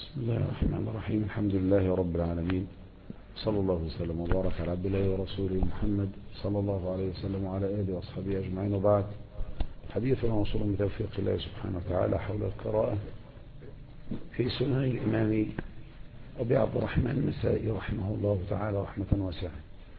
بسم الله الرحمن الرحيم. الحمد لله رب العالمين، صلى الله وسلم وبارك على عبد الله ورسوله محمد صلى الله عليه وسلم وعلى آله وأصحابه أجمعين، وبعد. حديثنا وصول بتوفيق الله سبحانه وتعالى حول القراءة في سنن الإمام أبي عبد الرحمن النسائي رحمه الله تعالى رحمة واسعة.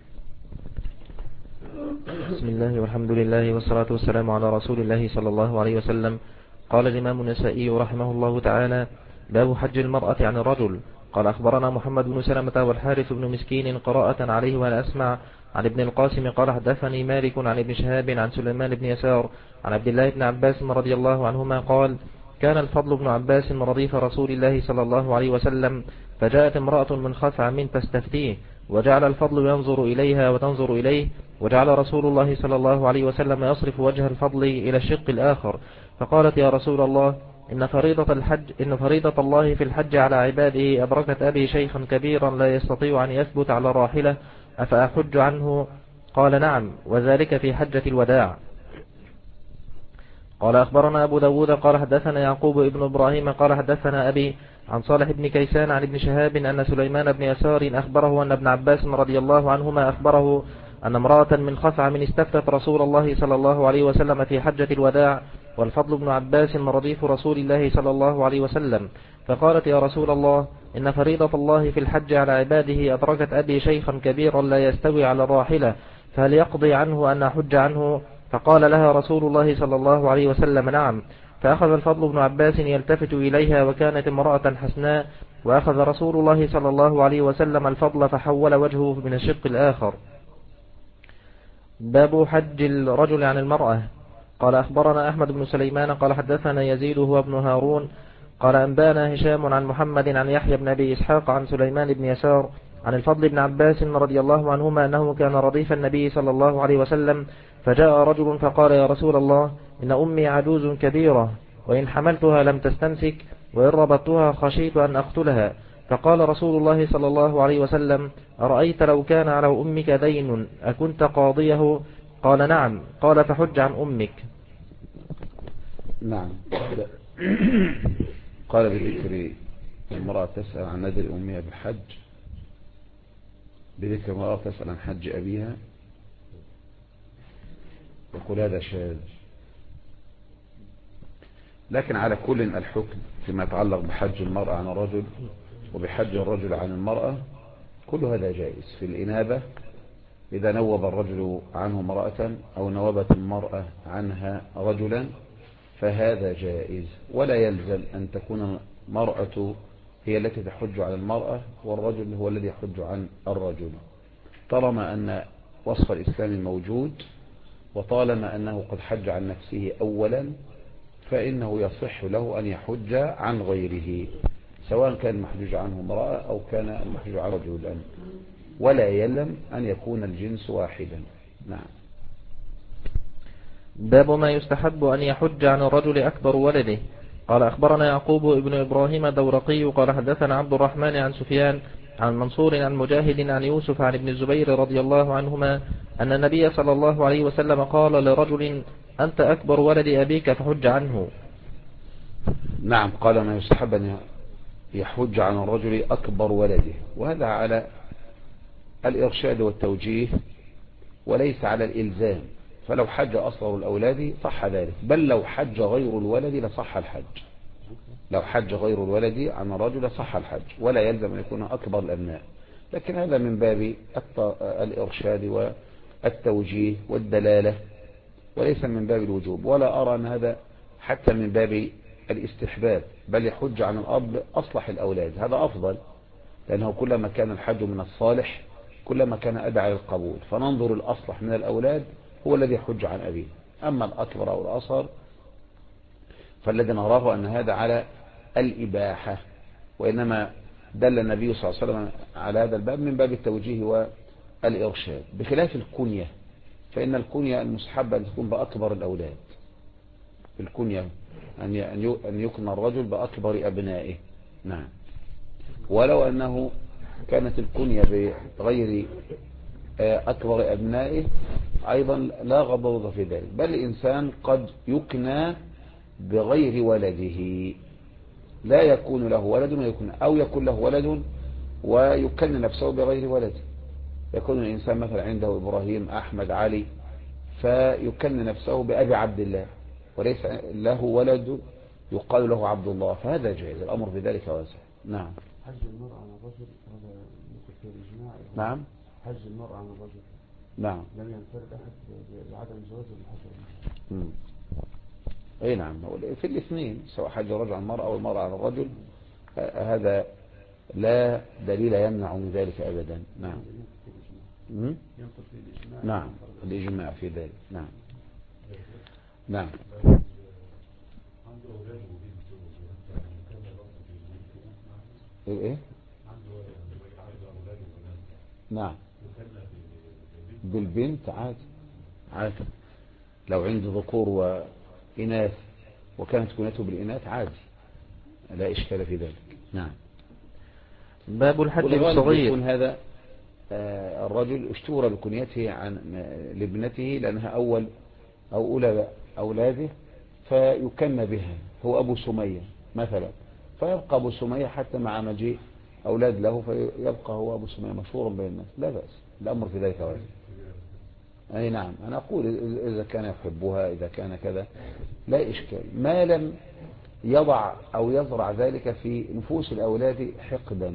بسم الله والحمد لله والصلاة والسلام على رسول الله صلى الله عليه وسلم. قال الإمام النسائي رحمه الله تعالى: باب حج المرأة عن الرجل. قال أخبرنا محمد بن سلمة والحارث بن مسكين قراءة عليه وأنا أسمع عن ابن القاسم قال حدثني مالك عن ابن شهاب عن سليمان بن يسار عن عبد الله بن عباس رضي الله عنهما قال: كان الفضل بن عباس رديف رسول الله صلى الله عليه وسلم، فجاءت امرأة من خثعم تستفتيه، وجعل الفضل ينظر إليها وتنظر إليه، وجعل رسول الله صلى الله عليه وسلم يصرف وجه الفضل إلى الشق الآخر، فقالت: يا رسول الله، إن فريضة الله في الحج على عباده أبركت أبي شيخا كبيرا لا يستطيع أن يثبت على راحلة، أفأحج عنه؟ قال: نعم، وذلك في حجة الوداع. قال أخبرنا أبو داود قال حدثنا يعقوب ابن إبراهيم قال حدثنا أبي عن صالح بن كيسان عن ابن شهاب أن سليمان بن يسار أخبره أن ابن عباس رضي الله عنهما أخبره أن امرأة من خثعم استفتت رسول الله صلى الله عليه وسلم في حجة الوداع، والفضل بن عباس رديف رسول الله صلى الله عليه وسلم، فقالت: يا رسول الله، إن فريضة الله في الحج على عباده أدركت أبي شيخا كبيرا لا يستوي على الراحلة، فهل يقضي عنه أن أحج عنه؟ فقال لها رسول الله صلى الله عليه وسلم: نعم. فأخذ الفضل بن عباس يلتفت إليها وكانت امرأة حسناء، وأخذ رسول الله صلى الله عليه وسلم الفضل فحول وجهه من الشق الآخر. باب حج الرجل عن المرأة. قال أخبرنا أحمد بن سليمان قال حدثنا يزيد هو ابن هارون قال أنبانا هشام عن محمد عن يحيى بن أبي إسحاق عن سليمان بن يسار عن الفضل بن عباس رضي الله عنهما أنه كان رديف النبي صلى الله عليه وسلم، فجاء رجل فقال: يا رسول الله، إن أمي عجوز كبيرة، وإن حملتها لم تستمسك، وإن ربطتها خشيت أن أقتلها. فقال رسول الله صلى الله عليه وسلم: أرأيت لو كان على أمك دين أكنت قاضيه؟ قال: نعم. قال: فحج عن أمك. نعم. قال بذكر المرأة تسأل عن نذر أمها بالحج، بذكر المرأة تسأل عن حج أبيها، يقول هذا شاذ. لكن على كل الحكم فيما يتعلق بحج المرأة عن الرجل وبحج الرجل عن المرأة كل هذا جائز. في الإنابة إذا نوب الرجل عنه امرأة أو نوبت المرأة عنها رجلا فهذا جائز، ولا يلزم أن تكون المرأة هي التي تحج عن المرأة والرجل هو الذي يحج عن الرجل، طالما أن وصف الإسلام موجود وطالما أنه قد حج عن نفسه أولا فإنه يصح له أن يحج عن غيره، سواء كان المحجوج عنه امرأة أو كان المحجوج عنه رجلا، ولا يلزم أن يكون الجنس واحدا. نعم. باب ما يستحب أن يحج عن الرجل أكبر ولده. قال أخبرنا يعقوب ابن إبراهيم الدورقي قال حدثنا عبد الرحمن عن سفيان عن منصور عن مجاهد عن يوسف عن ابن الزبير رضي الله عنهما أن النبي صلى الله عليه وسلم قال لرجل: أنت أكبر ولد أبيك فحج عنه. نعم. قال ما يستحب أن يحج عن الرجل أكبر ولده، وهذا على الإرشاد والتوجيه وليس على الإلزام، فلو حج أصغر الأولاد صح ذلك، بل لو حج غير الولد لصح الحج، لو حج غير الولد عن الرجل صح الحج، ولا يلزم أن يكون أكبر الأبناء، لكن هذا من باب الإرشاد والتوجيه والدلالة وليس من باب الوجوب، ولا أرى أن هذا حتى من باب الاستحباب، بل يحج عن الأب أصلح الأولاد، هذا أفضل، لأنه كلما كان الحج من الصالح كلما كان أدعى للقبول، فننظر الأصلح من الأولاد هو الذي يحج عن أبيه، أما الأكبر أو الأصغر فالذي نراه أن هذا على الإباحة، وإنما دل النبي صلى الله عليه وسلم على هذا الباب من باب التوجيه والإرشاد، بخلاف الكنية، فإن الكنية المستحب أن تكون بأكبر الأولاد، الكنية أن يكن الرجل بأكبر أبنائه. نعم. ولو أنه كانت الكنية بغير أكبر أبنائه أيضا لا غضوض في ذلك، بل الإنسان قد يكنى بغير ولده، لا يكون له ولد أو يكون له ولد ويكن نفسه بغير ولد. يكون الإنسان مثلا عنده إبراهيم أحمد علي فيكن نفسه بأبي عبد الله وليس له ولد يقال له عبد الله، فهذا جائز، الأمر في ذلك واسع. نعم. حج المرأة عن الرجل هذا ممكن في الإجماع. نعم. حج المرأة عن الرجل نعم. لم ينفرد أحد بعدم جواز الحج. اي نعم، في الاثنين سواء حج الرجل عن المرأة أو المرأة عن الرجل، هذا لا دليل يمنع من ذلك أبدا. نعم. ينقل في الإجماع. نعم الإجماع في ذلك. نعم. نعم. ايه نعم بالبنت عادي لو عنده ذكور وإناث وكانت كنيته بالإناث عادي لا إشكال في ذلك. نعم. باب الحج بالصغير. يكون هذا الرجل اشتهر بكنيته عن لابنته لأنها أولى أولاده فيكن بها، هو أبو سمية مثلا، فيبقى أبو سمية حتى مع مجيء أولاد له فيبقى هو أبو سمية مشهورا بين الناس، لا بأس، الأمر في ذلك واسع. أي نعم، أنا أقول إذا كان يحبها إذا كان كذا لا إشكال، ما لم يضع أو يزرع ذلك في نفوس الأولاد حقدا،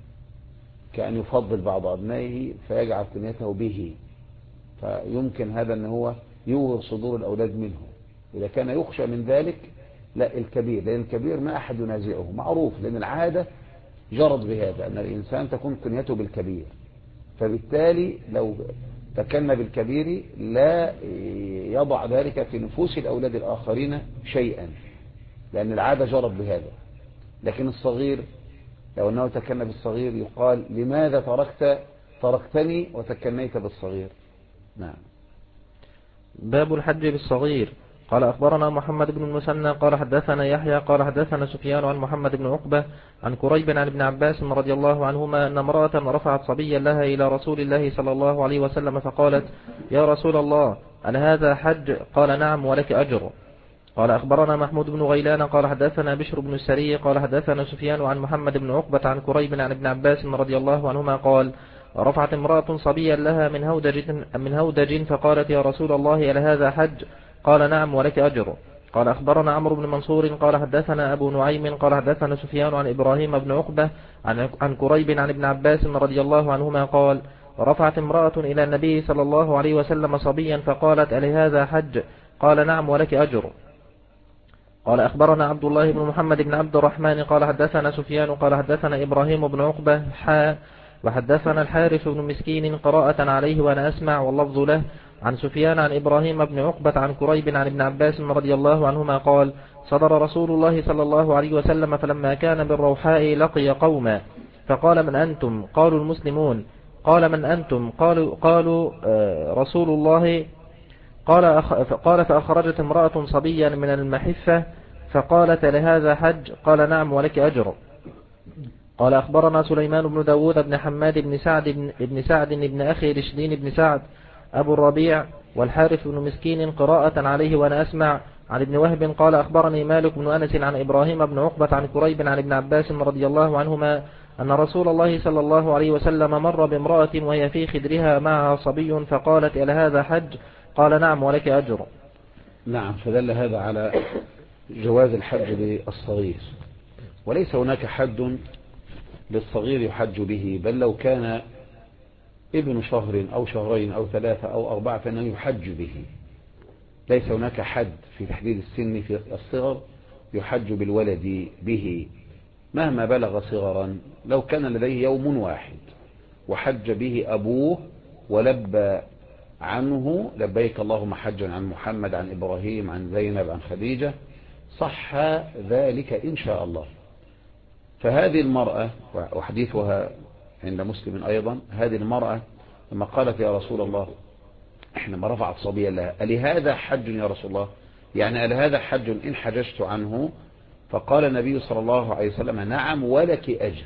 كأن يفضل بعض أبنائه فيجعل كنيته به، فيمكن هذا أن هو يوغر صدور الأولاد منه. إذا كان يخشى من ذلك لا الكبير، لأن الكبير ما أحد ينازعه، معروف، لأن العادة جرت بهذا أن الإنسان تكون كنيته بالكبير، فبالتالي لو تكن بالكبير لا يضع ذلك في نفوس الأولاد الآخرين شيئا، لأن العادة جرت بهذا. لكن الصغير لو أنه تكن بالصغير يقال لماذا تركتني وتكنيت بالصغير. نعم. باب الحج بالصغير. قال أخبرنا محمد بن المثنى قال حدثنا يحيى قال حدثنا سفيان عن محمد بن عقبة عن كريب عن ابن عباس رضي الله عنهما أن امرأة رفعت صبيا لها إلى رسول الله صلى الله عليه وسلم فقالت: يا رسول الله، أن هذا حج؟ قال: نعم ولك أجر. قال أخبرنا محمود بن غيلان قال حدثنا بشر بن السري قال حدثنا سفيان عن محمد بن عقبة عن كريب عن ابن عباس رضي الله عنهما قال: رفعت امرأة صبيا لها من هودج فقالت: يا رسول الله، أل هذا حج؟ قال: نعم ولك أجر. قال أخبرنا عمرو بن منصور قال حدثنا أبو نعيم قال حدثنا سفيان عن إبراهيم بن عقبة عن كريب عن ابن عباس رضي الله عنهما قال: رفعت امرأة إلى النبي صلى الله عليه وسلم صبيا فقالت: أل هذا حج؟ قال: نعم ولك أجر. قال أخبرنا عبد الله بن محمد بن عبد الرحمن قال حدثنا سفيان قال حدثنا إبراهيم بن عقبة وحدثنا الحارث بن مسكين قراءة عليه وأنا أسمع واللفظ له عن سفيان عن إبراهيم بن عقبة عن كريب عن ابن عباس رضي الله عنهما قال: صدر رسول الله صلى الله عليه وسلم فلما كان بالروحاء لقي قوما فقال: من أنتم؟ قالوا: المسلمون. قال: من أنتم؟ قالوا رسول الله. قال فأخرجت امرأة صبيا من المحفة فقالت: لهذا حج؟ قال: نعم ولك أجر. قال أخبرنا سليمان بن داود بن حماد بن سعد بن أخي رشدين بن سعد أبو الربيع والحارث بن مسكين قراءة عليه وأنا أسمع عن ابن وهب قال أخبرني مالك بن أنس عن إبراهيم بن عقبة عن كريب عن ابن عباس رضي الله عنهما أن رسول الله صلى الله عليه وسلم مر بامرأة وهي في خدرها معها صبي فقالت: إلى هذا حج؟ قال: نعم ولك أجر. نعم. فدل هذا على جواز الحج للصغير، وليس هناك حد للصغير يحج به، بل لو كان ابن شهر أو شهرين أو 3 أو 4 فإنه يحج به. ليس هناك حد في تحديد السن في الصغر يحج بالولد به مهما بلغ صغرا، لو كان لديه يوم واحد وحج به أبوه ولبى عنه لبيك اللهم حجا عن محمد عن إبراهيم عن زينب عن خديجة، صح ذلك إن شاء الله. فهذه المرأة وحديثها عند مسلم أيضا، هذه المرأة لما قالت: يا رسول الله، احنا ما رفعت صبيا لها، ألهذا حج يا رسول الله؟ يعني ألهذا حج إن حججت عنه؟ فقال النبي صلى الله عليه وسلم: نعم ولك أجر.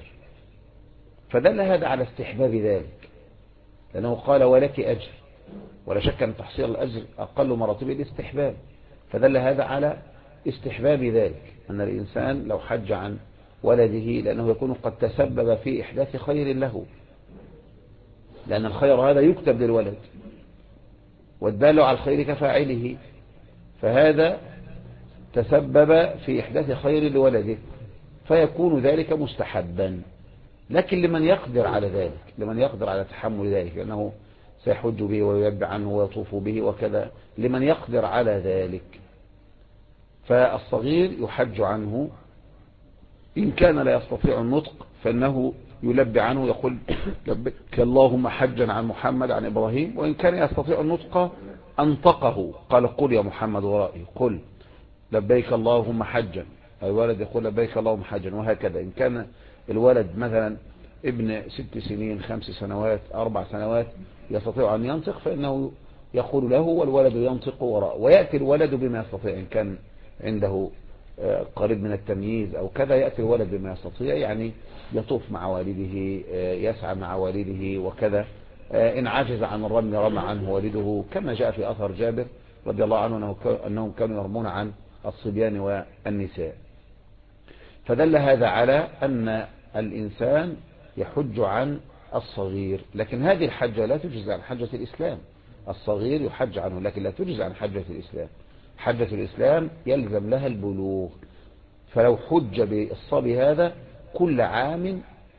فدل هذا على استحباب ذلك، لأنه قال ولك أجر، ولا شك أن تحصيل الأجر أقل مراتب الاستحباب، فدل هذا على استحباب ذلك، أن الإنسان لو حج عن ولده، لأنه يكون قد تسبب في إحداث خير له، لأن الخير هذا يكتب للولد، والدال على الخير كفاعله، فهذا تسبب في إحداث خير لولده، فيكون ذلك مستحبا. لكن لمن يقدر على ذلك، لمن يقدر على تحمل ذلك، لأنه سيحج به ويبع عنه ويطوف به وكذا، لمن يقدر على ذلك، فالصغير يحج عنه. إن كان لا يستطيع النطق فإنه يلبي عنه، يقول لبيك اللهم حجا عن محمد عن إبراهيم. وإن كان يستطيع النطق أنطقه، قال قل يا محمد ورائي، قل لبيك اللهم حجا، الولد يقول لبيك اللهم حجا، وهكذا. إن كان الولد مثلا ابن 6 سنين 5 سنوات 4 سنوات يستطيع أن ينطق، فإنه يقول له والولد ينطق وراءه، ويأتي الولد بما يستطيع. إن كان عنده قريب من التمييز أو كذا، يأتي الولد بما يستطيع، يعني يطوف مع والده، يسعى مع والده وكذا. إن عجز عن الرمي رمى عنه والده، كما جاء في أثر جابر رضي الله عنه أنهم كانوا يرمون عن الصبيان والنساء. فدل هذا على أن الإنسان يحج عن الصغير، لكن هذه الحجة لا تجزي عن حجة الإسلام. الصغير يحج عنه لكن لا تجزي عن حجة الإسلام. حجة الإسلام يلزم لها البلوغ، فلو حج بالصبي هذا كل عام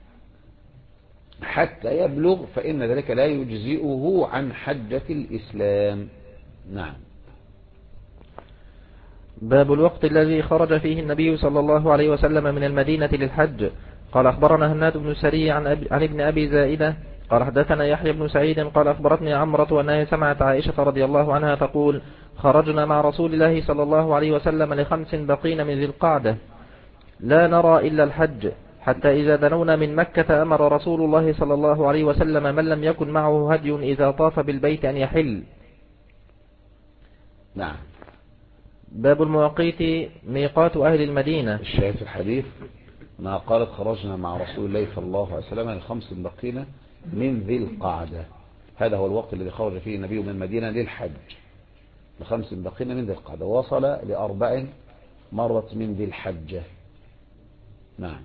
حتى يبلغ فإن ذلك لا يجزئه عن حجة الإسلام. نعم. باب الوقت الذي خرج فيه النبي صلى الله عليه وسلم من المدينة للحج. قال أخبرنا هناد بن سري عن ابن أبي زائدة قال حدثنا يحيى بن سعيد قال أخبرتني عمرة أنها سمعت عائشة رضي الله عنها تقول خرجنا مع رسول الله صلى الله عليه وسلم ل5 بقين من ذي القعدة لا نرى إلا الحج، حتى إذا دنونا من مكة أمر رسول الله صلى الله عليه وسلم من لم يكن معه هدي إذا طاف بالبيت أن يحل. نعم. باب المواقيت ميقات أهل المدينة. الشاهد في الحديث ما قالت خرجنا مع رسول الله صلى الله عليه وسلم ل5 بقين من ذي القعدة، هذا هو الوقت الذي خرج فيه النبي من المدينة للحج، ل5 بقين من ذي القعدة، وصل ل4 مرت من ذي الحجة. نعم.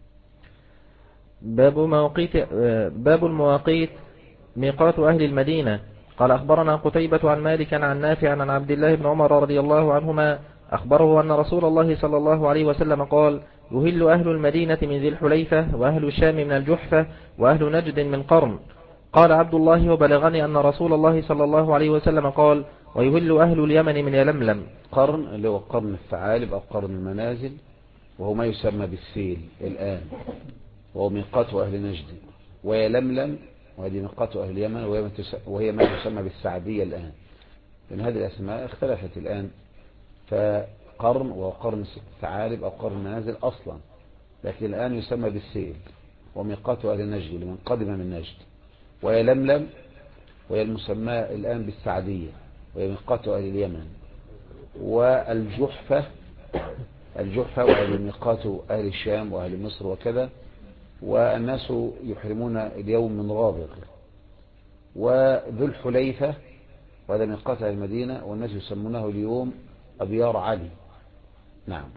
باب المواقيت ميقات أهل المدينة. قال أخبرنا قتيبة عن مالك عن نافع عن عبد الله بن عمر رضي الله عنهما أخبره أن رسول الله صلى الله عليه وسلم قال يهل أهل المدينة من ذي الحليفة، وأهل الشام من الجحفة، وأهل نجد من قرن. قال عبد الله وبلغني أن رسول الله صلى الله عليه وسلم قال ويهل أهل اليمن من يلملم. قرن اللي هو قرن الثعالب أو قرن المنازل، وهو ما يسمى بالسيل الآن، وهو ميقات أهل نجد، ويلملم وهذه ميقات أهل اليمن، وهي ما يسمى بالسعدية الآن، لأن هذه الأسماء اختلفت الآن. فقرن وهو قرن الثعالب أو قرن المنازل أصلا، لكن الآن يسمى بالسيل، وميقات أهل نجد لمن قدم من نجد. ويلملم وهي المسمى الآن بالسعدية، وهي ميقات أهل اليمن. والجحفة وهي ميقات أهل الشام وأهل مصر وكذا، والناس يحرمون اليوم من رابغ. وذو الحليفة وهذا ميقات أهل المدينة، والناس يسمونه اليوم أبيار علي. نعم.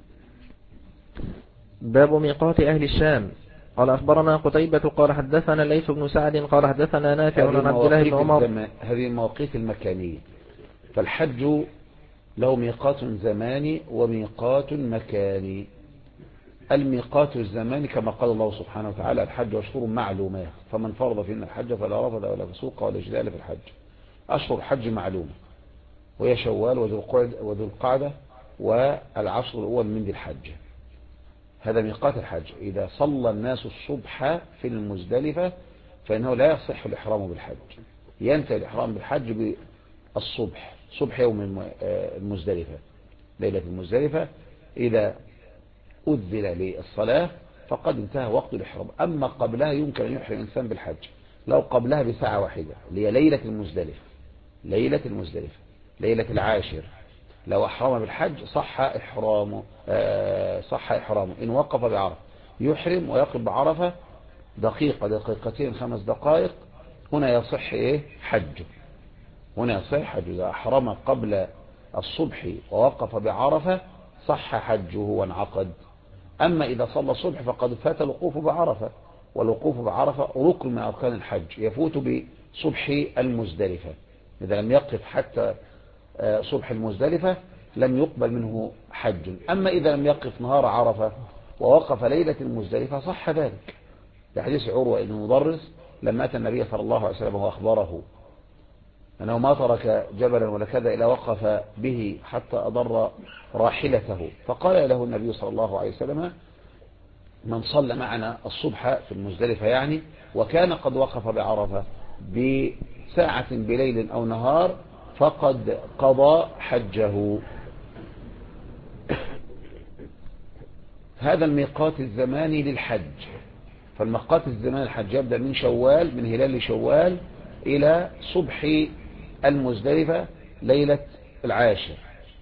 باب ميقات أهل الشام. قال أخبرنا قتيبة قال حدثنا ليث بن سعد قال حدثنا نافع عن عبد الله بن عمر. هذه المواقيت المكانية، فالحج له ميقات زماني وميقات مكاني. الميقات الزماني كما قال الله سبحانه وتعالى الحج أشهر معلومات، فمن فرض فينا الحج فلا رفث ولا فسوق ولا جدال في الحج. أشهر الحج معلومة، وهي شوال وذو القعدة والعشر الأول من ذي الحجة. هذا ميقات الحج. إذا صلى الناس الصبح في المزدلفة فإنه لا يصح الإحرام بالحج، ينتهي الإحرام بالحج بالصبح، صبح يوم المزدلفة، ليلة المزدلفة. إذا أذن للصلاة فقد انتهى وقت الإحرام. أما قبلها يمكن أن يحرم الإنسان بالحج لو قبلها بساعة واحدة، اللي هي ليلة المزدلفة، ليلة العاشر، لو أحرم بالحج صح إحرامه إن وقف بعرفة، يحرم ويقف بعرفة دقيقة دقيقتين 5 دقائق، هنا يصح حجه. إذا أحرم قبل الصبح ووقف بعرفة صح حجه وانعقد. أما إذا صلى الصبح فقد فات الوقوف بعرفة، والوقوف بعرفة ركن من أركان الحج يفوت بصبح المزدلفة. إذا لم يقف حتى صبح المزدلفة لم يقبل منه حج. أما إذا لم يقف نهار عرفة ووقف ليلة المزدلفة صح ذلك، لحديث عروة بن مضرس لما أتى النبي صلى الله عليه وسلم وأخبره أنه ما ترك جبلا ولا كذا إلا وقف به حتى أضر راحلته، فقال له النبي صلى الله عليه وسلم: من صلى معنا الصبح في المزدلفة يعني وكان قد وقف بعرفة بساعة بليل أو نهار فقد قضى حجه. هذا الميقات الزماني للحج. فالميقات الزماني للحج يبدأ من شوال، من هلال شوال إلى صبح المزدلفة ليلة العاشر.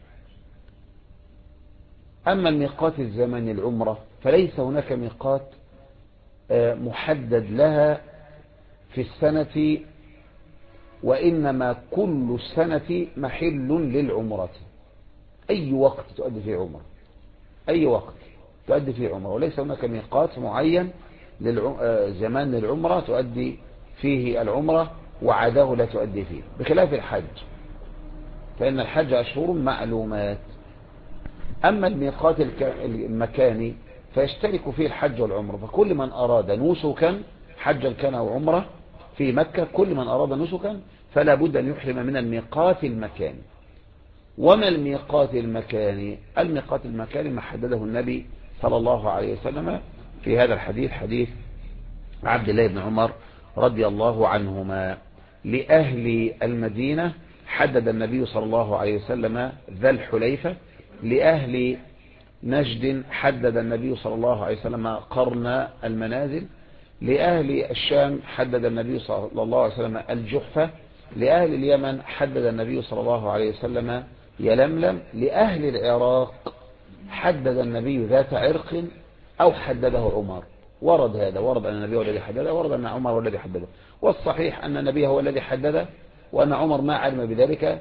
أما الميقات الزماني العمرة فليس هناك ميقات محدد لها في السنة، وإنما كل السنة محل للعمرة. أي وقت تؤدي فيه عمرة، أي وقت تؤدي فيه عمرة، وليس هناك ميقات معين زمان للعمرة تؤدي فيه العمرة وعداه لا تؤدي فيه، بخلاف الحج فإن الحج أشهر معلومات. أما الميقات المكاني فيشترك فيه الحج والعمرة، فكل من أراد نسكا حجا كان أو عمرة في مكة، كل من أراد نسكا فلا بد أن يحرم من الميقات المكاني. وما الميقات المكاني؟ الميقات المكاني ما حدده النبي صلى الله عليه وسلم في هذا الحديث، حديث عبد الله بن عمر رضي الله عنهما: لأهل المدينة حدد النبي صلى الله عليه وسلم ذا الحليفة، لأهل نجد حدد النبي صلى الله عليه وسلم قرن المنازل، لأهل الشام حدد النبي صلى الله عليه وسلم الجحفة، لأهل اليمن حدد النبي صلى الله عليه وسلم يلملم، لأهل العراق حدد النبي ذات عرق أو حدده عمر. ورد هذا، ورد أن النبي هو الذي حدده، ورد أن عمر هو الذي حدده، والصحيح أن النبي هو الذي حدده وأن عمر ما علم بذلك،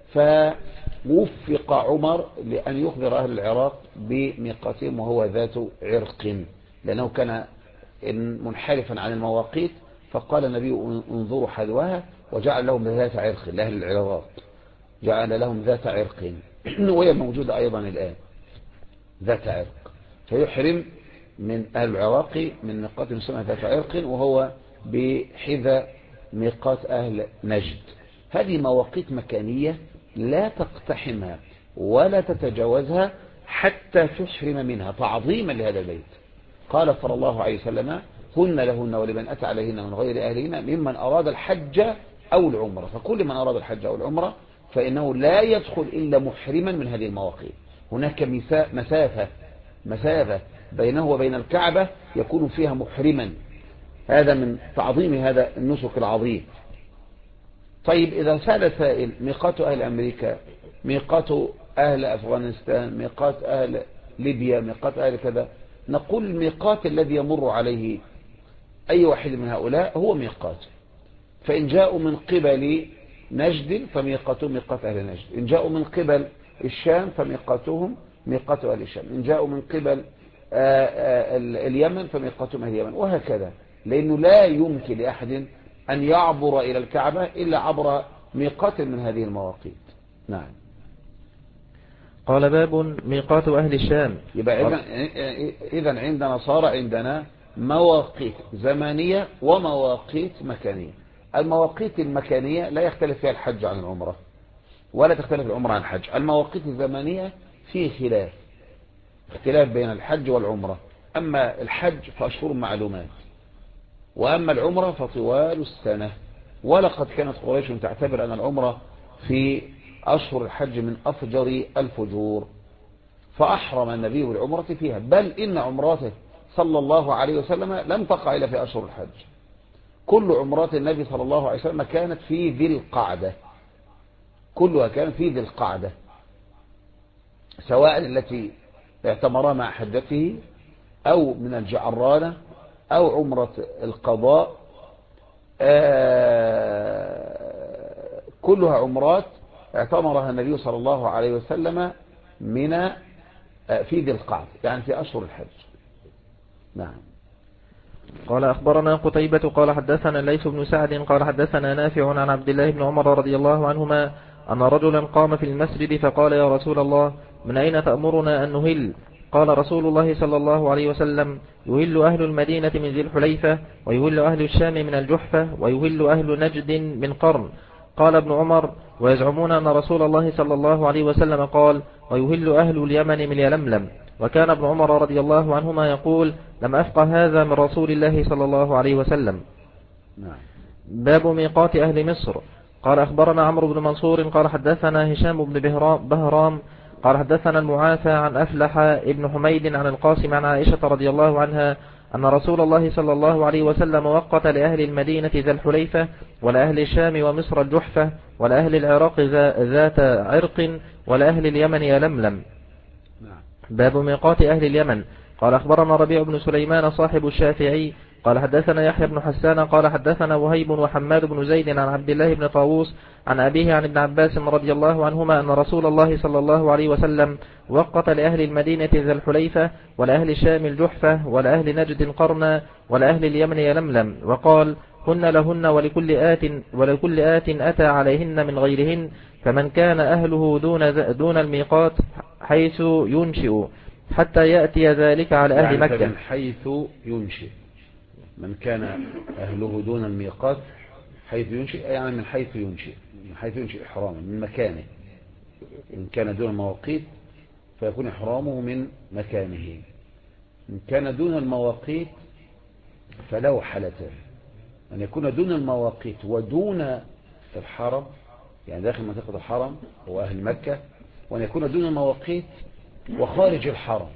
فوفق عمر لأن يخبر أهل العراق بميقاتهم وهو ذات عرق، لأنه كان منحرفا عن المواقيت، فقال النبي: انظروا حذوها، وجعل لهم ذات عرق لأهل العراق، جعل لهم ذات عرق وهي موجودة أيضا الآن ذات عرق، فيحرم من أهل العراق من ميقات يسمى ذات عرق وهو بحذا ميقات أهل نجد. هذه مواقيت مكانية لا تقتحمها ولا تتجاوزها حتى تحرم منها تعظيما لهذا البيت. قال صلى الله عليه وسلم: هن لهن ولمن أتى عليهن من غير أهلهن ممن أراد الحج أو العمرة. فكل من أراد الحج أو العمرة فإنه لا يدخل إلا محرما من هذه المواقيت. هناك مسافة بينه وبين الكعبة يكون فيها محرما، هذا من تعظيم هذا النسك العظيم. طيب إذا سأل سائل: ميقات أهل أمريكا، ميقات أهل أفغانستان، ميقات أهل ليبيا، ميقات أهل كذا، نقول الميقات الذي يمر عليه أي واحد من هؤلاء هو ميقات. فإن جاءوا من قبل نجد فميقاتهم ميقات أهل نجد، إن جاءوا من قبل الشام فميقاتهم ميقات أهل الشام، إن جاءوا من قبل اليمن فميقاتهم أهل اليمن، وهكذا. لأنه لا يمكن لأحد أن يعبر إلى الكعبة إلا عبر ميقات من هذه المواقيت. نعم. قال: باب ميقات أهل الشام. يبقى إذن عندنا صار عندنا مواقيت زمانية ومواقيت مكانية. المواقيت المكانية لا يختلف فيها الحج عن العمرة ولا تختلف العمرة عن الحج. المواقيت الزمانية فيه اختلاف بين الحج والعمرة. أما الحج فأشهر معلومات، وأما العمرة فطوال السنة. ولقد كانت قريش تعتبر أن العمرة في أشهر الحج من أفجر الفجور، فأحرم النبي بالعمرة فيها، بل إن عمراته صلى الله عليه وسلم لم تقع إلا في أشهر الحج. كل عمرات النبي صلى الله عليه وسلم كانت في ذي القعدة، كلها كانت في ذي القعدة، سواء التي اعتمرها مع حجته أو من الجعرانة أو عمرة القضاء، كلها عمرات اعتمرها النبي صلى الله عليه وسلم من في ذي القعدة، يعني في أشهر الحج. نعم. قال أخبرنا قتيبة قال حدثنا ليث بن سعد قال حدثنا نافع عن عبد الله بن عمر رضي الله عنهما أن رجلا قام في المسجد فقال يا رسول الله من أين تأمرنا أن نهل؟ قال رسول الله صلى الله عليه وسلم يهل أهل المدينة من ذي الحليفة ويهل أهل الشام من الجحفة ويهل أهل نجد من قرن. قال ابن عمر ويزعمون أن رسول الله صلى الله عليه وسلم قال ويهل أهل اليمن من يلملم. وكان ابن عمر رضي الله عنهما يقول لم أفقه هذا من رسول الله صلى الله عليه وسلم. باب ميقات أهل مصر. قال أخبرنا عمرو بن منصور قال حدثنا هشام بن بهرام قال حدثنا المعافى عن أفلح ابن حميد عن القاسم عن عائشة رضي الله عنها أن رسول الله صلى الله عليه وسلم وقت لأهل المدينة ذا الحليفة ولأهل الشام ومصر الجحفة ولأهل العراق ذات عرق ولأهل اليمن يلملم. باب ميقات أهل اليمن. قال أخبرنا ربيع بن سليمان صاحب الشافعي قال حدثنا يحيى بن حسان قال حدثنا وهيب وحماد بن زيد عن عبد الله بن طاووس عن أبيه عن ابن عباس رضي الله عنهما أن رسول الله صلى الله عليه وسلم وقت لأهل المدينة ذا الحليفة ولأهل الشام الجحفة ولأهل نجد قرنا ولأهل اليمن يلملم وقال هن لهن ولكل آت أتى عليهن من غيرهن فمن كان أهله دون الميقات حيث ينشئ حتى يأتي ذلك على أهل مكة. من حيث ينشئ من كان أهله دون الميقات حيث ينشئ يعني من حيث ينشئ إحرامه من مكانه. إن كان دون المواقيت فيكون إحرامه من مكانه. إن كان دون المواقيت فله حالتان أن يكون دون المواقيت ودون الحرم يعني داخل منطقة الحرم هو أهل مكة وأن يكون دون المواقيت وخارج الحرم.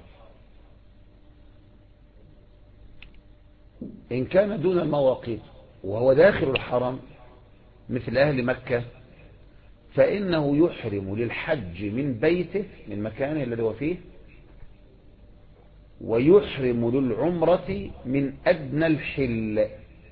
إن كان دون المواقيت وهو داخل الحرم مثل أهل مكة فإنه يحرم للحج من بيته من مكانه الذي هو فيه ويحرم للعمرة من أدنى الحل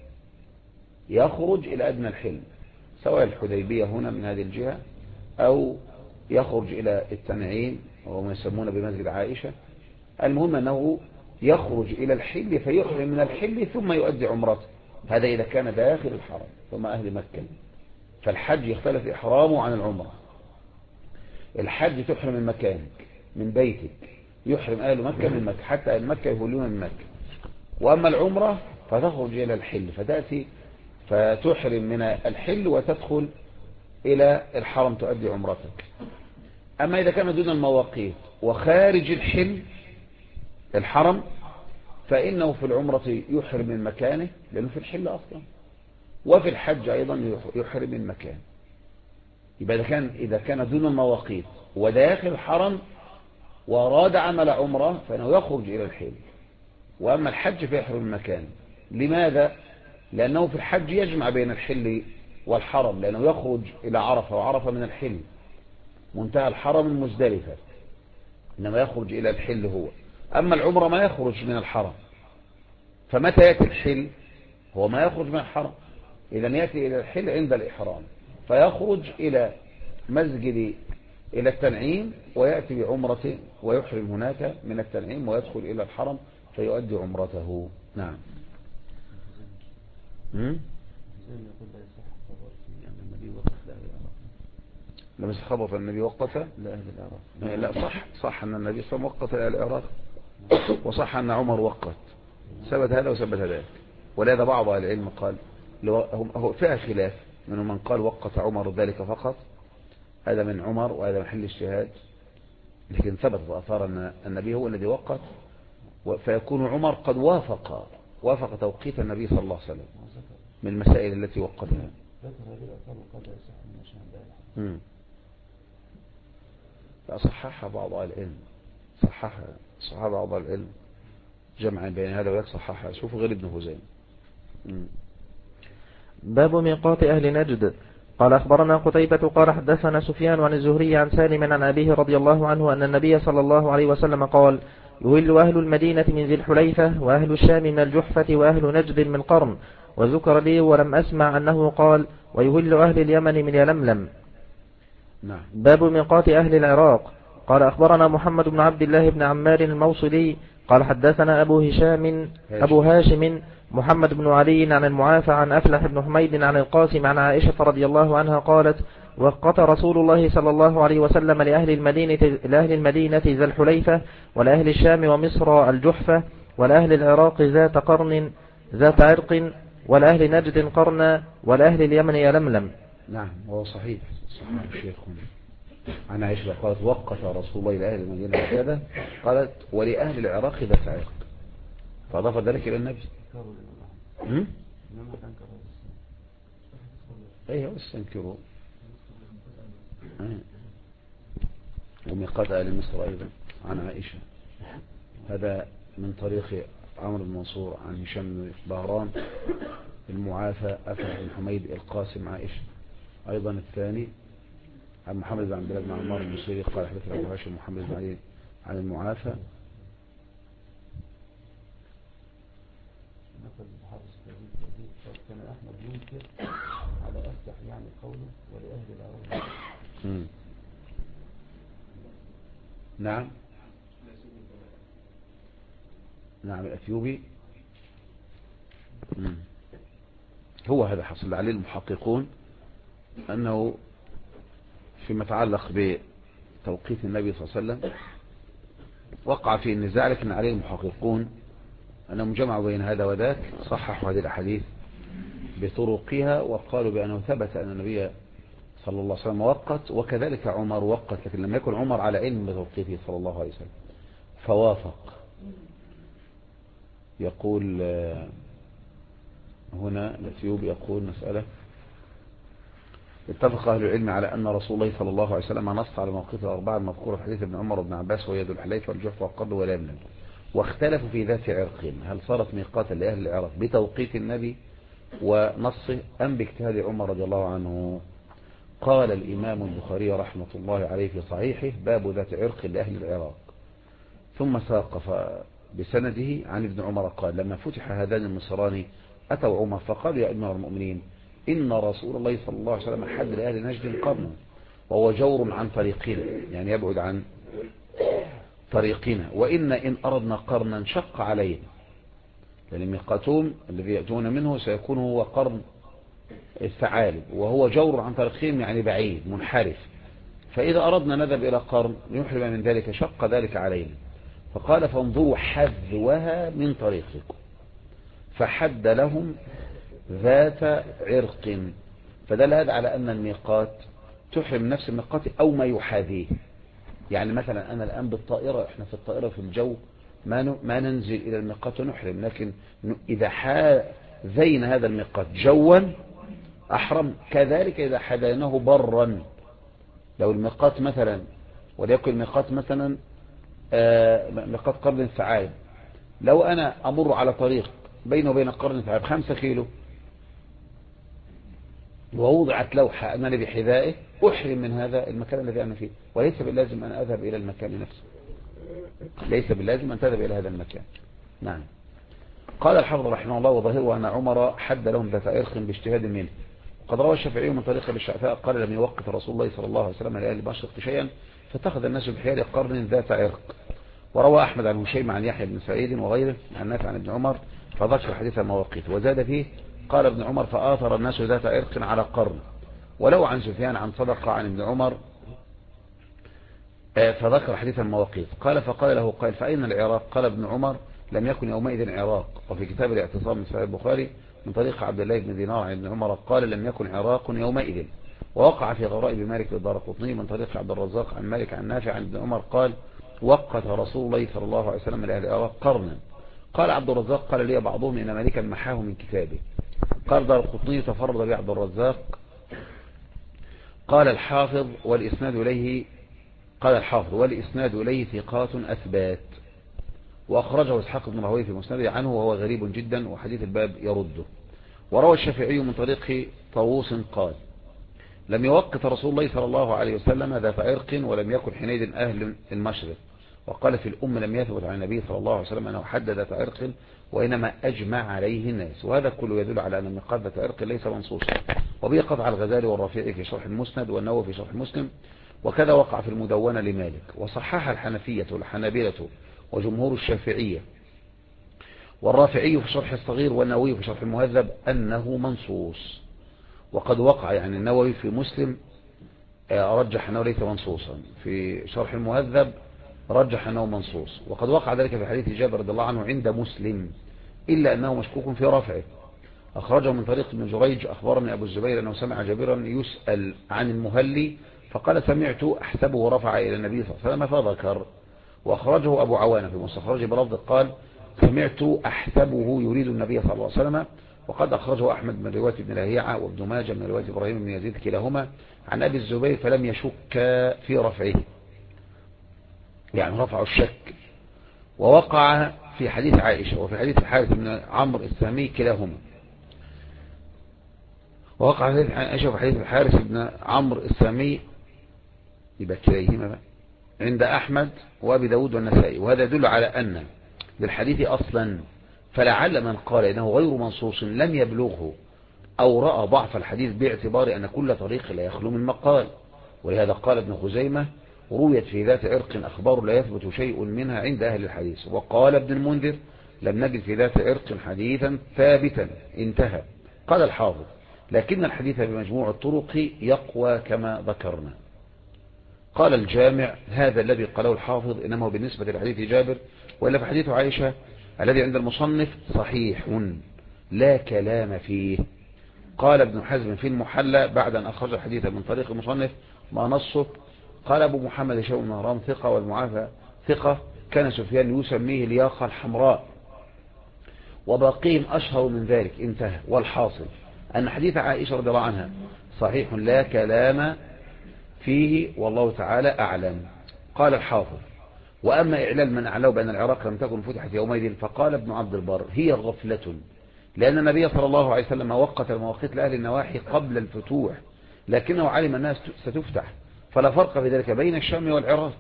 يخرج إلى أدنى الحل سواء الحديبية هنا من هذه الجهة أو يخرج إلى التنعيم وما يسمونه بمسجد عائشة. المهم أنه يخرج إلى الحل فيحرم من الحل ثم يؤدي عمرته. هذا إذا كان داخل الحرم ثم أهل مكة فالحج يختلف إحرامه عن العمرة. الحج تحرم من مكانك من بيتك يحرم أهل مكة من مكة حتى أهل مكة يهلون من مكة. وأما العمرة فتخرج إلى الحل فتأتي فتحرم من الحل وتدخل إلى الحرم تؤدي عمرتك. أما إذا كان دون المواقيت وخارج الحل الحرم فإنه في العمرة يحرم من مكانه لأنه في الحل أصلا وفي الحج أيضا يحرم من مكانه. يبقى إذا كان دون المواقيت وداخل الحرم وأراد عمل عمرة فإنه يخرج إلى الحل. وأما الحج فيحرم من مكانه. لماذا؟ لأنه في الحج يجمع بين الحل والحرم لأنه يخرج إلى عرفة وعرفة من الحل منتهى الحرم المزدلفة إنما يخرج إلى الحل هو. أما العمرة ما يخرج من الحرم فمتى يأتي الحل هو ما يخرج من الحرم إذن يأتي إلى الحل عند الإحرام فيخرج إلى مسجد إلى التنعيم ويأتي بعمرة ويحرم هناك من التنعيم ويدخل إلى الحرم فيؤدي عمرته. نعم. لم يصح خبر النبي وقت لأهل العراق. لا صح أن النبي صلى الله عليه وسلم وقت لأهل العراق وصح أن عمر وقت ثبت هذا وثبت ذلك. ولهذا بعض أهل العلم قال هو فيها خلاف منهم من قال وقت عمر ذلك فقط هذا من عمر وهذا محل اجتهاد لكن ثبت وأثار أن النبي هو الذي وقت فيكون عمر قد وافق توقيت النبي صلى الله عليه وسلم من المسائل التي وقتها. صححها بعض العلم صححها بعض العلم جمعا بين هذا وذاك صححها. شوفوا غير ابن هزيم. باب ميقات أهل نجد. قال أخبرنا قتيبة قال حدثنا سفيان عن الزهري عن سالم عن أبيه رضي الله عنه أن النبي صلى الله عليه وسلم قال يهل أهل المدينة من ذي الحليفة وأهل الشام من الجحفة وأهل نجد من قرن. وذكر لي ولم أسمع أنه قال ويهل أهل اليمن من يلملم. باب ميقات أهل العراق. قال أخبرنا محمد بن عبد الله بن عمار الموصلي قال حدثنا أبو هاشم محمد بن علي عن المعافى عن أفلح بن حميد عن القاسم عن عائشة رضي الله عنها قالت وقت رسول الله صلى الله عليه وسلم لأهل المدينة ذا الحليفة ولأهل الشام ومصر الجحفة ولأهل العراق ذات عرق ولأهل نجد قرنا ولأهل اليمن يلملم. نعم وهو صحيح الشيخ عن عائشة قالت وقت رسول الله لأهل المدينة كذا قالت ولأهل العراق ذات عرق فأضاف ذلك إلى النبي. ايه استنكروا وميقات أهل مصر أيضا عن عائشة. هذا من طريق عمرو بن منصور عن هشام بن بهران المعافى أفلح بن حميد القاسم عائشة. أيضا الثاني عن محمد بن عبد الله بن عمار المصري قال حدثنا أبو هاشم محمد بن علي عن المعافى كان أحمد ينكر على أفتح يعني قوله ولأهل العراق. نعم الأثيوبي. هو هذا حصل عليه المحققون أنه فيما يتعلق بتوقيت النبي صلى الله عليه وسلم وقع فيه النزاع لكن عليه المحققون أنهم جمعوا بين هذا وذاك صححوا هذه الأحاديث بطرقها وقالوا بأنه ثبت أن النبي صلى الله عليه وسلم وقت وكذلك عمر وقت لكن لم يكن عمر على علم بتوقيته صلى الله عليه وسلم فوافق. يقول هنا الأثيوبي يقول مسألة اتفق أهل العلم على أن رسول الله صلى الله عليه وسلم نص على مواقيت الأربعة المذكورة في حديث ابن عمر وابن عباس وهي ذو الحليفة والجحفة والقرن واليمن واختلفوا في ذات عرق هل صارت ميقاتا لأهل العراق بتوقيت النبي ونصه أم باجتهاد عمر رضي الله عنه. قال الإمام البخاري رحمة الله عليه في صحيحه باب ذات عرق لأهل العراق ثم ساق بسنده عن ابن عمر قال لما فتح هذان المصران أتوا عمر فقالوا يا أمير المؤمنين إن رسول الله صلى الله عليه وسلم حد لأهل نجد قرنا وهو جور عن طريقنا يعني يبعد عن طريقنا إن أردنا قرنا شق علينا لأن ميقاتهم الذي يأتون منه سيكون هو قرن الثعالب وهو جور عن طريقهم يعني بعيد منحرف فإذا أردنا نذهب إلى قرن لنحرم من ذلك شق ذلك علينا فقال فانظروا حذوها من طريقكم فحد لهم ذات عرق فدل هذا على أن الميقات تحرم نفس الميقات أو ما يحاذيه يعني مثلا أنا الآن بالطائرة إحنا في الطائرة في الجو ما ننزل إلى الميقات ونحرم لكن إذا حاذين هذا الميقات جوا أحرم كذلك إذا حذيناه برا لو الميقات مثلا وليكن الميقات مثلا ميقات قرن الثعالب لو أنا أمر على طريق بينه وبين قرن الثعالب 5 كيلو ووضعت لوحة أنني بحذائه أحرم من هذا المكان الذي أنا فيه وليس باللازم أن أذهب إلى المكان نفسه ليس باللازم أن تذهب إلى هذا المكان. نعم. قال الحافظ رحمه الله وظاهره أن عمر حد لهم ذات عرق باجتهاد منه قد روى الشافعي من طريق الشعفاء قال لم يوقت رسول الله صلى الله عليه وسلم لأهل المشرق شيئا فاتخذ الناس بحيال قرن ذات عرق وروى أحمد عن هشيم عن يحيى بن سعيد وغيره عن نافع عن ابن عمر فذكر حديث المواقيت وزاد فيه قال ابن عمر فآثر الناس ذات عرق على قرن ولو عن سفيان عن صدقة عن ابن عمر فذكر حديث المواقيت قال فقال له قائل فأين العراق قال ابن عمر لم يكن يومئذ عراق وفي كتاب الاعتصام من صحيح البخاري من طريق عبد الله بن دينار عن ابن عمر قال لم يكن عراق يومئذ ووقع في غرائب مالك الدارقطني من طريق عبد الرزاق عن مالك عن نافع عن ابن عمر قال وقت رسول الله صلى الله عليه وسلم لأهل العراق قرنا قال عبد الرزاق قال لي بعضهم إن مالكا محاه من كتابه قال دارقطني تفرد به عبد الرزاق قال الحافظ والإسناد إليه ثقات أثبات وأخرجه إسحاق بن راهويه في مسنده عنه وهو غريب جدا وحديث الباب يرده وروى الشافعي من طريق طاووس قال لم يوقت رسول الله صلى الله عليه وسلم ذات عرق ولم يكن حينئذ أهل المشرق وقال في الأم لم يثبت عن النبي صلى الله عليه وسلم أنه حد ذات عرق وإنما أجمع عليه الناس وهذا كله يدل على أن الميقات ذات عرق ليس منصوصا وبه قطع الغزالي والرافعي في شرح المسند والنووي في شرح مسلم وكذا وقع في المدونة لمالك وصحح الحنفية والحنابلة وجمهور الشافعية والرافعي في شرح الصغير والنووي في شرح المهذب أنه منصوص. وقد وقع يعني النووي في مسلم رجح أنه ليس منصوصا، في شرح المهذب رجح أنه منصوص، وقد وقع ذلك في حديث جابر رضي الله عنه عند مسلم إلا أنه مشكوك في رفعه. أخرجه من طريق ابن جريج أخبرني أبو الزبير أنه سمع جابرا يسأل عن المهلي فقال سمعت أحسبه رفع إلى النبي صلى الله عليه وسلم فذكر. وأخرجه أبو عوانة في مستخرجه بلفظ قال سمعت أحسبه يريد النبي صلى الله عليه وسلم. وقد أخرجه أحمد من رواية ابن لهيعة وابن ماجه من رواية إبراهيم بن يزيد كلاهما عن أبي الزبير فلم يشك في رفعه، يعني رفع الشك. ووقع في حديث عائشة وفي حديث الحارث بن عمرو السامي كلاهما. ووقع في حديث عائشة وفي حديث الحارث بن عمرو السامي يبقى كليهما عند أحمد وأبي داود والنسائي، وهذا يدل على أن للحديث أصلا، فلعل من قال إنه غير منصوص لم يبلغه أو رأى ضعف الحديث باعتبار أن كل طريق لا يخلو من مقال. ولهذا قال ابن خزيمة رويت في ذات عرق أخبار لا يثبت شيء منها عند أهل الحديث. وقال ابن المنذر لم نجد في ذات عرق حديثا ثابتا انتهى. قال الحافظ لكن الحديث بمجموع الطرق يقوى كما ذكرنا. قال الجامع هذا الذي قاله الحافظ إنما هو بالنسبة لحديث جابر، وإلا في حديث عائشة الذي عند المصنف صحيح لا كلام فيه. قال ابن حزم في المحلى بعد أن أخرج الحديث من طريق المصنف ما نصه قال أبو محمد هشام بن مهران ثقة والمعافى ثقة كان سفيان يسميه الياقة الحمراء وباقيهم أشهر من ذلك انتهى. والحاصل أن حديث عائشة رضي الله عنها صحيح لا كلام فيه والله تعالى أعلم. قال الحافظ وأما إعلان من أعلاه بأن العراق لم تكن فتحت يومئذ فقال ابن عبد البر هي غفلة، لأن النبي صلى الله عليه وسلم وقت المواقيت لأهل النواحي قبل الفتوح لكنه علم أنها ستفتح، فلا فرق في ذلك بين الشام والعراق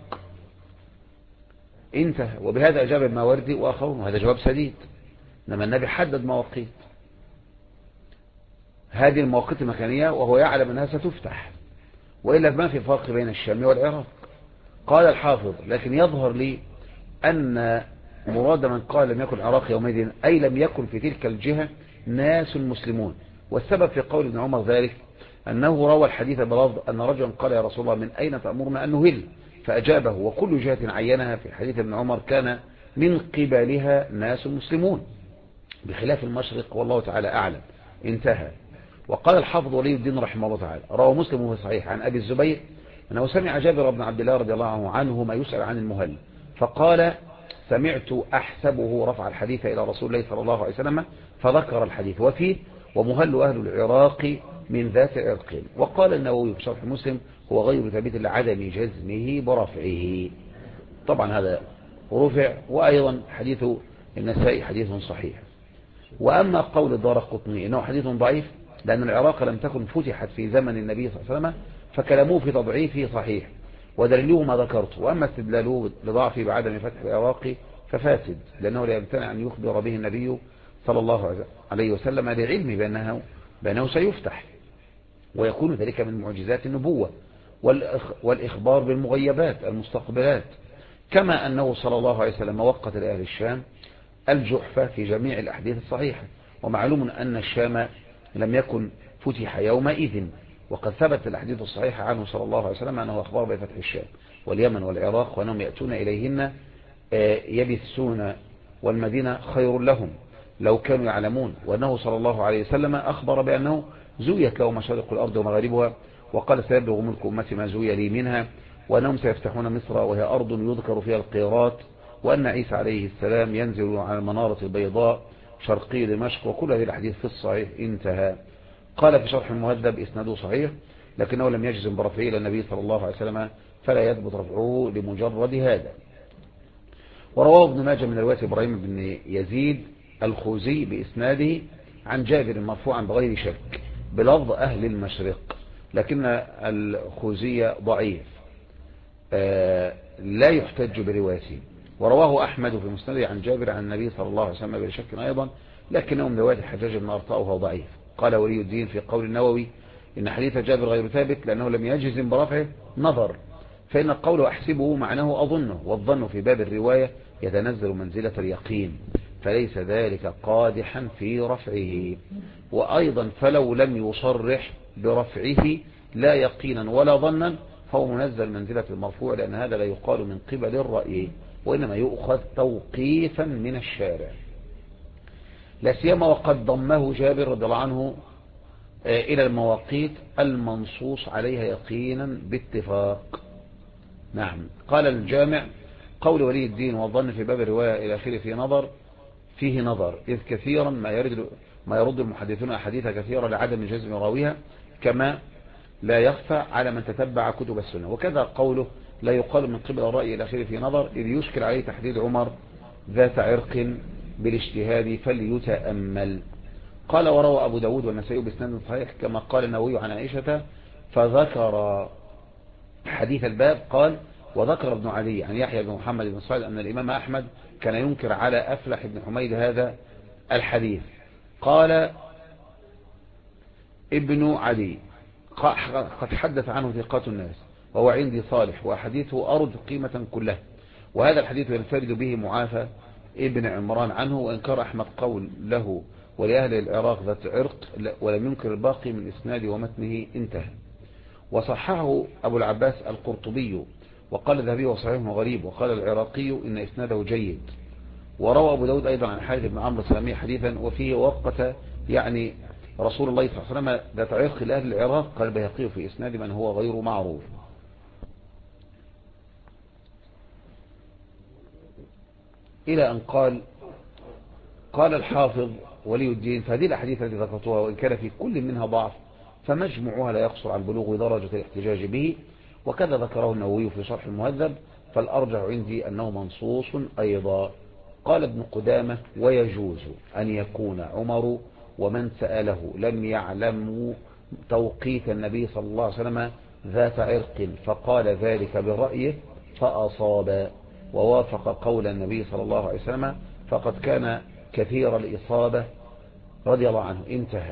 انتهى. وبهذا أجاب الماوردي وآخرون وهذا جواب سديد، إنما النبي حدد مواقيت هذه المواقيت المكانية وهو يعلم أنها ستفتح، وإلا ما في فرق بين الشام والعراق. قال الحافظ لكن يظهر لي أن مراد من قال لم يكن العراق يومئذ أي لم يكن في تلك الجهة ناس مسلمون. والسبب في قول ابن عمر ذلك أنه روى الحديث بلفظ أن رجلا قال يا رسول الله من أين تأمرنا أن نهل، فأجابه وكل جهة عينها في حديث ابن عمر كان من قبلها ناس مسلمون بخلاف المشرق والله تعالى أعلم انتهى. وقال الحافظ ولي الدين رحمه الله تعالى روى مسلم في صحيح عن أبي الزبير أنه سمع جابر بن عبد الله رضي الله عنه ما يسأل عن المهل فقال سمعت أحسبه رفع الحديث إلى رسول الله صلى الله عليه وسلم فذكر الحديث وفيه ومهل أهل العراق من ذات عرق. وقال النووي في شرح مسلم هو غير ثابت لعدم جزمه برفعه. طبعا هذا رفع، وأيضا حديث النسائي حديث صحيح. وأما قول الدارقطني إنه حديث ضعيف لأن العراق لم تكن فتحت في زمن النبي صلى الله عليه وسلم فكلامه في تضعيفه صحيح ودليله ما ذكرت. وأما استدلاله لضعفه بعدم فتح العراق ففاسد لأنه لا يمتنع أن يخبر به النبي صلى الله عليه وسلم لعلمه بأنه سيفتح، ويكون ذلك من معجزات النبوة والإخبار بالمغيبات المستقبلات، كما أنه صلى الله عليه وسلم وقت لأهل الشام الجحفة في جميع الأحاديث الصحيحة. ومعلوم أن الشام لم يكن فتح يومئذ، وقد ثبت الأحاديث الصحيحة عنه صلى الله عليه وسلم أنه أخبر بفتح الشام واليمن والعراق وأنهم يأتون إليهن يبثون والمدينة خير لهم لو كانوا يعلمون. وأنه صلى الله عليه وسلم أخبر بأنه زويت له مشارق الأرض ومغاربها وقال سيبلغ ملك أمتي ما زوي لي منها، وأنهم سيفتحون مصر وهي أرض يذكر فيها القيرات، وأن عيسى عليه السلام ينزل على المنارة البيضاء شرقي دمشق، وكل هذه الحديث في الصحيح انتهى. قال في شرح المهذب إسناده صحيح لكنه لم يجزم برفعه إلى النبي صلى الله عليه وسلم فلا يثبت رفعه لمجرد هذا. ورواه ابن ماجه من رواية إبراهيم بن يزيد الخوزي بإسناده عن جابر مرفوعا بغير شك بلفظ أهل المشرق، لكن الخوزي ضعيف لا يحتج بروايته. ورواه أحمد في مسنده عن جابر عن النبي صلى الله عليه وسلم بلا شك أيضا لكنه من رواية الحجاج بن أرطاء وهو ضعيف. قال ولي الدين في قول النووي إن حديث جابر غير ثابت لأنه لم يجزم برفعه نظر، فإن القول أحسبه معناه أظنه، والظن في باب الرواية يتنزل منزلة اليقين، فليس ذلك قادحا في رفعه. وأيضا فلو لم يصرح برفعه لا يقينا ولا ظنا فهو منزل منزلة المرفوع، لأن هذا لا يقال من قبل الرأي، وإنما يؤخذ توقيفا من الشارع، لا سيما وقد ضمه جابر رضي الله عنه إلى المواقيت المنصوص عليها يقينا باتفاق. نعم. قال الجامع: قول ولي الدين والظن في باب الرواية إلى آخره فيه نظر، إذ كثيرا ما يرد المحدثون أحاديث كثيرة لعدم جزم راويها، كما لا يخفى على من تتبع كتب السنة. وكذا قوله: لا يقال من قبل الرأي إلى آخره في نظر، إذ يشكل عليه تحديد عمر ذات عرق بالاجتهاد فليتأمل. قال: وروى أبو داود والنسائي بإسناد صحيح كما قال النووي عن عائشة، فذكر حديث الباب. قال: وذكر ابن علي عن يحيى بن محمد بن صالح أن الإمام أحمد كان ينكر على أفلح بن حميد هذا الحديث. قال ابن علي: قد حدث عنه ثقات الناس وهو عندي صالح، وحديثه أرد قيمة كلها، وهذا الحديث ينفرد به معافى ابن عمران عنه، وإنكار أحمد قول له ولأهل العراق ذات عرق، ولم ينكر الباقي من إسناد ومتنه. انتهى. وصححه أبو العباس القرطبي، وقال الذهبي وصحيح غريب، وقال العراقي إن إسناده جيد. وروى أبو داود أيضا عن حارث بن عمرو السلمي حديثا وفيه وقت يعني رسول الله صلى الله عليه وسلم ذات عرق لأهل العراق. قال البيهقي في إسناد من هو غير معروف. إلى أن قال الحافظ ولي الدين: فهذه الأحاديث التي ذكرتها وإن كان في كل منها ضعف فمجموعها لا يقصر عن بلوغ درجة الاحتجاج به، وكذا ذكره النووي في شرح المهذب، فالأرجح عندي أنه منصوص أيضا. قال ابن قدامة: ويجوز أن يكون عمر ومن سأله لم يعلموا توقيت النبي صلى الله عليه وسلم ذات عرق، فقال ذلك برأيه فأصاب ووافق قول النبي صلى الله عليه وسلم، فقد كان كثير الإصابة رضي الله عنه. انتهى.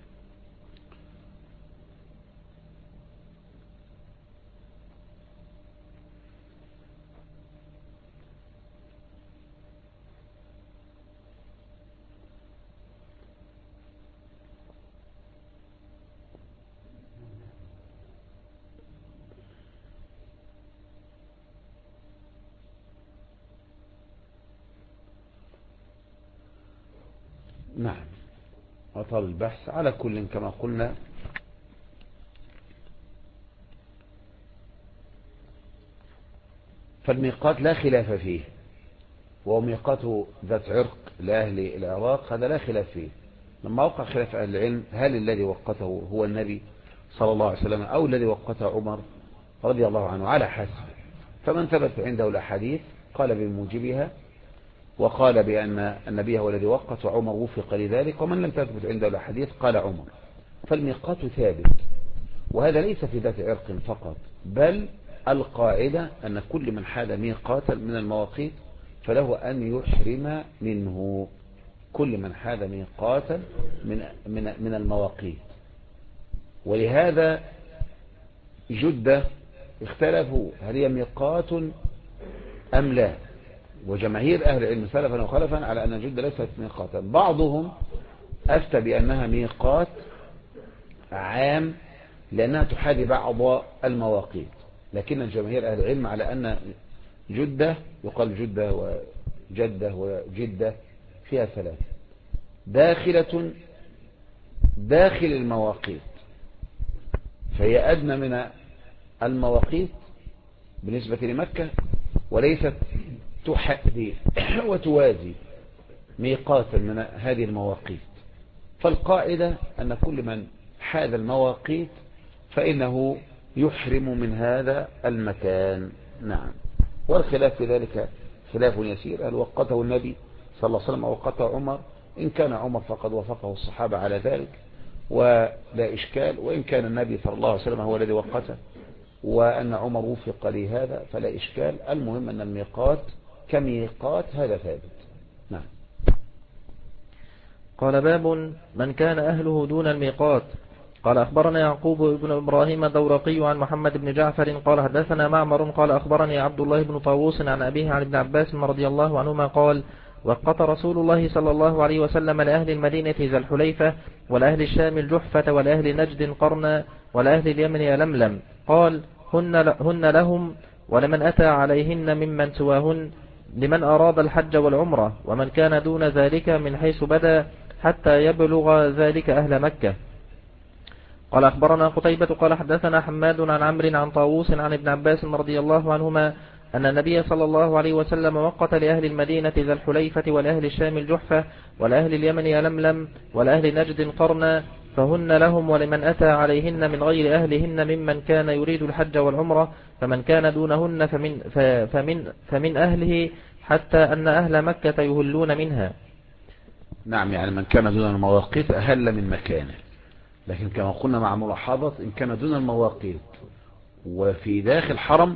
نعم. أطال البحث على كل كما قلنا. فالميقات لا خلاف فيه، وميقات ذات عرق لأهل العراق هذا لا خلاف فيه. لما وقع خلاف أهل العلم هل الذي وقته هو النبي صلى الله عليه وسلم أو الذي وقته عمر رضي الله عنه، على حسب. فمن ثبت عنده الأحاديث قال بموجبها وقال بأن النبي هو الذي وقت وعمر وفق لذلك، ومن لم تثبت عنده الأحاديث قال عمر. فالميقات ثابت، وهذا ليس في ذات عرق فقط، بل القاعدة أن كل من حال ميقاتا من المواقيت فله أن يحرم منه. كل من حال ميقاتا من المواقيت. ولهذا جدة اختلفوا هل هي ميقات أم لا، وجماهير أهل العلم سلفا وخلفا على أن جدة ليست ميقاتا. بعضهم أفتى بأنها ميقات عام لأنها تحاذي بعض المواقيت، لكن جماهير أهل العلم على أن جدة يقال جدة وجدة وجدة فيها ثلاث داخل المواقيت، فهي أدنى من المواقيت بالنسبة لمكة، وليست تحاذي وتوازي ميقاتا من هذه المواقيت. فالقاعدة أن كل من حاذ المواقيت فإنه يحرم من هذا المكان. نعم. والخلاف في ذلك خلاف يسير، هل وقته النبي صلى الله عليه وسلم وقته عمر؟ إن كان عمر فقد وافقه الصحابة على ذلك ولا إشكال، وإن كان النبي صلى الله عليه وسلم هو الذي وقته وأن عمر وفق لهذا فلا إشكال. المهم أن الميقات كميقات هذا ثابت. نعم. قال: باب من كان أهله دون الميقات قال أخبرنا يعقوب بن إبراهيم الدورقي عن محمد بن جعفر قال حدثنا معمر قال أخبرني عبد الله بن طاووس عن أبيه عن ابن عباس رضي الله عنهما قال وقت رسول الله صلى الله عليه وسلم لأهل المدينة ذا الحليفة ولأهل الشام الجحفة ولأهل نجد قرنا ولأهل اليمن يلملم قال هن لهم ولمن أتى عليهن ممن سواهن لمن أراد الحج والعمرة ومن كان دون ذلك من حيث بدا حتى يبلغ ذلك أهل مكة. قال أخبرنا قتيبة قال حدثنا حماد عن عمرو عن طاووس عن ابن عباس رضي الله عنهما أن النبي صلى الله عليه وسلم وقت لأهل المدينة ذا الحليفة ولأهل الشام الجحفة ولأهل اليمن يلملم ولأهل نجد قرنا فهن لهم ولمن أتى عليهن من غير أهلهن ممن كان يريد الحج والعمرة فمن كان دونهن فمن أهله حتى أن أهل مكة يهلون منها. نعم، يعني من كان دون المواقيت أهل من مكانه، لكن كما قلنا مع ملاحظة إن كان دون المواقيت وفي داخل حرم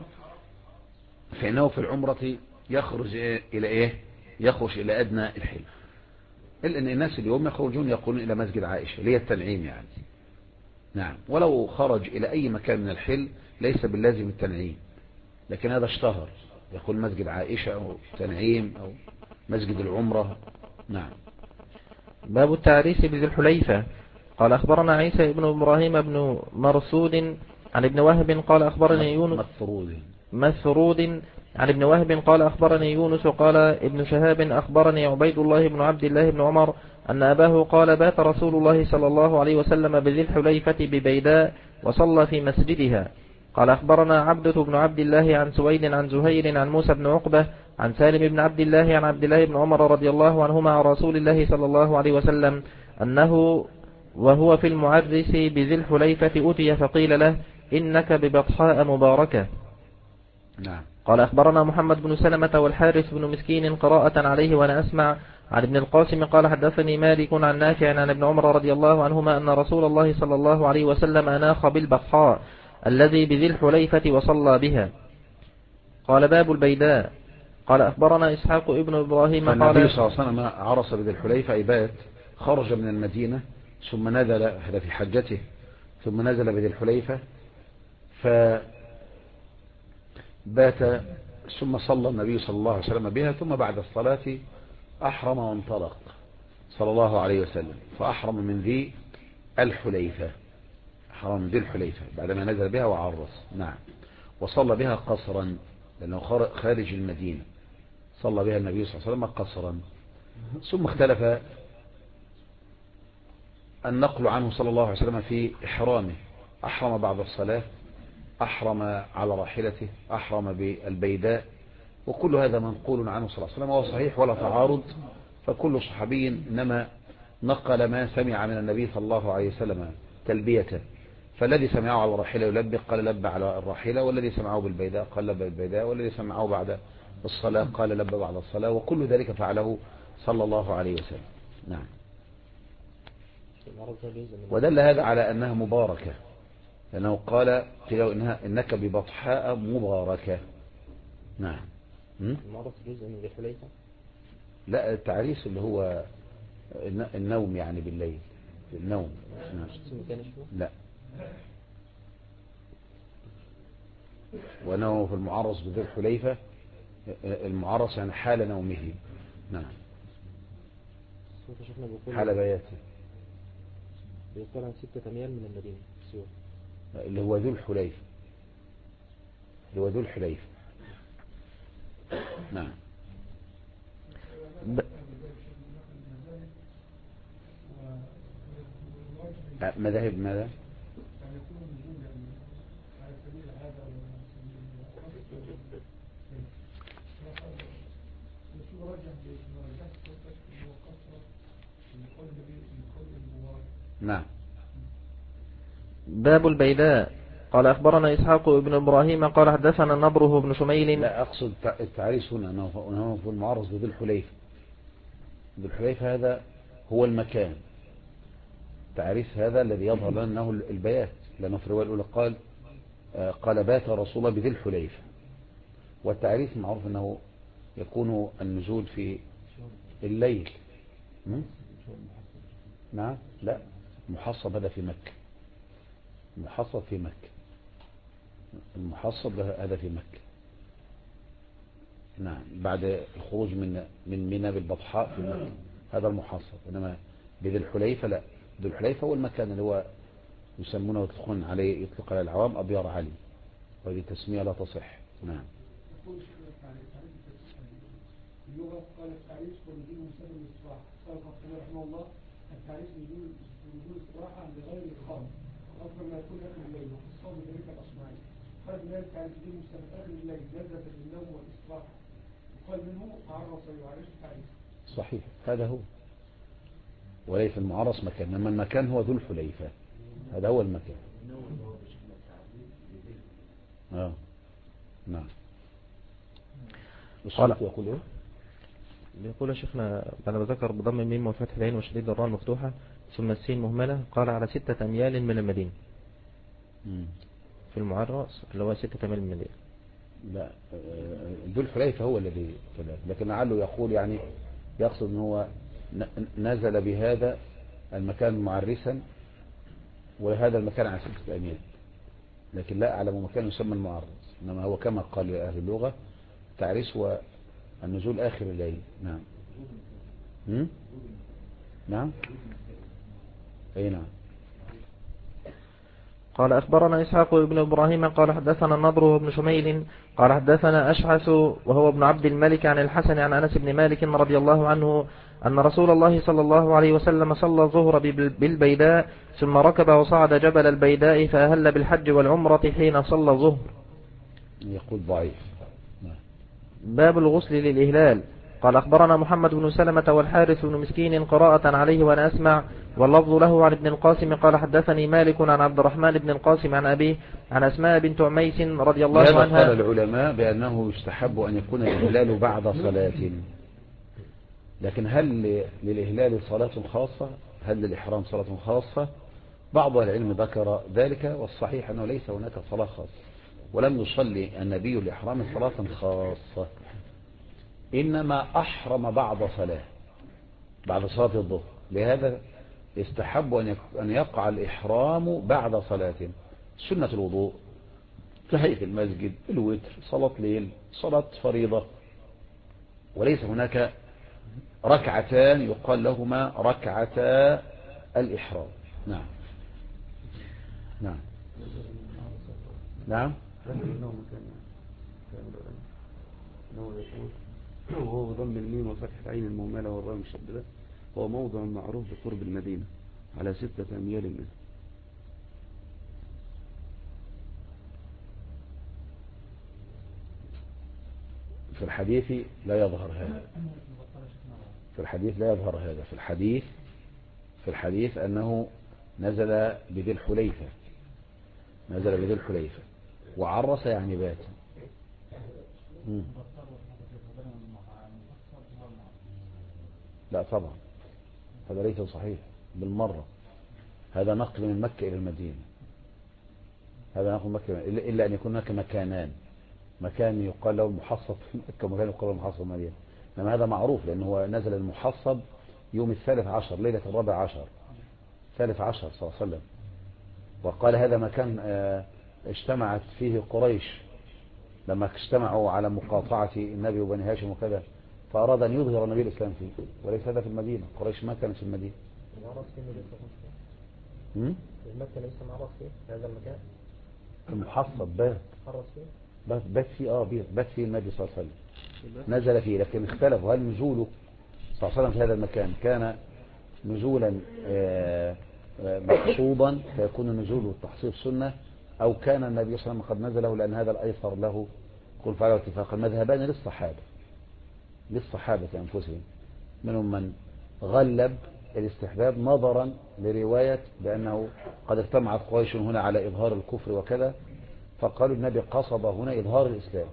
فإنه في العمرة يخرج إلى إيه؟ يخرج إلى أدنى الحل. إلا أن الناس اليوم يخرجون يقولون إلى مسجد عائشة ليه التنعيم يعني. نعم، ولو خرج إلى أي مكان من الحل ليس باللازم التنعيم، لكن هذا اشتهر يقول مسجد عائشة أو تنعيم أو مسجد العمرة. نعم. باب التعريس بذي الحليفة. قال أخبرنا عيسى بن إبراهيم بن مرصود عن ابن وهب قال أخبرني يونس مسرود عن ابن وهب قال أخبرني يونس قال ابن شهاب أخبرني عبيد الله بن عبد الله بن عمر أن أباه قال بات رسول الله صلى الله عليه وسلم بذي الحليفة ببيداء وصلى في مسجدها. قال أخبرنا عبدة بن عبد الله عن سويد عن زهير عن موسى بن عقبة عن سالم بن عبد الله عن عبد الله بن عمر رضي الله عنهما عن رسول الله صلى الله عليه وسلم أنه وهو في المعرس بذي الحليفة أتي فقيل له إنك ببطحاء مباركة. نعم. قال أخبرنا محمد بن سلمة والحارث بن مسكين قراءة عليه وأنا أسمع عن ابن القاسم قال حدثني مالك عن نافع عن ابن عمر رضي الله عنهما أن رسول الله صلى الله عليه وسلم أناخ بالبطحاء الذي بذي الحليفة وصلى بها. قال باب البيداء. قال أخبرنا إسحاق ابن إبراهيم قال النبي صلى الله عليه وسلم عرس بذي الحليفة عباد، خرج من المدينة ثم نزل، هذا في حجته، ثم نزل بذي الحليفة فبات، ثم صلى النبي صلى الله عليه وسلم بها، ثم بعد الصلاة أحرم وانطلق صلى الله عليه وسلم فأحرم من ذي الحليفة، أحرم من ذي الحليفة بعدما نزل بها وعرس. نعم. وصلى بها قصرا لأنه خارج المدينة، صلى بها النبي صلى الله عليه وسلم قصرا. ثم اختلف النقل عنه صلى الله عليه وسلم في إحرامه، أحرم بعد الصلاة، أحرم على راحلته، أحرم بالبيداء، وكل هذا منقول عنه صلى الله عليه وسلم وهو صحيح ولا تعارض، فكل صحابي إنما نقل ما سمع من النبي صلى الله عليه وسلم تلبيته، فالذي سمعه على الراحلة يلبي قال لبى على الراحلة، والذي سمعه بالبيداء قال لبى بالبيداء، والذي سمعه بعد الصلاة قال لبى بعد الصلاة، وكل ذلك فعله صلى الله عليه وسلم. نعم. ودل هذا على أنها مباركة، لأنه قال إنك ببطحاء مباركة. نعم. المعرس جزء من ذي الحليفة؟ لا، التعريس اللي هو النوم يعني بالليل، النوم. نعم. لا، وأنه في المعرس بذي الحليفة، المعرس يعني حال نومه. نعم. حال بياته. بيقول عن 6 أميال من المدينة سيوة، اللي هو ذو الحليفة، اللي هو ذو الحليفة. نعم. مذاهب ماذا؟ نعم. باب البيداء. قال أخبرنا إسحاق بن إبراهيم قال حدثنا نضره بن شميل. لا، أقصد التعريس هنا أنه في المعرض بذي الحليفة. ذي الحليفة هذا هو المكان، تعريس هذا الذي يظهر لنا أنه البيات، لأنه في الرواية الأولى قال بات رسول الله بذي الحليفة، والتعريس معروف أنه يكون النزول في الليل. نعم. لا، محصب هذا في مكة، المحصب في مكة. المحصب هذا في مكة. نعم، بعد الخروج من منى بالبطحاء في مكة، هذا المحصب. إنما بذي الحليفة لا، ذي الحليفة هو المكان اللي هو يسمونه ويطلقون عليه، يطلق على العوام أبيار علي، وهذه تسمية لا تصح. نعم. اللغة قال التعريف ونزول مسافر الاستراحة، قال القاسمي رحمه الله التعريف نزول استراحة لغير الخاص أفضل ما يكون آخر الليل وفي الصوم ذلك الأصمعي. قال بلال التعريف نزول مسافر آخر الليل لذة للنوم والاستراحة، وقال منه تعرف ويعرف التعريف. صحيح، هذا هو، وليس المعرس مكان، لما المكان هو ذو الحليفة، هذا هو المكان. نعم. الصوت يقول ايه؟ يقول شيخنا بعد ما ذكر بضم الميم وفتح العين وشديد الراء المفتوحة ثم السين مهملة، قال على 6 أميال من المدينة. في المعرس اللي هو 6 أميال من المدينة. لا، ذو الحليفة هو الذي كذلك، لكن لعله يقول يعني يقصد ان هو نزل بهذا المكان معرسا وهذا المكان على 6 أميال، لكن لا أعلم مكان يسمى المعرس، إنما هو كما قال أهل اللغة تعريس والنزول آخر الليل. نعم. نعم. أي نعم. قال أخبرنا إسحاق بن إبراهيم قال حدثنا النضر بن شميل قال حدثنا أشعث وهو ابن عبد الملك عن الحسن عن أنس بن مالك رضي الله عنه أن رسول الله صلى الله عليه وسلم صلى الظهر بالبيداء ثم ركب وصعد جبل البيداء فأهل بالحج والعمرة حين صلى الظهر. يقول ضعيف. باب الغسل للإهلال. قال أخبرنا محمد بن سلمة والحارث بن مسكين قراءة عليه وأنا أسمع واللفظ له عن ابن القاسم قال حدثني مالك عن عبد الرحمن بن القاسم عن أبيه عن أسماء بنت عميس رضي الله عنها. قال العلماء بأنه يستحب أن يكون الإهلال بعد صلاة، لكن هل للإهلال صلاة خاصة؟ هل للإحرام صلاة خاصة؟ بعض العلم ذكر ذلك، والصحيح أنه ليس هناك صلاة خاصة، ولم يصلي النبي الإحرام صلاة خاصة، إنما أحرم بعد صلاة، بعد صلاة الظهر. لهذا يستحب أن يقع الإحرام بعد صلاة، سنة الوضوء، تحية المسجد، الوتر، صلاة ليل، صلاة فريضة، وليس هناك ركعتان يقال لهما ركعتا الإحرام. نعم. نعم. نعم. وهو ضم الميم وفتح العين المهملة والراء المشددة، هو موضع معروف بقرب المدينة على 6 أميال منه. في الحديث لا يظهر هذا، في الحديث لا يظهر هذا، في الحديث أنه نزل بذي الحليفة، نزل بذي الحليفة وعرس يعني بات. لا طبعا، هذا ليس صحيح بالمرة، هذا نقل من مكة إلى المدينة، هذا نقل من مكة، إلا أن يكون هناك مكانان، مكان يقال له المحصب في مكة ومكان يقال له المحصب في المدينة، إنما هذا معروف لأنه هو نزل المحصب يوم 13 ليلة 14 13 صلى الله عليه وسلم، وقال هذا مكان اجتمعت فيه قريش لما اجتمعوا على مقاطعة النبي وبني هاشم وكذا، فأراد أن يظهر النبي الإسلام فيه، وليس هذا في المدينة، قريش ما كانت في المدينة. مكة ليس معرس فيه هذا المكان، المحصب بات فيه النبي صلى الله عليه وسلم، نزل فيه، لكن اختلفوا هل نزوله صلى الله عليه وسلم في هذا المكان كان نزولا مقصودا فيكون نزوله التحصيل سنة، أو كان النبي صلى الله عليه وسلم قد نزله لأن هذا الأيسر له، قل فعله اتفاقا. المذهبان للصحابة أنفسهم، منهم من غلب الاستحباب نظرا لرواية بأنه قد اجتمعت قريش هنا على إظهار الكفر وكذا، فقالوا النبي قصد هنا إظهار الإسلام،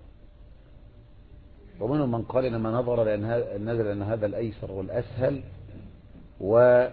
ومنهم من قال إنما نظر نزل أن هذا الأيسر والأسهل و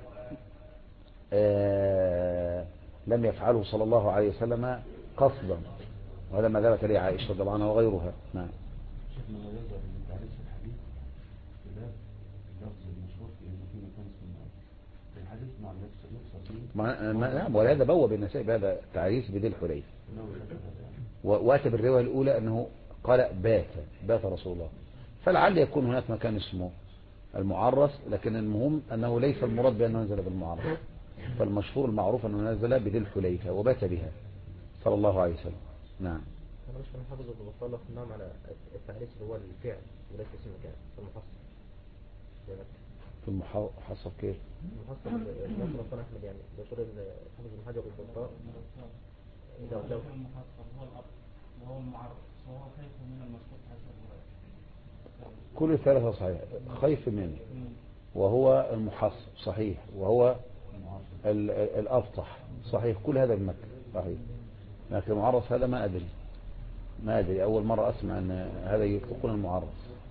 لم يفعله صلى الله عليه وسلم قصدا، وهذا ما ذهبت إليه عائشة رضي الله عنها وغيرها. نعم. شيخنا لا يظهر من تعريف الحديث كده اللفظ المشهور في انه في مكان اسمه الحديث مع نعم، ولهذا بوب النسائي بهذا تعريس بذي الحليفة. واتى بالرواية الأولى أنه قال بات رسول الله، فلعل يكون هناك مكان اسمه المعرس، لكن المهم أنه ليس المراد بأنه نزل بالمعرس، فالمشهور المعروف أنه نزل بذي الحليفة وبات بها صلى الله عليه وسلم. نعم. أنا مش من حافظ المصطلح نعم على التعريف اللي هو الفعل وليس اسم المكان في المحصل. في المحصل كيف؟ المحصل المصطلح صنع أحمد يعني بشور حافظ بن حجر والبطاء إذا أخذوا المحصل هو الأب وهو المعرف وهو خيف من المسقوط حسب كل الثلاثة صحيح، خيف منه وهو المحصل صحيح، وهو الأبطح صحيح، كل هذا المكة صحيح، لكن المعرس هذا ما أدري أول مرة أسمع أن هذا يطلقون المعرس،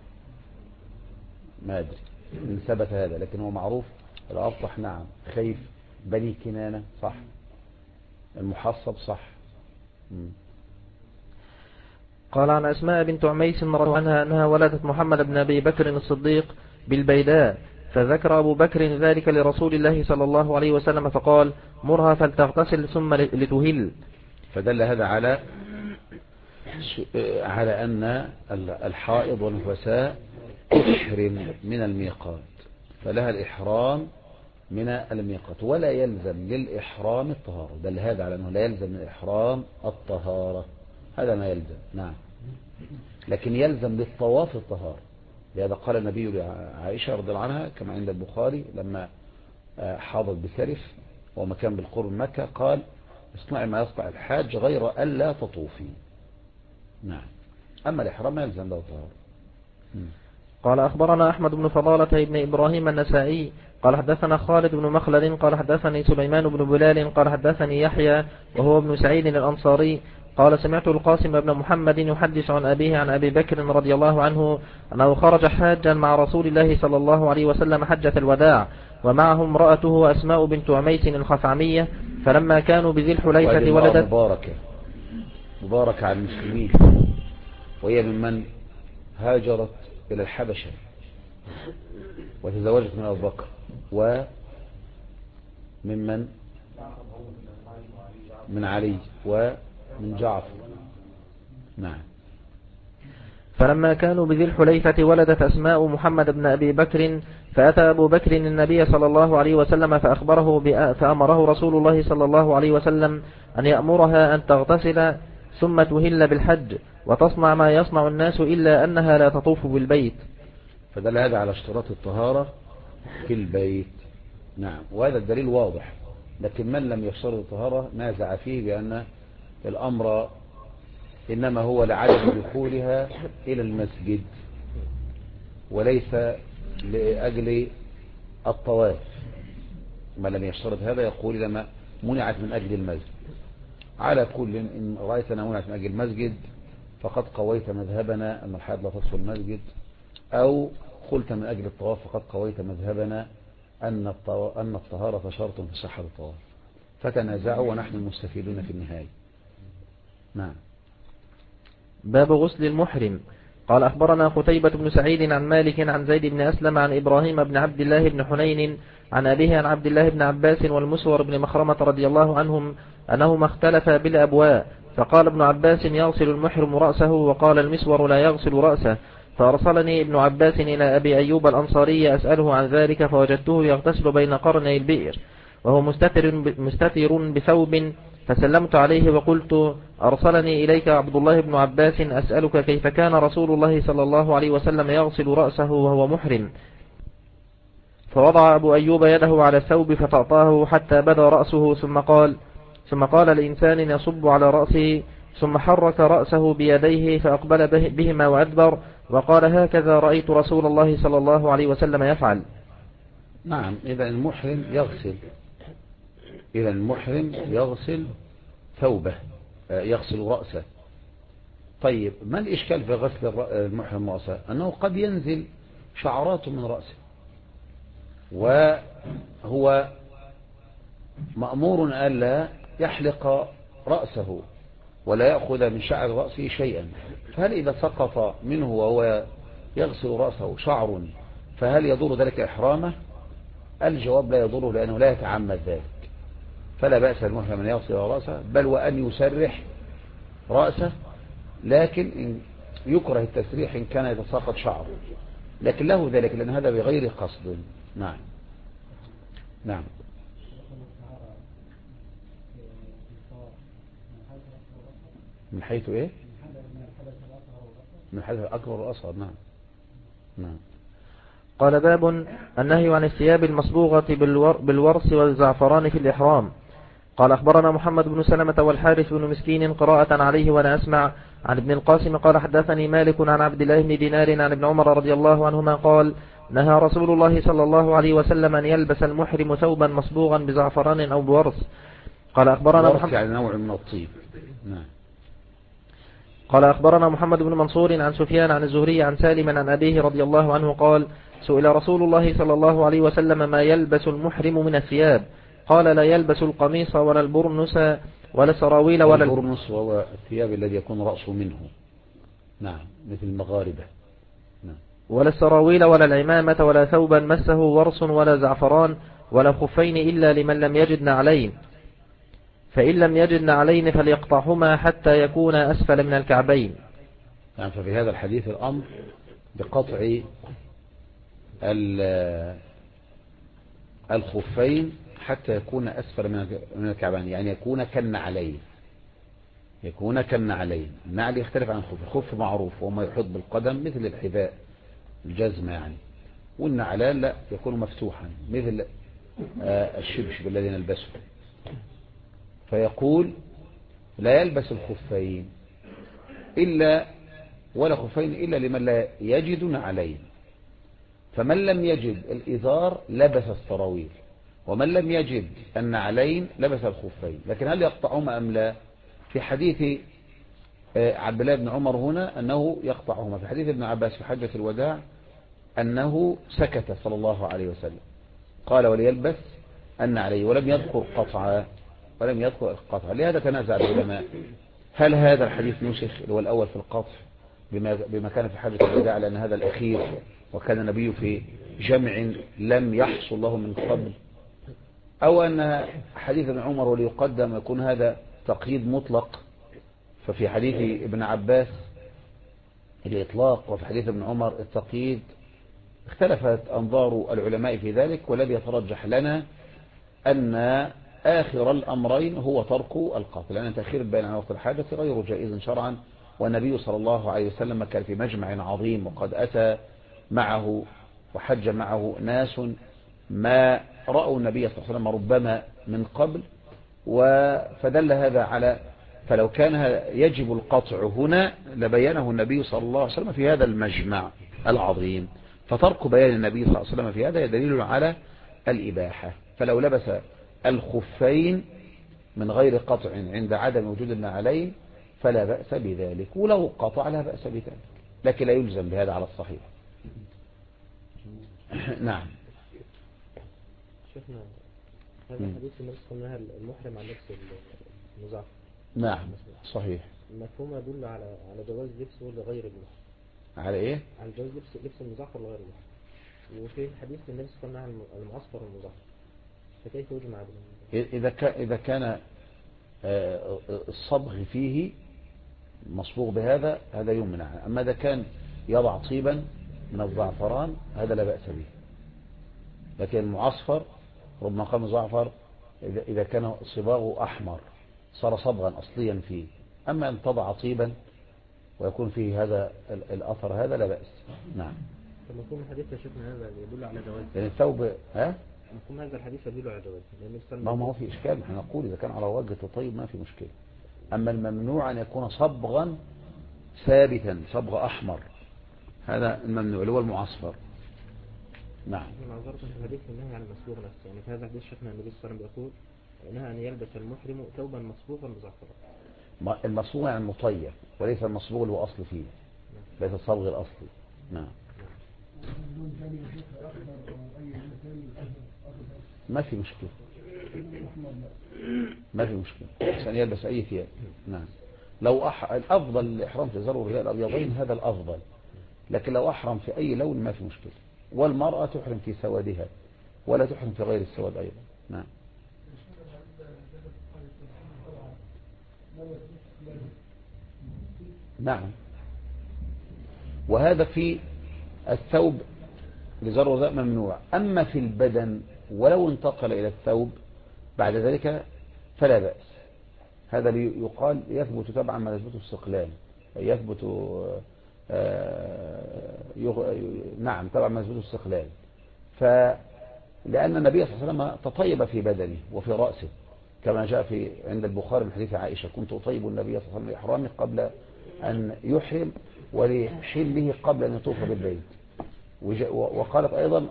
ما أدري إن ثبت هذا، لكن هو معروف الأبطح نعم، خيف بني كنانة صح، المحصب صح. قال عن أسماء بنت عميس رضي الله عنها أنها ولدت محمد بن أبي بكر الصديق بالبيداء، فذكر أبو بكر ذلك لرسول الله صلى الله عليه وسلم فقال مرها فلتغتسل ثم لتهل. فدل هذا على أن الحائض والنفساء تحرم من الميقات، فلها الإحرام من الميقات، ولا يلزم للإحرام الطهارة، دل هذا على أنه لا يلزم من الإحرام الطهارة، هذا ما يلزم نعم، لكن يلزم للطواف الطهارة. لهذا قال النبي لعائشة رضي الله عنها كما عند البخاري لما حاضت بسرف ومكان بالقرب من مكة، قال اصنعي ما يصنع الحاج غير ألا تطوفي. نعم، أما الإحرام ما يلزم له الطهارة. قال أخبرنا أحمد بن فضالة بن إبراهيم النسائي قال حدثنا خالد بن مخلد قال حدثني سليمان بن بلال قال حدثني يحيى وهو ابن سعيد الأنصاري قال سمعت القاسم بن محمد يحدث عن أبيه عن أبي بكر رضي الله عنه أنه خرج حاجا مع رسول الله صلى الله عليه وسلم حجة الوداع، ومعه امرأته أسماء بنت عميس الخثعمية، فلما كانوا بذي الحليفة ولدت مباركة على المسلمين، وهي ممن هاجرت إلى الحبشة وتزوجت من أبو بكر، وممن من علي ومن جعفر. نعم. فلما كانوا بذي الحليفة ولدت أسماء محمد بن أبي بكر، فأتى أبو بكر النبي صلى الله عليه وسلم فأمره رسول الله صلى الله عليه وسلم أن يأمرها أن تغتسل ثم تهل بالحج وتصنع ما يصنع الناس إلا أنها لا تطوف بالبيت. فدل هذا على اشتراط الطهارة في البيت. نعم، وهذا الدليل واضح، لكن من لم يشترط الطهارة نازع فيه بأن الأمر إنما هو لعدم دخولها إلى المسجد وليس لأجل الطواف. من لم يشترط هذا يقول لما منعت من أجل المسجد. على كل إن رأيتنا منعت من أجل المسجد فقد قويت مذهبنا أن الحائض لا تدخل المسجد، أو قلت من أجل الطواف فقد قويت مذهبنا أن الطهارة شرط في صحة الطواف، فتنازعوا ونحن المستفيدون في النهاية. نعم. باب غسل المحرم. قال أخبرنا قتيبة بن سعيد عن مالك عن زيد بن أسلم عن إبراهيم بن عبد الله بن حنين عن أبيه عن عبد الله بن عباس والمسور بن مخرمة رضي الله عنهم أنهما اختلفا بالأبواء، فقال ابن عباس يغسل المحرم رأسه، وقال المسور لا يغسل رأسه، فأرسلني ابن عباس إلى أبي أيوب الأنصاري أسأله عن ذلك، فوجدته يغتسل بين قرني البئر وهو مستتر بثوب، فسلمت عليه وقلت أرسلني إليك عبد الله بن عباس أسألك كيف كان رسول الله صلى الله عليه وسلم يغسل رأسه وهو محرم؟ فوضع أبو أيوب يده على الثوب فتأطاه حتى بدا رأسه، ثم قال الإنسان يصب على رأسه، ثم حرك رأسه بيديه فأقبل بهما وأدبر، وقال هكذا رأيت رسول الله صلى الله عليه وسلم يفعل. نعم، إذا المحرم يغسل ثوبه، يغسل رأسه. طيب، ما الإشكال في غسل المحرم رأسه؟ أنه قد ينزل شعرات من رأسه، وهو مأمور ألا يحلق رأسه ولا يأخذ من شعر رأسه شيئا، فهل إذا سقط منه وهو يغسل رأسه شعر فهل يضر ذلك إحرامه؟ الجواب لا يضره لأنه لا يتعمد ذلك، فلا بأس المحرم أن يغسل رأسه، بل وأن يسرح رأسه، لكن يكره التسريح إن كان يتساقط شعره، لكن له ذلك لأن هذا بغير قصد. نعم نعم. من حيث إيه؟ من حيث الأكبر والأصغر. نعم نعم. قال باب النهي عن الثياب المصبوغة بالورس والزعفران في الإحرام. قال أخبرنا محمد بن سلمة والحارث بن مسكين قراءة عليه ولا أسمع عن ابن القاسم قال حدثني مالك عن عبد الله بن دينار عن ابن عمر رضي الله عنهما قال نهى رسول الله صلى الله عليه وسلم أن يلبس المحرم ثوبا مصبوغا بزعفران أو بورس. قال أخبرنا محمد يعني نوع من الطيب. نعم. قال أخبرنا محمد بن منصور عن سفيان عن الزهري عن سالم عن أبيه رضي الله عنه قال سئل رسول الله صلى الله عليه وسلم ما يلبس المحرم من الثياب قال لا يلبس القميص ولا البرنس ولا السراويل ولا البرنس وهو الثياب الذي يكون رأسه منه. نعم مثل المغاربة. نعم. ولا السراويل ولا العمامة ولا ثوبا مسه ورس ولا زعفران ولا خفين إلا لمن لم يجد نعلين فإن لم يجد نعلين فليقطعهما حتى يكون أسفل من الكعبين. يعني ففي هذا الحديث الأمر بقطع الخفين حتى يكون أسفل من الكعبين، يعني يكون كالنعلين. يكون كالنعلين. النعل يختلف عن الخف. الخف معروف وما يحط بالقدم مثل الحذاء الجزمة يعني، والنعلان لا يكون مفتوحا مثل الشبشب الذي نلبسه. فيقول لا يلبس الخفين ولا خفين إلا لمن لا يجد نعلين، فمن لم يجد الإزار لبس السراويل، ومن لم يجد النعلين لبس الخفين. لكن هل يقطعهما أم لا؟ في حديث عبد الله بن عمر هنا أنه يقطعهما، في حديث ابن عباس في حجة الوداع أنه سكت صلى الله عليه وسلم قال وليلبس النعلين ولم يذكر القطع. لهذا تنازع العلماء هل هذا الحديث نسخ اللي هو الأول في القطع بما كان في حجة الوداع لأن هذا الأخير وكان النبي في جمع لم يحصل له من قبل، أو أن حديث ابن عمر وليقدم يكون هذا تقييد مطلق، ففي حديث ابن عباس الإطلاق وفي حديث ابن عمر التقييد. اختلفت أنظار العلماء في ذلك، والذي يترجح لنا أن آخر الأمرين هو ترك القطع، لأن تأخير البيان عن وقت الحاجة غير جائز شرعا، والنبي صلى الله عليه وسلم كان في مجمع عظيم وقد أتى معه وحج معه ناس ما رأوا النبي صلى الله عليه وسلم ربما من قبل، فدل هذا على فلو كان يجب القطع هنا لبينه النبي صلى الله عليه وسلم في هذا المجمع العظيم، فترك بيان النبي صلى الله عليه وسلم في هذا دليل على الإباحة. فلو لبس الخفين من غير قطع عند عدم وجود النعلين فلا بأس بذلك، ولو قطع لا بأس بذلك، لكن لا يلزم بهذا على الصحيح. نعم. شفنا هذا الحديث النبي قلناها المحرم عن لبس المزعفر. نعم صحيح. المفهوم يدل على جواز لبسه لغير المحرم. على ايه؟ على جواز لبس المزعفر لغير المحرم. وفي حديث النبي قلنا عن المعصفر والمزعفر، فكيف يجمع بينهم؟ إذا كان الصبغ فيه مصبوغ بهذا هذا يمنع، أما إذا كان يضع طيبا من الزعفران هذا لا بأس به. لكن المعصفر ربما قام زعفر إذا كان صباغه أحمر صار صبغا أصليا فيه، أما أن تضع طيبا ويكون فيه هذا الأثر هذا لا بأس. نعم. فمفهوم الحديث شفنا هذا يدل على جواز. يعني الثوب مفهوم هذا الحديث يدل على جواز. ما هو في إشكال، احنا نقول إذا كان على وجه الطيب ما في مشكلة، أما الممنوع أن يكون صبغا ثابتا صبغ أحمر هذا الممنوع اللي هو المعصفر. نعم. أنا عذرت في الحديث النهي عن المصبوغ نفسه، يعني في هذا الحديث شفنا النبي صلى الله عليه وسلم يقول نهى أن يلبس المحرم ثوبا مصبوغا بزعفران. المصبوغ يعني المطيب وليس المصبوغ اللي هو أصل فيه، ليس الصبغ الأصلي. نعم. ما في مشكلة، ما في مشكلة عشان يلبس أي ثياب. نعم. لو الأفضل الإحرام في الزر والرداء الأبيضين هذا الأفضل، لكن لو أحرم في أي لون ما في مشكلة. والمرأة تحرم في سوادها ولا تحرم في غير السواد أيضا. نعم. نعم. وهذا في الثوب لزر وذاء ممنوع. أما في البدن ولو انتقل إلى الثوب بعد ذلك فلا بأس. هذا يقال يثبت تبعا ما يثبت استقلال، يثبت نعم تبعا ما يثبت استقلال. لأن النبي صلى الله عليه وسلم تطيب في بدنه وفي رأسه كما جاء في عند البخاري من حديث عائشة: كنت أطيب النبي صلى الله عليه وسلم لإحرامه قبل أن يحرم ولحله قبل أن يطوف بالبيت. وقالت أيضا: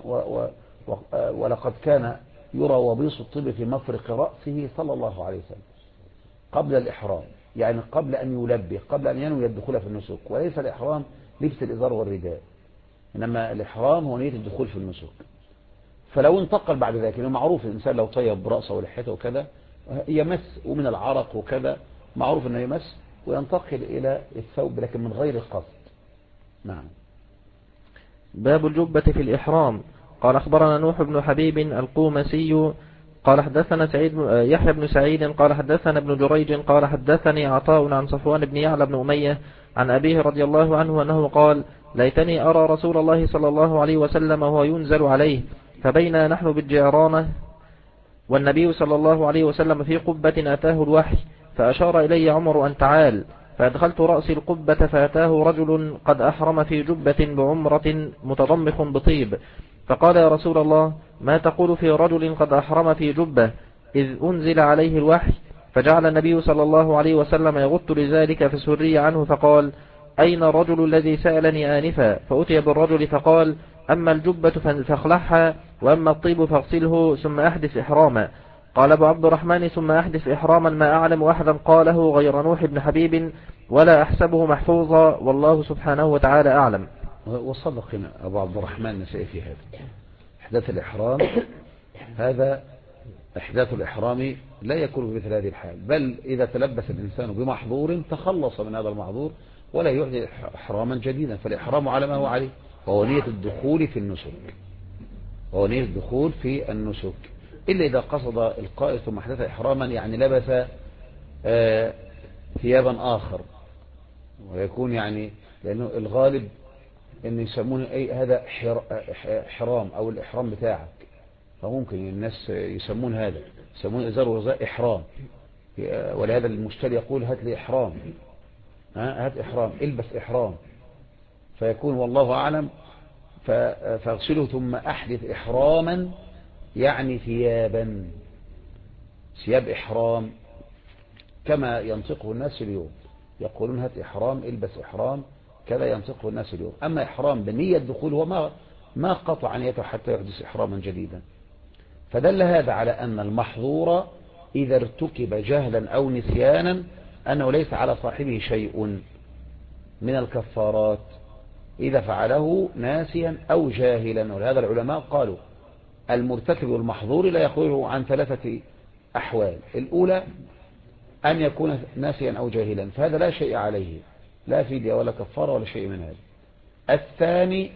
ولقد كان يرى وبيص الطيب في مفرق رأسه صلى الله عليه وسلم قبل الإحرام، يعني قبل أن يلبي، قبل أن ينوي الدخول في النسك. وليس الإحرام لبس الإزار والرداء، إنما الإحرام هو نية الدخول في النسك. فلو انتقل بعد ذلك، لأنه معروف الإنسان لو طيب برأسه ولحيته وكذا يمس، ومن العرق وكذا معروف أنه يمس وينتقل إلى الثوب لكن من غير القصد. نعم. باب الجبة في الإحرام. قال أخبرنا نوح بن حبيب القومسي قال حدثنا يحيى بن سعيد قال حدثنا ابن جريج قال حدثني عطاء عن صفوان بن يعلى بن أمية عن أبيه رضي الله عنه أنه قال: ليتني أرى رسول الله صلى الله عليه وسلم وهو ينزل عليه، فبينا نحن بالجعرانة والنبي صلى الله عليه وسلم في قبة أتاه الوحي، فأشار إلي عمر أن تعال، فأدخلت رأسي القبة فأتاه رجل قد أحرم في جبة بعمرة متضمخ بطيب، فقال: يا رسول الله، ما تقول في رجل قد أحرم في جبة إذ أنزل عليه الوحي؟ فجعل النبي صلى الله عليه وسلم يغط لذلك فسري عنه، فقال: أين الرجل الذي سألني آنفا؟ فأتي بالرجل فقال: أما الجبة فاخلعها، وأما الطيب فاغسله ثم أحدث إحراما. قال أبو عبد الرحمن: ثم أحدث إحراما ما أعلم أحدا قاله غير نوح بن حبيب ولا أحسبه محفوظا، والله سبحانه وتعالى أعلم. وصدق هنا أبو عبد الرحمن نسائي في هذا. إحداث الإحرام هذا إحداث الإحرام لا يكون بمثل هذه الحال، بل إذا تلبس الإنسان بمحظور تخلص من هذا المحظور ولا يحدث إحراما جديدا. فالإحرام على ما هو عليه، وهو نية الدخول في النسك، وهو نية الدخول في النسك، إلا إذا قصد القائد ثم أحدث إحراما، يعني لبس ثيابا آخر، ويكون يعني لأنه الغالب أن يسمونه هذا حرام أو الإحرام بتاعك، فممكن الناس يسمون هذا، يسمون إزار ورداء إحرام، ولهذا المشتري يقول: هات لي إحرام، هات إحرام، البس إحرام، فيكون والله أعلم فاغسله ثم أحدث إحراما، يعني ثيابا، ثياب إحرام كما ينطقه الناس اليوم، يقولون هات إحرام، البس إحرام، كذا ينطقه الناس اليوم. أما إحرام بنية الدخول هو ما قطع نيته حتى يحدث إحراما جديدا. فدل هذا على أن المحظور إذا ارتكب جهلا أو نسيانا أنه ليس على صاحبه شيء من الكفارات إذا فعله ناسيا أو جاهلا. ولهذا العلماء قالوا: المرتكب المحظور لا يخرج عن 3 أحوال: الأولى أن يكون ناسيا أو جاهلا، فهذا لا شيء عليه، لا فدية ولا كفارة ولا شيء من هذا. الثاني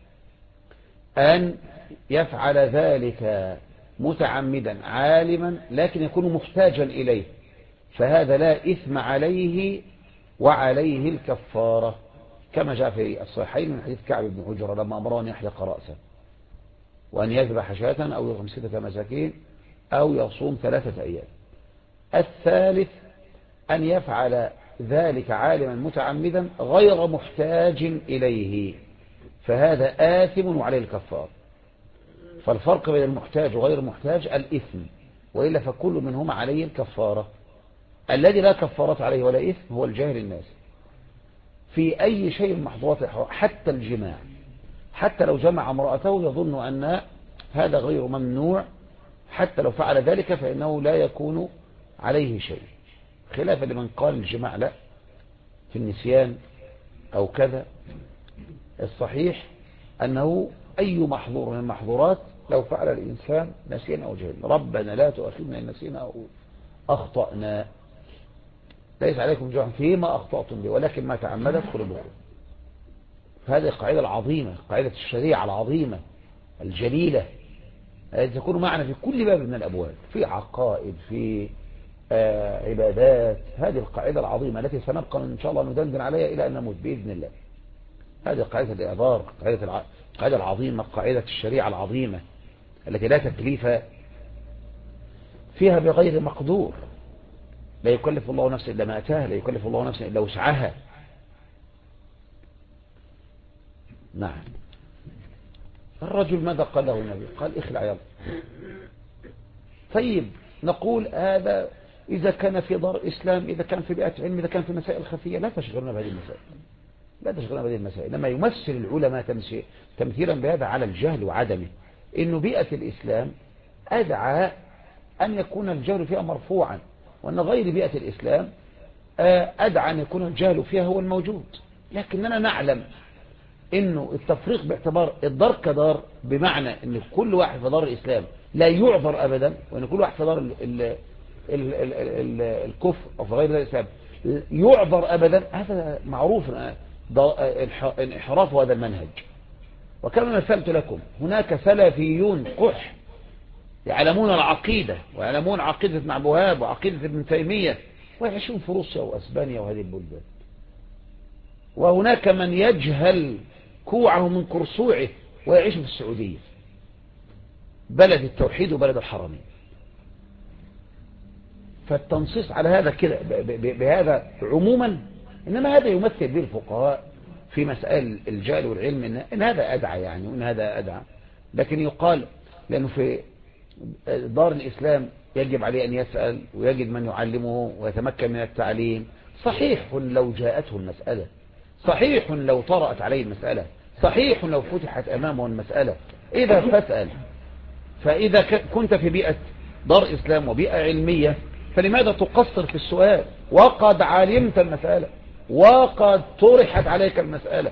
أن يفعل ذلك متعمدا عالما لكن يكون محتاجا إليه، فهذا لا إثم عليه وعليه الكفارة، كما جاء في الصحيحين من حديث كعب بن عجرة لما أمره أن يحلق رأسه وأن يذبح شاة أو يطعم 6 مساكين أو يصوم 3 أيام. الثالث أن يفعل ذلك عالما متعمدا غير محتاج إليه، فهذا آثم وعليه الكفار. فالفرق بين المحتاج وغير المحتاج الإثم، وإلا فكل منهما عليه الكفارة. الذي لا كفارة عليه ولا إثم هو الجاهل الناس في أي شيء من محظورات الإحرام، حتى الجماع، حتى لو جمع امرأته يظن أن هذا غير ممنوع، حتى لو فعل ذلك فإنه لا يكون عليه شيء، خلافا لمن قال الجماع لا في النسيان أو كذا. الصحيح أنه أي محظور من المحظورات لو فعل الإنسان نسيان أو جهل، ربنا لا تؤاخذنا إن نسينا أو أخطأنا، ليس عليكم جرح فيما أخطأتم به ولكن ما تعمدت قلوبكم. هذه القاعدة العظيمة، قاعدة الشريعة العظيمة الجليلة تكون معنا في كل باب من الأبواب، في عقائد، في عبادات. هذه القاعدة العظيمة التي سنبقى إن شاء الله ندندن عليها إلى أن نموت بإذن الله. هذه قاعدة الإعذار، قاعدة العظيمة، قاعدة الشريعة العظيمة التي لا تكليف فيها بغير مقدور. لا يكلف الله نفسا إلا ما أتاها، لا يكلف الله نفسا إلا وسعها. نعم. الرجل ماذا قال له النبي؟ قال اخلع يلا. طيب نقول هذا إذا كان في دار إسلام، إذا كان في بيئة علم، إذا كان في مسائل خفية، لا تشغلنا بهذه المسائل، لا تشغلنا بهذه المسائل. لما يمثل العلماء تمثيلا بهذا على الجهل وعدمه، إنه بيئة الإسلام أدعى أن يكون الجهل فيها مرفوعا، وأن غير بيئة الإسلام أدعى أن يكون الجهل فيها هو الموجود. لكننا نعلم إنه التفريق باعتبار الدار كدار، بمعنى أن كل واحد في دار الإسلام لا يعذر أبدا، وأن كل واحد في دار الكفر أو في غير دار الإسلام يعذر أبدا. هذا معروف انحراف هذا المنهج. وكما مثلت لكم هناك سلفيون قح يعلمون العقيدة ويعلمون عقيدة ابن عبد الوهاب وعقيدة ابن تيمية ويعيشون في روسيا وأسبانيا وهذه البلدان. وهناك من يجهل كوعه من كرسوعه ويعيش في السعودية، بلد التوحيد وبلد الحرمين. فالتنصيص على هذا كده بهذا عموما، إنما هذا يمثل به الفقهاء في مسائل الجهل والعلم إن هذا أدعى يعني، وإن هذا أدعى. لكن يقال لأنه في دار الإسلام يجب عليه أن يسأل ويجد من يعلمه ويتمكن من التعليم. صحيح لو جاءته المسألة، صحيح لو طرأت عليه المسألة، صحيح لو فتحت أمامه المسألة، إذا فاسأل. فإذا كنت في بيئة دار إسلام وبيئة علمية فلماذا تقصر في السؤال وقد علمت المسألة وقد طرحت عليك المسألة؟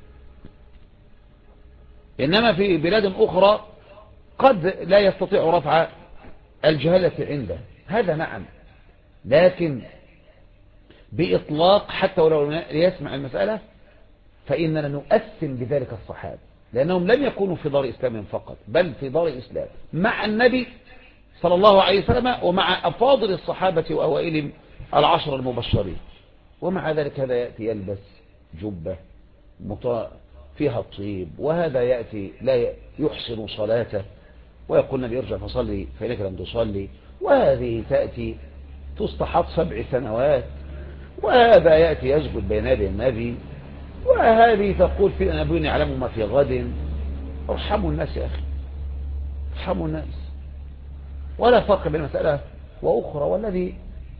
إنما في بلاد أخرى قد لا يستطيع رفع الجهالة عنده، هذا نعم، لكن بإطلاق حتى ولو يسمع المسألة فإننا نؤثم بذلك الصحابة، لأنهم لم يكونوا في دار إسلام فقط، بل في دار الإسلام مع النبي صلى الله عليه وسلم ومع أفاضل الصحابة وأوائل العشر المبشرين. ومع ذلك هذا يأتي يلبس جبة فيها الطيب، وهذا يأتي لا يحسن صلاته ويقول النبي ارجع فصلي فإنك لم تصلي، وهذه تأتي تستحط 7 سنوات، وهذا يأتي يسجد بين يدي النبي، وهذه تقول في نبي يعلم ما في غد. ارحموا الناس يا أخي، ارحموا الناس، ولا فرق بين مسألة وأخرى. والذي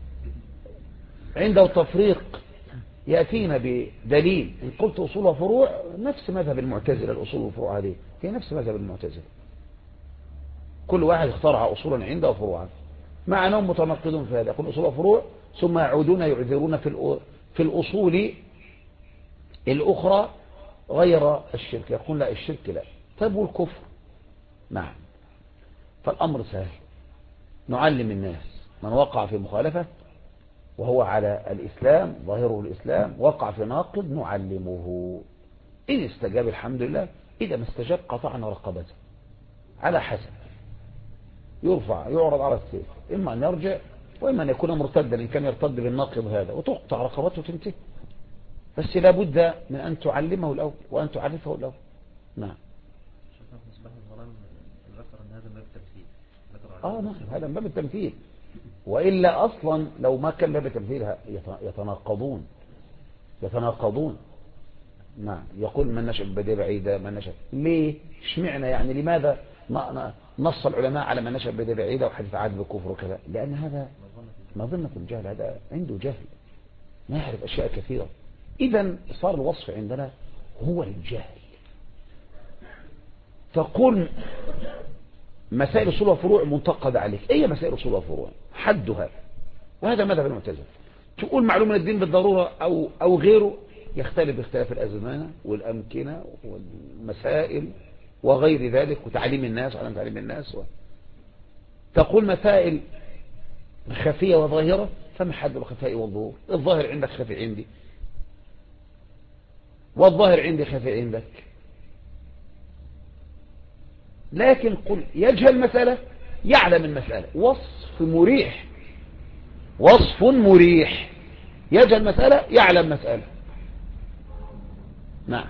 عنده تفريق يأتينا بدليل. إن قلت أصول وفروع، نفس مذهب المعتزلة، الأصول والفروع هذه هي نفس مذهب المعتزلة، كل واحد اخترع أصولا عنده وفروعا، مع أنهم متناقضون في هذا. يقول أصول وفروع ثم يعودون يعذرون في الأصول الأخرى غير الشرك، يقول لا الشرك لا. طيب والكفر؟ نعم. فالأمر سهل، نعلم الناس من وقع في مخالفة وهو على الإسلام ظاهره الإسلام، وقع في ناقض نعلمه، إن استجاب الحمد لله، إذا ما استجاب قطعنا رقبته على حسب، يعرض على السيف، إما أن يرجع وإما أن يكون مرتدا إن كان يرتد بالناقض هذا، وتقطع رقبته وتنتهي. بس لابد من أن تعلمه الأول وأن تعرفه الأول. نعم. نعم، هذا من باب التمثيل، وإلا أصلا لو ما كان باب التمثيل يتناقضون. نعم. يقول من نشأ ببدية بعيدة، من نشأ ليه؟ اشمعنا يعني؟ لماذا نص العلماء على من نشأ ببدية بعيدة وحديث عهد بالكفر وكذا؟ لأن هذا مظنة الجهل، هذا عنده جهل، ما يعرف أشياء كثيرة. إذا صار الوصف عندنا هو الجهل. تقول مسائل أصول وفروع منتقد عليك، أي مسائل أصول وفروع حدها، وهذا مذهب المعتزلة. تقول معلومة الدين بالضرورة أو غيره، يختلف باختلاف الأزمنة والأمكنة والمسائل وغير ذلك، وتعليم الناس على تعليم الناس. تقول مسائل خفية وظاهرة، فما حد الخفاء والظهور؟ الظاهر عندك خفي عندي، والظاهر عندي خفي عندك. لكن قل يجهل مسألة يعلم المسألة، وصف مريح، يجهل مسألة يعلم مسألة. نعم.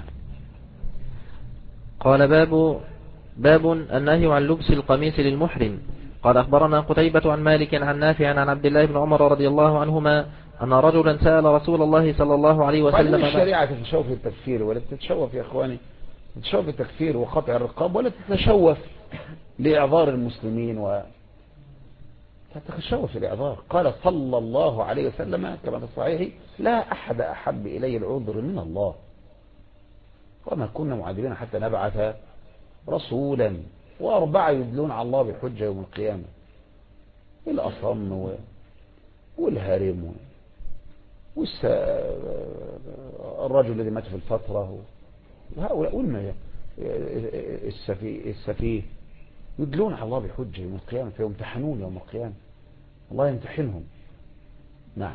قال باب النهي عن لبس القميص للمحرم. قال أخبرنا قتيبة عن مالك عن نافع عن عبد الله بن عمر رضي الله عنهما أن رجلا سأل رسول الله صلى الله عليه وسلم. الشريعة تتشوف في التكفير ولا تتشوف يا إخواني، تتشوف في التكفير وقطع الرقاب، ولا تتشوف لإعذار المسلمين تتشوف الإعذار. قال صلى الله عليه وسلم كما في الصحيح: لا أحد أحب إلي العذر من الله، وما كنا معذبين حتى نبعث رسولا، وأربعة يدلون على الله بالحجة يوم القيامة: الأصم والهارم والرجل الذي مات في الفترة، وهؤلاء السفيه يدلون على الله بالحجة يوم القيامة، فيمتحنون يوم القيامة، الله يمتحنهم. نعم.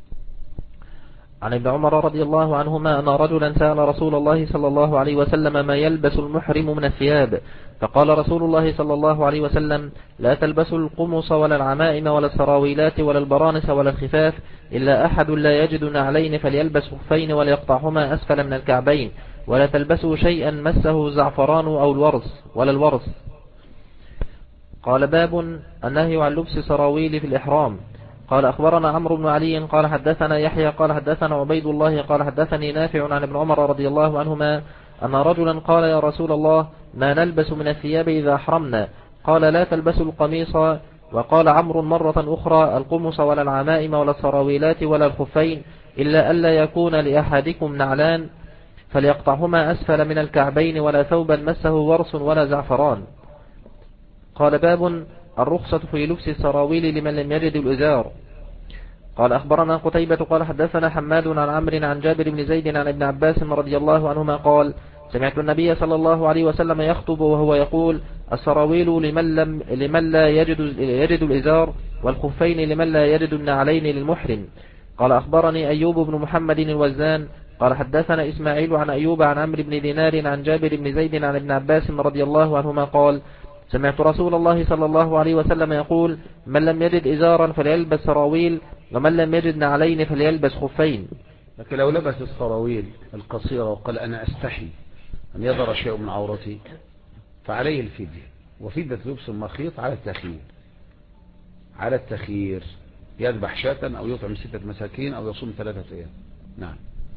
عن ابن عمر رضي الله عنهما أن رجلا سأل رسول الله صلى الله عليه وسلم ما يلبس المحرم من الثياب، فقال رسول الله صلى الله عليه وسلم: لا تلبسوا القمص ولا العمائم ولا السراويلات ولا البرانس ولا الخفاف، إلا أحد لا يجد نعلين فليلبس خفين وليقطعهما أسفل من الكعبين، ولا تلبسوا شيئا مسه زعفران أو الورس. قال باب النهي عن لبس سراويل في الإحرام. قال أخبرنا عمرو بن علي قال حدثنا يحيى قال حدثنا عبيد الله قال حدثني نافع عن ابن عمر رضي الله عنهما أن رجلا قال: يا رسول الله، ما نلبس من الثياب إذا أحرمنا؟ قال: لا تلبسوا القميص. وقال عمرو مرة أخرى: القمص ولا العمائم ولا السراويلات ولا الخفين، إلا ألا يكون لأحدكم نعلان فليقطعهما أسفل من الكعبين، ولا ثوبا مسه ورس ولا زعفران. قال باب الرخصة في لبس السراويل لمن لم يجد الإزار. قال أخبرنا قتيبة قال حدثنا حماد عن عمرو عن جابر بن زيد عن ابن عباس رضي الله عنهما قال: سمعت النبي صلى الله عليه وسلم يخطب وهو يقول: السراويل لمن لا يجد الإزار، والخفين لمن لا يجد النعلين للمحرم. قال أخبرني أيوب بن محمد الوزان قال حدثنا إسماعيل عن أيوب عن عمرو بن دينار عن جابر بن زيد عن ابن عباس رضي الله عنهما قال: سمعت رسول الله صلى الله عليه وسلم يقول: من لم يجد إزارا فليلبس سراويل، ومن لم يجد نعلين فليلبس خفين. لكن لو لبس السراويل القصيرة وقال: أنا أستحي أن يظهر شيء من عورتي، فعليه الفدية، وفدية لبس المخيط على التخيير، يذبح شاة أو يطعم 6 مساكين أو يصوم 3 أيام. نعم.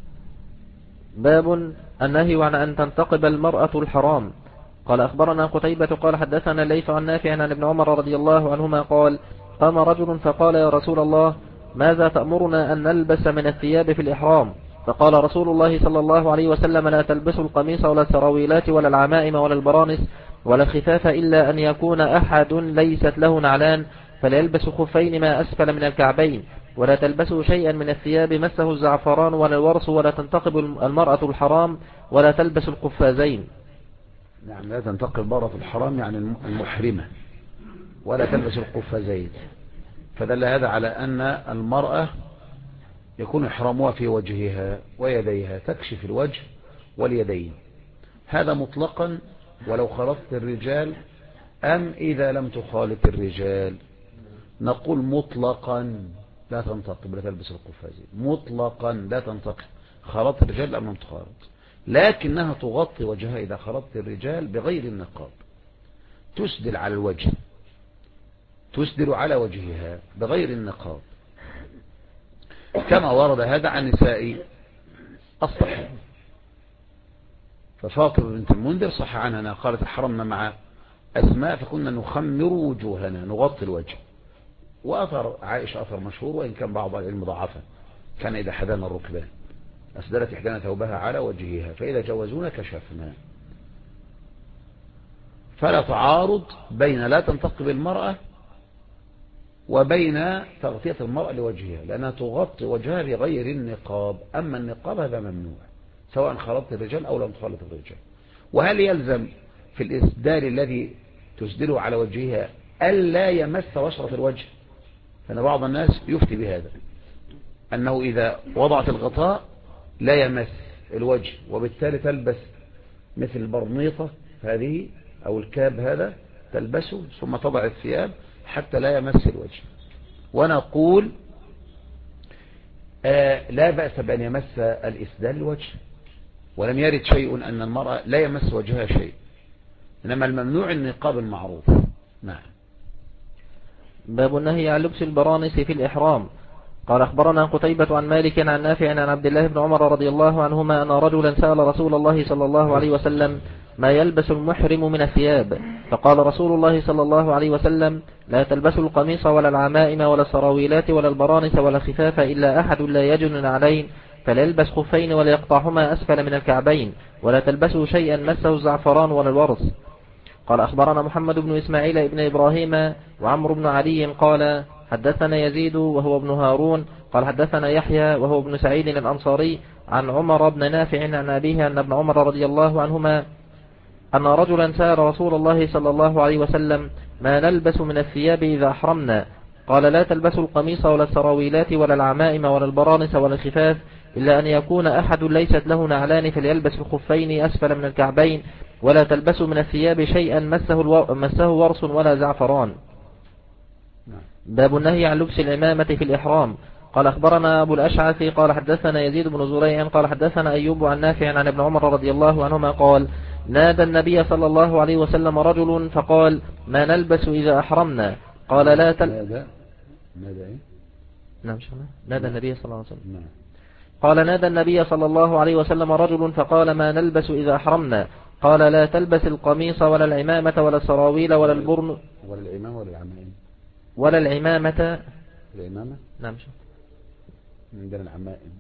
باب النهي عن أن تنتقب المرأة الحرام. قال أخبرنا قتيبة قال حدثنا ليث عن نافع عن ابن عمر رضي الله عنهما قال: قام رجل فقال: يا رسول الله، ماذا تأمرنا أن نلبس من الثياب في الإحرام؟ فقال رسول الله صلى الله عليه وسلم: لا تلبسوا القميص ولا السراويلات ولا العمائم ولا البرانس ولا الخفاف، إلا أن يكون أحد ليست له نعلان فليلبس خفين ما أسفل من الكعبين، ولا تلبسوا شيئا من الثياب مسه الزعفران ولا الورس، ولا تنتقب المرأة الحرام، ولا تلبس القفازين. نعم. لا تنتقب المرأة الحرام يعني المحرمة، ولا تلبس القفازين. فدل هذا على أن المرأة يكون إحرامها في وجهها ويديها، تكشف الوجه واليدين، هذا مطلقا ولو خالطت الرجال أم إذا لم تخالط الرجال. نقول مطلقا لا تنتقب، لا تلبس القفازين، مطلقا لا تنتقب، خالطت الرجال أم لم تخالط، لكنها تغطي وجهها إذا خالطت الرجال بغير النقاب، تسدل على الوجه، تسدل على وجهها بغير النقاب، كما ورد هذا عن نساء الصحيح. ففاطمة بنت المنذر صح عنها أنها قالت: حرمنا مع أسماء فكنا نخمر وجوهنا، نغطي الوجه. وأثر عائشة أثر مشهور، وإن كان بعض العلم ضعفه، كان إذا حدانا الركبان أسدلت إحدانا ثوبها على وجهها، فإذا جوزونا كشفنا. فلا تعارض بين لا تنتقب المرأة وبين تغطية المرأة لوجهها، لأنها تغطي وجهها بغير النقاب، أما النقاب هذا ممنوع سواء خلطت الرجال أو لم تخلط الرجال. وهل يلزم في الإسدال الذي تسدله على وجهها ألا يمس بشرة الوجه؟ فإن بعض الناس يفتي بهذا، أنه إذا وضعت الغطاء لا يمس الوجه، وبالتالي تلبس مثل البرنيطة هذه أو الكاب هذا تلبسه ثم تضع الثياب حتى لا يمس الوجه. ونقول لا بأس بأن يمس الإسدال الوجه، ولم يرد شيء أن المرأة لا يمس وجهها شيء، إنما الممنوع النقاب المعروف. نعم. باب النهي عن لبس البرانس في الإحرام. قال أخبرنا قتيبة عن مالك عن نافع عن عبد الله بن عمر رضي الله عنهما أن رجلا سأل رسول الله صلى الله عليه وسلم ما يلبس المحرم من الثياب، فقال رسول الله صلى الله عليه وسلم لا تلبسوا القميص ولا العمائم ولا السراويلات ولا البرانس ولا الخفاف إلا أحد لا يجن نعلين فليلبس خفين وليقطعهما أسفل من الكعبين ولا تلبسوا شيئا مسه الزعفران ولا الورص. قال أخبرنا محمد بن إسماعيل ابن إبراهيم وعمرو بن علي قال حدثنا يزيد وهو ابن هارون قال حدثنا يحيى وهو ابن سعيد الأنصاري عن عمر بن نافع عن أبيه أن ابن عمر رضي الله عنهما أن رجلا سأل رسول الله صلى الله عليه وسلم ما نلبس من الثياب إذا أحرمنا، قال لا تلبسوا القميص ولا السراويلات ولا العمائم ولا البرانس ولا الخفاف إلا أن يكون أحد ليست له نعلان فليلبس الخفين أسفل من الكعبين ولا تلبسوا من الثياب شيئا مسه ورس ولا زعفران. باب النهي عن لبس العمامة في الإحرام. قال أخبرنا أبو الأشعث قال حدثنا يزيد بن زريع قال حدثنا أيوب عن نافع عن ابن عمر رضي الله عنهما قال نادى النبي صلى الله عليه وسلم رجل فقال ما نلبس إذا أحرمنا، قال لا نادى النبي صلى الله عليه وسلم قال نادى النبي صلى الله عليه وسلم رجل فقال ما نلبس إذا أحرمنا، قال لا تلبس القميص ولا العمامة ولا السراويل ولا البرن ولا العمامة ولا العمائم ولا العمامة العمامة نعم عندنا العمائم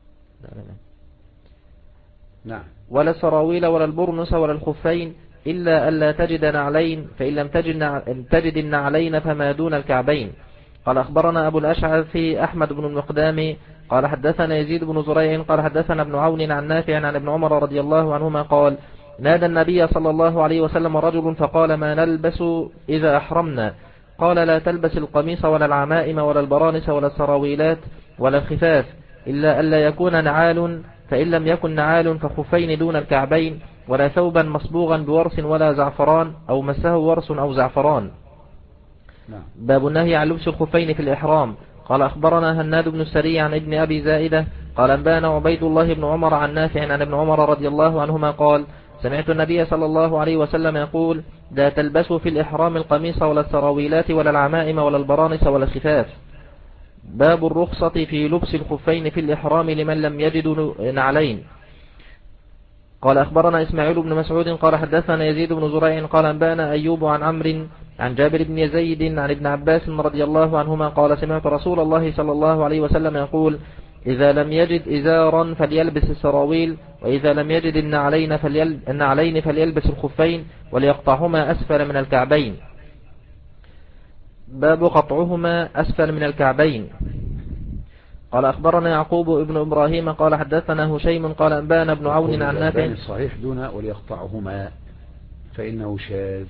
نعم ولا السراويل ولا البرنس ولا الخفين إلا ألا تجد نعلين فإن لم تجد النعلين فما دون الكعبين. قال أخبرنا أبو الأشعث أحمد بن المقدام قال حدثنا يزيد بن زريع قال حدثنا ابن عون عن نافع عن ابن عمر رضي الله عنهما قال نادى النبي صلى الله عليه وسلم رجل فقال ما نلبس إذا أحرمنا، قال لا تلبس القميص ولا العمائم ولا البرانس ولا السراويلات ولا الخفاف إلا ألا يكون نعال فإن لم يكن نعال فخفين دون الكعبين ولا ثوبا مصبوغا بورس ولا زعفران أو مسه ورس أو زعفران. باب النهي عن لبس الخفين في الإحرام. قال أخبرنا هناد بن السري عن ابن أبي زائدة قال أنبانا عبيد الله بن عمر عن نافع عن ابن عمر رضي الله عنهما قال سمعت النبي صلى الله عليه وسلم يقول لا تلبسوا في الإحرام القميص ولا السراويلات ولا العمائم ولا البرانس ولا الخفاف. باب الرخصة في لبس الخفين في الإحرام لمن لم يجد نعلين. قال أخبرنا إسماعيل بن مسعود قال حدثنا يزيد بن زريع قال أنبانا أيوب عن عمرو عن جابر بن زيد عن ابن عباس رضي الله عنهما قال سمعت رسول الله صلى الله عليه وسلم يقول إذا لم يجد إزارا فليلبس السراويل وإذا لم يجد النعلين فليلبس الخفين وليقطعهما أسفل من الكعبين. باب قطعهما أسفل من الكعبين. قال أخبرنا يعقوب ابن إبراهيم قال حدثنا هشيم قال أنبانا ابن عون عن نافع الصحيح دون وليقطعهما فإنه شاذ.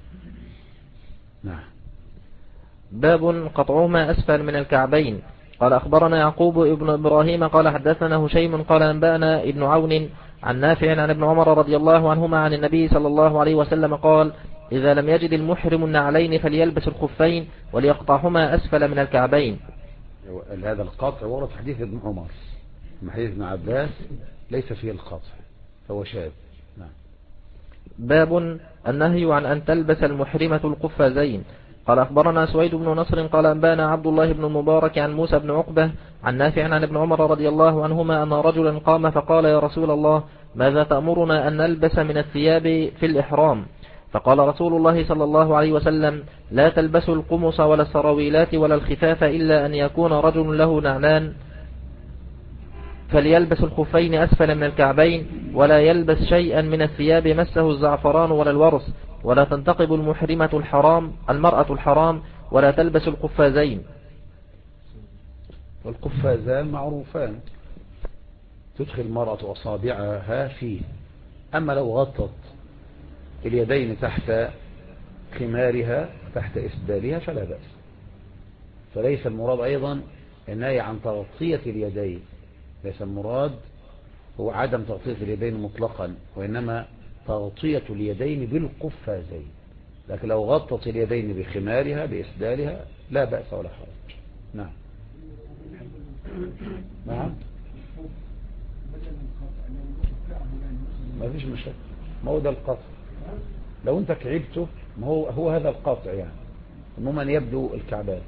نعم. باب قطعهما أسفل من الكعبين. قال أخبرنا يعقوب ابن إبراهيم قال حدثنا هشيم قال أنبانا ابن عون عن نافع عن ابن عمر رضي الله عنهما عن النبي صلى الله عليه وسلم قال إذا لم يجد المحرم النعلين فليلبس الخفين وليقطعهما أسفل من الكعبين. هذا القطع ورد حديث ابن عمر، حديث ابن عباس ليس فيه القطع فهو شاذ. نعم. باب النهي عن أن تلبس المحرمة القفازين. قال أخبرنا سويد بن نصر قال أنبانا عبد الله بن المبارك عن موسى بن عقبة عن نافع عن ابن عمر رضي الله عنهما أن رجلا قام فقال يا رسول الله ماذا تأمرنا أن نلبس من الثياب في الإحرام؟ فقال رسول الله صلى الله عليه وسلم لا تلبسوا القمص ولا السراويلات ولا الخفاف إلا أن يكون رجل له نعلان فليلبس الخفين أسفل من الكعبين ولا يلبس شيئا من الثياب مسه الزعفران ولا الورص ولا تنتقب المرأة الحرام ولا تلبس القفازين. والقفازان معروفان تدخل المرأة أصابعها فيه، أما لو غطت اليدين تحت خمارها تحت إسدالها فلا بأس. فليس المراد أيضا النهي عن تغطية اليدين، ليس المراد هو عدم تغطية اليدين مطلقا، وإنما تغطية اليدين بالقفازين، لكن لو غطت اليدين بخمارها بإسدالها لا بأس ولا حرج. نعم. نعم ما فيش مشكلة، ما هو ده القطع. لو انت كعبته ما هو هذا القطع يعني، عموما يبدو الكعبان.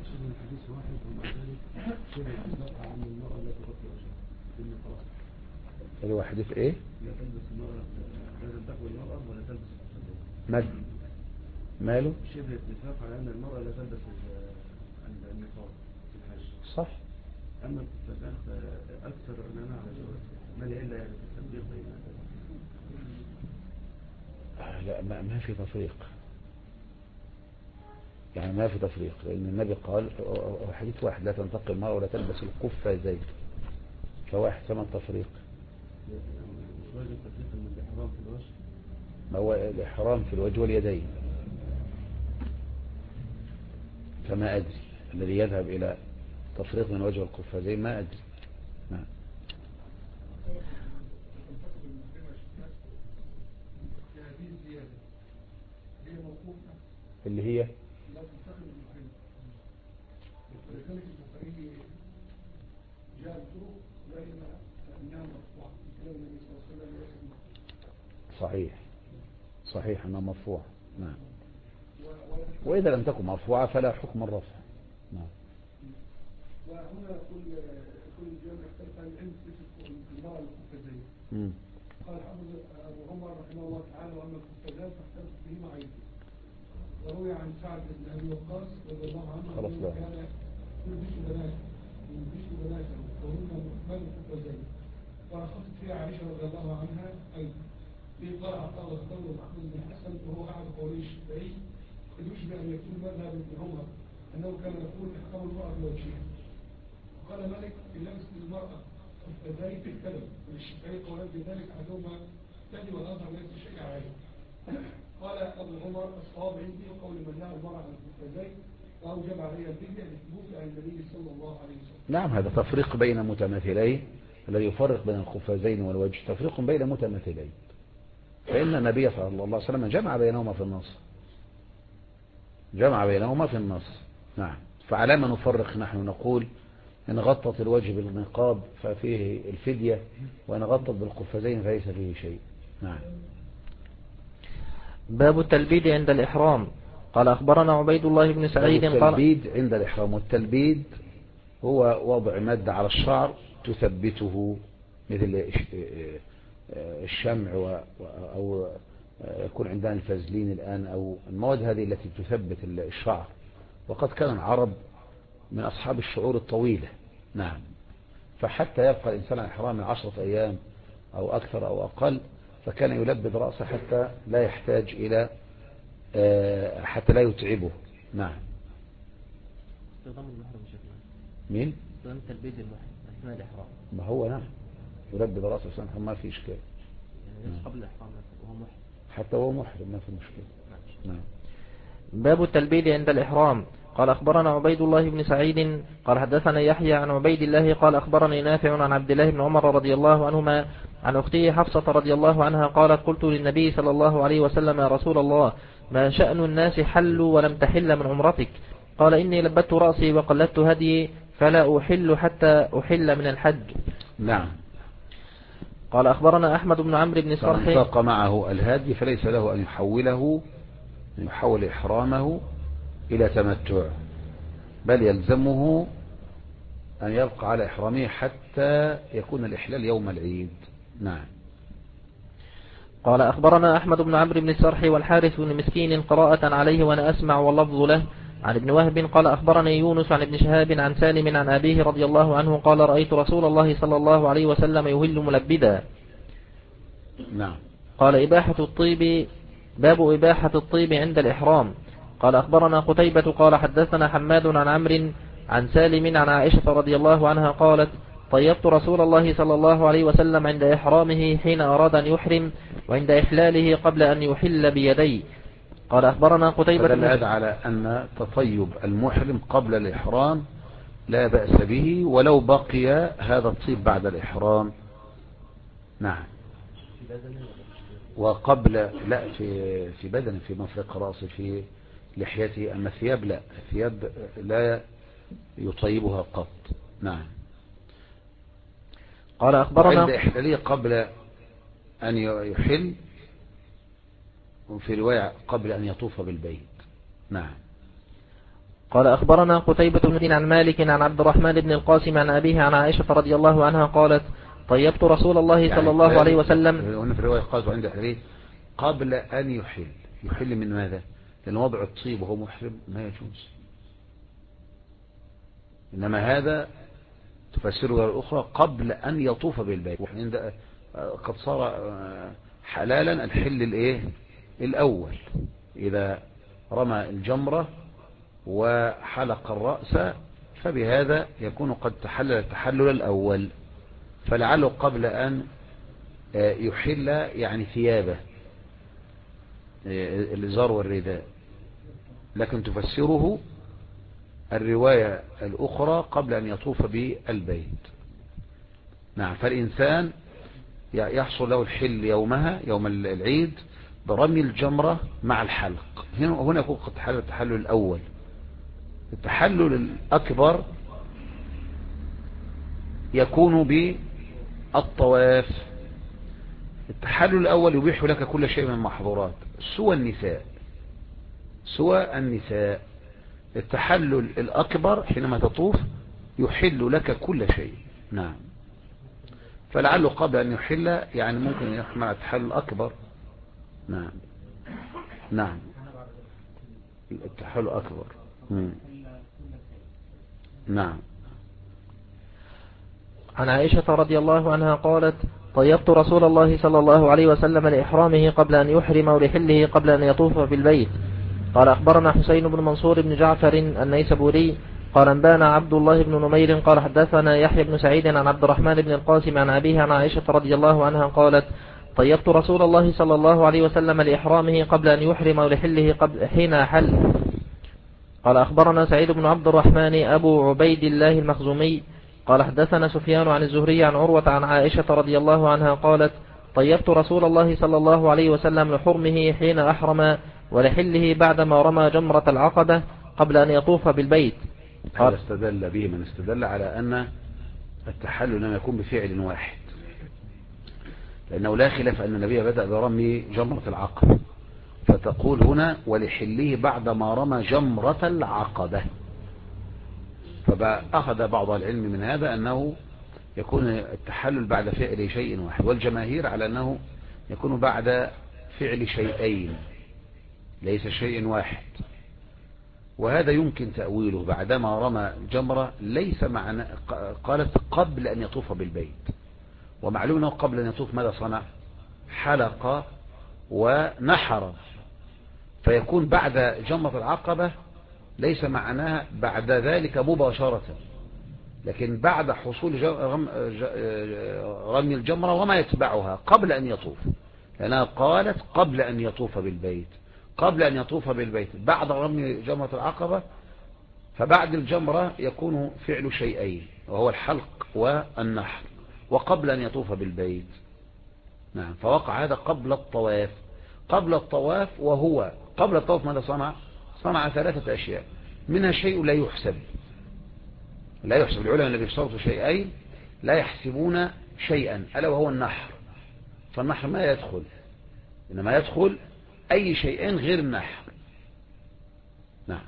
هو حديث ايه؟ لا تلبس المرأة، لازم تقوي المرأة ولا تلبس القفازين. ماله؟ شبه اتفاق على ان المرأة لا تلبس النقاب في الحج. صح. اما القفازات اكثر اننا على جواز، ما الا يعني في التطبيق بين لا ما في تفريق، يعني ما في تفريق، لأن النبي قال حديث واحد لا تنتقي المرأة ولا تلبس القفازين، فواحد ثمن تفريق. مش واجب تفريق من الإحرام في الوجه؟ ما هو الإحرام في الوجه واليدين، فما أدري الذي يذهب إلى تفريق من وجه القفازين ما أدري. نعم. اللي هي ولذلك البخاري جاء الطرق بين أنها مرفوعة في كلام النبي صلى الله عليه وسلم. صحيح أنها مرفوعة. نعم. وإذا لم تكن مرفوعة فلا حكم الرفع. نعم. وهنا كل الجامع اختلف عن العلم في المرأة القفازين. قال حافظ أبو عمر رحمه الله تعالى وأما القفازان فاختلف بهما عيد. وروي عن سعد بن أبي وقاص رضي الله عنه أنه كان يلبس بناته وهن مكمل القفازين، ورخصت فيها عائشة رضي الله عنها أيضا. في قال عطاء واختار محمود بن حسن وهو أحد قولي الشافعي قد يشبه أن يكون مذهب ابن عمر أنه كان يقول احكام المرأة بوجهها. وقال مالك في لبس المرأة القفازين في الكلب، والشافعي قولان بذلك أحدهما الثاني والآخر ليس شيء عليه. قال أبو عمر الصواب عندي قول من نهى المرأة عن القفازين وأوجب عليها الفدية لثبوت عن النبي صلى الله عليه وسلم. نعم، هذا تفريق بين متماثلين، الذي يفرق بين القفازين والوجه تفريق بين متماثلين، فإن النبي صلى الله عليه وسلم جمع بينهما في النص. نعم. فعلى ما نفرق نحن نقول إن غطت الوجه بالنقاب ففيه الفدية، وإن غطت بالقفازين فليس فيه شيء. نعم. باب التلبيد عند الإحرام. قال أخبرنا عبيد الله بن سعيد قال التلبيد عند الإحرام، والتلبيد هو وضع مادة على الشعر تثبته مثل الشمع أو يكون عندنا الفازلين الآن، أو المواد هذه التي تثبت الشعر. وقد كان العرب من أصحاب الشعور الطويلة. نعم. فحتى يبقى الإنسان إحرام 10 أيام أو أكثر أو أقل، فكان يلبد رأسه حتى لا يحتاج إلى حتى لا يتعبه. نعم. استخدام المحرم شكله. مين؟ استخدام تلبيد المحرم أثناء الإحرام. ما هو نعم يلبد رأسه سنة ما في إشكال. يعني قبل الإحرام وهو محرم. حتى هو محرم ما في مشكلة. نعم. باب التلبيد عند الإحرام. قال أخبرنا عبيد الله بن سعيد قال حدثنا يحيى عن عبيد الله قال أخبرني نافع عن عبد الله بن عمر رضي الله عنهما عن أخته حفصة رضي الله عنها قالت قلت للنبي صلى الله عليه وسلم يا رسول الله ما شأن الناس حلوا ولم تحل من عمرتك؟ قال إني لبدت رأسي وقلدت هدي فلا أحل حتى أحل من الحج. نعم. قال أخبرنا أحمد بن عمرو بن صرح فانطق معه الهدي فليس له أن يحول إحرامه إلى تمتع، بل يلزمه أن يبقى على إحرامه حتى يكون الإحلال يوم العيد. نعم. قال أخبرنا أحمد بن عمرو بن السرح والحارث بن مسكين قراءة عليه وأنا أسمع واللفظ له عن ابن وهب قال أخبرني يونس عن ابن شهاب عن سالم عن أبيه رضي الله عنه قال رأيت رسول الله صلى الله عليه وسلم يهل ملبدا. نعم. قال إباحة الطيب. باب إباحة الطيب عند الإحرام. قال أخبرنا قتيبة قال حدثنا حماد عن عمرو عن سالم عن عائشة رضي الله عنها قالت طيبت رسول الله صلى الله عليه وسلم عند إحرامه حين أراد أن يحرم وعند إحلاله قبل أن يحل بيدي. قال أخبرنا قتيبة فدل هذا على أن تطيب المحرم قبل الإحرام لا بأس به ولو بقي هذا الطيب بعد الإحرام. نعم. وقبل لا في بدنه، في مفرق رأسه، في لحيته. أما الثياب لا، الثياب لا يطيبها قط. نعم. قال أخبرنا عند إحلالية قبل أن يحل، وفي رواية قبل أن يطوف بالبيت. نعم. قال أخبرنا قتيبة بن عن مالك عن عبد الرحمن بن القاسم عن أبيه عن عائشة رضي الله عنها قالت طيبت رسول الله صلى الله عليه وسلم. هنا في الرواية قالت عند إحلالية قبل أن يحل. يحل من ماذا؟ لأن وضع الطيب وهو محرم ما يجوز، إنما هذا تفسره الأخرى قبل أن يطوف بالبيت. قد صار حلالا الحل الأول إذا رمى الجمرة وحلق الرأس، فبهذا يكون قد تحلل التحلل الأول. فلعله قبل أن يحل يعني ثيابه الإزار والرداء، لكن تفسره الرواية الأخرى قبل أن يطوف بالبيت. نعم. فالإنسان يحصل له الحل يومها، يوم العيد، برمي الجمرة مع الحلق. هنا يكون قد تحلل التحلل الأول. التحلل الأكبر يكون بالطواف. التحلل الأول يبيح لك كل شيء من المحظورات سوى النساء. التحلل الأكبر حينما تطوف يحل لك كل شيء. نعم. فلعله قبل أن يحل يعني ممكن يحمل التحلل الأكبر. نعم. نعم. التحلل الأكبر. نعم. عن عائشة رضي الله عنها قالت طيبت رسول الله صلى الله عليه وسلم لإحرامه قبل أن يحرم ولحله قبل أن يطوف بالبيت. قال أخبرنا حسين بن منصور بن جعفر النيسابوري قال أنبانا عبد الله بن نمير قال حدثنا يحيى بن سعيد عن عبد الرحمن بن القاسم عن أبيه عن عائشة رضي الله عنها قالت طيبت رسول الله صلى الله عليه وسلم لإحرامه قبل أن يحرم ولحله حين حل. قال أخبرنا سعيد بن عبد الرحمن أبو عبيد الله المخزومي قال حدثنا سفيان عن الزهري عن عروة عن عائشة رضي الله عنها قالت طيبت رسول الله صلى الله عليه وسلم لحرمه حين أحرم ولحله بعدما رمى جمرة العقبة قبل أن يطوف بالبيت. هذا استدل به من استدل على أن التحلل لم يكون بفعل واحد، لأنه لا خلاف أن النبي بدأ برمي جمرة العقبة، فتقول هنا ولحله بعدما رمى جمرة العقبة. فأخذ بعض العلم من هذا أنه يكون التحلل بعد فعل شيء واحد، والجماهير على أنه يكون بعد فعل شيئين ليس شيء واحد. وهذا يمكن تأويله بعدما رمى جمرة ليس معنى قالت قبل أن يطوف بالبيت، ومعلوم أنه قبل أن يطوف ماذا صنع؟ حلق ونحر، فيكون بعد جمرة العقبة ليس معناها بعد ذلك مباشرة، لكن بعد حصول رمي الجمرة وما يتبعها قبل أن يطوف، لأنها قالت قبل أن يطوف بالبيت، قبل أن يطوف بالبيت بعد رمي جمرة العقبة. فبعد الجمرة يكون فعل شيئين وهو الحلق والنحر، وقبل أن يطوف بالبيت. نعم. فوقع هذا قبل الطواف. قبل الطواف، وهو قبل الطواف ماذا صنع؟ صنع 3 أشياء، منها شيء لا يحسب. العلماء الذين يشترطوا شيئين لا يحسبون شيئا، ألا وهو النحر. فالنحر ما يدخل، إنما يدخل أي شيئين غير النحر. نعم.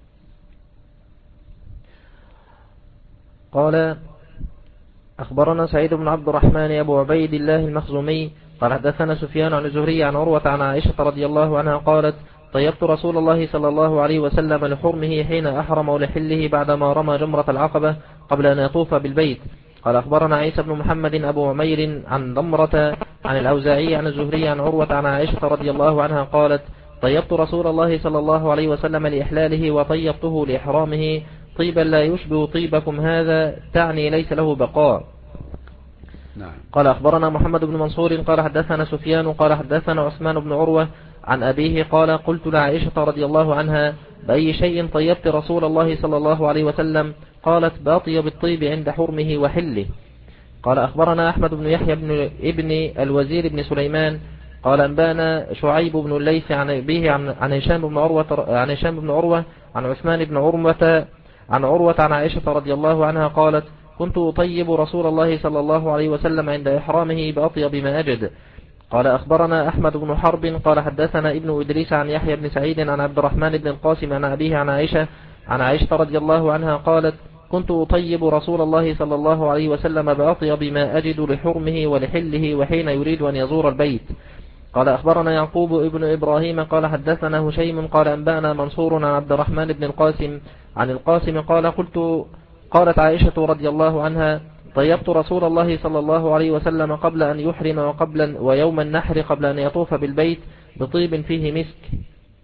قال أخبرنا سعيد بن عبد الرحمن أبو عبيد الله المخزومي قال حدثنا سفيان عن الزهري عن عروة عن عائشة رضي الله عنها قالت طيبت رسول الله صلى الله عليه وسلم لحرمه حين أحرم ولحله بعدما رمى جمرة العقبة قبل أن يطوف بالبيت. قال أخبرنا عيسى بن محمد أبو عمير عن ضمرة عن الأوزاعي عن الزهري عن عروة عن عائشة رضي الله عنها قالت طيبت رسول الله صلى الله عليه وسلم لإحلاله وطيبته لإحرامه طيبا لا يشبه طيبكم هذا، تعني ليس له بقاء. نعم. قال أخبرنا محمد بن منصور قال حدثنا سفيان قال حدثنا عثمان بن عروة عن أبيه قال قلت لعائشة رضي الله عنها بأي شيء طيبت رسول الله صلى الله عليه وسلم؟ قالت باطيب الطيب عند حرمه وحله. قال أخبرنا أحمد بن يحيى ابن الوزير بن سليمان قال أنبانا شعيب بن الليث عن أبيه عن هشام بن عروة عن عثمان بن عروة عن عائشة رضي الله عنها قالت كنت أطيب رسول الله صلى الله عليه وسلم عند إحرامه بأطيب ما أجد. قال أخبرنا أحمد بن حرب قال حدثنا ابن إدريس عن يحيى بن سعيد عن عبد الرحمن بن القاسم عن أبيه عن عائشة رضي الله عنها قالت كنت أطيب رسول الله صلى الله عليه وسلم بأطيب ما أجد لحرمه ولحله وحين يريد أن يزور البيت. قال أخبرنا يعقوب ابن إبراهيم قال حدثنا هشيم قال أنبأنا منصور عن عبد الرحمن بن القاسم عن القاسم قالت عائشة رضي الله عنها طيبت رسول الله صلى الله عليه وسلم قبل أن يحرم ويوم النحر قبل أن يطوف بالبيت بطيب فيه مسك.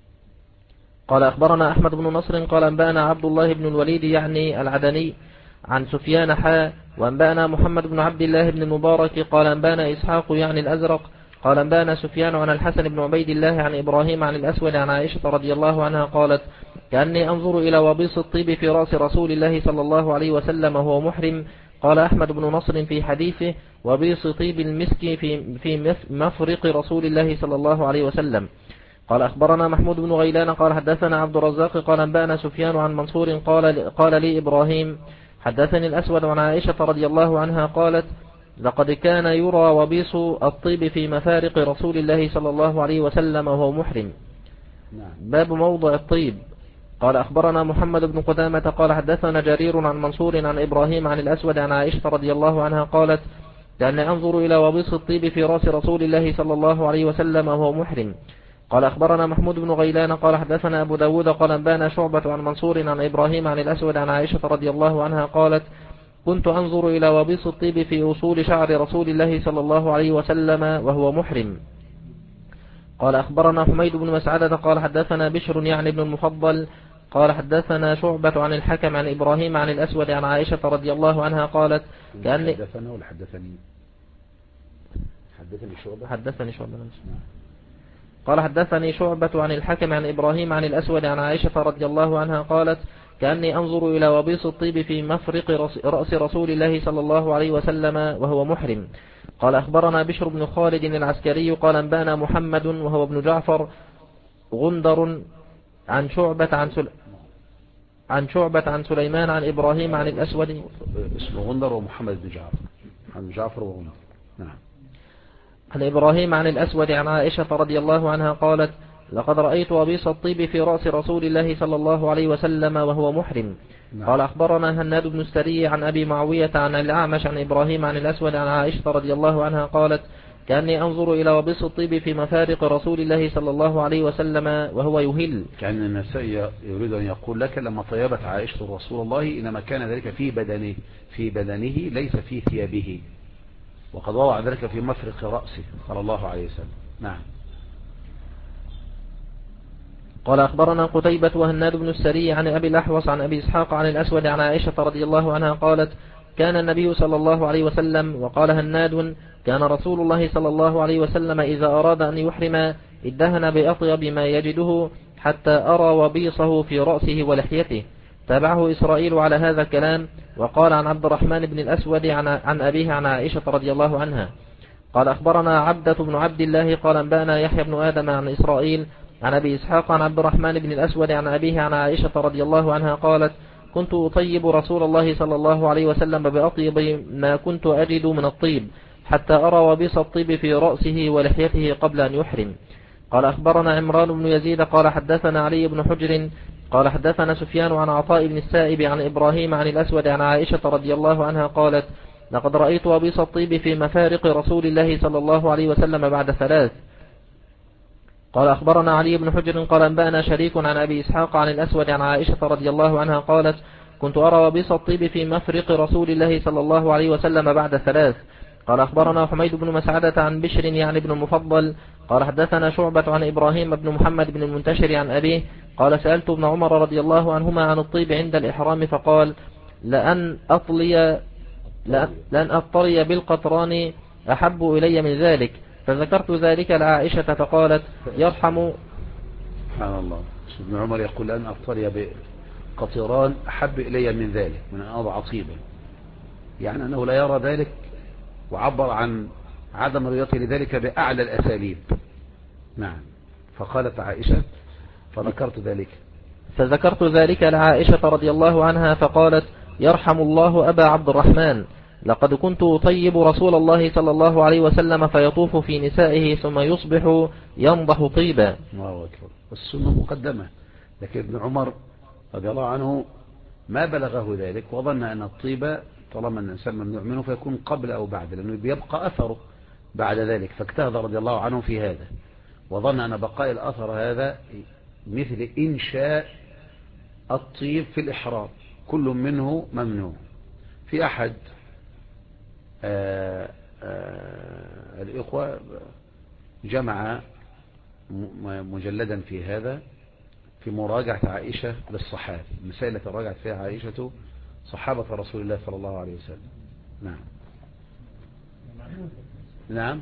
قال أخبرنا أحمد بن نصر قال أنبأنا عبد الله بن الوليد يعني العدني عن سفيان وأنبأنا محمد بن عبد الله بن المبارك قال أنبأنا إسحاق يعني الأزرق قال أنبأنا سفيان عن الحسن بن عبيد الله عن إبراهيم عن الأسود عن عائشة رضي الله عنها قالت كأني أنظر إلى وبيص الطيب في رأس رسول الله صلى الله عليه وسلم وهو محرم. قال أحمد بن نصر في حديثه وبيص طيب المسك في مفرق رسول الله صلى الله عليه وسلم. قال أخبرنا محمود بن غيلان قال حدثنا عبد الرزاق قال أنبأنا سفيان عن منصور قال لي إبراهيم حدثني الأسود عن عائشة رضي الله عنها قالت لقد كان يرى وبيص الطيب في مفارق رسول الله صلى الله عليه وسلم وهو محرم. باب موضع الطيب. قال أخبرنا محمد بن قدامة قال حدثنا جرير عن منصور عن إبراهيم عن الأسود عن عائشة رضي الله عنها قالت كأني أنظر إلى وبيص الطيب في رأس رسول الله صلى الله عليه وسلم وهو محرم. قال أخبرنا محمود بن غيلان قال حدثنا أبو داود قال أنبانا شعبة عن منصور عن إبراهيم عن الأسود عن عائشة رضي الله عنها قالت كنت أنظر إلى وبيص الطيب في أصول شعر رسول الله صلى الله عليه وسلم وهو محرم. قال أخبرنا حميد بن مسعدة قال حدثنا بشر يعني ابن المفضل قال حدثنا شعبة عن الحكم عن إبراهيم عن الأسود عن عائشة رضي الله عنها قالت كأني حدثنا ولا حدثني حدثني شعبة قال حدثني شعبة عن الحكم عن إبراهيم عن الأسود عن عائشة رضي الله عنها قالت كأني أنظر إلى وبيص الطيب في مفرق رأس رسول الله صلى الله عليه وسلم وهو محرم. قال أخبرنا بشر بن خالد العسكري قال أنبأنا محمد وهو ابن جعفر غندر عن شعبة عن سليمان عن إبراهيم عن الأسود اسمه غندر ومحمد بن جعفر عن جعفر وغندر. نعم. عن إبراهيم عن الأسود عن عائشة رضي الله عنها قالت لقد رأيت وبيص الطيب في رأس رسول الله صلى الله عليه وسلم وهو محرم. نعم. قال أخبرنا هناد بن السري عن أبي معاوية عن الأعمش عن إبراهيم عن الأسود عن عائشة رضي الله عنها قالت كأني أنظر إلى وبيص الطيب في مفارق رسول الله صلى الله عليه وسلم وهو يهل. كأن النسائي يريد أن يقول لك لما طيبت عائشة رسول الله إنما كان ذلك في بدنه ليس في ثيابه، وقد وضع ذلك في مفرق رأسه صلى الله عليه وسلم. نعم. قال أخبرنا قتيبة وهناد بن السري عن أبي الأحوص عن أبي إسحاق عن الأسود عن عائشة رضي الله عنها قالت كان النبي صلى الله عليه وسلم وقال هناد كان رسول الله صلى الله عليه وسلم إذا أراد أن يحرم ادهن بأطيب ما يجده حتى أرى وبيصه في رأسه ولحيته. تابعه إسرائيل على هذا الكلام. وقال عن عبد الرحمن بن الأسود عن أبيه عن عائشة رضي الله عنها قال أخبرنا عبدة بن عبد الله قال أنبأنا يحيى بن آدم عن إسرائيل عن أبي إسحاق عن عبد الرحمن بن الأسود عن أبيه عن عائشة رضي الله عنها قالت كنت أطيب رسول الله صلى الله عليه وسلم بأطيب ما كنت أجد من الطيب حتى أرى وبيص الطيب في رأسه ولحيته قبل أن يحرم. قال أخبرنا عمران بن يزيد قال حدثنا علي بن حجر قال حدثنا سفيان عن عطاء بن السائب عن إبراهيم عن الأسود عن عائشة رضي الله عنها قالت لقد رأيت وبيص الطيب في مفارق رسول الله صلى الله عليه وسلم بعد 3. قال أخبرنا علي بن حجر قال أنبأنا شريك عن أبي إسحاق عن الأسود عن عائشة رضي الله عنها قالت كنت أرى وبيص الطيب في مفرق رسول الله صلى الله عليه وسلم بعد 3. قال أخبرنا حميد بن مسعدة عن بشر يعني ابن المفضل قال حدثنا شعبة عن إبراهيم بن محمد بن المنتشر عن أبيه قال سألت ابن عمر رضي الله عنهما عن الطيب عند الإحرام فقال لأن أطري بالقطران أحب إلي من ذلك. فذكرت ذلك لعائشة فقالت يرحم. سبحان الله. ابن عمر يقول لأن أطري بقطران أحب إلي من ذلك من أن أضع طيبا، يعني أنه لا يرى ذلك، وعبر عن عدم رضيته لذلك بأعلى الأساليب نعم. فقالت عائشة فذكرت ذلك لعائشة رضي الله عنها فقالت يرحم الله أبا عبد الرحمن لقد كنت أطيب رسول الله صلى الله عليه وسلم فيطوف في نسائه ثم يصبح ينضح طيبا. الله أكبر. والسنة مقدمة، لكن ابن عمر رضي الله عنه ما بلغه ذلك وظن أن الطيبة طالما أن الإنسان ممنوع منه فيكون قبل أو بعد، لأنه بيبقى أثره بعد ذلك، فاجتهد رضي الله عنه في هذا وظن أن بقاء الأثر هذا مثل إنشاء الطيب في الإحرام، كل منه ممنوع. في أحد الإخوة جمع مجلدا في هذا في مراجعة عائشة للصحابة، المسائل التي راجعت فيها عائشة صحابة رسول الله صلى الله عليه وسلم. نعم نعم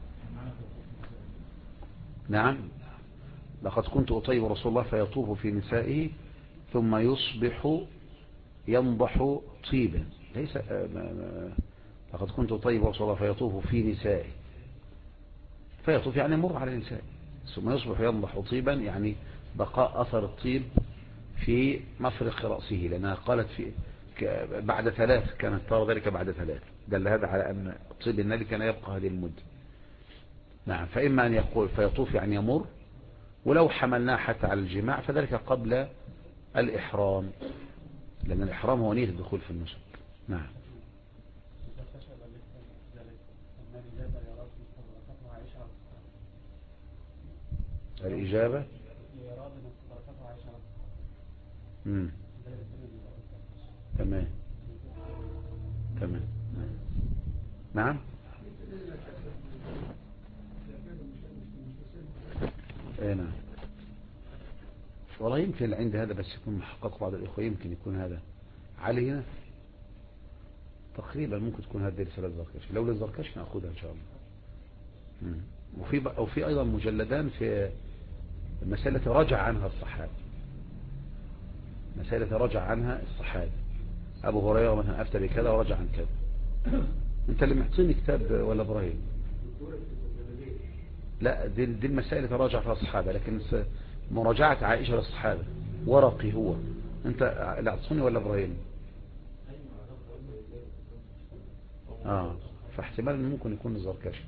نعم. لقد كنت أطيب رسول الله فيطوف في نسائه ثم يصبح ينضح طيبا، ليس لقد كنت أطيب رسول الله فيطوف في نسائه، فيطوف يعني مر على النساء، ثم يصبح ينضح طيبا يعني بقاء أثر الطيب في مفرق رأسه، لأنها قالت في بعد 3 كانت ترى ذلك بعد 3، دل هذا على أن طيب النبي كان يبقى هذه المدة. نعم. فإما أن يقول فيطوف يعني يمر، ولو حملناه حتى على الجماع فذلك قبل الإحرام، لأن الإحرام هو نية الدخول في النسك. نعم. الإجابة تمام تمام. نعم. ايه نعم. والله يمكن عند هذا بس يكون محقق بعض الإخوة، يمكن يكون هذا علي هنا تقريبا، ممكن تكون هذه رسالة الزركشي، لو للزركشي نأخذها إن شاء الله. وفي أيضا مجلدان في مسألة رجع عنها الصحابة، مسألة رجع عنها الصحابة، أبو هريرة مثلا أفتى بكذا ورجع عن كذا. أنت اللي معطيني كتاب ولا إبراهيم؟ لا، دي المسائل تراجع فيها الصحابة، لكن مراجعة عائشة للصحابة ورقي هو. أنت اللي أعطوني ولا إبراهيم؟ فاحتمال أنه ممكن يكون الزركشي.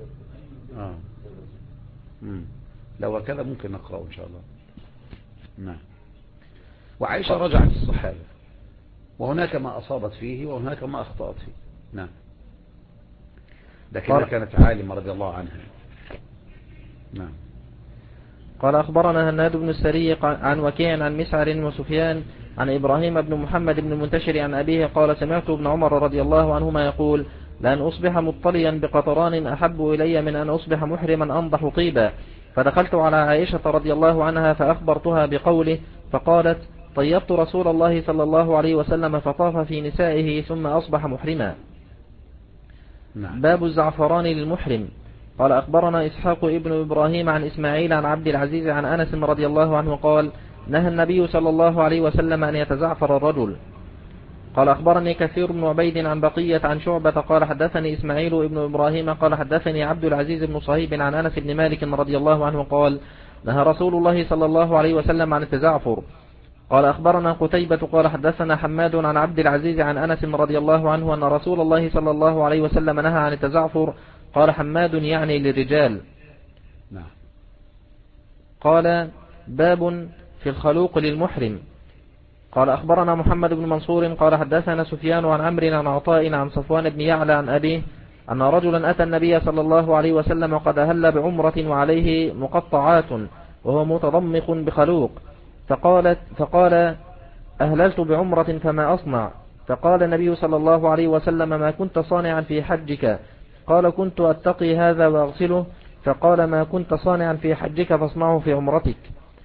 لو كذا ممكن نقرأه إن شاء الله. نعم. وعائشة رجعت الصحابة، وهناك ما أصابت فيه وهناك ما أخطأت فيه. نعم. لكنها كانت عالمة رضي الله عنها. نعم. قال أخبرنا هناد بن السري عن وكيع عن مسعر وسفيان عن إبراهيم بن محمد بن المنتشر عن أبيه قال سمعت ابن عمر رضي الله عنهما يقول لأن أصبح مطليا بقطران أحب إلي من أن أصبح محرما أنضح طيبا. فدخلت على عائشة رضي الله عنها فأخبرتها بقوله فقالت طيبت رسول الله صلى الله عليه وسلم فطاف في نسائه ثم أصبح محرما. نعم. باب الزعفران للمحرم. قال أخبرنا إسحاق ابن إبراهيم عن إسماعيل عن عبد العزيز عن أنس رضي الله عنه قال نهى النبي صلى الله عليه وسلم أن يتزعفر الرجل. قال أخبرني كثير بن عبيد عن بقية عن شعبة قال حدثني إسماعيل ابن إبراهيم قال حدثني عبد العزيز بن صهيب عن أنس بن مالك رضي الله عنه قال نهى رسول الله صلى الله عليه وسلم عن التزعفر. قال أخبرنا قتيبة قال حدثنا حماد عن عبد العزيز عن أنس رضي الله عنه أن رسول الله صلى الله عليه وسلم نهى عن التزعفر. قال حماد يعني للرجال. نعم. قال باب في الخلوق للمحرم. قال أخبرنا محمد بن منصور قال حدثنا سفيان عن عمرو عن عطاء عن صفوان بن يعلى عن أبيه أن رجلا أتى النبي صلى الله عليه وسلم قد أهل بعمرة وعليه مقطعات وهو متضمخ بخلوق فقال أهللت بعمرة فما أصنع؟ فقال النبي صلى الله عليه وسلم ما كنت صانعا في حجك؟ قال كنت أتقي هذا وأغسله. فقال ما كنت صانعا في حجك فاصنعه في عمرتك.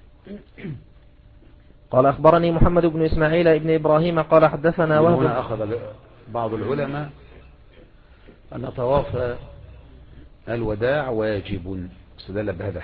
قال أخبرني محمد بن إسماعيل ابن إبراهيم قال حدثنا وهب. هنا أخذ بعض العلماء أن طواف الوداع واجب، استدل بهذا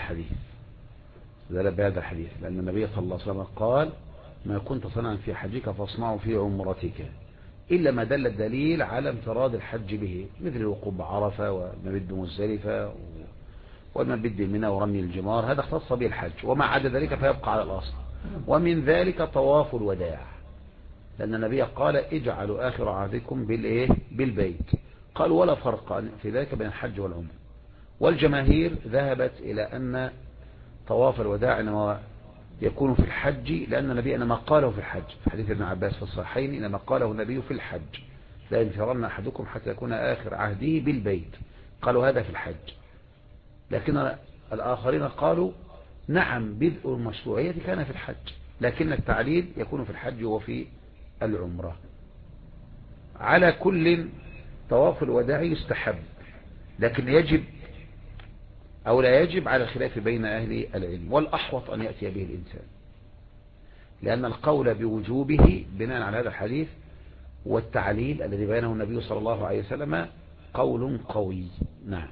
الحديث لأن النبي صلى الله عليه وسلم قال ما كنت صنعا في حجك فاصنعه في عمرتك، إلا ما دل الدليل على انفراد الحج به مثل الوقوف بعرفة ومبيت بمزدلفة والمبيت بالمنى ورمي الجمار، هذا اختص به الحج، وما عدا ذلك فيبقى على الأصل. ومن ذلك طواف الوداع، لأن النبي قال اجعلوا آخر عهدكم بالبيت. قال ولا فرق في ذلك بين الحج والعمرة. والجماهير ذهبت إلى أن طواف الوداع إنما يكون في الحج، لأن النبي إنما قاله في الحج، في حديث ابن عباس في الصحيحين إنما قاله النبي في الحج لا ينفرن أحدكم حتى يكون آخر عهده بالبيت، قالوا هذا في الحج. لكن الآخرين قالوا نعم بدء المشروعية كان في الحج، لكن التعليل يكون في الحج وفي العمرة. على كل طواف الوداع يستحب، لكن يجب أو لا يجب على الخلاف بين أهل العلم، والأحوط أن يأتي به الإنسان، لأن القول بوجوبه بناء على هذا الحديث والتعليل الذي بينه النبي صلى الله عليه وسلم قول قوي. نعم.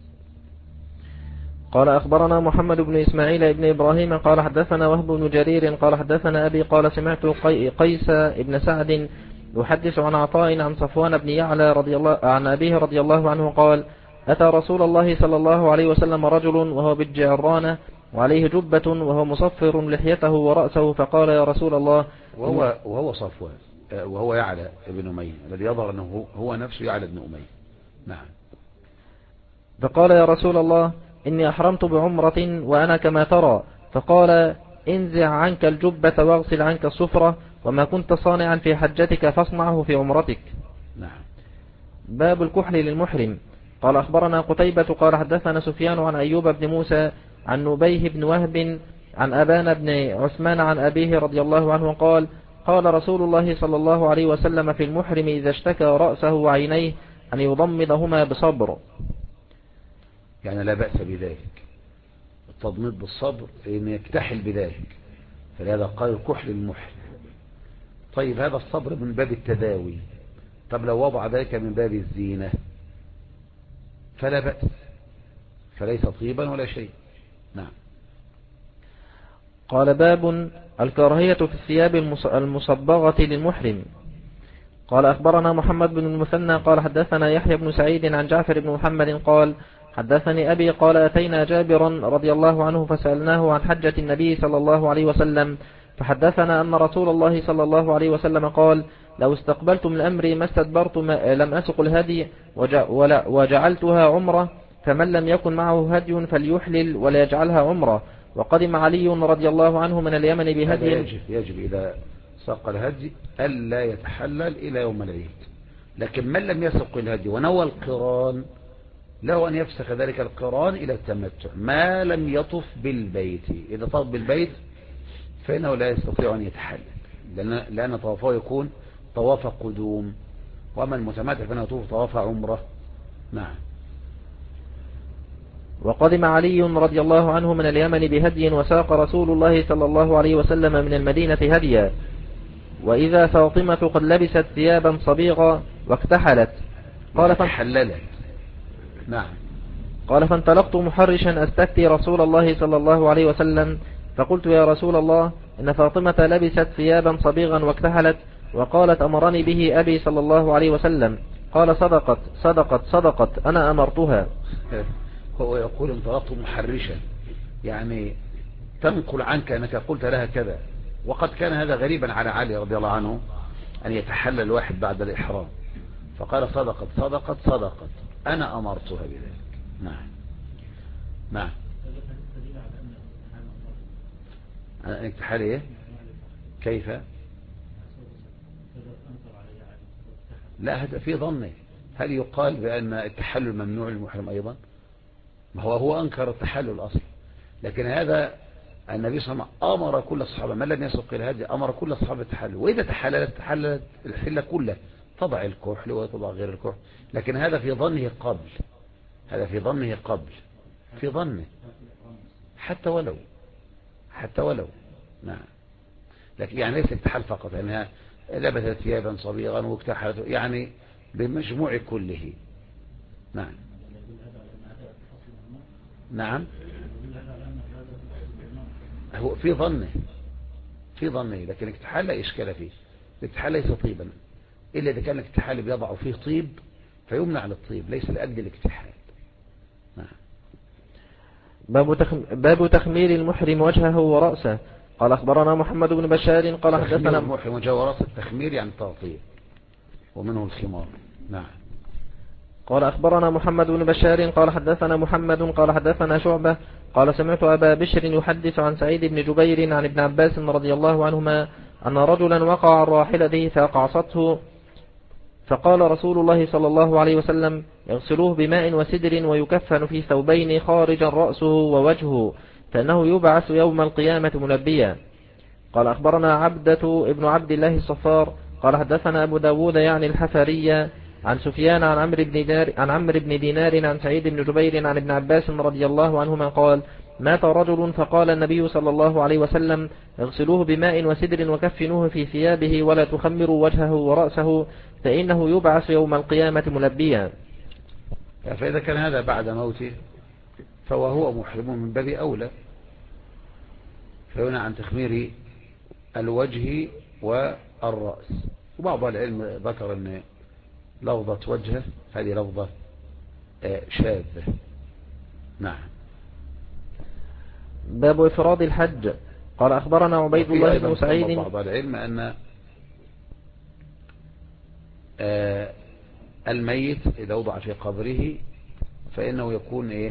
قال أخبرنا محمد بن إسماعيل بن إبراهيم قال حدثنا وهب بن جرير قال حدثنا أبي قال سمعت قيس بن سعد يحدث عن عطاء عن صفوان بن يعلى عن أبيه رضي الله عنه قال أتى رسول الله صلى الله عليه وسلم رجل وهو بالجعرانة وعليه جبة وهو مصفر لحيته ورأسه، فقال يا رسول الله، وهو صفوان وهو يعلى بن أمية الذي يظهر أنه هو نفسه يعلى بن أمية. نعم. فقال يا رسول الله إني أحرمت بعمرة وأنا كما ترى، فقال انزع عنك الجبة واغسل عنك الصفرة، وما كنت صانعا في حجتك فاصنعه في عمرتك. نعم. باب الكحل للمحرم. قال أخبرنا قتيبة قال حدثنا سفيان عن أيوب بن موسى عن نبيه بن وهب عن أبان بن عثمان عن أبيه رضي الله عنه قال قال رسول الله صلى الله عليه وسلم في المحرم إذا اشتكى رأسه وعينيه أن يضمدهما بصبر. يعني لا بأس بذلك، التضميد بالصبر إن يكتحل بذلك، فلهذا قال الكحل للمحرم. طيب هذا الصبر من باب التداوي، طب لو وضع ذلك من باب الزينة فلا بأس، فليس طيبا ولا شيء. نعم. قال باب الكراهية في الثياب المصبغة للمحرم. قال أخبرنا محمد بن المثنى قال حدثنا يحيى بن سعيد عن جعفر بن محمد قال حدثني أبي قال أتينا جابرا رضي الله عنه فسألناه عن حجة النبي صلى الله عليه وسلم، فحدثنا أن رسول الله صلى الله عليه وسلم قال لو استقبلت من أمري ما استدبرت لم أسق الهدي وجعلتها عمرة، فمن لم يكن معه هدي فليحلل ولا يجعلها عمرة. وقدم علي رضي الله عنه من اليمن بهدي. يجب إذا ساق الهدي ألا يتحلل إلى يوم العيد، لكن من لم يسق الهدي ونوى القران له أن يفسخ ذلك القران إلى التمتع ما لم يطف بالبيت. إذا طاف بالبيت فإنه لا يستطيع أن يتحلل، لأن طوافه يكون طواف قدوم، وأما المتمتع فإنه يطوف طواف عمرة. نعم. وقدم علي رضي الله عنه من اليمن بهدي، وساق رسول الله صلى الله عليه وسلم من المدينة هديا، وإذا فاطمة قد لبست ثيابا صبيغا واكتحلت. قال فحللت. نعم. قال فانطلقت محرشا أستفتي رسول الله صلى الله عليه وسلم، فقلت يا رسول الله إن فاطمة لبست ثيابا صبيغا واكتحلت، وقالت أمرني به أبي صلى الله عليه وسلم. قال صدقت صدقت صدقت أنا أمرتها. هو يقول انطلقت محرشا، يعني تنقل عنك أنك قلت لها كذا، وقد كان هذا غريبا على علي رضي الله عنه أن يتحلل الواحد بعد الإحرام، فقال صدقت صدقت صدقت أنا أمرتها بذلك. نعم. نعم. الاتحال ايه؟ كيف؟ لا هذا في ظنه. هل يقال بأن التحلل ممنوع للمحرم أيضا؟ ما هو أنكر التحلل أصلا، لكن هذا النبي صلى الله عليه وسلم أمر كل الصحابة من لم يسق الهدي أمر كل الصحابة التحلل، وإذا تحللت الحلة كلها، تضع الكحل وتضع غير الكحل، لكن هذا في ظنه قبل، هذا في ظنه قبل، في ظنه حتى ولو. نعم. لكن يعني ليس التحل فقط، لأنها لبست ثيابا صبيغا واكتحلت، يعني بمجموع كله. نعم. نعم. هو في ظنه لكن الاكتحال لا إشكال فيه. الاكتحال ليس طيبا إلا إذا كان الاكتحال بيضع فيه طيب فيمنع للطيب، ليس لأجل الاكتحال. نعم. باب تخمير المحرم وجهه ورأسه. قال أخبرنا محمد بن بشار قال حدثنا المحرم وجهه ورأسه. التخمير يعني التغطية ومنه الخمار. نعم. قال أخبرنا محمد بن بشار قال حدثنا محمد قال حدثنا شعبة قال سمعت أبا بشر يحدث عن سعيد بن جبير عن ابن عباس رضي الله عنهما أن رجلا وقع عن راحلته فأقعصته، فقال رسول الله صلى الله عليه وسلم يغسلوه بماء وسدر ويكفن في ثوبين خارجا رأسه ووجهه فإنه يبعث يوم القيامة ملبيا. قال أخبرنا عبدة ابن عبد الله الصفار قال حدثنا أبو داود يعني الحفرية عن سفيان عن عمرو بن دينار عن سعيد بن جبير عن ابن عباس رضي الله عنهما قال مات رجل فقال النبي صلى الله عليه وسلم اغسلوه بماء وسدر وكفنوه في ثيابه ولا تخمروا وجهه ورأسه فإنه يبعث يوم القيامة ملبيا. فإذا كان هذا بعد موته فهو محرم من باب أولى، فهنا عن تخمير الوجه والرأس. وبعض العلم ذكر أن لفظة وجهه هذه لفظة شاذة. نعم. باب إفراد الحج. قال أخبرنا عبيد الله بن سعيد. بعض العلم أن الميت إذا وضع في قبره فإنه يكون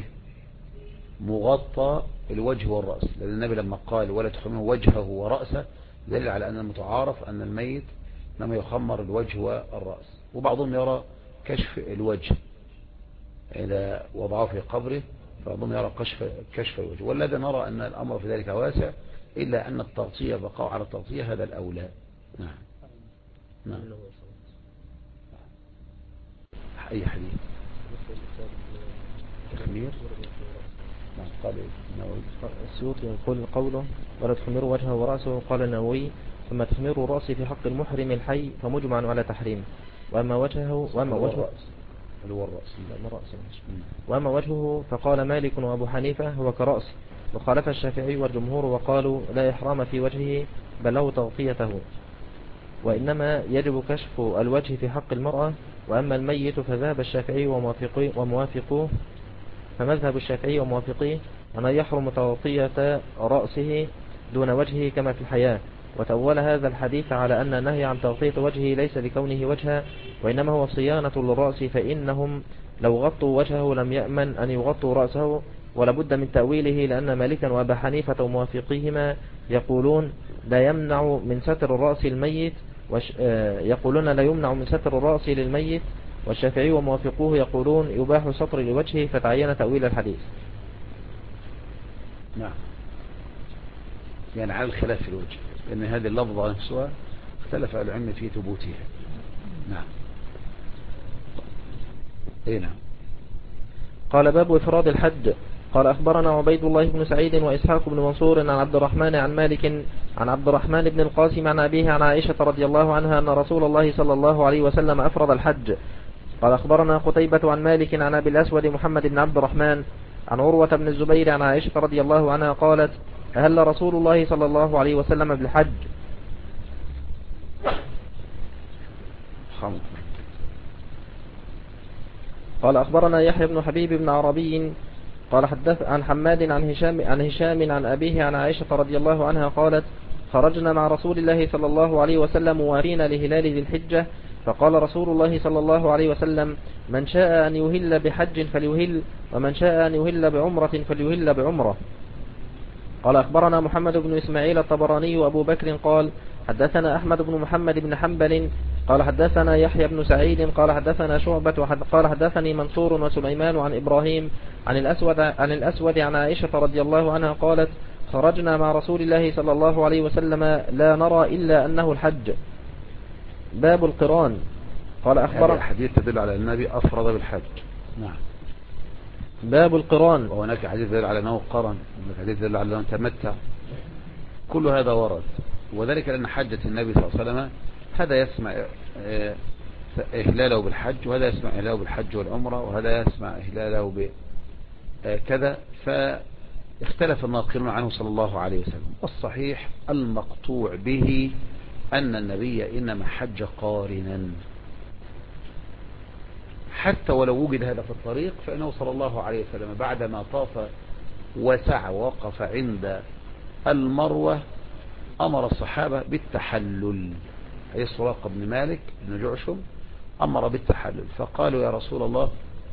مغطى الوجه والرأس، لأن النبي لما قال ولا تخمروا وجهه ورأسه دليل على أن المتعارف أن الميت لما يخمر الوجه والرأس. وبعضهم يرى كشف الوجه إذا وضعه في قبره، فبعضهم يرى كشف الوجه، والذي نرى أن الأمر في ذلك واسع، إلا أن التغطية بقاء على التغطية هذا الأولى. نعم. نعم. أي حديث تخمير. نعم. قال النووي السيوطي يقول قوله ولا تخمروا وجهه ورأسه. قال النووي ثم تخمير الرأس في حق المحرم الحي فمجمع على تحريمه، وأما وجهه وأما وجهه فقال مالك وأبو حنيفة هو كرأس، وخالف الشافعي والجمهور وقالوا لا إحرام في وجهه بل له تغطيته، وإنما يجب كشف الوجه في حق المرأة. وأما الميت فذهب الشافعي وموافقوه فمذهب الشافعي وموافقيه أن يحرم تغطية رأسه دون وجهه كما في الحياة، وتأول هذا الحديث على أن النهي عن تغطية وجهه ليس لكونه وجها وإنما هو صيانة للرأس، فإنهم لو غطوا وجهه لم يأمن أن يغطوا رأسه، ولابد من تأويله، لأن مالكا وأبا حنيفة وموافقيهما يقولون لا يمنع من ستر الرأس الميت يقولون لا يمنع من ستر الرأس للميت، والشافعي وموافقوه يقولون يباح سطر لوجهه، فتعين تأويل الحديث. نعم. يعني على الخلاف في الوجه، لأن هذه اللفظة نفسها اختلف العلم في ثبوتها. نعم. نعم. قال باب إفراد الحج. قال أخبرنا عبيد الله بن سعيد وإسحاق بن منصور عن عبد الرحمن عن مالك عن عبد الرحمن بن القاسم عن أبيه عن عائشة رضي الله عنها أن رسول الله صلى الله عليه وسلم أفرد الحج. قال أخبرنا قتيبة عن مالك عن أبي الأسود محمد بن عبد الرحمن عن عروة بن الزبير عن عائشة رضي الله عنها قالت أهل رسول الله صلى الله عليه وسلم بالحج. قال أخبرنا يحيى بن حبيب بن عربي قال حدث عن حماد عن هشام عن أبيه عن عائشة رضي الله عنها قالت خرجنا مع رسول الله صلى الله عليه وسلم موارين لهلال ذي الحجة، فقال رسول الله صلى الله عليه وسلم من شاء أن يهل بحج فليهل، ومن شاء أن يهل بعمرة فليهل بعمرة. قال أخبرنا محمد بن إسماعيل الطبراني وأبو بكر قال حدثنا أحمد بن محمد بن حنبل قال حدثنا يحيى بن سعيد قال حدثنا شعبة قال حدثني منصور وسليمان عن إبراهيم عن الأسود عن عائشة رضي الله عنها قالت خرجنا مع رسول الله صلى الله عليه وسلم لا نرى إلا أنه الحج. باب القران. قال أخبرنا حديث تدل على النبي أفرد بالحج. نعم. باب القران. وهناك حديث يدل على أنه قرن، وهناك حديث يدل على أنه تمتع. كل هذا ورد، وذلك لأن حجة النبي صلى الله عليه وسلم هذا يسمع إهلاله بالحج، وهذا يسمع إهلاله بالحج والعمرة، وهذا يسمع إهلاله بكذا، فاختلف الناقلون عنه صلى الله عليه وسلم. والصحيح المقطوع به أن النبي إنما حج قارنا، حتى ولو وجد هذا في الطريق، فإنه صلى الله عليه وسلم بعدما طاف وسعى ووقف عند المروة أمر الصحابة بالتحلل. أي سراقة بن مالك بن جعشم أمر بالتحلل، فقالوا يا رسول الله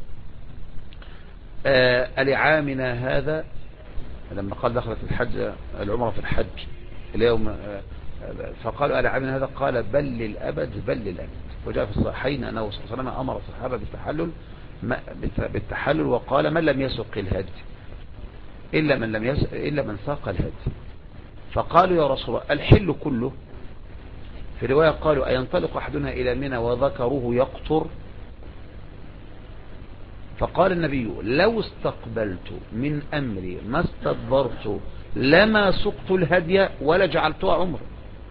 ألعامنا هذا، لما قال دخلت الحج العمرة في الحج اليوم، فقالوا ألعامنا هذا، قال بل للأبد بل للأبد. وجاء في الصحيحين أنه صلى الله عليه وسلم أمر الصحابة بالتحلل وقال من لم يسق الهدي إلا من ساق الهدي. فقالوا يا رسول الله الحل كله؟ في رواية قالوا أينطلق أحدنا إلى منى وذكره يقطر؟ فقال النبي لو استقبلت من أمري ما استدبرت لما سقت الهدي ولا جعلتها عمره.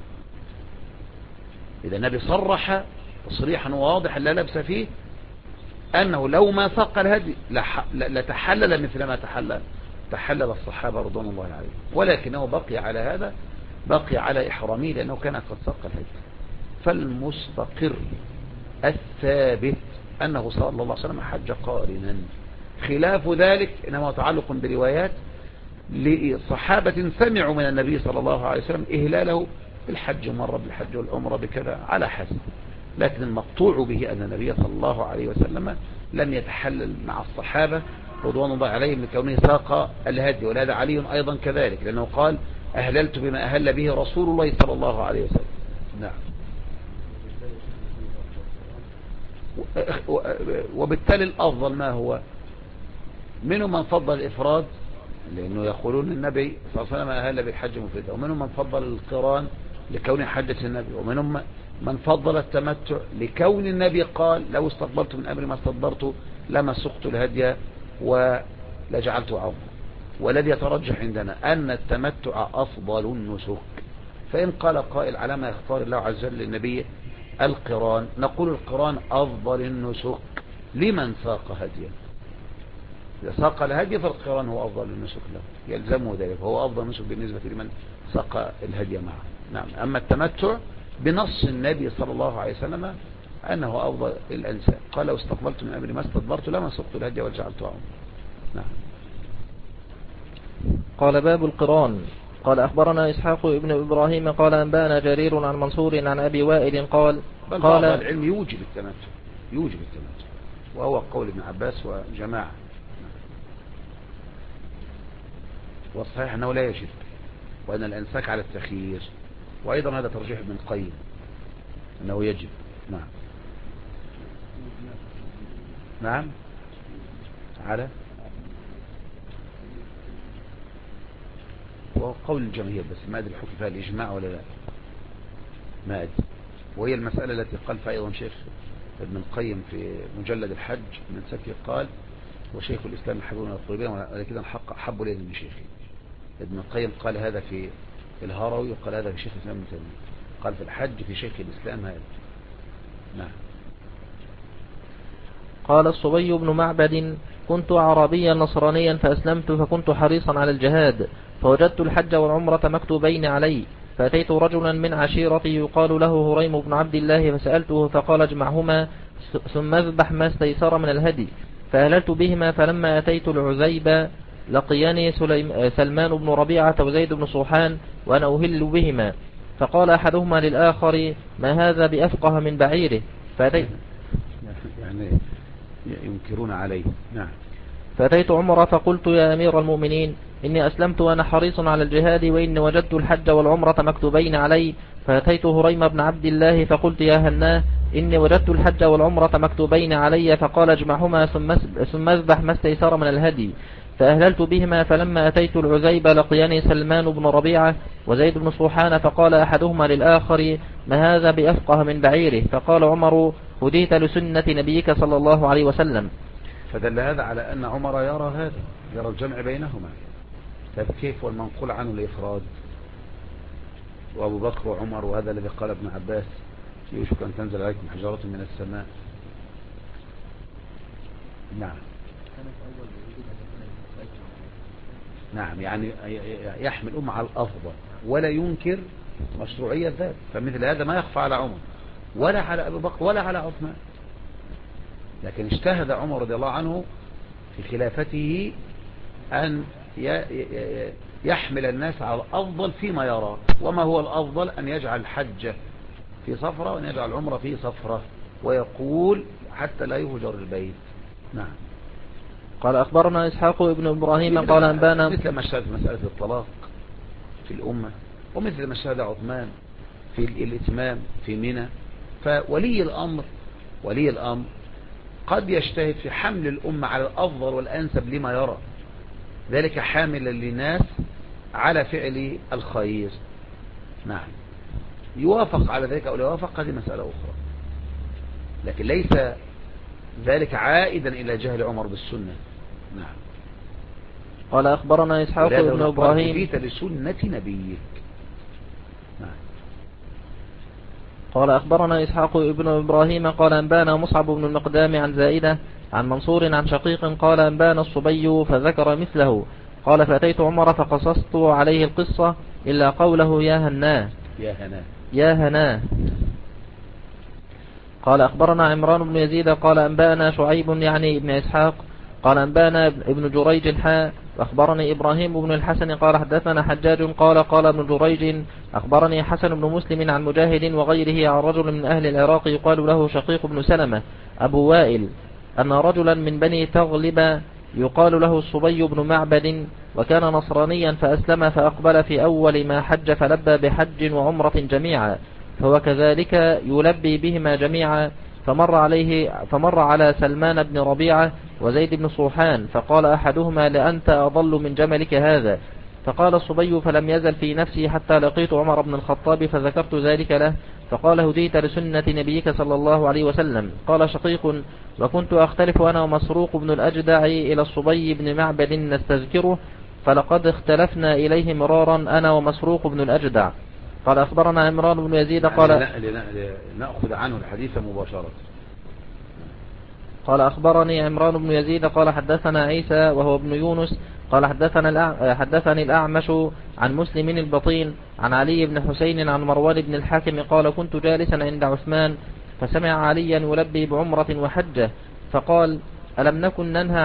إذا النبي صرح تصريحا واضحا لا لبس فيه أنه لو ما ساق الهدي لتحلل مثل ما تحلل الصحابة رضوان الله عليهم، ولكنه بقي على هذا، بقي على إحرامه لأنه كان قد ساق الهدي. فالمستقر الثابت أنه صلى الله عليه وسلم حج قارنا، خلاف ذلك إنما تعلق بروايات لصحابة سمعوا من النبي صلى الله عليه وسلم إهلاله بالحج مرة، بالحج والعمرة بكذا على حسب. لكن المقطوع به أن النبي صلى الله عليه وسلم لم يتحلل مع الصحابة رضوان الله عليهم لكونه ساق الهدي، ولهذا علي أيضا كذلك لأنه قال أهللت بما أهل به رسول الله صلى الله عليه وسلم. نعم. وبالتالي الأفضل ما هو؟ منهم من فضل الإفراد لأنه يقولون النبي صلى الله عليه وسلم أهل بالحج مفردا، ومنهم من فضل القران لكون حجة النبي، ومنهم من فضل التمتع لكون النبي قال لو استقبلت من أمري ما استدبرت لما سقت الهدي ولجعلته عمرا. والذي يترجح عندنا أن التمتع أفضل النسك. فإن قال قائل على ما يختار الله عز وجل للنبي القران، نقول القران أفضل النسك لمن ساق هديا. إذا ساق الهدي فالقران هو أفضل النسك له، يلزمه ذلك، هو أفضل النسك بالنسبة لمن ساق الهدي معه. نعم. أما التمتع بنص النبي صلى الله عليه وسلم أنه أفضل الأنساب، قال لو استقبلت من أمري ما استدبرت لما سقت الهدي وجعلته عمرا. نعم. قال باب القران. قال أخبرنا إسحاق ابن إبراهيم قال أنبانا جرير عن منصور عن أبي وائل قال بعض العلم يوجب التمتع، وهو قول ابن عباس وجماعة. والصحيح أنه لا يجب، وأن الأنساك على التخيير، وأيضا هذا ترجيح ابن القيم أنه يجب. نعم. نعم. على وقول الجماهير، بس ما أدري الحكم فيها الإجماع ولا لا، ما أدري. وهي المسألة التي قال فيها أيضا شيخ ابن القيم في مجلد الحج من سكي، قال وشيخ الإسلام يحبون الطيبين ولكن الحق أحب لي من شيخي. ابن القيم قال هذا في الهروي، وقال هذا في شيخ الإسلام ابن تيمية، قال في الحج في شيخ الإسلام هذا. نعم. قال الصبي بن معبد كنت أعرابيا نصرانيا فأسلمت فكنت حريصا على الجهاد، فوجدت الحج والعمرة مكتوبين علي، فأتيت رجلا من عشيرتي يقال له هريم بن عبد الله فسألته فقال اجمعهما ثم اذبح ما استيسر من الهدي، فأهللت بهما. فلما أتيت العزيب لقياني سلمان بن ربيعة وزيد بن صوحان وأنا أهل بهما، فقال أحدهما للآخر ما هذا بأفقه من بعيره، يعني ينكرون عليه. نعم. فأتيت عمر فقلت يا أمير المؤمنين إني أسلمت وأنا حريص على الجهاد وإني وجدت الحج والعمرة مكتوبين علي. فأتيت هريم بن عبد الله فقلت يا هناه إني وجدت الحج والعمرة مكتوبين علي، فقال اجمعهما ثم اذبح ما استيسر من الهدي، فأهللت بهما. فلما أتيت العزيب لقياني سلمان بن ربيعة وزيد بن صوحان، فقال أحدهما للآخر ما هذا بأفقه من بعيره، فقال عمر هديت لسنة نبيك صلى الله عليه وسلم. فدل هذا على أن عمر يرى الجمع بينهما. طيب كيف والمنقول عنه الإفراد؟ وأبو بكر وعمر، وهذا الذي قال ابن عباس يوشك أن تنزل عليكم حجارة من السماء. نعم. نعم، يعني يحمل على الأفضل ولا ينكر مشروعية ذلك. فمثل هذا ما يخفى على عمر ولا على أبي بكر ولا على عثمان، لكن اجتهد عمر رضي الله عنه في خلافته أن يحمل الناس على الأفضل فيما يرى. وما هو الأفضل؟ أن يجعل الحج في صفرة وأن يجعل العمرة في صفرة، ويقول حتى لا يهجر البيت. نعم. قال أخبرنا إسحاق ابن إبراهيم قال أنبانا مثل ما شاهد مسألة الطلاق في الأمة، ومثل ما شاهد عثمان في الإتمام في منى. فولي الأمر قد يجتهد في حمل الأمة على الأفضل والأنسب لما يرى، ذلك حاملا للناس على فعل الخير. نعم. يوافق على ذلك أو لا يوافق هذه مسألة أخرى، لكن ليس ذلك عائدا إلى جهل عمر بالسنة. نعم. قال أخبرنا إسحاق ابن إبراهيم هديت لسنة نبيك. نعم. قال أخبرنا إسحاق ابن إبراهيم قال أنبانا مصعب بن المقدام عن زائدة عن منصور عن شقيق قال أنبانا الصبي فذكر مثله. قال فأتيت عمر فقصصت عليه القصة إلا قوله يا هناه. قال أخبرنا عمران بن يزيد قال أنبانا شعيب يعني ابن إسحاق قال أنبانا ابن جريج حاء. أخبرني إبراهيم بن الحسن قال حدثنا حجاج قال ابن جريج أخبرني حسن بن مسلم عن مجاهد وغيره عن رجل من أهل العراق يقال له شقيق بن سلمة أبو وائل أن رجلا من بني تغلب يقال له الصبي بن معبد وكان نصرانيا فأسلم فأقبل في أول ما حج فلبى بحج وعمرة جميعا، فهو كذلك يلبي بهما جميعا. فمر على سلمان بن ربيعة وزيد بن صوحان فقال أحدهما لأنت أضل من جملك هذا. فقال الصبي فلم يزل في نفسي حتى لقيت عمر بن الخطاب فذكرت ذلك له فقال هديت لسنة نبيك صلى الله عليه وسلم. قال شقيق وكنت أختلف أنا ومسروق بن الأجدع إلى الصبي بن معبد نستذكره فلقد اختلفنا إليه مرارا أنا ومسروق بن الأجدع. قال أخبرنا عمران بن يزيد قال نأخذ عنه الحديث مباشرة. قال أخبرني عمران بن يزيد قال حدثنا عيسى وهو ابن يونس قال حدثني الأعمش عن مسلم البطين عن علي بن حسين عن مروان بن الحاكم قال كنت جالسا عند عثمان فسمع عليا يلبي بعمرة وحجة فقال ألم نكن ننهى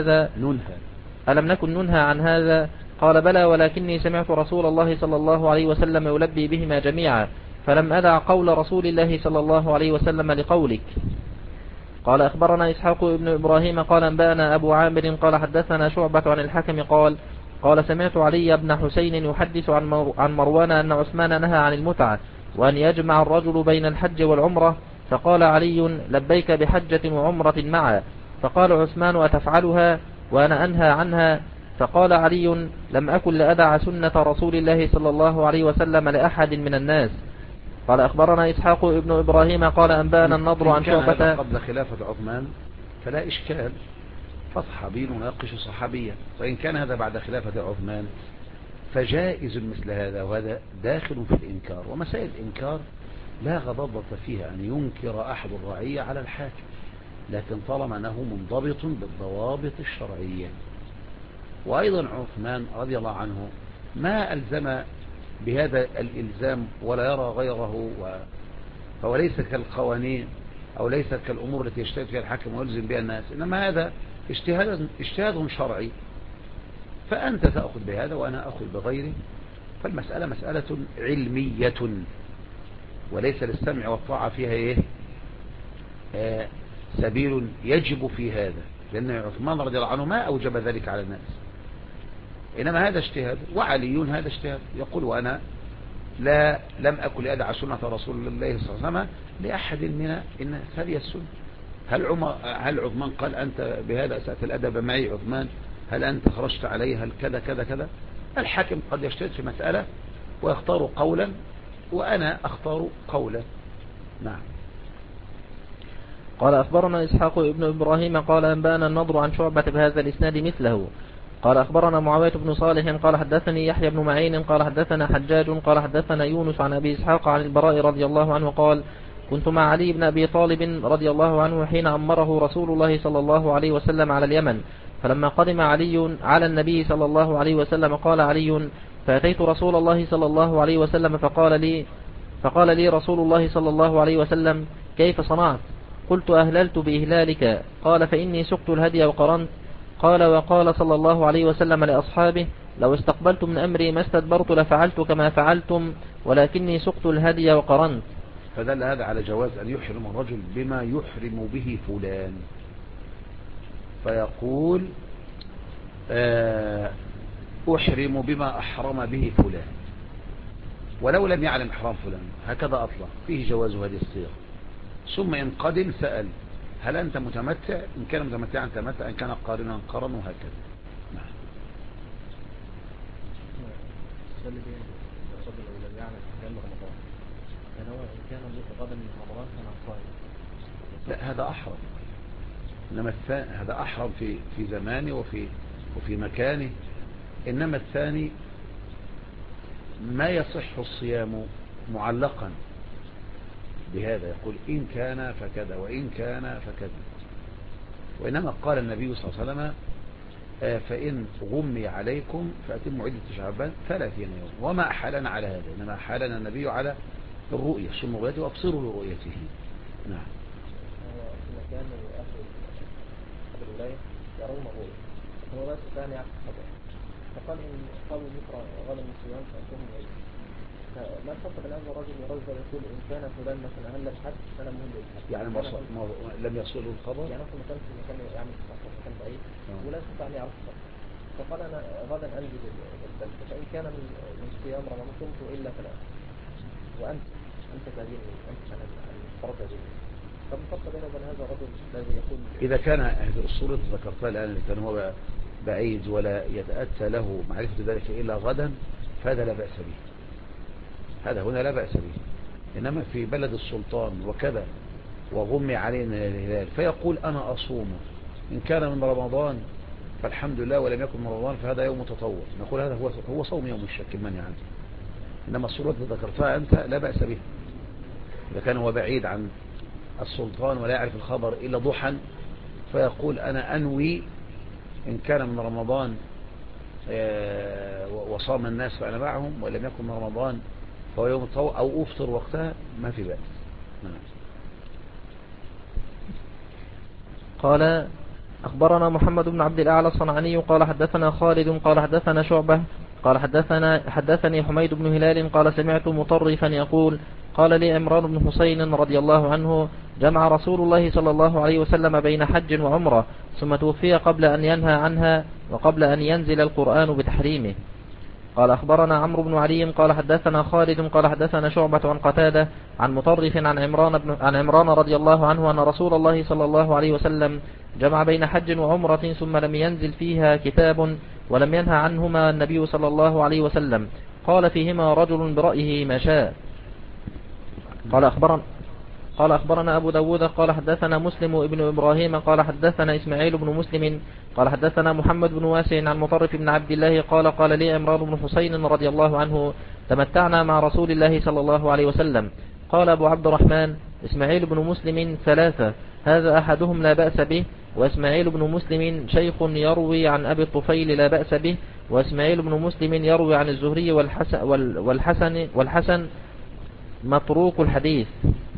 عن هذا؟ قال بلى ولكني سمعت رسول الله صلى الله عليه وسلم يلبي بهما جميعا فلم أدع قول رسول الله صلى الله عليه وسلم لقولك. قال أخبرنا إسحاق ابن إبراهيم قال أنبانا أبو عامر قال حدثنا شعبة عن الحكم قال سمعت علي بن حسين يحدث عن مروان أن عثمان نهى عن المتعة وأن يجمع الرجل بين الحج والعمرة فقال علي لبيك بحجة وعمرة معا. فقال عثمان أتفعلها وأنا أنهى عنها؟ فقال علي لم أكن لأدع سنة رسول الله صلى الله عليه وسلم لأحد من الناس. قال أخبرنا إسحاق ابن إبراهيم قال أنبانا النضر عن شعبة قبل خلافة عثمان فلا إشكال، فصحابي يناقش صحابيا، وإن كان هذا بعد خلافة عثمان فجائز مثل هذا، وهذا داخل في الإنكار. ومسائل الإنكار لا غضاضة فيها أن ينكر أحد الرعية على الحاكم، لكن طالما أنه منضبط بالضوابط الشرعية. وأيضا عثمان رضي الله عنه ما ألزم بهذا الإلزام ولا يرى غيره، فهو ليس كالقوانين أو ليس كالأمور التي يجتهد فيها الحاكم ويلزم بها الناس، إنما هذا اجتهاد شرعي، فأنت تأخذ بهذا وأنا أخذ بغيره. فالمسألة مسألة علمية وليس للسمع والطاعة فيها سبيل يجب في هذا، لأن عثمان رضي الله عنه ما أوجب ذلك على الناس، إنما هذا اجتهاد. وعلي هذا اجتهاد، يقول وأنا لم أكن لأدع سنة رسول الله صلى الله عليه وسلم لأحد من الناس، هذه السنة. هل عثمان قال أنت بهذا أسأت الأدب معي عثمان؟ هل أنت خرجت عليه؟ هل كذا كذا كذا؟ الحاكم قد يجتهد في مسألة ويختار قولا وأنا أختار قولا. نعم. قال أخبرنا إسحاق ابن إبراهيم قال أنبانا النضر عن شعبة بهذا الإسناد مثله. قال أخبرنا معاوية بن صالح قال حدثني يحيى بن معين قال حدثنا حجاج قال حدثنا يونس عن أبي إسحاق عن البراء رضي الله عنه قال كنت مع علي بن أبي طالب رضي الله عنه حين أمره رسول الله صلى الله عليه وسلم على اليمن، فلما قدم علي على النبي صلى الله عليه وسلم قال علي فأتيت رسول الله صلى الله عليه وسلم فقال لي رسول الله صلى الله عليه وسلم كيف صنعت؟ قلت أهللت بإهلالك. قال فإني سقت الهدي وقرنت، قال وقال صلى الله عليه وسلم لأصحابه لو استقبلت من أمري ما استدبرت لفعلت كما فعلتم ولكني سقت الهدي وقرنت. فدل هذا على جواز أن يحرم الرجل بما يحرم به فلان، فيقول أحرم بما أحرم به فلان ولو لم يعلم إحرام فلان، هكذا أطلق فيه جواز هذه الصيغة. ثم إن قدم سأل هل أنت متمتع؟ إن كان متمتعا تمتع، إن كان قارنا قرن، وهكذا. نعم. لا، هذا أحرم، إنما هذا أحرم في زمانه وفي مكانه. إنما الثاني ما يصح الصيام معلقا بهذا، يقول إن كان فكذا وإن كان فكذا. وإنما قال النبي صلى الله عليه وسلم فإن غمي عليكم فأتموا عدة شعبان 30 يوم، وما أحالنا على هذا، إنما أحالنا النبي على الرؤية، شموا رؤيته وابصروا لرؤيته. نعم. كان أهل الولاية يرون الرؤية، هو بس كان يعرف الخبر، فقال إن قالوا بكرة غدا من الصيام فأتوهم العيد. فما الفرق بين هذا الرجل يرجع يقول إن كان فلان مثلا هل الحج فأنا مهم للحج، يعني لم يصله الخبر، يعني في مكان يعمل في مكان بعيد ولا يستطيع أن يعرف الخبر، فقال أنا غدا أنزل البلد، فإن كان من صيام رمضان صمت إلا فلا، وأنت تهدين أنت كان الفرق هذه. طب الفرق بينه وبين هذا الرجل الذي يقول إذا كان هذه الصورة ذكرتها الآن اللي كان هو بعيد ولا يتأتى له معرفة ذلك إلا غدا، فهذا لا بأس به، هذا هنا لا بأس به. إنما في بلد السلطان وكذا وغمي علينا الهلال فيقول أنا أصوم، إن كان من رمضان فالحمد لله، ولم يكن من رمضان فهذا يوم تطوع، نقول هذا هو صوم يوم الشك المنع عنه. إنما الصورة التي ذكرتها أنت لا بأس به. إذا كان هو بعيد عن السلطان ولا يعرف الخبر إلا ضحى فيقول أنا أنوي إن كان من رمضان وصام الناس فأنا معهم، ولم يكن من رمضان فهو يوم التطوع، أو أفطر وقتها، ما في بأس. قال أخبرنا محمد بن عبد الأعلى الصنعاني قال حدثنا خالد قال حدثنا شعبة قال حدثني حميد بن هلال قال سمعت مطرفا يقول قال لي عمران بن حسين رضي الله عنه جمع رسول الله صلى الله عليه وسلم بين حج وعمرة ثم توفي قبل أن ينهى عنها وقبل أن ينزل القرآن بتحريمه. قال أخبرنا عمرو بن علي قال حدثنا خالد قال حدثنا شعبة عن قتادة عن مطرف عن عمران رضي الله عنه أن رسول الله صلى الله عليه وسلم جمع بين حج وعمرة ثم لم ينزل فيها كتاب ولم ينهى عنهما النبي صلى الله عليه وسلم، قال فيهما رجل برأيه ما شاء. قال أخبرنا أبو داود قال حدثنا مسلم ابن إبراهيم قال حدثنا إسماعيل بن مسلم قال حدثنا محمد بن واسع عن مطرف بن عبد الله قال لي عمران بن حسين رضي الله عنه تمتعنا مع رسول الله صلى الله عليه وسلم. قال أبو عبد الرحمن إسماعيل بن مسلم 3، هذا أحدهم لا بأس به، وإسماعيل بن مسلم شيخ يروي عن أبي الطفيل لا بأس به، وإسماعيل بن مسلم يروي عن الزهري والحسن متروك الحديث.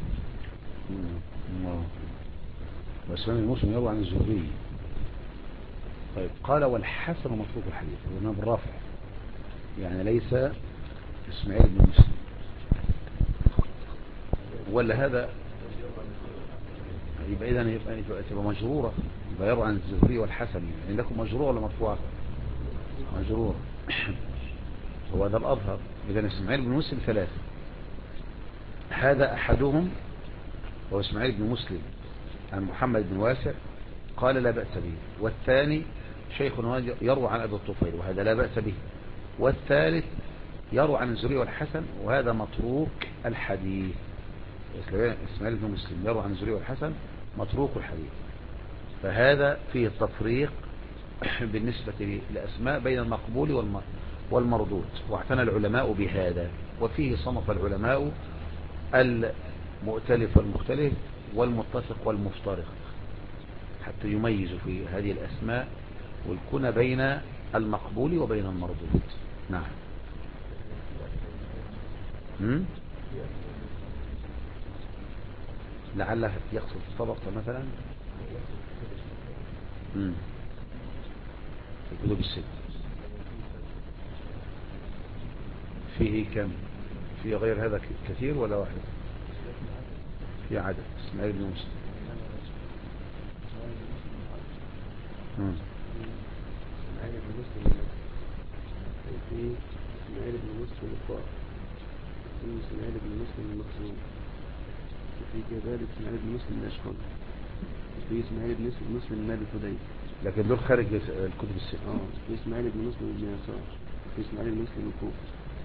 وإسماعيل بن مسلم يروي عن الزهري. طيب قال والحسن متروك الحديث، هنا بالرفع، يعني ليس إسماعيل بن مسلم، ولا هذا يبقى إذن تبقى مجرورة، يبقى يروي عن الزهري والحسن، يعني لكم مجرورة ولا مرفوعة؟ مجرورة. هو هذا الأظهر. إذن إسماعيل بن مسلم 3، هذا أحدهم هو إسماعيل بن مسلم عن محمد بن واسع قال لا بأس به، والثاني شيخ يروى عن أبي الطفيل وهذا لا بأس به، والثالث يروى عن الزهري والحسن وهذا متروك الحديث. إسماعيل بن مسلم يروى عن الزهري والحسن متروك الحديث، فهذا فيه التفريق بالنسبة للأسماء بين المقبول والمردود، واعتنى العلماء بهذا، وفيه صنف العلماء المؤتلف والمختلف والمتفق والمفترق حتى يميزوا في هذه الأسماء والكنى بين المقبول وبين المردود. نعم. لعله يقصد الطبق مثلا. الكتب الست فيه كم؟ في غير هذا كثير ولا واحد؟ في عدد. اسماعيل بن مسلم اسماعيل بن مسلم في اسماعيل بن مسلم الطائي، في اسماعيل بن مسلم المخزوم، في كذلك اسماعيل بن مسلم الأشقر، في اسماعيل بن مسلم مال الحديث. لكن دول خارج الكتب الست. في اسماعيل بن مسلم بن يسار، في اسماعيل بن مسلم الكوفي،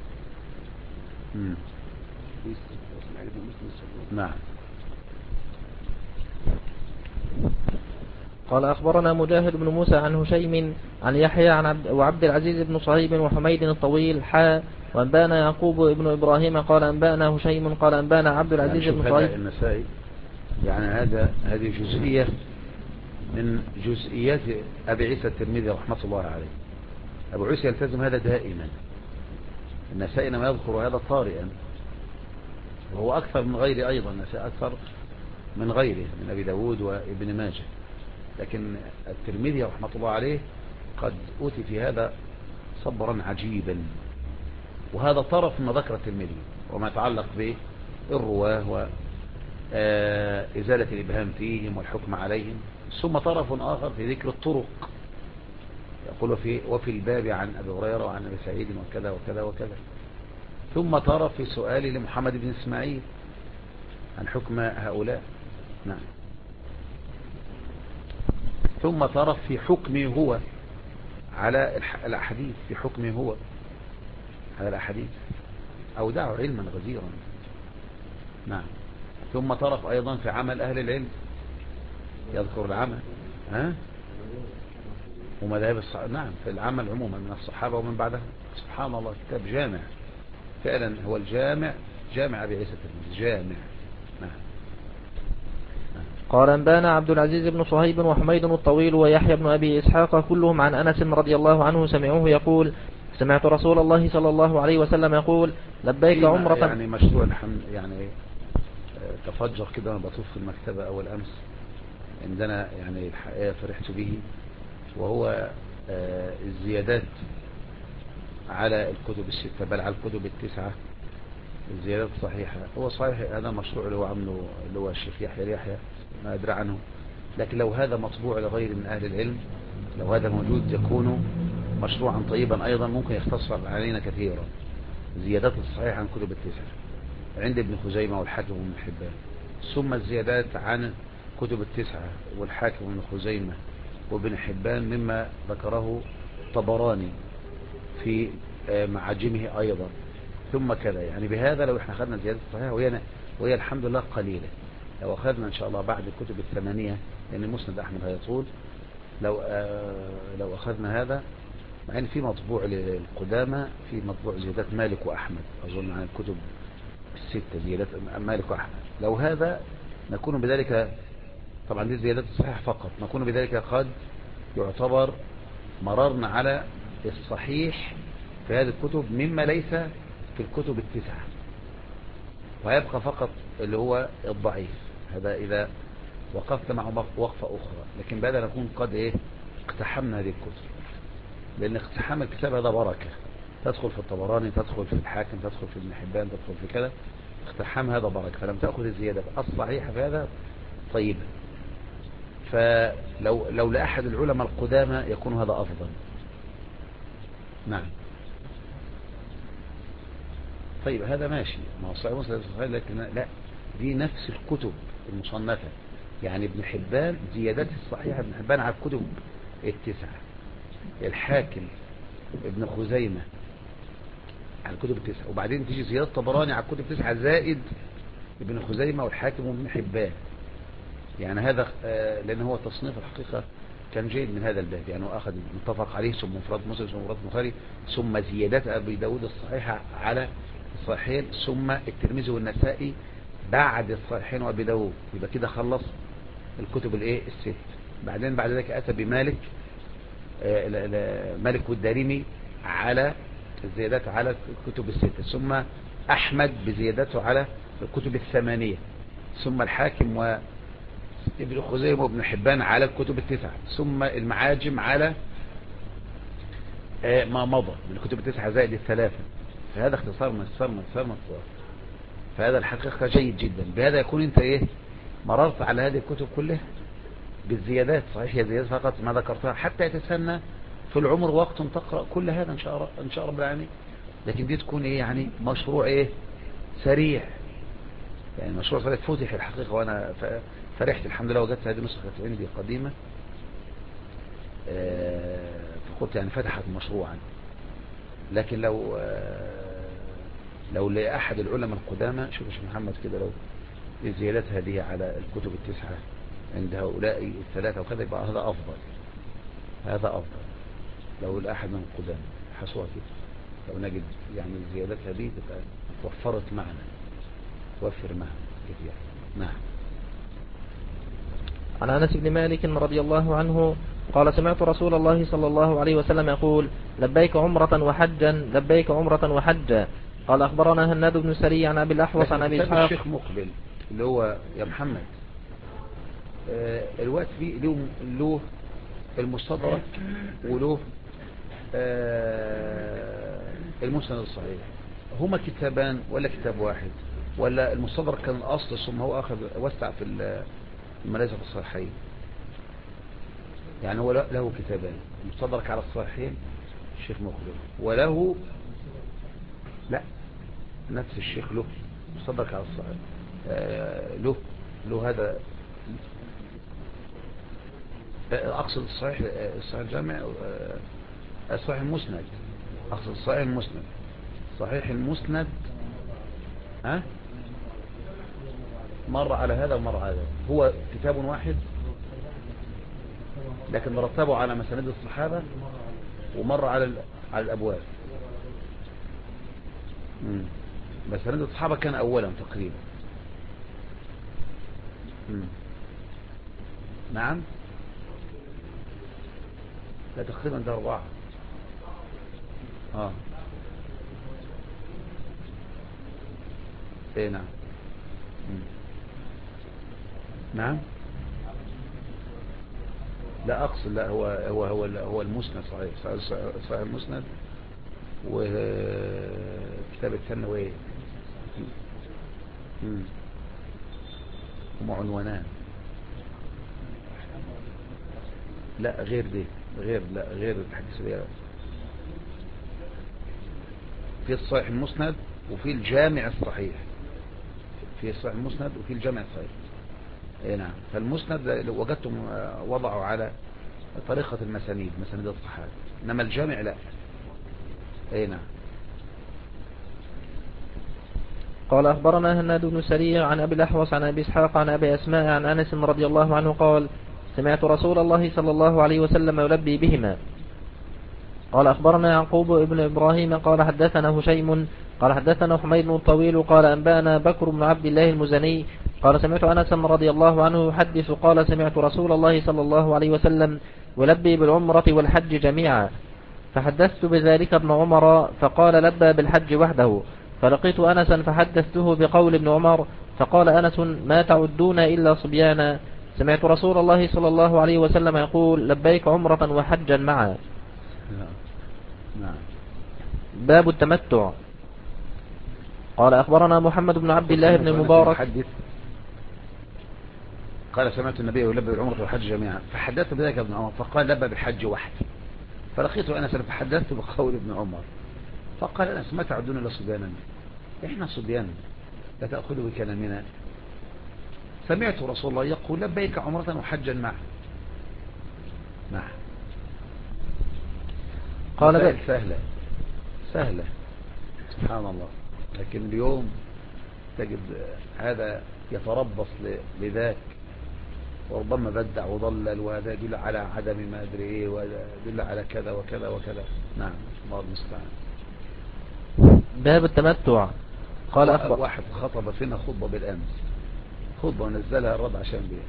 في اسماعيل بن مسلم الشباب. نعم. قال أخبرنا مجاهد بن موسى عن هشيم عن يحيى عن وعبد العزيز بن صهيب وحميد الطويل وأنبانا يعقوب بن إبراهيم قال أنبانا هشيم قال أنبانا عبد العزيز بن صهيب. النسائي يعني هذه جزئية من جزئيات أبي عيسى الترمذي رحمة الله عليه. أبو عيسى يلتزم هذا دائما. النسائي لما يذكر هذا طارئا، وهو أكثر من غيره أيضا. النسائي أكثر من غيره من أبي داود وابن ماجه، لكن الترمذي رحمة الله عليه قد أوتي في هذا صبرا عجيبا. وهذا طرف ما ذكر الترمذي وما يتعلق بالرواه وإزالة الإبهام فيهم والحكم عليهم، ثم طرف آخر في ذكر الطرق، يقول وفي الباب عن أبي هريرة وعن أبي سعيد وكذا وكذا وكذا، ثم طرف في سؤالي لمحمد بن إسماعيل عن حكم هؤلاء. نعم. ثم طرف في حكمه هو على الأحاديث، في حكمه هو على الأحاديث، أودعه علما غزيرا. نعم. ثم طرف أيضا في عمل أهل العلم، يذكر العمل ومذاهب نعم، في العمل عموما من الصحابة ومن بعدها. سبحان الله، كتاب جامع فعلا، هو الجامع، جامع أبي عيسى الترمذي، جامع. نعم. قال أنبانا عبد العزيز بن صهيب وحميد الطويل ويحيى بن أبي إسحاق كلهم عن أنس رضي الله عنه سمعوه يقول سمعت رسول الله صلى الله عليه وسلم يقول لبيك عمرة. يعني مشروع يعني تفجر كده. أنا بطوف في المكتبة أول أمس عندنا، يعني الحقيقة فرحت به، وهو الزيادات على الكتب الستة بل على الكتب التسعة، الزيادات الصحيحة. هو صحيح هذا مشروع اللي هو عمله اللي هو الشيخ يحيى ما أدري عنه، لكن لو هذا مطبوع لغير من أهل العلم، لو هذا موجود يكون مشروعا طيبا أيضا، ممكن يختصر علينا كثيرا. زيادات الصحيحة عن كتب التسعة عند ابن خزيمة والحاكم وابن حبان، ثم الزيادات عن كتب التسعة والحاكم وابن خزيمة وابن حبان مما ذكره الطبراني في معاجمه أيضا، ثم كذا. يعني بهذا لو احنا أخذنا زيادة الصحيحة وهي الحمد لله قليلة، لو أخذنا إن شاء الله بعد الكتب الثمانية، لأن المسند أحمد هيطول، لو أخذنا هذا، مع أن في مطبوع للقدامى، في مطبوع زيادات مالك وأحمد أظن عن الكتب الستة، زيادات مالك وأحمد، لو هذا نكون بذلك، طبعا دي زيادات الصحيح فقط، نكون بذلك قد يعتبر مررنا على الصحيح في هذه الكتب مما ليس في الكتب التسعة، ويبقى فقط اللي هو الضعيف. هذا إذا وقفت مع وقفة أخرى، لكن بهذا نكون قد اقتحمنا هذه الكتب، لأن اقتحام الكتاب هذا بركة، تدخل في الطبراني، تدخل في الحاكم، تدخل في ابن حبان، تدخل في كذا، اقتحام هذا بركة، فلم تأخذ الزيادة الصحيحة في هذا طيبة. فلو لأحد العلماء القدامى يكون هذا أفضل. نعم. طيب هذا ماشي، ما هو صحيح مسلم صحيح، لكن لا، دي نفس الكتب المصنفة. يعني ابن حبان زيادات الصحيحة ابن حبان على الكتب التسعة، الحاكم ابن خزيمة على الكتب التسعة، وبعدين تيجي زيادة طبراني على الكتب التسعة زائد ابن خزيمة والحاكم وابن حبان. يعني هذا لأن هو تصنيف الحقيقة كان جيد من هذا الباب، يعني هو أخذ متفق عليه، ثم مفرد مسلم، ثم مفرد البخاري، ثم زيادات أبي داود الصحيحة على الصحيحين، ثم الترمذي والنسائي بعد الصحيحين وأبي داود، يبقى كده خلص الكتب الست. بعدين بعد ذلك أتى بمالك مالك والدارمي على الزيادات على الكتب الستة، ثم أحمد بزيادته على الكتب الثمانية، ثم الحاكم وابن خزيمة وابن حبان على الكتب التسعة، ثم المعاجم على ما مضى من الكتب التسعة زائد الثلاثة، فهذا اختصار من اختصار. فهذا الحقيقة جيد جدا. بهذا يكون انت ايه مررت على هذه الكتب كلها بالزيادات. صحيح هي زيادات فقط ما ذكرتها حتى يتسنى في العمر وقت تقرأ كل هذا ان شاء الله رب العالمين. لكن دي تكون ايه يعني مشروع ايه سريع، يعني مشروع سريع تفوتي في الحقيقة. وانا فرحت الحمد لله وجدت هذه النسخة عندي قديمة، فقلت يعني فتحت مشروعا. لكن لو لأحد العلماء القدامى، شوف يا شيخ محمد كده، لو الزيادات هذه على الكتب التسعة عند هؤلاء الثلاثة وكذا يبقى هذا أفضل. لو لأحد من القدامى حسوها كده، لو نجد يعني الزيادات هذه تبقى توفرت معنا، توفر معنا كثير. نعم. عن أنس بن مالك رضي الله عنه قال سمعت رسول الله صلى الله عليه وسلم يقول لبيك عمرة وحجا لبيك عمرة وحجا. قال أخبرنا هناد بن سري عن أبي الأحوص عن أبي إسحاق. الشيخ مقبل اللي هو يا محمد الوقت فيه له المستدرك وله المسند الصحيح. هما كتابان ولا كتاب واحد؟ ولا المستدرك كان الأصل ثم هو أخذ وسع في المنازل الصحيحين؟ يعني هو له كتابان، المستدرك على الصحيحين الشيخ مقبل، وله لا نفس الشيخ له مستدرك على الصحيح، له هذا أقصد الصحيح الجامع، الصحيح المسند، أقصد الصحيح المسند، صحيح المسند مر على هذا ومر على هذا. هو كتاب واحد لكن رتبه على مساند الصحابة ومر على الأبواب. مساند الصحابة كان أولا تقريبا. نعم، لا تقريبا ده 4. ايه نعم. نعم، لا اقصد، لا هو المسند صحيح المسند، وكتاب الثاني وايه هم عنوانان. لا غير دي، غير الحديث دي. في الصحيح المسند وفي الجامع الصحيح، في الصحيح المسند وفي الجامع الصحيح. اي نعم. فالمسند وجدتم وضعوا على طريقة مسانيد الصحابة، انما الجامع لا. اي نعم. قال أخبرنا هناد بن سري عن أبي الأحوص عن أبي إسحاق عن أبي أسماء عن أنس رضي الله عنه قال سمعت رسول الله صلى الله عليه وسلم يلبي بهما. قال أخبرنا يعقوب ابن إبراهيم قال حدثنا هشيم قال حدثنا حميد الطويل قال أنبانا بكر بن عبد الله المزني قال سمعت أنس رضي الله عنه يحدث قال سمعت رسول الله صلى الله عليه وسلم يلبي بالعمرة والحج جميعا، فحدثت بذلك ابن عمر فقال لبى بالحج وحده، فلقيت أنسا فحدثته بقول ابن عمر فقال أنس ما تعدون إلا صبيانا، سمعت رسول الله صلى الله عليه وسلم يقول لبيك عمرة وحجا معا. نعم. باب التمتع. قال أخبرنا محمد بن عبد الله بن المبارك قال سمعت النبي يلبي بالعمرة والحج جميعا، فحدثت بذلك ابن عمر فقال لبى بالحج وحده، فلقيت أنس فحدثت بقول ابن عمر فقال أنس ما تعدون إلا صبيانا، إحنا صبيان لا تأخذوا بكلامنا، سمعت رسول الله يقول لبيك عمرة وحجا معه. نعم. قال سهلة سبحان الله، لكن اليوم تجد هذا يتربص لذاك وربما بدع وضلل، وهذا يدل على عدم ما أدري إيه، وهذا يدل على كذا وكذا وكذا. نعم الله المستعان. باب التمتع. قال واحد خطب فينا خطبة بالأمس، خطبة نزلها الرب عشان بيها،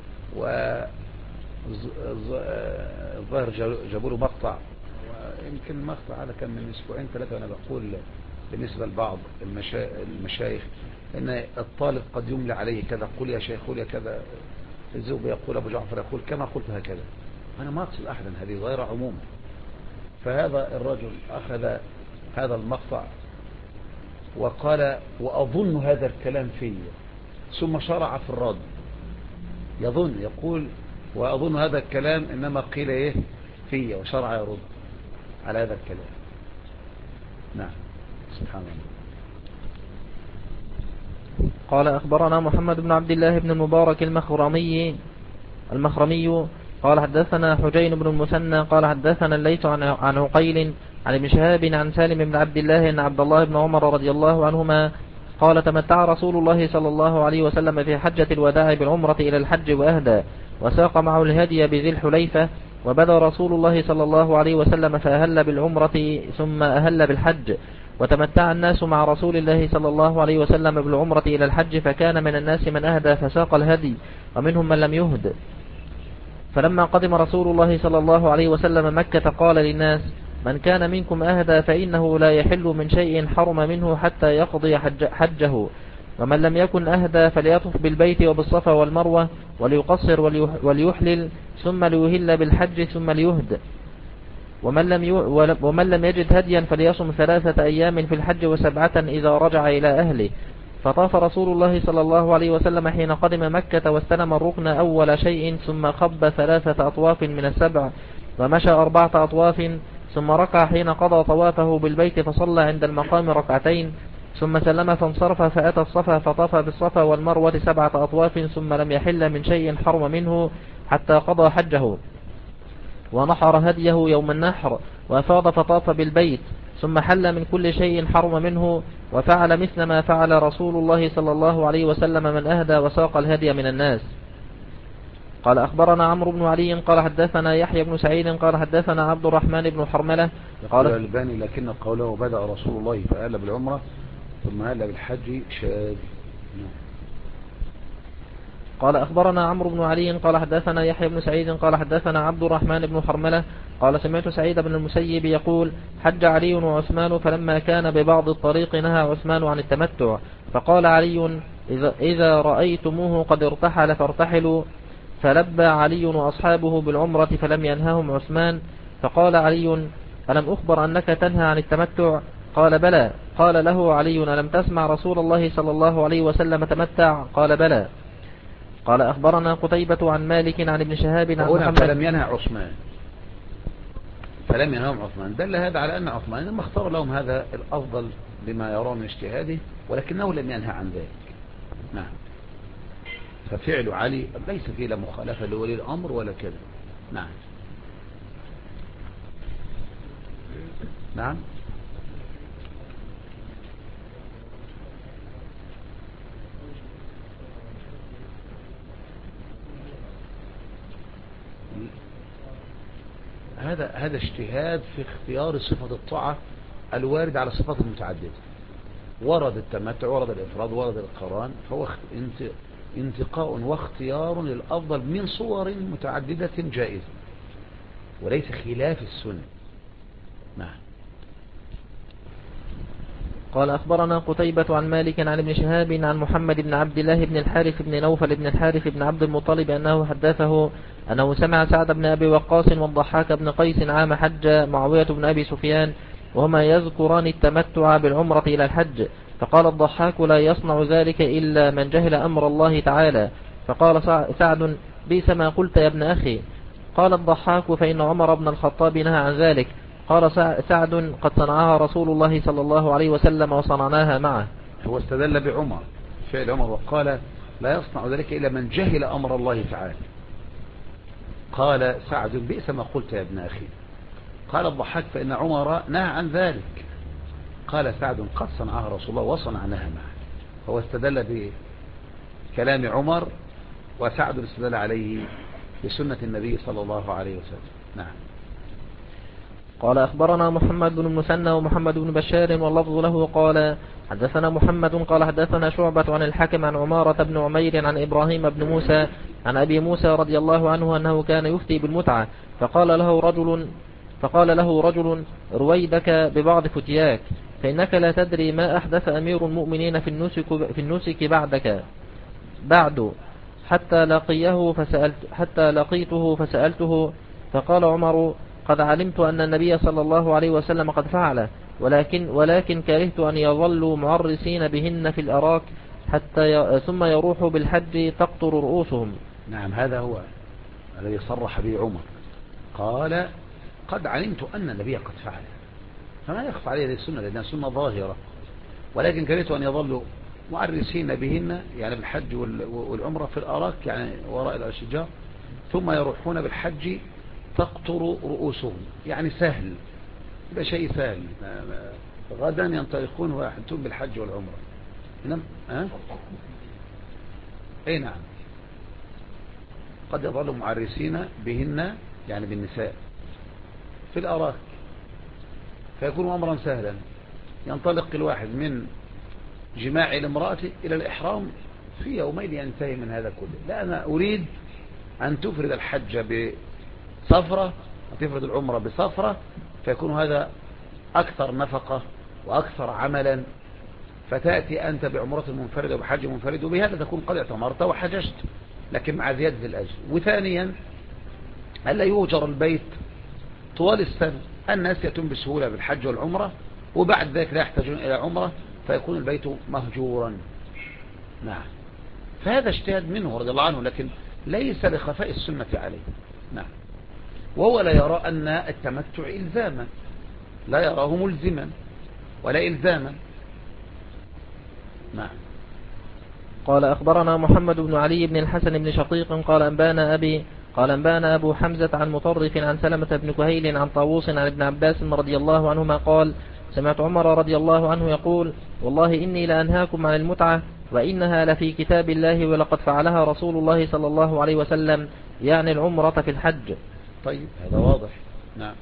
والظاهر جابوا له مقطع، يمكن المقطع هذا كان من 2-3 وأنا بقول بالنسبة لبعض المشايخ إن الطالب قد يملى عليه كذا، قل يا شيخ قل يا كذا، الزوج يقول أبو جعفر يقول كما قلت هكذا. أنا ما أقصد أحدا، هذه غير عموما، فهذا الرجل أخذ هذا المقطع وقال وأظن هذا الكلام فيه، ثم شرع في الرد، يقول وأظن هذا الكلام إنما قيل إيه فيه، وشرع يرد على هذا الكلام. نعم. سبحان الله. قال أخبرنا محمد بن عبد الله بن المبارك المخرمي قال حدثنا حجين بن المثنى قال حدثنا الليث عن عقيل عن ابن شهاب عن سالم بن عبد الله أن عبد الله بن عمر رضي الله عنهما قال تمتع رسول الله صلى الله عليه وسلم في حجة الوداع بالعمرة إلى الحج وأهدى، وساق معه الهدي بذي الحليفة، وبدأ رسول الله صلى الله عليه وسلم فأهل بالعمرة ثم أهل بالحج، وتمتع الناس مع رسول الله صلى الله عليه وسلم بالعمرة إلى الحج، فكان من الناس من أهدى فساق الهدي ومنهم من لم يهد. فلما قدم رسول الله صلى الله عليه وسلم مكة قال للناس من كان منكم أهدى فإنه لا يحل من شيء حرم منه حتى يقضي حجه، ومن لم يكن أهدى فليطف بالبيت وبالصفا والمروة وليقصر وليحلل ثم ليهل بالحج ثم ليهد، ومن لم يجد هديا فليصم 3 أيام في الحج و7 إذا رجع إلى أهله. فطاف رسول الله صلى الله عليه وسلم حين قدم مكة واستلم الركن أول شيء، ثم خب 3 أطواف من ال7 ومشى 4 أطواف، ثم ركع حين قضى طوافه بالبيت فصلى عند المقام 2 ركعتين، ثم سلم فانصرف فأتى الصفا فطاف بالصفا والمروة 7 أطواف، ثم لم يحل من شيء حرم منه حتى قضى حجه، ونحر هديه يوم النحر وأفاض فطاف بالبيت، ثم حل من كل شيء حرم منه، وفعل مثل ما فعل رسول الله صلى الله عليه وسلم من أهدى وساق الهدي من الناس. قال أخبرنا عمرو بن علي قال حدثنا يحيى بن سعيد قال حدثنا عبد الرحمن بن حرملة قال الألباني لكن قوله بدأ رسول الله فأهل بالعمرة ثم أهل بالحج شاذ. قال أخبرنا عمرو بن علي قال حدثنا يحيى بن سعيد قال حدثنا عبد الرحمن بن حرملة قال سمعت سعيد بن المسيب يقول حج علي وعثمان، فلما كان ببعض الطريق نهى عثمان عن التمتع، فقال علي إذا رأيتموه قد ارتحل فارتحلوا، فلبى علي وأصحابه بالعمرة فلم ينههم عثمان، فقال علي ألم أخبر أنك تنهى عن التمتع؟ قال بلى. قال له علي ألم تسمع رسول الله صلى الله عليه وسلم تمتع؟ قال بلى. قال أخبرنا قتيبة عن مالك عن ابن شهاب عن محمد. فلم ينهى عثمان، فلم ينههم عثمان، دل هذا على أن عثمان لما اختار لهم هذا الأفضل بما يرون من اجتهاده، ولكنه لم ينهى عن ذلك. نعم. ففعل علي ليس فيه لا مخالفة لولي الأمر ولا كذا. نعم. نعم. هذا اجتهاد في اختيار صفة الطاعة الوارد على صفات المتعددة. ورد التمتع، ورد الإفراد، ورد القران، فهو انتقاء واختيار للأفضل من صور متعددة جائزة وليس خلاف السنة. نعم. قال أخبرنا قتيبة عن مالك عن ابن شهاب عن محمد بن عبد الله بن الحارث بن نوفل بن الحارث بن عبد المطلب أنه حدثه أنه سمع سعد بن أبي وقاص والضحاك بن قيس عام حج معاوية بن أبي سفيان وهما يذكران التمتع بالعمرة إلى الحج، فقال الضحاك لا يصنع ذلك إلا من جهل أمر الله تعالى، فقال سعد بئس ما قلت يا ابن أخي. قال الضحاك فإن عمر بن الخطاب نهى عن ذلك. قال سعد قد صنعها رسول الله صلى الله عليه وسلم وصنعناها معه. هو استدل بعمر فعل عمر وقال لا يصنع ذلك إلا من جهل أمر الله تعالى. قال سعد بئس ما قلت يا ابن أخي. قال الضحاك فإن عمر نهى عن ذلك. قال سعد قد صنعها رسول الله وصنعناها معه. هو استدل بكلام عمر وسعد استدل عليه بسنة النبي صلى الله عليه وسلم. نعم. قال أخبرنا محمد بن المثنى ومحمد بن بشار واللفظ له قال حدثنا محمد قال حدثنا شعبة عن الحكم عن عمارة بن عمير عن إبراهيم بن موسى عن أبي موسى رضي الله عنه أنه كان يفتي بالمتعة، فقال له رجل رويدك ببعض فتياك، فإنك لا تدري ما أحدث أمير المؤمنين في النسك بعد حتى لقيته فسألته، فقال عمر قد علمت أن النبي صلى الله عليه وسلم قد فعله، ولكن كرهت أن يظلوا معرسين بهن في الأراك ثم يروحوا بالحج تقطر رؤوسهم. نعم، هذا هو الذي صرح به عمر، قال قد علمت أن النبي قد فعله، فما يخفى عليه هذه السنة لأنها سنة ظاهرة، ولكن كرهت أن يظلوا معرسين بهن يعني بالحج والعمرة في الأراك يعني وراء الأشجار، ثم يروحون بالحج تقطر رؤوسهم، يعني سهل، يبقى شيء سهل، غدا ينطلقون ويحجون بالحج والعمرة. نعم، اي نعم، قد يظلوا معرسين بهن يعني بالنساء في الأراك، فيكون أمرا سهلا، ينطلق الواحد من جماع الامرأة إلى الإحرام في يومين ينتهي من هذا كله. لا، أنا أريد أن تفرد الحج بصفرة وتفرد العمرة بصفرة، فيكون هذا أكثر نفقة وأكثر عملا، فتأتي أنت بعمرة منفردة وبحج منفرد، وبهذا تكون قد اعتمرت وحججت لكن مع زيادة الأجر. وثانيا ألا يوجر البيت طوال السنة، الناس يأتون بسهولة بالحج والعمرة وبعد ذلك لا يحتاجون إلى عمرة فيكون البيت مهجورا. نعم، فهذا اجتهاد منه رضي الله عنه، لكن ليس لخفاء السنة عليه. نعم، وهو لا يرى أن التمتع إلزاما، لا يراه ملزما ولا إلزاما. نعم. قال أخبرنا محمد بن علي بن الحسن بن شقيق قال أنبانا أبو حمزة عن مطرف عن سلمة بن كهيل عن طاووس عن ابن عباس رضي الله عنهما قال سمعت عمر رضي الله عنه يقول والله إني لأنهاكم عن المتعة وإنها لفي كتاب الله ولقد فعلها رسول الله صلى الله عليه وسلم، يعني العمرة في الحج. طيب، هذا واضح. نعم.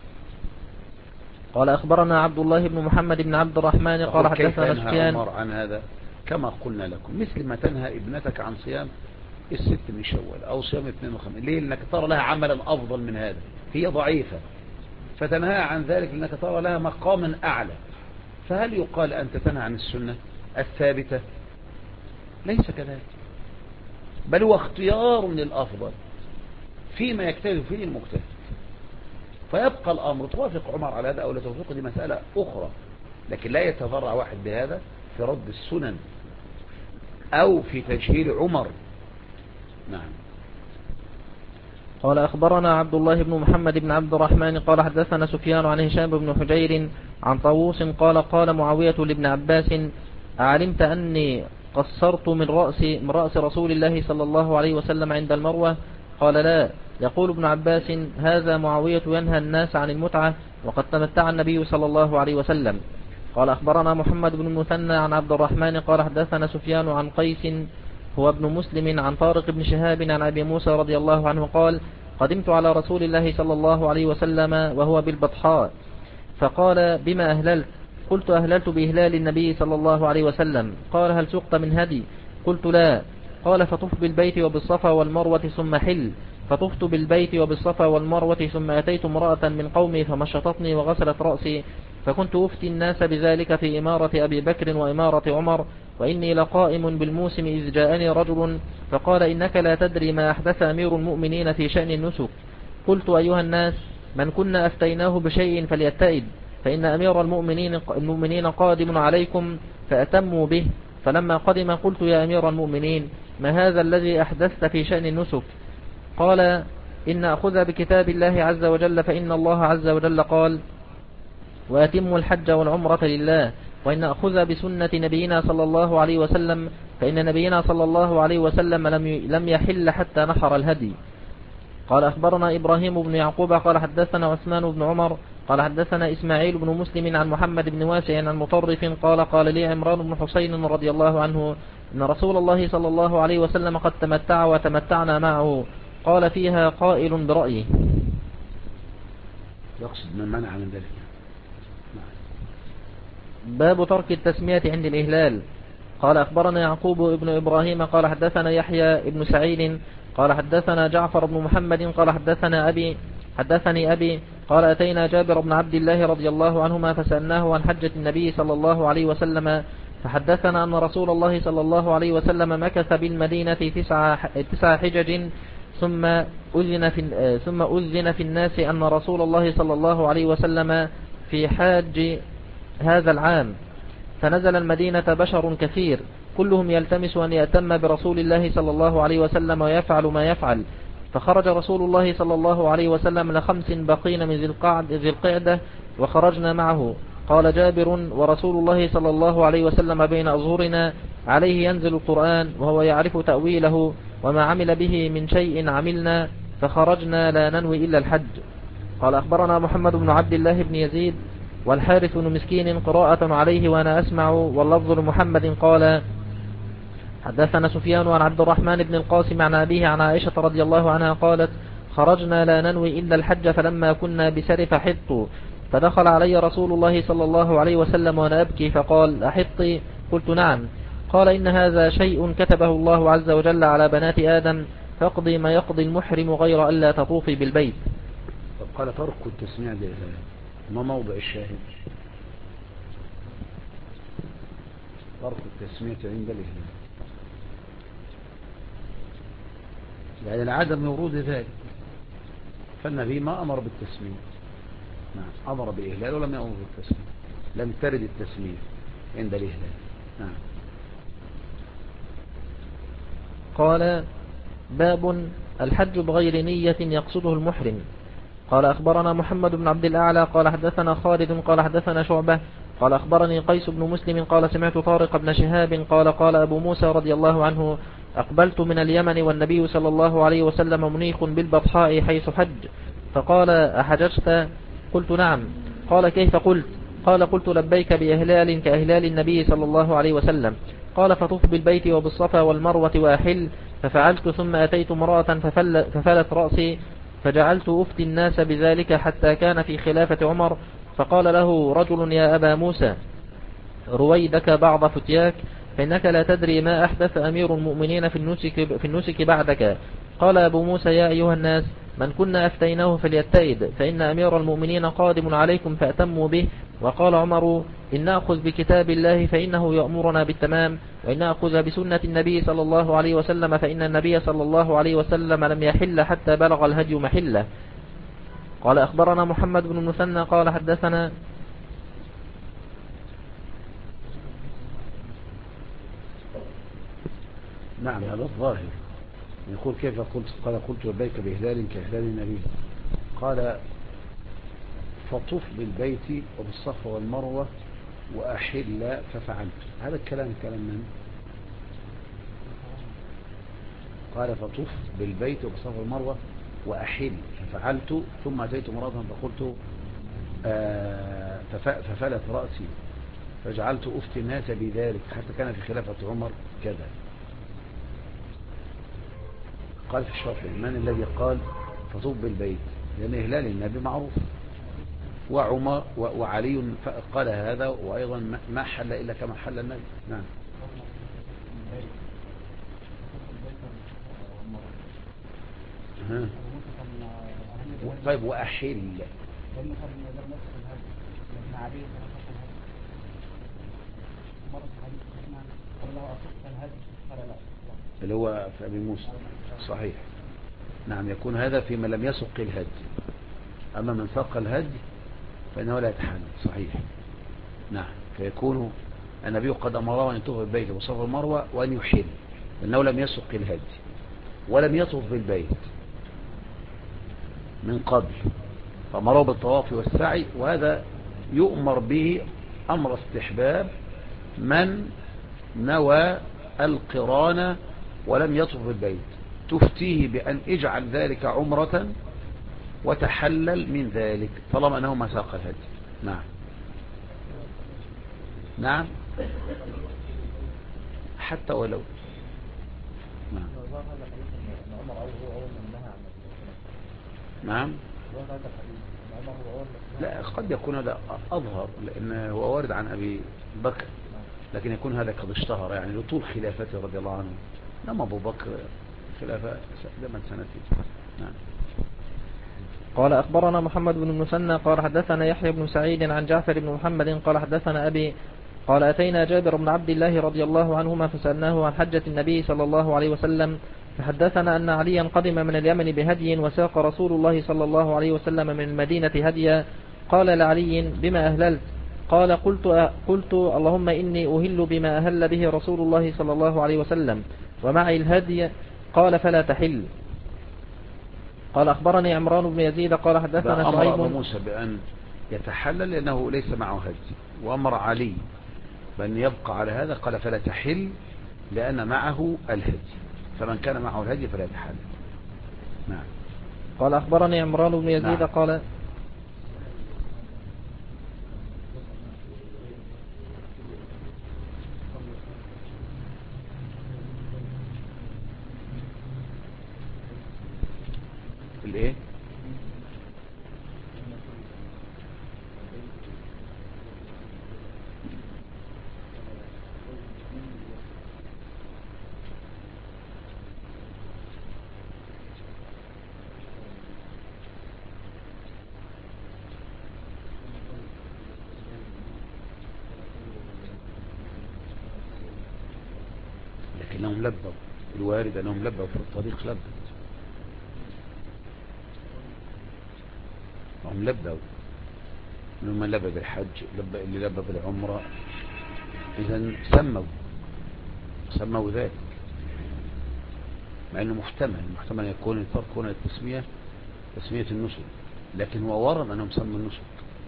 قال أخبرنا عبد الله بن محمد بن عبد الرحمن قال حدثنا سفيان عمر عن هذا كما قلنا لكم، مثل ما تنهى ابنتك عن صيام الست من شوال أو صيام 52. ليه؟ لأنك ترى لها عملا أفضل من هذا، هي ضعيفة فتنهى عن ذلك لأنك ترى لها مقاما أعلى. فهل يقال أنت تنهى عن السنة الثابتة؟ ليس كذلك، بل هو اختيار للأفضل فيما يجتهد فيه المجتهد، فيبقى الأمر توافق عمر على هذا أو لا توافق، دي مسألة أخرى، لكن لا يتضرع واحد بهذا في رد السنن أو في تجهيل عمر. نعم. قال أخبرنا عبد الله بن محمد بن عبد الرحمن قال حدثنا سفيان عن هشام بن حجير عن طاووس قال معاوية لابن عباس أعلمت أني قصرت من رأس رسول الله صلى الله عليه وسلم عند المروة؟ قال لا. يقول ابن عباس هذا معاوية ينهى الناس عن المتعة وقد تمتع النبي صلى الله عليه وسلم. قال أخبرنا محمد بن المثنى عن عبد الرحمن قال حدثنا سفيان عن قيس هو ابن مسلم عن طارق بن شهاب عن أبي موسى رضي الله عنه قال قدمت على رسول الله صلى الله عليه وسلم وهو بالبطحاء فقال بما أهللت؟ قلت أهللت بإهلال النبي صلى الله عليه وسلم. قال هل سقت من هدي؟ قلت لا. قال فطف بالبيت وبالصفا والمروة ثم حل. فطفت بالبيت وبالصفا والمروة ثم أتيت امرأة من قومي فمشطتني وغسلت رأسي، فكنت أفتي الناس بذلك في إمارة أبي بكر وإمارة عمر، وإني لقائم بالموسم إذ جاءني رجل فقال إنك لا تدري ما أحدث أمير المؤمنين في شأن النسك. قلت أيها الناس من كنا أفتيناه بشيء فليتئد، فإن أمير المؤمنين قادم عليكم فأتموا به. فلما قدم قلت يا أمير المؤمنين ما هذا الذي أحدثت في شأن النسك؟ قال إن أخذ بكتاب الله عز وجل، فإن الله عز وجل قال وأتموا الحج والعمرة لله، وإن أخذ بسنة نبينا صلى الله عليه وسلم، فإن نبينا صلى الله عليه وسلم لم يحل حتى نحر الهدي. قال أخبرنا إبراهيم بن يعقوب قال حدثنا عثمان بن عمر قال حدثنا إسماعيل بن مسلم عن محمد بن واسع عن مطرف قال لي عمران بن حسين رضي الله عنه إن رسول الله صلى الله عليه وسلم قد تمتع وتمتعنا معه. قال فيها قائل برأيه، يقصد من منع من ذلك. باب ترك التسمية عند الإهلال. قال أخبرنا يعقوب ابن إبراهيم قال حدثنا يحيى ابن سعيد قال حدثنا جعفر بن محمد قال حدثني أبي قال أتينا جابر بن عبد الله رضي الله عنهما فسألناه عن حجة النبي صلى الله عليه وسلم، فحدثنا أن رسول الله صلى الله عليه وسلم مكث بالمدينة 9 حجج ثم أذن في الناس أن رسول الله صلى الله عليه وسلم في حاج هذا العام، فنزل المدينة بشر كثير كلهم يلتمس أن يأتم برسول الله صلى الله عليه وسلم ويفعل ما يفعل، فخرج رسول الله صلى الله عليه وسلم ل5 بقين من ذي القعدة وخرجنا معه. قال جابر: ورسول الله صلى الله عليه وسلم بين أظهرنا، عليه ينزل القرآن وهو يعرف تأويله، وما عمل به من شيء عملنا، فخرجنا لا ننوي إلا الحج. قال أخبرنا محمد بن عبد الله بن يزيد والحارث بن مسكين قراءة عليه وأنا أسمع، واللفظ لمحمد قال: حدثنا سفيان عن عبد الرحمن بن القاسم عن أبيه عن عائشة رضي الله عنها قالت: خرجنا لا ننوي إلا الحج، فلما كنا بسرف حط، فدخل علي رسول الله صلى الله عليه وسلم وأنا أبكي، فقال: أحطي؟ قلت: نعم. قال: إن هذا شيء كتبه الله عز وجل على بنات آدم، فاقضي ما يقضي المحرم غير ألا تطوفي بالبيت. طب قال: ترك التسميع لله، ما موضع الشاهد؟ ترك التسمية عند الإهلال، يعني العدم ورود ذلك، فالنبي ما أمر بالتسمية. نعم، أمر بالإهلال ولم يأمر بالتسمية، لم ترد التسمية عند الإهلال. نعم. قال: باب الحج بغير نية يقصده المحرم. قال أخبرنا محمد بن عبد الأعلى قال حدثنا خالد قال حدثنا شعبة قال أخبرني قيس بن مسلم قال سمعت طارق بن شهاب قال أبو موسى رضي الله عنه: أقبلت من اليمن والنبي صلى الله عليه وسلم منيخ بالبطحاء حيث حج، فقال: أحججت؟ قلت: نعم. قال: كيف قلت؟ قال: قلت: لبيك بإهلال كإهلال النبي صلى الله عليه وسلم. قال: فطف بالبيت وبالصفا والمروة وأحل، ففعلت، ثم أتيت امرأة ففلت رأسي، فجعلت أفتي الناس بذلك حتى كان في خلافة عمر، فقال له رجل: يا أبا موسى، رويدك بعض فتياك، فإنك لا تدري ما أحدث أمير المؤمنين في النسك بعدك. قال أبو موسى: يا أيها الناس، من كنا أفتيناه فليتئد، فإن أمير المؤمنين قادم عليكم فأتموا به. وقال عمر: إن نأخذ بكتاب الله فإنه يأمرنا بالتمام، وإن نأخذ بسنة النبي صلى الله عليه وسلم فإن النبي صلى الله عليه وسلم لم يحل حتى بلغ الهدي محله. قال أخبرنا محمد بن المثنى قال حدثنا نعم، هذا الظاهر. يقول: كيف قلت؟ قال: قلت: لبيك بإهلال كإهلال النبي. قال: فطف بالبيت وبالصفا والمروة وأحل، ففعلت. هذا الكلام كلام من؟ قال: فطف بالبيت وبالصفا والمروة وأحل، ففعلت، ثم أتيت مرة فقلت ففلت رأسي، فجعلت أفتي الناس بذلك حتى كان في خلافة عمر كذا. قال في الشافعي: من الذي قال فطف بالبيت؟ لأن إهلال النبي معروف، وعمر وعلي قال هذا، وأيضا ما حل إلا كما حل النبي. نعم. طيب، وأحل اللي هو في أبي موسى، صحيح. نعم، يكون هذا فيما لم يسق الهدي، أما من ساق الهدي فإنه لا يتحمل، صحيح. نعم، فيكون النبي قد أمره أن يطوف بالبيت وصف المروة وأن يحل، لأنه لم يسق الهدي ولم يطوف بالبيت من قبل، فأمره بالطواف والسعي، وهذا يؤمر به أمر استحباب من نوى القران ولم يطوف بالبيت، تفتيه بأن اجعل ذلك عمرة وتحلل من ذلك طالما أنه ما ساق الهدي. نعم. نعم، حتى ولو. نعم. نعم. لا، قد يكون هذا أظهر لأنه هو وارد عن أبي بكر، لكن يكون هذا قد اشتهر يعني لطول خلافته رضي الله عنه. لما أبو بكر خلافة لما سنتين. نعم. قال أخبرنا محمد بن المثنى قال حدثنا يحيى بن سعيد عن جعفر بن محمد قال حدثنا أبي قال: أتينا جابر بن عبد الله رضي الله عنهما فسألناه عن حجة النبي صلى الله عليه وسلم، فحدثنا أن عليا قدم من اليمن بهدي وساق رسول الله صلى الله عليه وسلم من المدينة هديا. قال لعلي بما أهللت؟ قال قلت اللهم إني أهل بما أهل به رسول الله صلى الله عليه وسلم ومعي الهدي. قال فلا تحل. قال أخبرني عمران بن يزيد قال حدثنا أمر شعيب. أبو موسى بأن يتحلل لأنه ليس معه هدي، وأمر علي بأن يبقى على هذا، قال فلا تحل لأن معه الهدي، فمن كان معه الهدي فلا يتحلل. نعم. قال أخبرني عمران بن يزيد نعم. قال الايه؟ لكنهم لبوا، الوارد أنهم لبوا في الطريق، لبوا هم لبوا من لبى بالحج، اللي لبى بالعمرة، إذن سموا ذلك، مع أنه محتمل يكون تكون التسمية تسمية النسك، لكن هو ورد أنهم سموا النسك،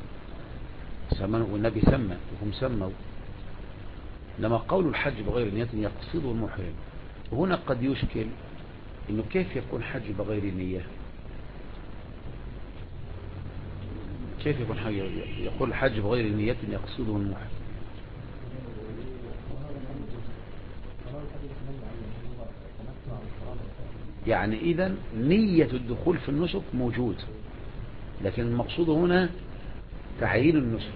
والنبي سمى وهم سموا. لما قول الحج بغير نية يقصده المحرم، وهنا قد يشكل إنه كيف يكون حج بغير نية؟ كيف يكون حج يقول الحج بغير نية يقصده المحرم؟ يعني إذن نية الدخول في النسك موجود، لكن المقصود هنا تعيين النسك،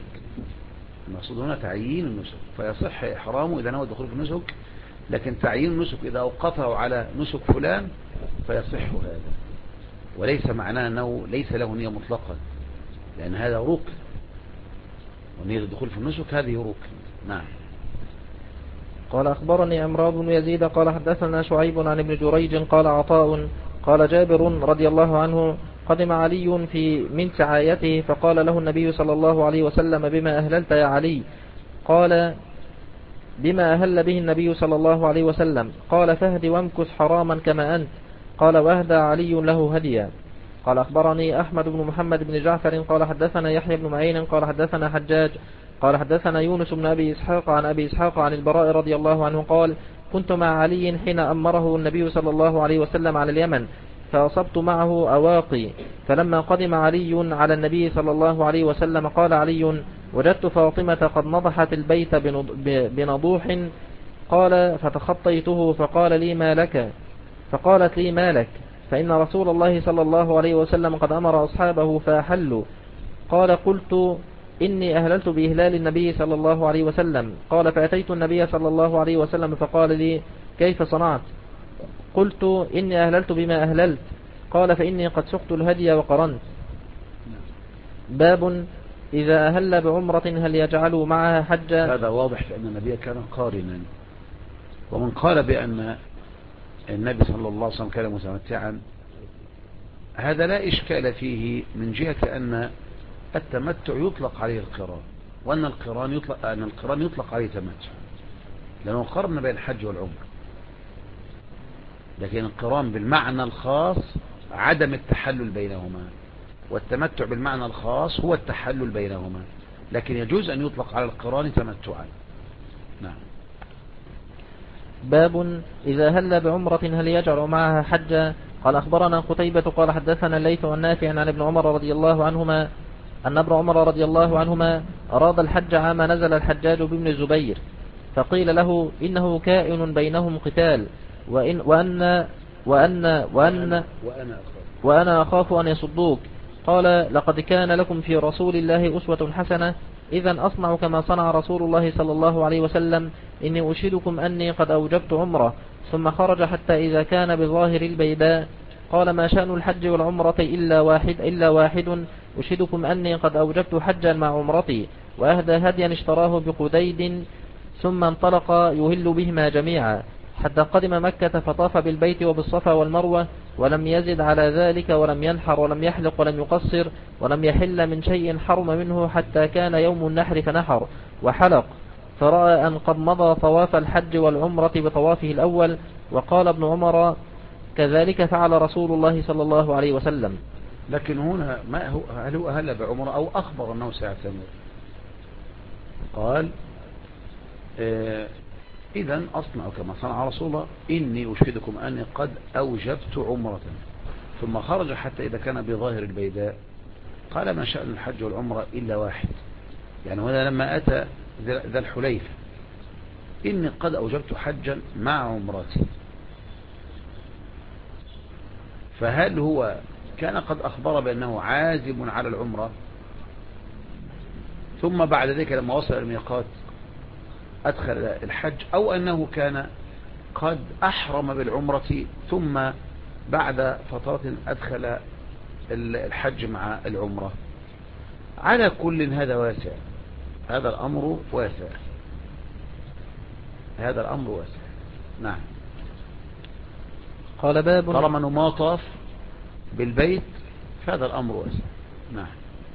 فيصح إحرامه إذا نوى الدخول في النسك، لكن تعيين النسك إذا أوقفه على نسك فلان فيصح هذا، وليس معناه أنه ليس له نية مطلقا، لأن هذا ركن، ونية الدخول في النسك هذه ركن. نعم. قال أخبرني عمران بن يزيد قال حدثنا شعيب عن ابن جريج قال عطاء قال جابر رضي الله عنه قدم علي من سعايته فقال له النبي صلى الله عليه وسلم بما أهللت يا علي؟ قال بما أهل به النبي صلى الله عليه وسلم. قال فهد وامكث حراما كما أنت. قال واهدى علي له هديا. قال أخبرني أحمد بن محمد بن جعفر قال حدثنا يحيى بن معين قال حدثنا حجاج قال حدثنا يونس بن أبي إسحاق عن أبي إسحاق عن البراء رضي الله عنه قال كنت مع علي حين أمره النبي صلى الله عليه وسلم على اليمن فأصبت معه أواقي، فلما قدم علي على النبي صلى الله عليه وسلم قال علي وجدت فاطمة قد نضحت البيت بنضوح. قال فتخطيته فقال لي ما لك؟ فقالت لي ما لك؟ فإن رسول الله صلى الله عليه وسلم قد أمر أصحابه فأحلوا. قال قلت إني أهللت بإهلال النبي صلى الله عليه وسلم. قال فأتيت النبي صلى الله عليه وسلم فقال لي كيف صنعت؟ قلت إني أهللت بما أهللت. قال فإني قد سقت الهدي وقرنت. باب إذا أهل بعمرة هل يجعل معها حجا؟ هذا واضح لأن النبي كان قارنا، ومن قال بأن النبي صلى الله عليه وسلم كان متمتعا هذا لا إشكال فيه، من جهة أن التمتع يطلق عليه القران، وأن القران يطلق عليه تمتع، لأنه قرن بين الحج والعمر، لكن القران بالمعنى الخاص عدم التحلل بينهما، والتمتع بالمعنى الخاص هو التحلل بينهما، لكن يجوز أن يطلق على القران تمتعا. نعم. باب إذا هل بعمرة هل يجعل معها حجا؟ قال أخبرنا قتيبة قال حدثنا الليث والنافع عن ابن عمر رضي الله عنهما أن ابن عمر رضي الله عنهما أراد الحج عام نزل الحجاج بابن الزبير، فقيل له إنه كائن بينهم قتال وأنا أخاف أن يصدوك. قال لقد كان لكم في رسول الله أسوة حسنة، إذن أصنع كما صنع رسول الله صلى الله عليه وسلم، إني أشهدكم أني قد أوجبت عمرة. ثم خرج حتى إذا كان بظاهر البيداء قال ما شأن الحج والعمرة إلا واحد أشهدكم أني قد أوجبت حجا مع عمرتي. وأهدى هديا اشتراه بقديد ثم انطلق يهل بهما جميعا. حتى قدم مكة فطاف بالبيت وبالصفا والمروة ولم يزد على ذلك ولم ينحر ولم يحلق ولم يقصر ولم يحل من شيء حرم منه حتى كان يوم النحر فنحر وحلق، فرأى أن قد مضى طواف الحج والعمرة بطوافه الأول. وقال ابن عمر كذلك فعل رسول الله صلى الله عليه وسلم. لكن هنا ما هو، هل هو أهل بعمرة أو أخبر أنه سيعتمر؟ قال إذن أصنع كما صنع رسول الله، إني أشهدكم أني قد أوجبت عمرة. ثم خرج حتى إذا كان بظاهر البيداء قال ما شأن الحج والعمرة إلا واحد. يعني هنا لما أتى ذا الحليفة إني قد أوجبت حجا مع عمرتي، فهل هو كان قد أخبر بأنه عازم على العمرة ثم بعد ذلك لما وصل الميقات أدخل الحج، أو أنه كان قد أحرم بالعمرة ثم بعد فترة أدخل الحج مع العمرة؟ على كل هذا واسع، هذا الأمر واسع، هذا الأمر واسع. نعم. قال باب طالما أنه ما طاف بالبيت فهذا الأمر واسع. نعم.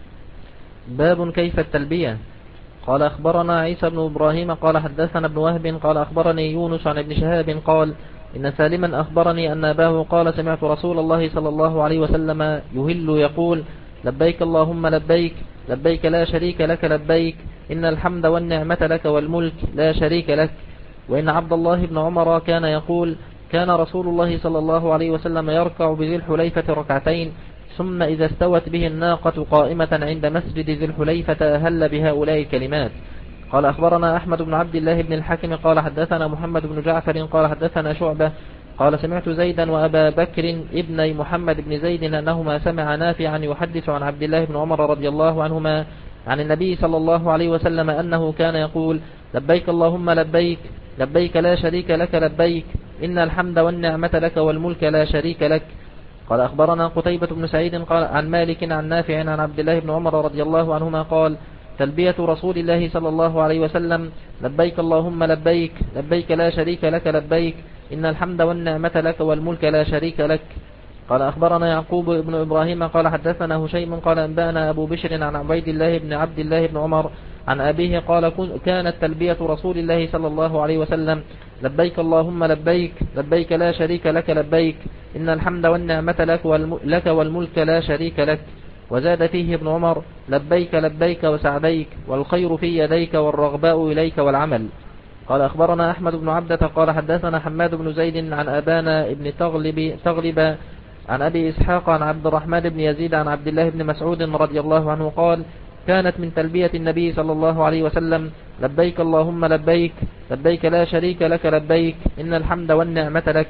باب كيف التلبية. قال أخبرنا عيسى بن إبراهيم قال حدثنا ابن وهب قال أخبرني يونس عن ابن شهاب قال إن سالما أخبرني أن أباه قال سمعت رسول الله صلى الله عليه وسلم يهل يقول لبيك اللهم لبيك لبيك لا شريك لك لبيك إن الحمد والنعمة لك والملك لا شريك لك. وإن عبد الله بن عمر كان يقول كان رسول الله صلى الله عليه وسلم يركع بذي الحليفة ركعتين ثم إذا استوت به الناقة قائمة عند مسجد ذي الحليفة أهل بهؤلاء الكلمات. قال أخبرنا أحمد بن عبد الله بن الحكم قال حدثنا محمد بن جعفر قال حدثنا شعبة قال سمعت زيدا وأبا بكر ابن محمد بن زيد أنهما سمع نافعا يحدث عن عبد الله بن عمر رضي الله عنهما عن النبي صلى الله عليه وسلم أنه كان يقول لبيك اللهم لبيك لبيك لا شريك لك لبيك إن الحمد والنعمة لك والملك لا شريك لك. قال أخبرنا قتيبة بن سعيد قال عن مالك عن نافع عن عبد الله بن عمر رضي الله عنهما قال تلبية رسول الله صلى الله عليه وسلم لبيك اللهم لبيك لبيك لا شريك لك لبيك إن الحمد والنعمة لك والملك لا شريك لك. قال أخبرنا يعقوب بن إبراهيم قال حدثنا هشيم قال أنبأنا أبو بشر عن عبيد الله بن عبد الله بن عمر عن أبيه قال كانت تلبية رسول الله صلى الله عليه وسلم لبيك اللهم لبيك لبيك لا شريك لك لبيك إن الحمد والنعمة لك والملك لا شريك لك. وزاد فيه ابن عمر لبيك لبيك وسعديك والخير في يديك والرغباء إليك والعمل. قال أخبرنا أحمد بن عبدة قال حدثنا حماد بن زيد عن أبانا ابن تغلب عن أبي إسحاق عن عبد الرحمن بن يزيد عن عبد الله بن مسعود رضي الله عنه قال كانت من تلبية النبي صلى الله عليه وسلم لبيك اللهم لبيك لبيك لا شريك لك لبيك إن الحمد والنعمة لك.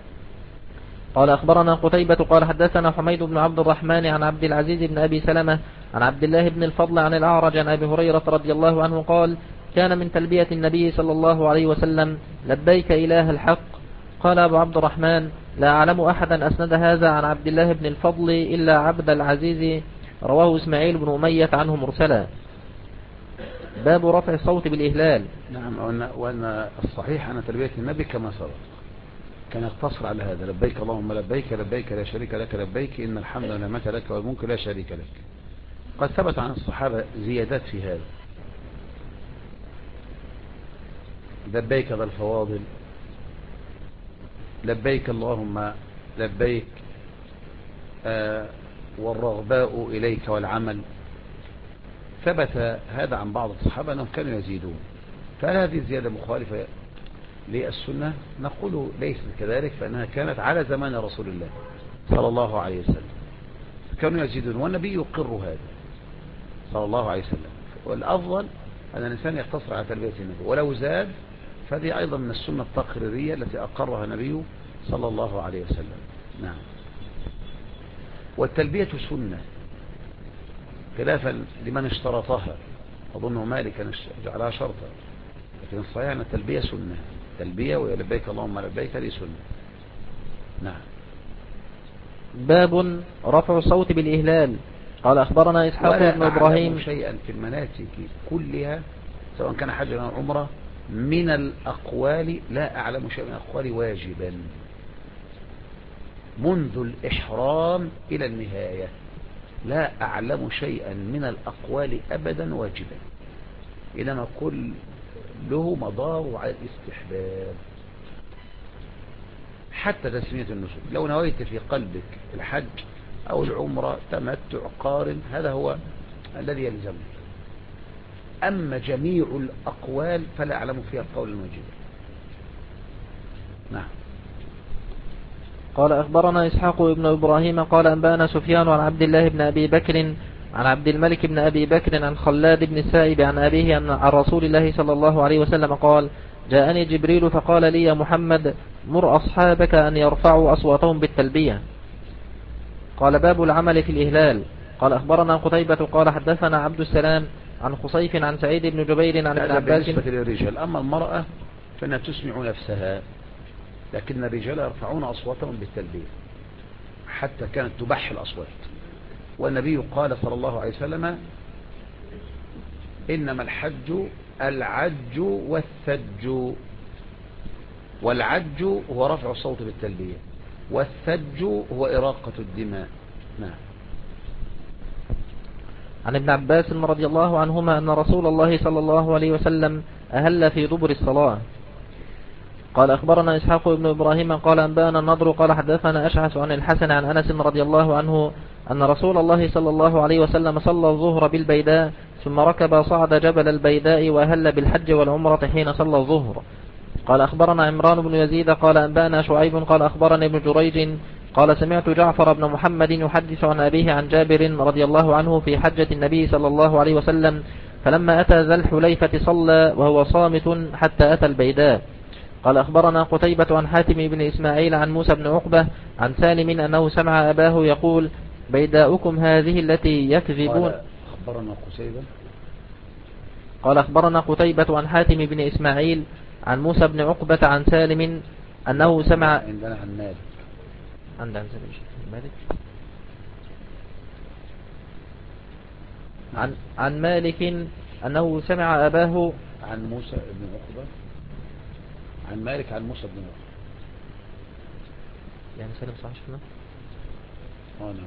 قال أخبرنا قتيبة قال حدثنا حميد بن عبد الرحمن عن عبد العزيز بن أبي سلمة عن عبد الله بن الفضل عن الأعرج عن أبي هريرة رضي الله عنه قال كان من تلبية النبي صلى الله عليه وسلم لبيك إله الحق. قال أبو عبد الرحمن لا أعلم أحدا أسند هذا عن عبد الله بن الفضل إلا عبد العزيز رواه إسماعيل بن أمية عنه مرسلا. باب رفع الصوت بالإهلال. نعم. وأن الصحيح أن تلبية النبي كما سبق كان يقتصر على هذا لبيك اللهم لبيك لبيك لا شريك لك لبيك إن الحمد والنعمة لك والملك لا شريك لك. قد ثبت عن الصحابة زيادات في هذا لبيك ذا الفواضل لبيك اللهم لبيك والرغباء إليك والعمل. ثبت هذا عن بعض الصحابة أنهم كانوا يزيدون. فهل هذه الزيادة مخالفة للسنة؟ نقول ليس كذلك، فإنها كانت على زمان رسول الله صلى الله عليه وسلم كانوا يزيدون والنبي يقر هذا صلى الله عليه وسلم. والأفضل أن الإنسان يقتصر على تلبية النبي، ولو زاد فهذه أيضا من السنة التقريرية التي أقرها النبي صلى الله عليه وسلم. نعم. والتلبية سنة خلافا لمن اشترطها، أظن مالك كان جعلها شرطا، لكن الصحيح أن التلبية سنة، تلبية ولبيك اللهم لبيك هذه سنة. نعم. باب رفع الصوت بالإهلال. قال أخبرنا إسحاق بن إبراهيم شيئا في المناسك كلها سواء كان حجا أو عمرة من الأقوال، لا أعلم شيئا من الأقوال واجبا منذ الإحرام إلى النهاية، لا أعلم شيئا من الأقوال أبدا واجبا، إنما كله مدار على الاستحباب. حتى تسمية النسك، لو نويت في قلبك الحج أو العمرة تمتع قارن، هذا هو الذي يلزمك. أما جميع الأقوال فلا أعلم فيها قول واجبا. نعم. قال أخبرنا إسحاق بن إبراهيم قال أنبانا سفيان عن عبد الله بن أبي بكر عن عبد الملك بن أبي بكر عن خلاد بن السائب عن أبيه عن رسول الله صلى الله عليه وسلم قال: جاءني جبريل فقال لي: يا محمد مر أصحابك أن يرفعوا أصواتهم بالتلبية. قال: باب العمل في الإهلال. قال أخبرنا قتيبة قال حدثنا عبد السلام عن خصيف عن سعيد بن جبير عن ابن عباس. بالنسبة للرجال، أما المرأة فإنها تسمع نفسها، لكن الرجال يرفعون أصواتهم بالتلبية حتى كانت تبح الأصوات. والنبي قال صلى الله عليه وسلم: إنما الحج العج والثج، والعج هو رفع الصوت بالتلبية، والثج هو إراقة الدماء. نعم. عن ابن عباس رضي الله عنهما أن رسول الله صلى الله عليه وسلم أهل في دبر الصلاة. قال أخبرنا إسحاق بن إبراهيم قال أنبانا النضر قال حدثنا أشعث عن الحسن عن أنس رضي الله عنه أن رسول الله صلى الله عليه وسلم صلى الظهر بالبيداء ثم ركب صعد جبل البيداء وأهل بالحج والعمرة حين صلى الظهر. قال أخبرنا عمران بن يزيد قال أنبانا شعيب قال أخبرني ابن جريج قال سمعت جعفر بن محمد يحدث عن أبيه عن جابر رضي الله عنه في حجة النبي صلى الله عليه وسلم فلما أتى ذا الحليفة صلى وهو صامت حتى أتى البيداء. قال أخبرنا قتيبة عن حاتم بن إسماعيل عن موسى بن عقبة عن سالم أنه سمع أباه يقول: بيداؤكم هذه التي يكذبون. قال أخبرنا قتيبة عن حاتم بن إسماعيل عن موسى بن عقبة عن سالم أنه سمع عندنا عن مالك عن مالك أنه سمع أباه عن موسى بن عقبة عن مالك عن موسى بن عقبة. يعني سالم صح شفنا؟ نعم.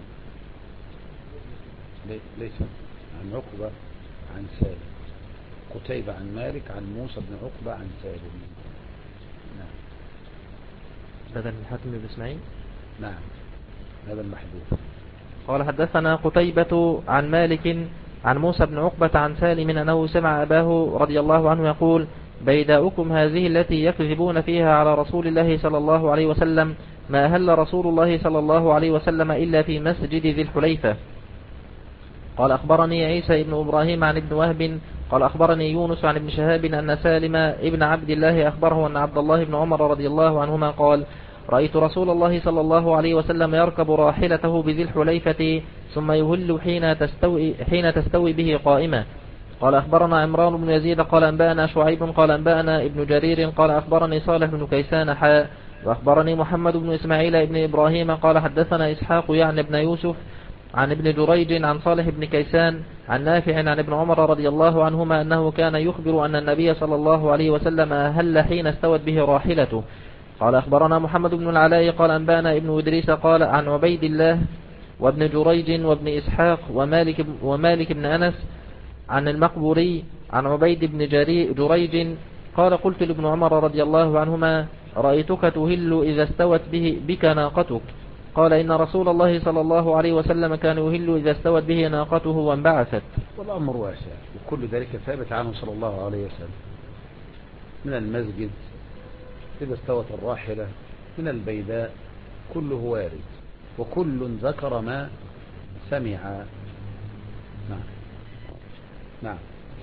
ليس عن عقبة عن سالم، قتيبة عن مالك عن موسى بن عقبة عن سالم. نعم. بدل من حاتم بن إسماعيل. نعم هذا المحدود. قال حدثنا قتيبة عن مالك عن موسى بن عقبة عن سالم أنه سمع أباه رضي الله عنه يقول: بيداؤكم هذه التي يكذبون فيها على رسول الله صلى الله عليه وسلم ما أهل رسول الله صلى الله عليه وسلم إلا في مسجد ذي الحليفة. قال أخبرني عيسى بن إبراهيم عن ابن وهب قال أخبرني يونس عن ابن شهاب أن سالم ابن عبد الله أخبره أن عبد الله بن عمر رضي الله عنهما قال: رأيت رسول الله صلى الله عليه وسلم يركب راحلته بذي الحليفة ثم يهل حين تستوي به قائمة. قال أخبرنا عمران بن يزيد قال أنبأنا شعيب قال أنبأنا ابن جرير قال أخبرني صالح بن كيسان حاء وأخبرني محمد بن إسماعيل بن إبراهيم قال حدثنا إسحاق يعني ابن يوسف عن ابن جريج عن صالح بن كيسان عن نافع عن ابن عمر رضي الله عنهما أنه كان يخبر أن النبي صلى الله عليه وسلم أهل حين استوت به راحلته. قال أخبرنا محمد بن العلاء قال أنبأنا ابن إدريس قال عن عبيد الله وابن جريج وابن إسحاق ومالك بن أنس عن المقبوري عن عبيد بن جريج قال قلت لابن عمر رضي الله عنهما: رأيتك تهل إذا استوت بك ناقتك. قال إن رسول الله صلى الله عليه وسلم كان يهل إذا استوت به ناقته وانبعثت. والأمر واسع، وكل ذلك ثابت عنه صلى الله عليه وسلم، من المسجد إذا استوت الراحلة، من البيداء، كله وارد، وكل ذكر ما سمع. نعم. نعم.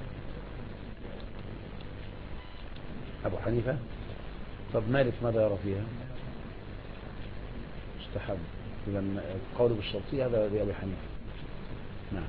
أبو حنيفة. طب مالك ماذا يرى فيها؟ مستحب، إذا القول بالشرطية هذا لأبي حنيفة. نعم.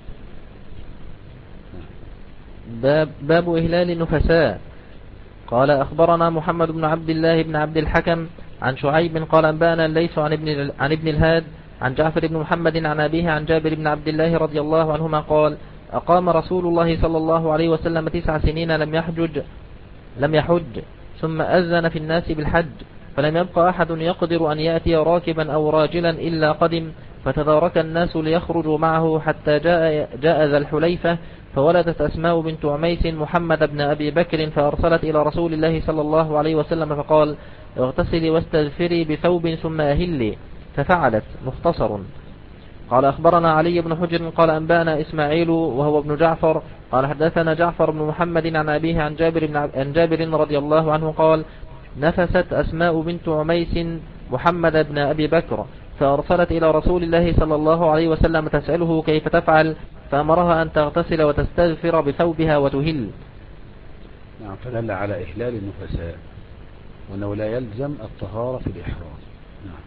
نعم. باب إهلال النفساء. قال أخبرنا محمد بن عبد الله بن عبد الحكم عن شعيب قال أنبانا ليس عن ابن الهاد عن جعفر بن محمد عن أبيه عن جابر بن عبد الله رضي الله عنهما قال: أقام رسول الله صلى الله عليه وسلم 9 سنين لم يحجج لم يحج، ثم أذن في الناس بالحج، فلم يبق أحد يقدر أن يأتي راكبا أو راجلا إلا قدم، فتدارك الناس ليخرجوا معه حتى جاء ذا الحليفة، فولدت أسماء بنت عميس محمد بن أبي بكر، فأرسلت إلى رسول الله صلى الله عليه وسلم فقال: اغتسلي واستغفري بثوب ثم أهلي، ففعلت. مختصر. قال أخبرنا علي بن حجر قال أنبأنا إسماعيل وهو ابن جعفر قال حدثنا جعفر بن محمد عن أبيه عن جابر رضي الله عنه قال: نفست أسماء بنت عميس محمد بن أبي بكر، فأرسلت إلى رسول الله صلى الله عليه وسلم تسأله كيف تفعل، فأمرها أن تغتسل وتستغفر بثوبها وتهل. نعم، فدل على إحلال النفساء وأنه لا يلزم الطهارة في الإحرام. نعم.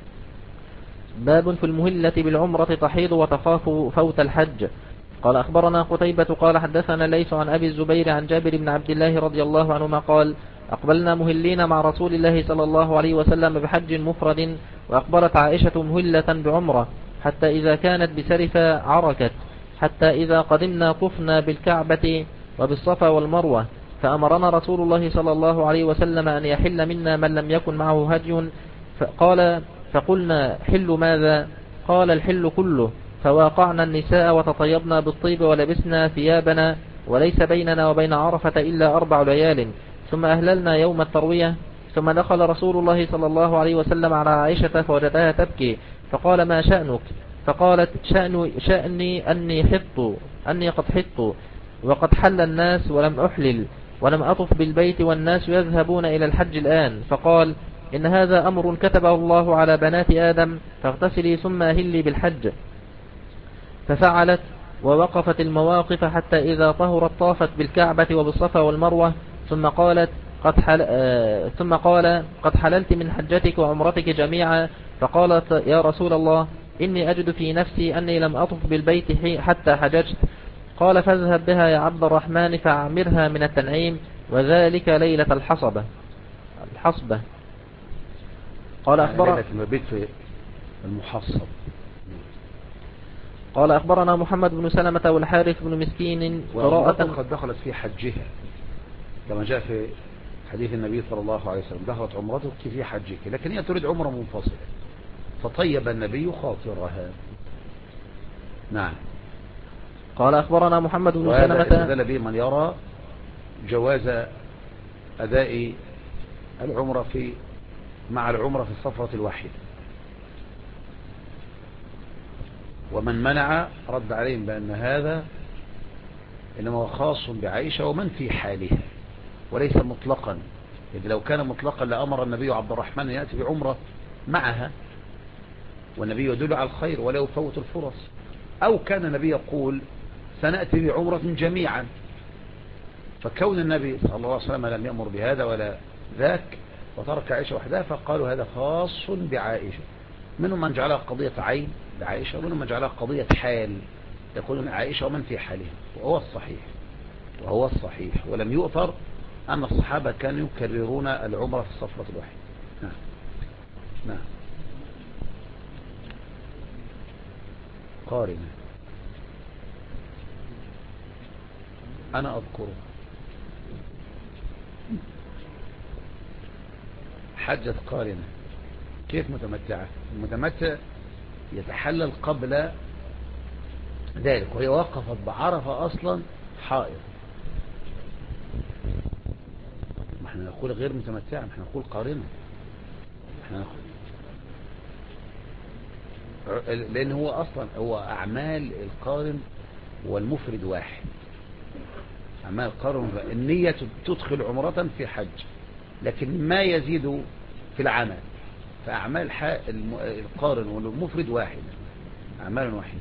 باب في المهلة بالعمرة تحيض وتخاف فوت الحج. قال أخبرنا قتيبة قال حدثنا ليس عن أبي الزبير عن جابر بن عبد الله رضي الله عنهما قال: أقبلنا مهلين مع رسول الله صلى الله عليه وسلم بحج مفرد، وأقبلت عائشة مهلة بعمرة، حتى إذا كانت بسرفة عركت، حتى إذا قدمنا طفنا بالكعبة وبالصفا والمروة، فأمرنا رسول الله صلى الله عليه وسلم أن يحل منا من لم يكن معه هدي، فقلنا: حل ماذا؟ قال: الحل كله. فواقعنا النساء وتطيبنا بالطيب ولبسنا ثيابنا، وليس بيننا وبين عرفة إلا 4 ليال، ثم أهللنا يوم التروية. ثم دخل رسول الله صلى الله عليه وسلم على عائشة فوجدها تبكي، فقال: ما شأنك؟ فقالت: شأني أني قد حطت، وقد حل الناس ولم أحلل، ولم أطف بالبيت والناس يذهبون إلى الحج الآن. فقال: إن هذا أمر كتبه الله على بنات آدم، فاغتسلي ثم أهلي بالحج. ففعلت ووقفت المواقف حتى إذا طهرت طافت بالكعبة وبالصفا والمروة، ثم قال: قد حللت من حجتك وعمرتك جميعا. فقالت: يا رسول الله، إني أجد في نفسي أني لم أطف بالبيت حتى حججت. قال: فاذهب بها يا عبد الرحمن فأعمرها من التنعيم، وذلك ليلة الحصبة. قال أخبرنا المبيت في المحصب. قال أخبرنا محمد بن سلمة والحارث بن مسكين قراءة قد دخلت في حجها، كما جاء في حديث النبي صلى الله عليه وسلم: دخلت عمرتك في حجك، لكن هي تريد عمرة منفصلة، فطيب النبي خاطرها. نعم. قال أخبرنا محمد بن سلمة. وهذا استدل به من يرى جواز أداء العمرة مع العمرة في الصفرة الواحدة، ومن منع رد عليهم بأن هذا إنما هو خاص بعائشة ومن في حالها وليس مطلقا. إذ لو كان مطلقا لأمر النبي عبد الرحمن أن يأتي بعمرة معها، والنبي يدل على الخير ولا يفوت الفرص، أو كان النبي يقول: سنأتي بعمرة جميعا. فكون النبي صلى الله عليه وسلم لم يأمر بهذا ولا ذاك وترك عائشة وحدها، فقالوا هذا خاص بعائشة. منهم من جعلها قضية عين لعائشة، ومنهم من جعلها قضية حال، يقولون عائشة ومن في حالها، وهو الصحيح ولم يؤثر أن الصحابة كانوا يكررون العمرة في الصفرة الواحدة. نعم. قارنة أنا أذكره حجة قارنة. كيف متمتعة؟ المتمتع يتحلل قبل ذلك، وهي وقفت بعرفة أصلا حائض. ما احنا نقول غير متمتعة، ما احنا نقول قارنة، لأن هو أصلا هو أعمال القارن والمفرد واحد. أعمال القارن النية تدخل عمرة في حج، لكن ما يزيد في العمل، فأعمال القارن والمفرد واحد، أعمال واحد.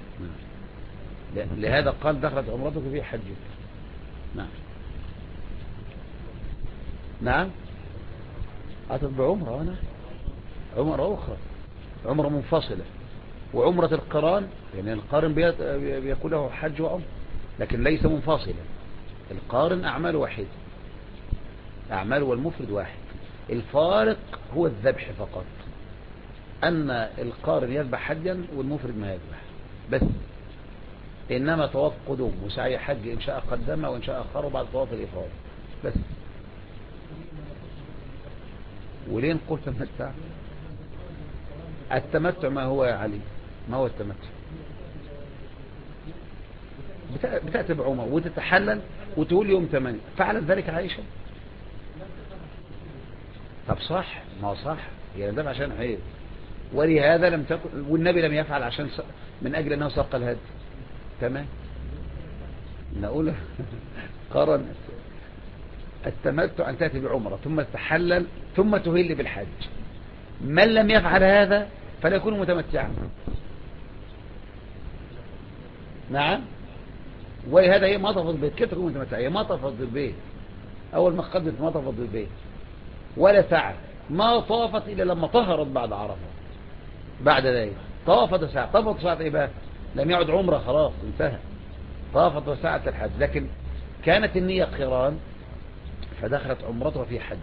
لهذا قال: دخلت عمرتك في حجك. نعم. أتت بعمرة عمرة أخرى، عمرة منفصلة. وعمرة القران، يعني القارن بيكون له حج وعمر، لكن ليس منفصلا. القارن أعمال واحد، أعمال والمفرد واحد. الفارق هو الذبح فقط، أن القارن يذبح حجا والمفرد ما يذبح بس. إنما طواف قدوم وسعي حج إن شاء قدمه وإن شاء أخره بعد طواف الإفاضة بس. وليه نقول تمتع؟ التمتع ما هو يا علي؟ ما هو التمتع؟ بتأتي بعمر وتتحلل وتقول يوم 8. فعلت ذلك عائشة؟ طب صح، ما هو صح، يعني ده عشان عيب، ولهذا لم تكن، والنبي لم يفعل عشان من أجل أنه ساق الهدي. تمام، نقول قرن التمتع أن تأتي بعمرة ثم تتحلل ثم تهل بالحج. من لم يفعل هذا فلا يكون متمتعا. نعم، ولهذا هي ما طفت بالبيت. كيف تكون متمتعة؟ هي ما طفت بالبيت، أول ما قدمت ما طفت بالبيت ولا سعت، ما طافت إلا لما طهرت بعد عرفة. بعد ذلك طافت وسعت. طافت وسعت إيه بقى؟ لم يعد عمره، خلاص انتهى. طافت وسعت الحج، لكن كانت النية قران فدخلت عمرتها في حج.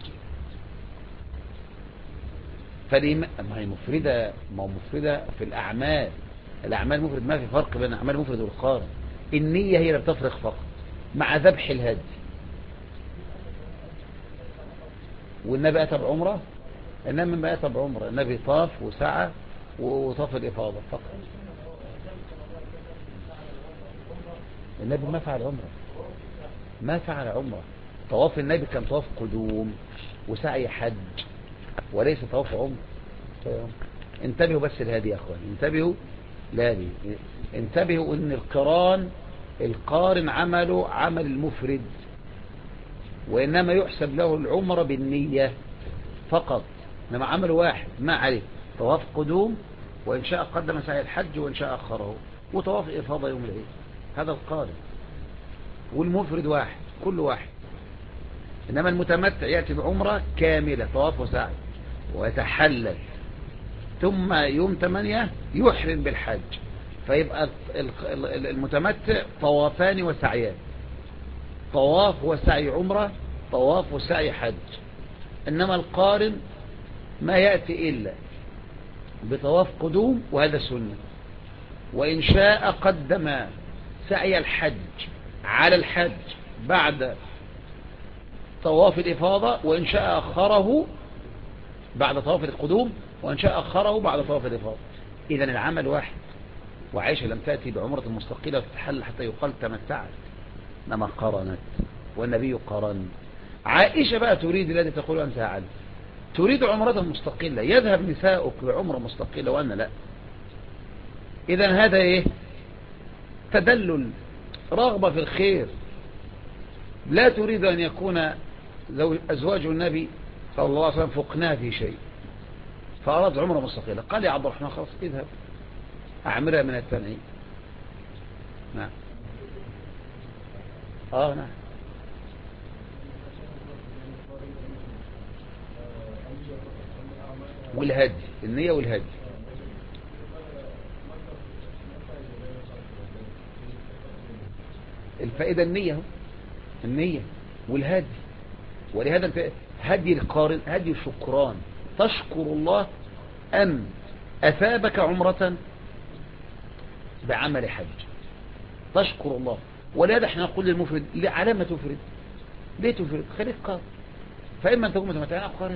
ما هي مفردة، ما هو مفردة في الأعمال. الأعمال مفرد، ما في فرق بين الأعمال مفرد والقارن. النية هي اللي بتفرق فقط مع ذبح الهدي. والنبي أتى بعمرة، إنما ما أتى بعمرة، النبي طاف وسعى وطاف الإفاضة فقط. النبي ما فعل عمرة، ما فعل عمرة. طواف النبي كان طواف قدوم وسعي حج، وليس طواف عمرة. انتبهوا بس لهذه يا أخوان، انتبهوا لهذه. انتبهوا ان القارن عمله عمل المفرد، وإنما يحسب له العمرة بالنية فقط. إنما عمل واحد ما عليه، طواف قدوم، وإن شاء قدم سعي الحج وإن شاء أخره، وطواف إفاضة يوم العيد. هذا القارن. والمفرد واحد، كل واحد. إنما المتمتع يأتي بعمرة كاملة، طواف وسعي، ويتحلل، ثم يوم 8 يحرم بالحج. فيبقى المتمتع طوافان وسعيان، طواف وسعي عمرة، طواف وسعي حج. إنما القارن ما يأتي إلا بطواف قدوم، وهذا سنة، وإن شاء قدم سعي الحج على الحج بعد طواف الإفاضة، وإن شاء أخره بعد طواف القدوم، وإن شاء أخره بعد طواف الإفاضة. إذن العمل واحد. وعائشة لم تأتي بعمرة مستقلة وتتحل حتى يقال تمتعت، إنما قرنت، والنبي قرن. عائشة بقى تريد الذي تقول أنت يا علي، تريد عمرة مستقلة، يذهب نساؤك بعمرة مستقلة وأنا لا. إذن هذا إيه؟ تدلل، رغبة في الخير. لا تريد أن يكون أزواج النبي صلى الله عليه وسلم فقناه في شيء، فأراد عمرة مستقلة. قال يا عبد الرحمن خلاص اذهب أعملها من التنعيم. نعم، نعم. والهدي، النية والهدي. الفائدة النية، النية والهدي. ولهذا هدي القارن هدي شكران، تشكر الله أن أثابك عمرة بعمل حج، تشكر الله. ولهذا احنا نقول للمفرد على ما تفرد، ليه تفرد؟ خليك قارن، فإما أن تكون متمتعين أو قارن.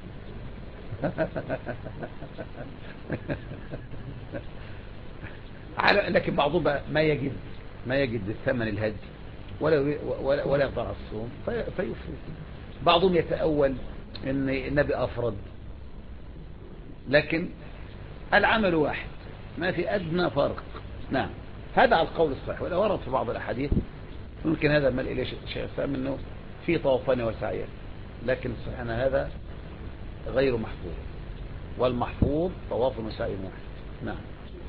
لكن بعضهم بقى ما يجد الثمن الهدي ولا يقدر على الصوم فيفرد. بعضهم يتأول ان النبي أفرد، لكن العمل واحد، ما في أدنى فرق. نعم، هذا على القول الصحيح. ولا ورد في بعض الأحاديث ممكن هذا مال إليه شيء فهم أنه في طوفان وسعيان، لكن صحيح أن هذا غير محفوظ، والمحفوظ طواف وسعي واحد. نعم.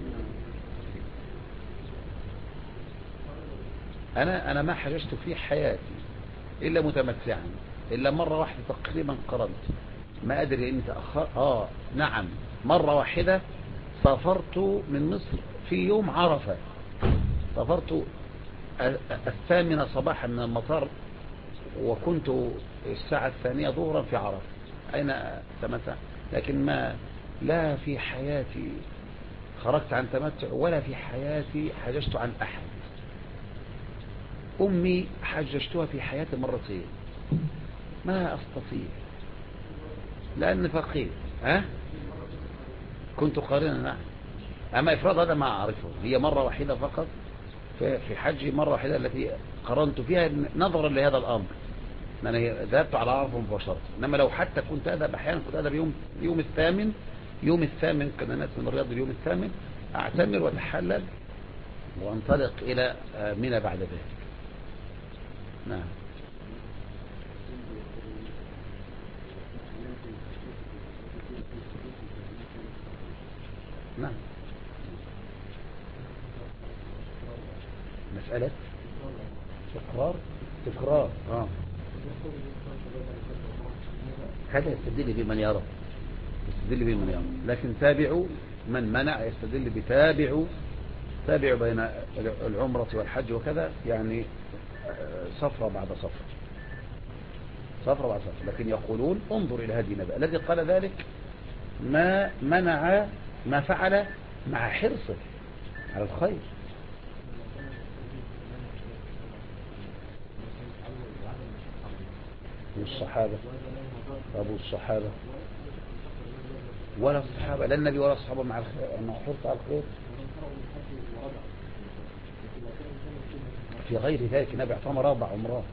أنا ما حججت في حياتي إلا متمتعا، إلا مرة واحدة تقريبا قرنت، ما أدري إن تأخر. نعم، مرة واحدة سافرت من مصر في يوم عرفة، سافرت 8 صباحا من المطار، وكنت الساعة 2 ظهرا في عرفة. أين تمتع؟ لكن لا في حياتي خرجت عن تمتع، ولا في حياتي حججت عن أحد. أمي حججتها في حياتي مرتين، ما أستطيع. لأن فقير. كنت قارنا. نعم. أما إفراد هذا ما أعرفه، هي مرة واحدة فقط في حجي، مرة واحدة التي قرنت فيها نظرا لهذا الأمر، أنا ذهبت على عرفه مباشرة. إنما لو حتى كنت أذهب أحيانا، كنت أذهب يوم الثامن كان الناس من الرياض اليوم الثامن أعتمر وأتحلل وأنطلق إلى منى بعد ذلك. نعم. نعم. مسألة تكرار. هذا يستدل بمن يرى، لكن تابعوا من منع يستدل بتابعوا بين العمرة والحج وكذا، يعني صفرة بعد صفرة، لكن يقولون انظر إلى هذه النبأ الذي قال ذلك ما منع ما فعل مع حرصه على الخير. والصحابة ولا الصحابة، لا النبي ولا الصحابة مع حرص على الخير. في غير ذلك النبي اعتمر 4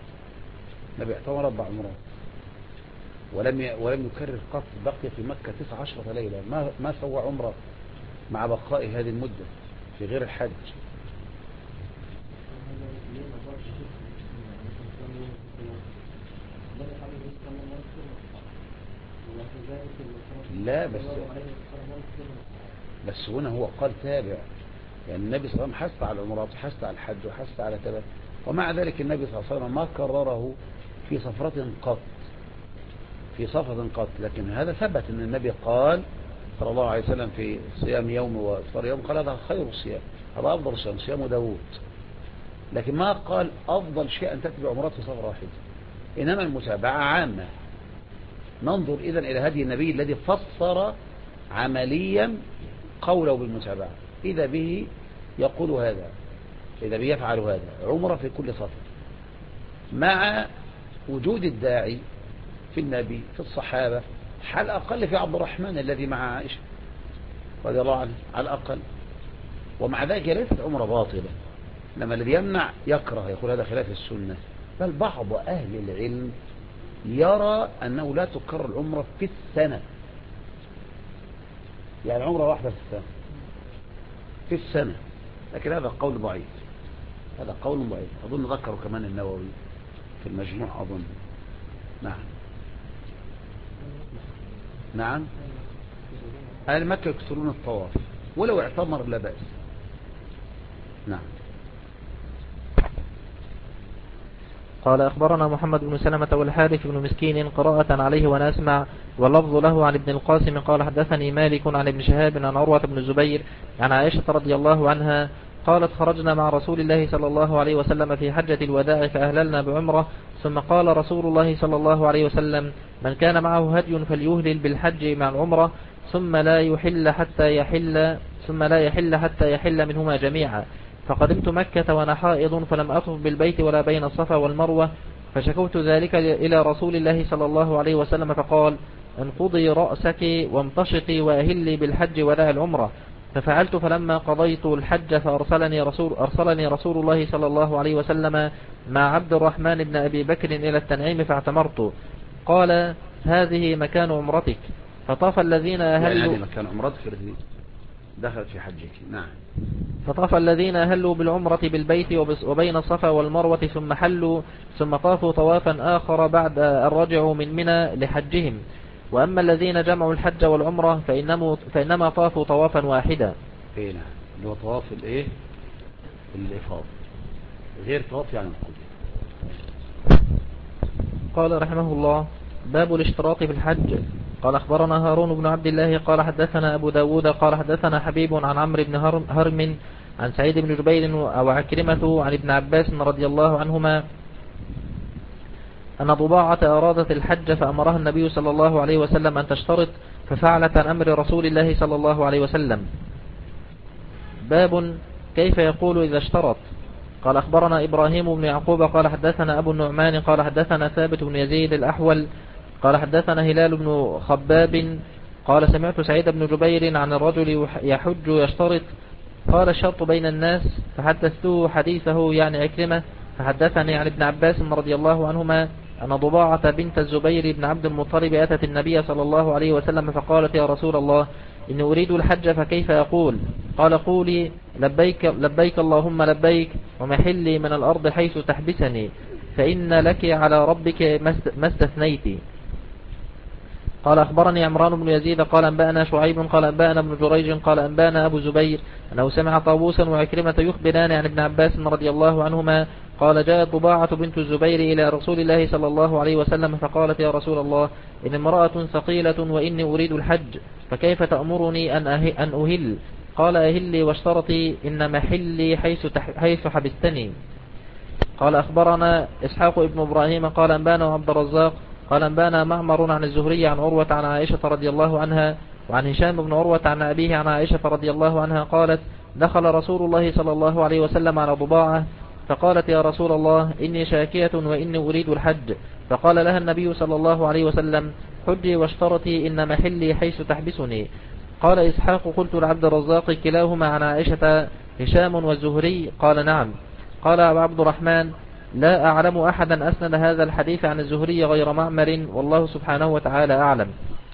عمرات، ولم يكرر قط، بقي في مكة 19 ليلة، ما سوى عمره مع بقاء هذه المدة في غير الحج. لا بس هنا هو قال تابع، يعني النبي صلى الله عليه وسلم حث على العمرات وحث على الحج وحث على كذا، ومع ذلك النبي صلى الله عليه وسلم ما كرره في صفرة قط. لكن هذا ثبت ان النبي قال صلى الله عليه وسلم في صيام يوم وإفطار يوم، قال هذا خير الصيام، هذا أفضل صيام داود. لكن ما قال أفضل شيء أن تتبع عمرات في صفرة واحدة، إنما المتابعة عامة. ننظر إذن إلى هدي النبي الذي فسر عمليا قوله بالمتابعة، إذا به يقول هذا، إذا به يفعل هذا، عمره في كل صفر، مع وجود الداعي في النبي في الصحابة، على الأقل في عبد الرحمن الذي مع عائشة رضي الله عنه على الأقل. ومع ذلك ليست عمره باطلة، لما الذي يمنع يكره، يقول هذا خلاف السنة. بل بعض أهل العلم يرى أنه لا تكرر العمرة في السنة، يعني عمرة واحدة في السنة، لكن هذا قول ضعيف، أظن ذكره كمان النووي في المجموع أظن. نعم. أهل مكة يكسرون الطواف ولو اعتمر لا بأس. نعم. قال أخبرنا محمد بن سلمة والحارث بن مسكين قراءة عليه ونسمع، واللفظ له عن ابن القاسم قال حدثني مالك عن ابن شهاب عن عروة بن الزبير عن عائشة رضي الله عنها قالت خرجنا مع رسول الله صلى الله عليه وسلم في حجة الوداع فأهللنا بعمرة، ثم قال رسول الله صلى الله عليه وسلم من كان معه هدي فليهلل بالحج مع العمرة، ثم لا يحل حتى يحل منهما جميعا. فقدمت مكة وأنا حائض فلم أطف بالبيت ولا بين الصفا والمروة، فشكوت ذلك إلى رسول الله صلى الله عليه وسلم فقال انقضي رأسك وامتشطي وأهلي بالحج ولا العمرة. ففعلت، فلما قضيت الحج أرسلني رسول الله صلى الله عليه وسلم مع عبد الرحمن بن أبي بكر إلى التنعيم فاعتمرت. قال هذه مكان عمرتك. فطاف الذين أهلوا، يعني مكان عمرتك دخلت في حجك. نعم. فطاف الذين أهلوا بالعمرة بالبيت وبين الصفا والمروة ثم حلوا، ثم طافوا طوافا آخر بعد الرجع من منى لحجهم. وأما الذين جمعوا الحج والعمرة فإنما طافوا طوافا واحدا. نعم. اللي هو طواف الإفاضة غير طواف يعني القدوم. قال رحمه الله باب الاشتراط في الحج. قال أخبرنا هارون بن عبد الله قال حدثنا أبو داود قال حدثنا حبيب عن عمرو بن هرم عن سعيد بن جبير وعكرمة عن ابن عباس رضي الله عنهما أن ضباعة أرادت الحج فأمرها النبي صلى الله عليه وسلم أن تشترط، ففعلت عن أمر رسول الله صلى الله عليه وسلم. باب كيف يقول إذا اشترط. قال أخبرنا إبراهيم بن يعقوب قال حدثنا أبو النعمان قال حدثنا ثابت بن يزيد الأحول قال حدثنا هلال بن خباب قال سمعت سعيد بن جبير عن الرجل يحج يشترط. قال الشرط بين الناس، فحدثته حديثه يعني عكرمة، فحدثني عن ابن عباس رضي الله عنهما أن ضباعة بنت الزبير بن عبد المطلب أتت النبي صلى الله عليه وسلم فقالت يا رسول الله إني أريد الحج فكيف أقول؟ قال قولي لبيك, لبيك اللهم لبيك ومحلي من الأرض حيث تحبسني فإن لك على ربك ما استثنيت. قال أخبرني عمران بن يزيد قال أنبأنا شعيب قال أنبأنا ابن جريج قال أنبأنا أبو زبير أنه سمع طاووسا وعكرمة يخبران عن ابن عباس رضي الله عنهما قال جاءت ضباعة بنت الزبير إلى رسول الله صلى الله عليه وسلم فقالت يا رسول الله إن امرأة ثقيلة وإني أريد الحج فكيف تأمرني أن أهل؟ قال أهلي واشترطي إن محلي حيث حبستني. قال أخبرنا إسحاق ابن إبراهيم قال أنبانا عبد الرزاق قال أنبانا معمر عن الزهري عن عروة عن عائشة رضي الله عنها وعن هشام بن عروة عن أبيه عن عائشة رضي الله عنها قالت دخل رسول الله صلى الله عليه وسلم على ضباعة فقالت يا رسول الله إني شاكية وإني أريد الحج فقال لها النبي صلى الله عليه وسلم حجي واشترطي إن محلي حيث تحبسني. قال إسحاق قلت لعبد الرزاق كلاهما عن عائشة هشام والزهري قال نعم. قال عبد الرحمن لا أعلم أحدا أسند هذا الحديث عن الزهري غير معمر والله سبحانه وتعالى أعلم.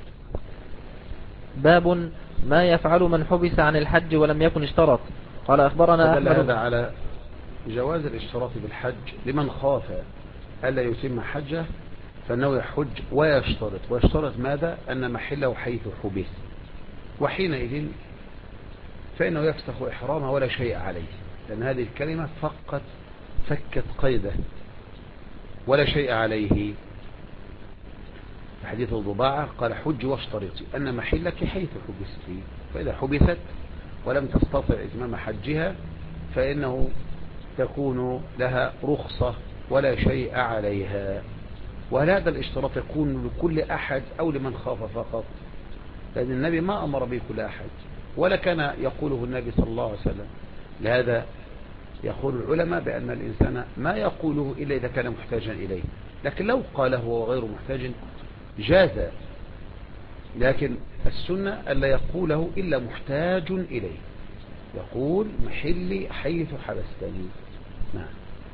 باب ما يفعل من حبس عن الحج ولم يكن اشترط. قال أخبرنا أحمد هذا على جواز الاشتراط بالحج لمن خاف ألا يتم حجه فإنه يحج ويشترط ماذا؟ أن محله حيث حبس، وحينئذ فإنه يفسخ إحرامه ولا شيء عليه، لأن هذه الكلمة فقط فكت قيده ولا شيء عليه. حديث الضباعة قال حج واشترطي أن محلك حيث حبست، فإذا حبست ولم تستطع إتمام حجها فإنه تكون لها رخصة ولا شيء عليها. وهل هذا الاشتراط يكون لكل أحد أو لمن خاف فقط؟ لأن النبي ما أمر به كل أحد ولا كان يقوله النبي صلى الله عليه وسلم. لهذا يقول العلماء بأن الإنسان ما يقوله إلا إذا كان محتاجا إليه، لكن لو قاله وغير محتاج جاز، لكن السنة ألا يقوله إلا محتاج إليه، يقول محلي حيث حبستني. نعم.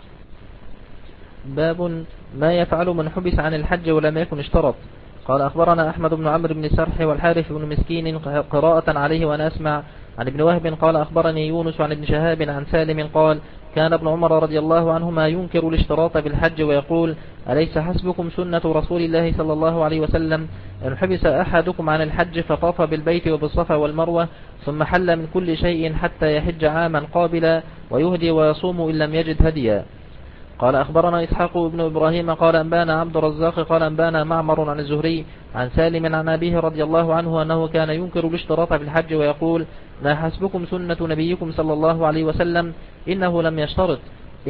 باب ما يفعل من حبس عن الحج ولم يكن اشترط. قال أخبرنا أحمد بن عمرو بن سرح والحارث بن مسكين قراءة عليه وأنا أسمع عن ابن وهب قال أخبرني يونس عن ابن شهاب عن سالم قال كان ابن عمر رضي الله عنهما ينكر الاشتراط بالحج ويقول أليس حسبكم سنة رسول الله صلى الله عليه وسلم أن حبس أحدكم عن الحج فطاف بالبيت وبالصفا والمروة ثم حل من كل شيء حتى يحج عاما قابلا ويهدي ويصوم إن لم يجد هديا. قال أخبرنا إسحاق بن إبراهيم قال أنبانا عبد الرزاق قال أنبانا معمر عن الزهري عن سالم عن أبيه رضي الله عنه أنه كان ينكر الاشتراط في الحج ويقول ما حسبكم سنة نبيكم صلى الله عليه وسلم إنه لم يشترط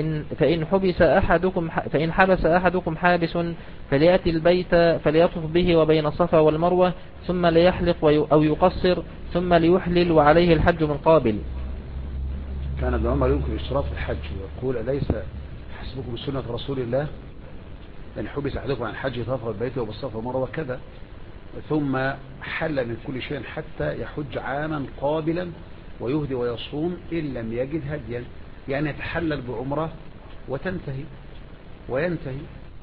فإن حبس أحدكم حابس فليأتي البيت فليطف به وبين الصفا والمروة ثم ليحلق أو يقصر ثم ليحلل وعليه الحج من قابل. كان ابن عمر ينكر الاشتراط في الحج ويقول أليس حسبكم سنة رسول الله أن حبس أحدكم عن الحج طاف بالبيت وبالصفا والمروة كذا ثم حل من كل شيء حتى يحج عاما قابلا ويهدي ويصوم إن لم يجد هديا، يعني يتحلل بعمرة وينتهي.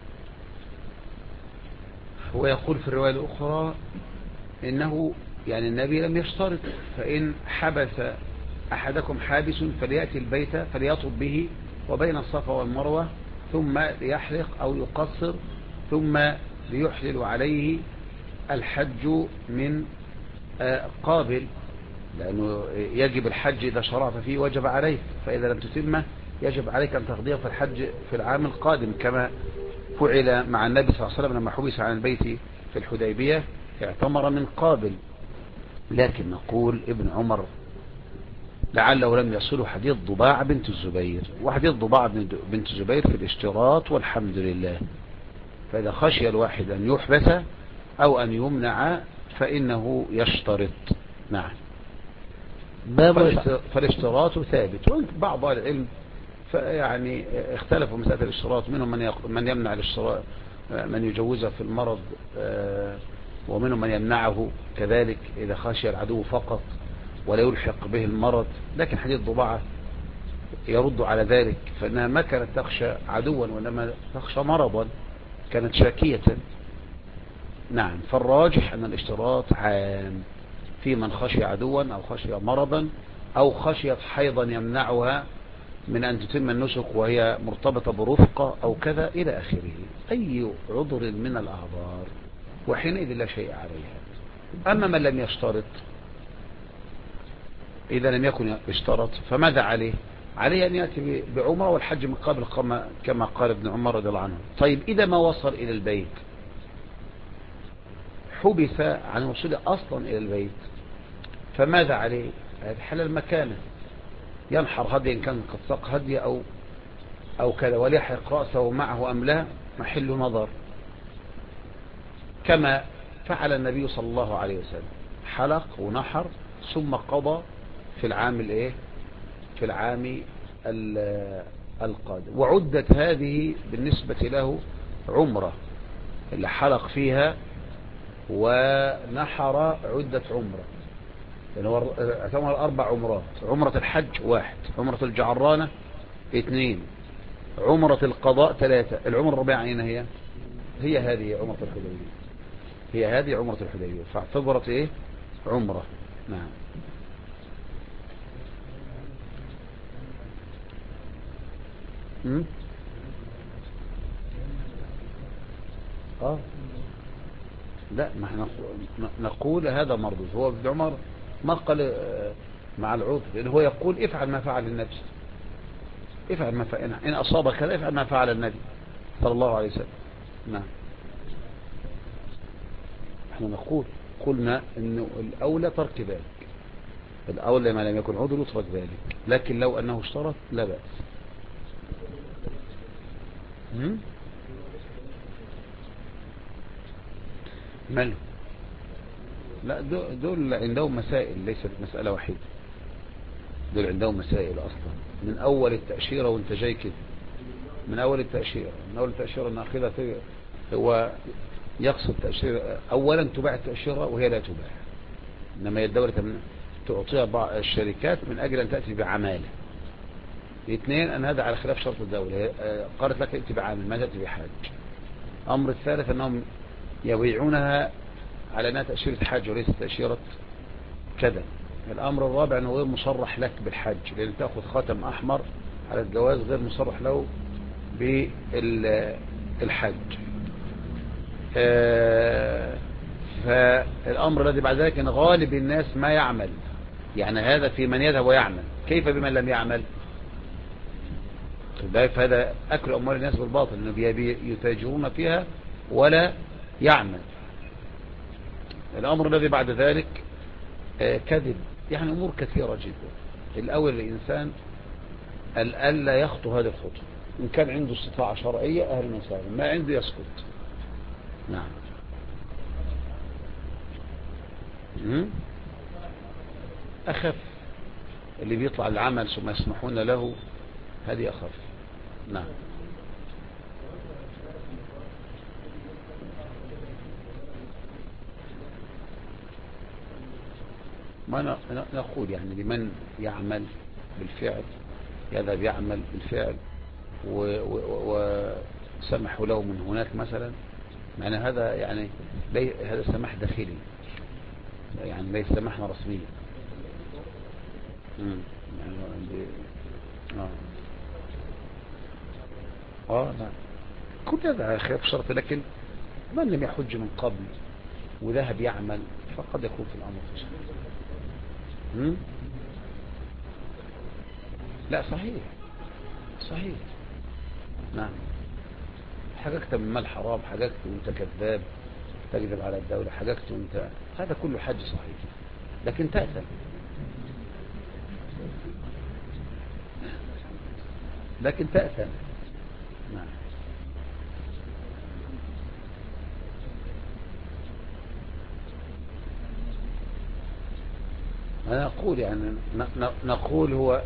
ويقول في الرواية الأخرى إنه يعني النبي لم يشترط، فإن حبس أحدكم حابس فليأتي البيت فليطب به وبين الصفا والمروة ثم ليحلق أو يقصر ثم ليحلل عليه الحج من قابل، لأنه يجب الحج إذا شرعت فيه وجب عليك، فإذا لم تتمه يجب عليك أن تقضيه في الحج في العام القادم كما فعل مع النبي صلى الله عليه وسلم لما حبس عن البيت في الحديبية اعتمر من قابل. لكن نقول ابن عمر لعله لم يصله حديث ضباع بنت الزبير، وحديث ضباع بنت الزبير في الاشتراط والحمد لله، فإذا خشي الواحد أن يحبس أو أن يمنع فإنه يشترط. نعم. فالاشتراط ثابت، وبعض العلم يعني اختلفوا مسألة الاشتراط، منهم من يمنع الاشتراط من يجوزه في المرض، ومنهم من يمنعه كذلك إذا خشي العدو فقط ولا يلحق به المرض. لكن حديث ضباعة يرد على ذلك، فإنها ما كانت تخشى عدوا وإنما تخشى مرضا، كانت شاكية. نعم، فالراجح أن الاشتراط عام في من خشي عدوا أو خشي مرضا أو خشيت حيضا يمنعها من أن تتم النسك وهي مرتبطة برفقة أو كذا إلى آخره، أي عذر من الأعذار، وحينئذ لا شيء عليها. أما من لم يشترط، إذا لم يكن يشترط فماذا عليه؟ عليه أن يأتي بعمرة والحج من قبل كما قال ابن عمر رضي الله عنه. طيب إذا ما وصل إلى البيت، حبس عن وصوله أصلا إلى البيت، فماذا عليه؟ حلال مكانه، ينحر هدي إن كان قد ساق هدي أو كذا، وليحرق رأسه معه أم لا محل نظر، كما فعل النبي صلى الله عليه وسلم، حلق ونحر ثم قضى في العام في العام القادم. وعدت هذه بالنسبة له عمرة، اللي حلق فيها ونحر عدة عمرة، يعني هو اعتمر 4 عمرات: عمرة الحج 1، عمرة الجعرانة 2، عمرة القضاء 3. العمرة الرابعة أين هي هذه عمرة الحديبية، هي هذه عمرة الحديبية، فاعتبرت عمرة. نعم. لا، ما احنا نقول هذا مردود. هو ابن عمر ما قال مع العذر، لأنه هو يقول افعل ما فعل النبي، افعل ما فعل، إن أصاب كذا افعل ما فعل النبي صلى الله عليه وسلم. نعم. احنا قلنا انه الأولى ترك ذلك، الأولى ما لم يكن عذر يترك ذلك، لكن لو أنه اشترط لا بأس. ماله؟ لا، دول عندهم مسائل، ليست مسألة واحدة، دول عندهم مسائل أصلا من أول التأشيرة وانت جاي كده، من أول التأشيرة ناخذها هو يقصد تأشيرة. أولا تباع التأشيرة وهي لا تباع، إنما هي الدولة تعطيها بعض الشركات من أجل أن تأتي بعمالة. 2 أن هذا على خلاف شرط الدولة، قالت لك ائتي بعامل ما تأتي بحاج. أمر الثالث أنهم يبيعونها على أنها تأشيرة حج وليس تأشيرة كذا. الأمر الرابع أنه غير مصرح لك بالحج، لأن تأخذ خاتم أحمر على الجواز غير مصرح له بالحج. فالأمر الذي بعد ذلك أن غالب الناس ما يعمل، يعني هذا في من يذهب ويعمل، كيف بمن لم يعمل؟ فهذا أكل أموال الناس بالباطل، أنه يتاجرون فيها ولا يعمل. الأمر الذي بعد ذلك كذب، يعني أمور كثيرة جدا. الأول الإنسان ألا يخطو هذه الخطوة، إن كان عنده استطاعة شرعية أهلا وسهلا، ما عنده يسكت. نعم. أخف اللي بيطلع العمل ثم يسمحون له، هذه أخف. نعم. ما نقول يعني لمن يعمل بالفعل، يذهب يعمل بالفعل وسمحوا له من هناك مثلا، معنى هذا يعني هذا سماح داخلي، يعني ليس سماحنا رسميا. يعني نعم، كل هذا خلاف شرط. لكن من لم يحج من قبل وذهب يعمل فقد يكون في الأمر فشل. لا، صحيح. نعم. حققت من مال حرام، حققت وانت كذاب تكذب على الدولة، حققت وانت، هذا كله حج صحيح، لكن تأثم. نعم. أنا أقول يعني نقول هو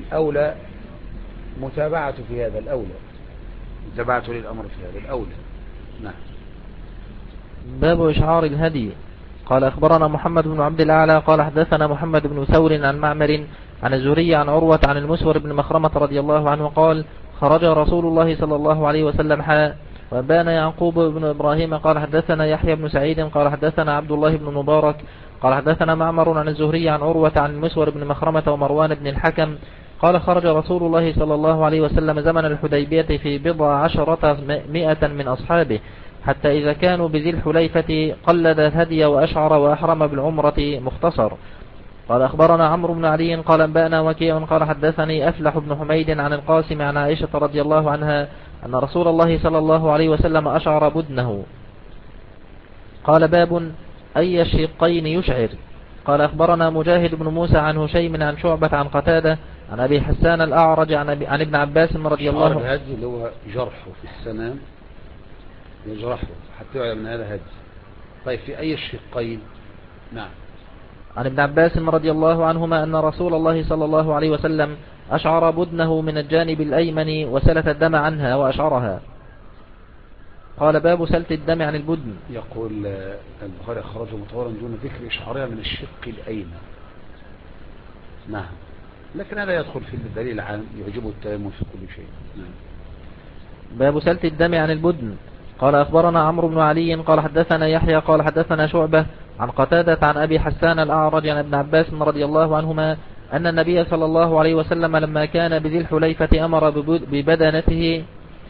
الأولى متابعة في هذا، الأولى متابعة للأمر في هذا الأولى. نعم. باب إشعار الهدي. قال أخبرنا محمد بن عبد الأعلى قال حدثنا محمد بن ثور عن معمر عن الزهري عن عروة عن المسور بن مخرمة رضي الله عنه قال خرج رسول الله صلى الله عليه وسلم حاء. وبان يعقوب بن إبراهيم قال حدثنا يحيى بن سعيد قال حدثنا عبد الله بن مبارك قال حدثنا معمر عن الزهري عن عروة عن المسور بن مخرمة ومروان بن الحكم قال خرج رسول الله صلى الله عليه وسلم زمن الحديبية في 17 من أصحابه حتى إذا كانوا بذي الحليفة قلد الهدي وأشعر وأحرم بالعمرة مختصر. قال أخبرنا عمرو بن علي قال أنبأنا وكيع قال حدثني أفلح بن حميد عن القاسم عن عائشة رضي الله عنها أن رسول الله صلى الله عليه وسلم أشعر بدنه. قال باب أي الشقين يشعر. قال أخبرنا مجاهد بن موسى عن هشيم عن شعبة عن قتادة عن أبي حسان الأعرج عن ابن عباس رضي الله عنه. الهدي اللي هو جرحه في السنام يجرحه حتى يعلم من هذا هدي. طيب في أي الشقين؟ نعم. عن ابن عباس رضي الله عنهما أن رسول الله صلى الله عليه وسلم أشعر بدنه من الجانب الأيمن وسلت الدم عنها وأشعرها. قال باب سلت الدم عن البدن. يقول البخاري أخرجه مطورا دون ذكر إشعارها من الشق الأيمن. نعم، لكن هذا يدخل في الدليل العام يعجبه التيمم في كل شيء. نعم. باب سلت الدم عن البدن. قال أخبرنا عمرو بن علي قال حدثنا يحيى قال حدثنا شعبة عن قتادة عن أبي حسان الأعرج عن ابن عباس رضي الله عنهما أن النبي صلى الله عليه وسلم لما كان بذي الحليفة أمر ببدنته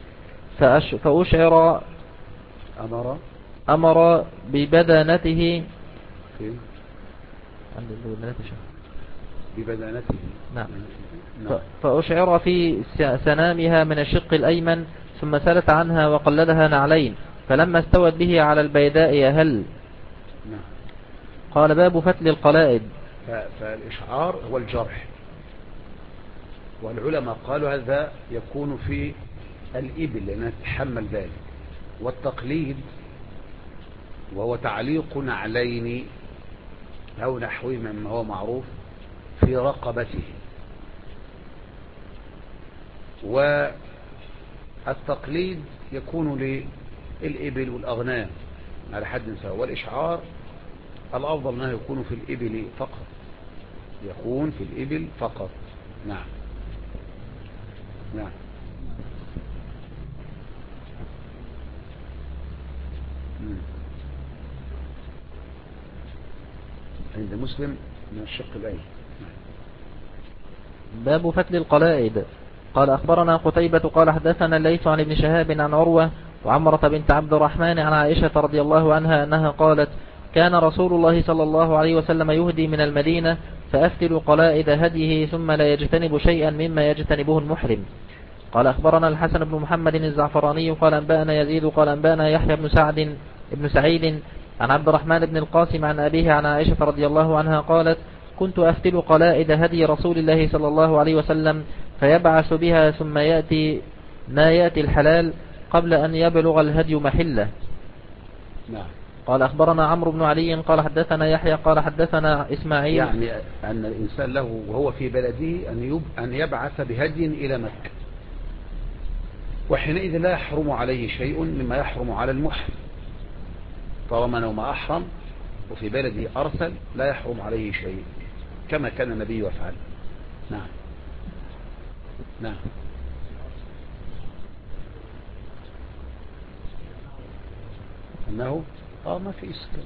فأشعر أمر ببدنته نعم. فأشعر في سنامها من الشق الأيمن ثم سلت عنها وقلدها نعلين فلما استوت به على البيداء يهل. قال باب فتل القلائد. فالإشعار هو الجرح، والعلماء قالوا هذا يكون في الإبل لأنها تتحمل ذلك، والتقليد وهو تعليق نعلين أو نحوه مما هو معروف في رقبته. والتقليد يكون للإبل والأغنام على حد سواء، والإشعار الأفضل أنه يكون في الإبل فقط، يكون في الإبل فقط. نعم. نعم. عند مسلم من الشق الأيمن. باب فتل القلائد. قال أخبرنا قتيبة قال حدثنا الليث عن ابن شهاب عن عروة وعمرة بنت عبد الرحمن عن عائشة رضي الله عنها أنها قالت كان رسول الله صلى الله عليه وسلم يهدي من المدينة فأفتل قلائد هديه ثم لا يجتنب شيئا مما يجتنبه المحرم. قال أخبرنا الحسن بن محمد الزعفراني قال أنبأنا يزيد قال أنبأنا يحيى بن سعيد عن عبد الرحمن بن القاسم عن أبيه عن عائشة رضي الله عنها قالت كنت أفتل قلائد هدي رسول الله صلى الله عليه وسلم فيبعث بها ثم يأتي ما يأتي الحلال قبل أن يبلغ الهدي محله. نعم. قال أخبرنا عمرو بن علي قال حدثنا يحيى قال حدثنا إسماعيل. يعني أن الإنسان له وهو في بلده أن يبعث بهدي إلى مكة، وحينئذ لا يحرم عليه شيء مما يحرم على المحرم، طالما أنه ما أحرم وفي بلده أرسل لا يحرم عليه شيء كما كان النبي يفعل. نعم. نعم. أنه ما في إسكال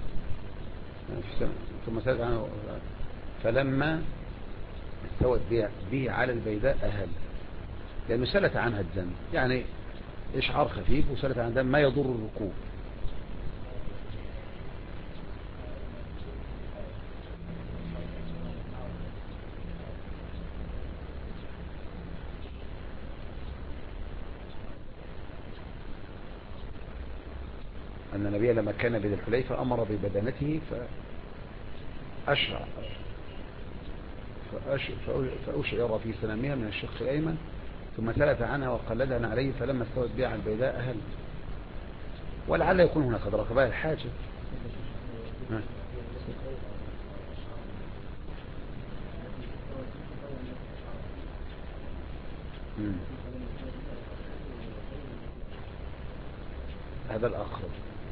ثم سألت عنه فلما استوت به على البيداء أهل، لأنه سلت عنها الدم، يعني إشعار خفيف وسلت عنها الدم ما يضر الركوب. أن النبي لما كان بذي الحليفة أمر ببدنته فأشعر في سنامها من الشق الأيمن ثم سلت عنها وقلدها عليه فلما استوت بها على البيداء أهل، ولعل يكون هنا قد ركبها الحاجة. هذا الأقرب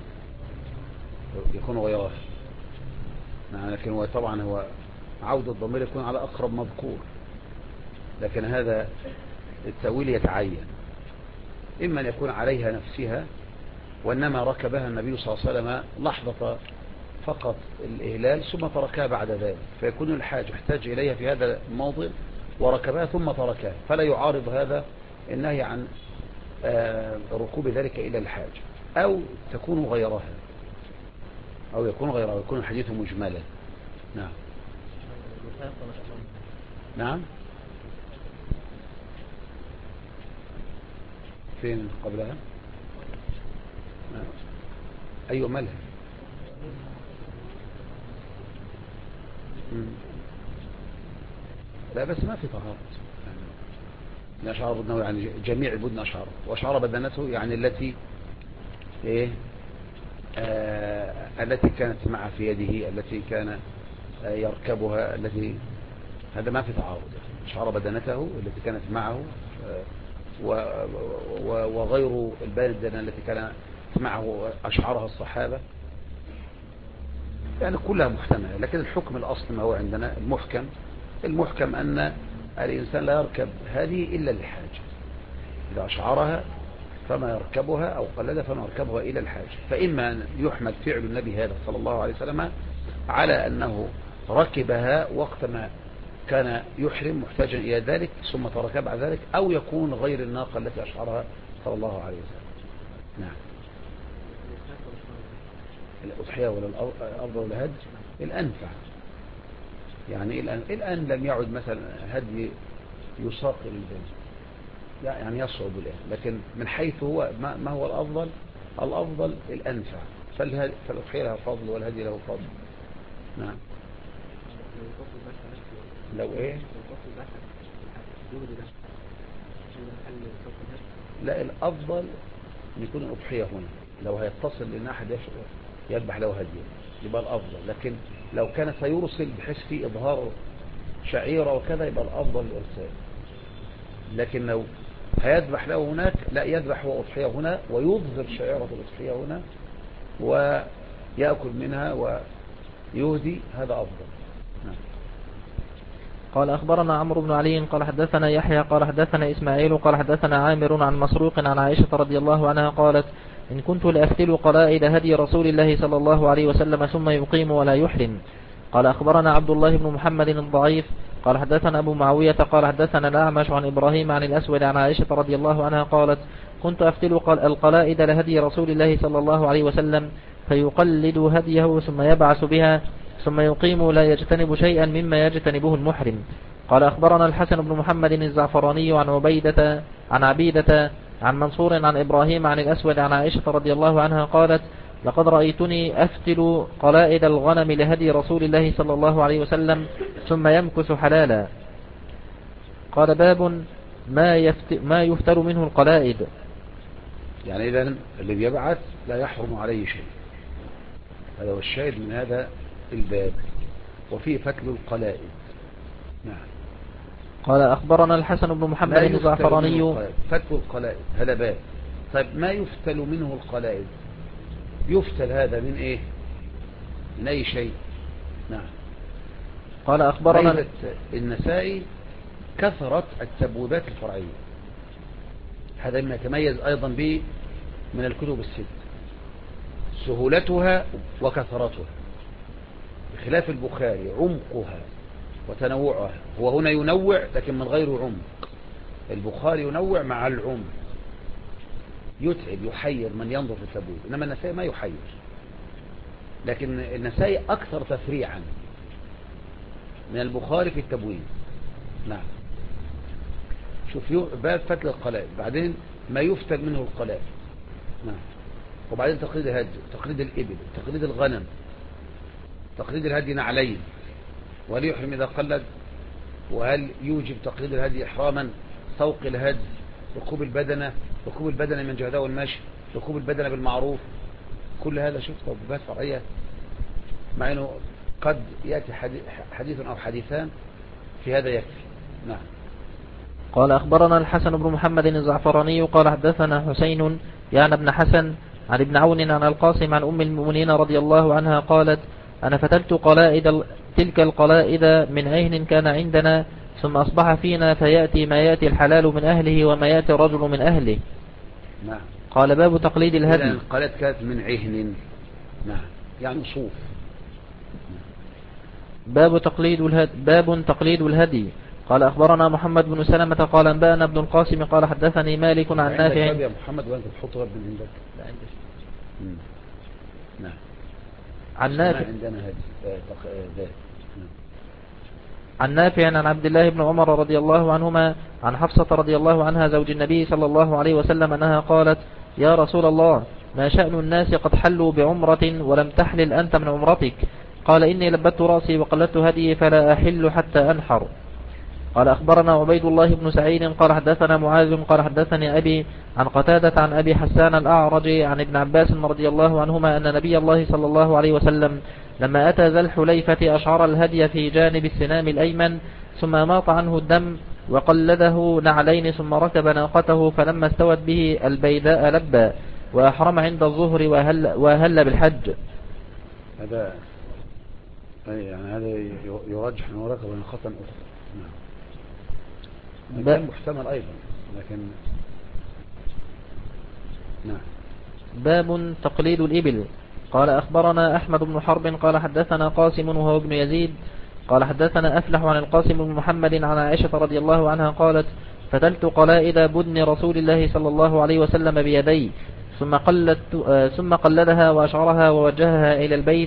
يكون غيره. نعم، لكن هو طبعا هو عود الضمير يكون على أقرب مذكور، لكن هذا التأويل يتعين، إما أن يكون عليها نفسها وإنما ركبها النبي صلى الله عليه وسلم لحظة فقط الإهلال ثم تركها بعد ذلك، فيكون الحاج يحتاج إليها في هذا الموضع وركبها ثم تركها، فلا يعارض هذا النهي عن ركوب ذلك إلى الحاج، أو تكون غيرها، أو يكون غيرها، يكون الحديث مجملا. نعم. نعم. فين قبلها؟ نعم. أيوة مالها؟ لا بس ما في طهارة يعني أشعر بدنه، يعني جميع البدن أشعر، وأشعر بدنته يعني التي إيه التي كانت معه في يده، التي كان يركبها، التي هذا ما في تعارض. أشعر بدنته التي كانت معه وغير البدنة التي كانت معه أشعرها الصحابة، يعني كلها محتملة. لكن الحكم الأصل ما هو عندنا المحكم أن الإنسان لا يركب هذه إلا للحاجة، إذا أشعرها فما يركبها أو قلدها فما يركبها إلى الحاجة. فإما أن يحمد فعل النبي هذا صلى الله عليه وسلم على أنه ركبها وقت ما كان يحرم محتاجا إلى ذلك ثم تركها بعد ذلك، أو يكون غير الناقة التي أشعرها صلى الله عليه وسلم. نعم. الأضحية ولا الأرض ولا الهدي الأنفع، يعني الآن لم يعد مثلا هدي يساق للبني، يعني يصعب الآن، لكن من حيث هو ما هو الأفضل الأنفع، فالأضحية لها فضل والهدي له فضل. نعم. لو إيه؟ لا، الأفضل أن يكون الأضحية هنا، لو هيتصل لأن أحد يذبح له هديه يبقى الأفضل، لكن لو كان سيرسل بحيث في إظهار شعيرة وكذا يبقى الأفضل الإرسال. لكن لو هيذبح له هناك لا، يذبح هو أضحية هنا ويظهر شعيرة الأضحية هنا ويأكل منها ويهدي، هذا أفضل. نعم. قال أخبرنا عمرو بن علي قال حدثنا يحيى قال حدثنا إسماعيل قال حدثنا عامر عن مسروق عن عائشة رضي الله عنها قالت إن كنت لأفتل قلائد هدي رسول الله صلى الله عليه وسلم ثم يقيم ولا يحرم. قال أخبرنا عبد الله بن محمد الضعيف قال حدثنا أبو معاوية قال حدثنا الأعمش عن إبراهيم عن الأسود عن عائشة رضي الله عنها قالت كنت أفتل القلائد لهدي رسول الله صلى الله عليه وسلم فيقلد هديه ثم يبعث بها ثم يقيم لا يجتنب شيئا مما يجتنبه المحرم. قال أخبرنا الحسن بن محمد الزعفراني عن عبيدة عن منصور عن إبراهيم عن الأسود عن عائشة رضي الله عنها قالت لقد رأيتني أفتل قلائد الغنم لهدي رسول الله صلى الله عليه وسلم ثم يمكث حلالا. قال باب ما يفتل منه القلائد، يعني إذن اللي بيبعث لا يحرم عليه شيء، هذا هو الشاهد من هذا الباب، وفيه فتل القلائد. نعم. قال أخبرنا الحسن بن محمد الزعفراني فتل القلائد هذا باب. طيب ما يفتل منه القلائد؟ يفتل هذا من إيه؟ من أي شيء؟ نعم. قال أخبرنا النسائي كثرت التبويبات الفرعية، هذا ما يتميز أيضا به من الكتب الست، سهولتها وكثرتها، بخلاف البخاري عمقها وتنوعها. هو هنا ينوع لكن من غير عمق، البخاري ينوع مع العمق، يتعب يحير من ينظر في التبويب، إنما النسائي ما يحير، لكن النسائي أكثر تفريعا من البخاري في التبويب. نعم. شوف باب فتل القلائد، بعدين ما يفتل منه القلائد. نعم. وبعدين تقليد الهدي، تقليد الإبل، تقليد الغنم، تقليد الهدي نعلين، وهل يحرم إذا قلد، وهل يوجب تقليد الهدي إحراما، سوق الهدي، ركوب البدنة من جهده والمشي، ركوب البدنة بالمعروف، كل هذا شوف توبات فرعية، مع أنه قد يأتي حديث أو حديثان في هذا يكفي. نعم. قال أخبرنا الحسن بن محمد الزعفراني قال حدثنا حسين يعني ابن حسن عن ابن عون عن القاسم عن أم المؤمنين رضي الله عنها قالت أنا فتلت تلك القلائد من عهن كان عندنا ثم أصبح فينا فيأتي ما يأتي الحلال من أهله وما يأتي الرجل من أهله. نعم. قال باب تقليد الهدي. القلائد كانت من عهن. نعم يعني صوف. باب تقليد الهدي. قال أخبرنا محمد بن سلمة قال أنبأنا ابن القاسم قال حدثني مالك عن نافع. يا محمد وأنت تحط رب من عندك. لا عندك. نعم. عن نافع. عندنا هدي. عن نافع عن عبد الله بن عمر رضي الله عنهما عن حفصة رضي الله عنها زوج النبي صلى الله عليه وسلم أنها قالت يا رسول الله ما شأن الناس قد حلوا بعمرة ولم تحلل أنت من عمرتك؟ قال إني لبت رأسي وقلدت هدي فلا أحل حتى أنحر. قال أخبرنا عبيد الله بن سعيد قال حدثنا معاذ قال حدثني أبي عن قتادة عن أبي حسان الأعرج عن ابن عباس رضي الله عنهما أن نبي الله صلى الله عليه وسلم لما أتى ذا الحليفة أشعر الهدي في جانب السنام الأيمن ثم ماط عنه الدم وقلده نعلين ثم ركب ناقته فلما استوت به البيداء لبى وأحرم عند الظهر وهل بالحج. هذا يعني هذا يرجح أنه ركب ناقة أخرى. نعم. كان محتمل أيضا لكن نعم. باب تقليد الإبل. قال أخبرنا أحمد بن حرب قال حدثنا قاسم وهو ابن يزيد قال حدثنا أفلح عن القاسم بن محمد عن عائشة رضي الله عنها قالت فتلت قلائد بدن رسول الله صلى الله عليه وسلم بيدي ثم قلدها وأشعرها ووجهها إلى البيت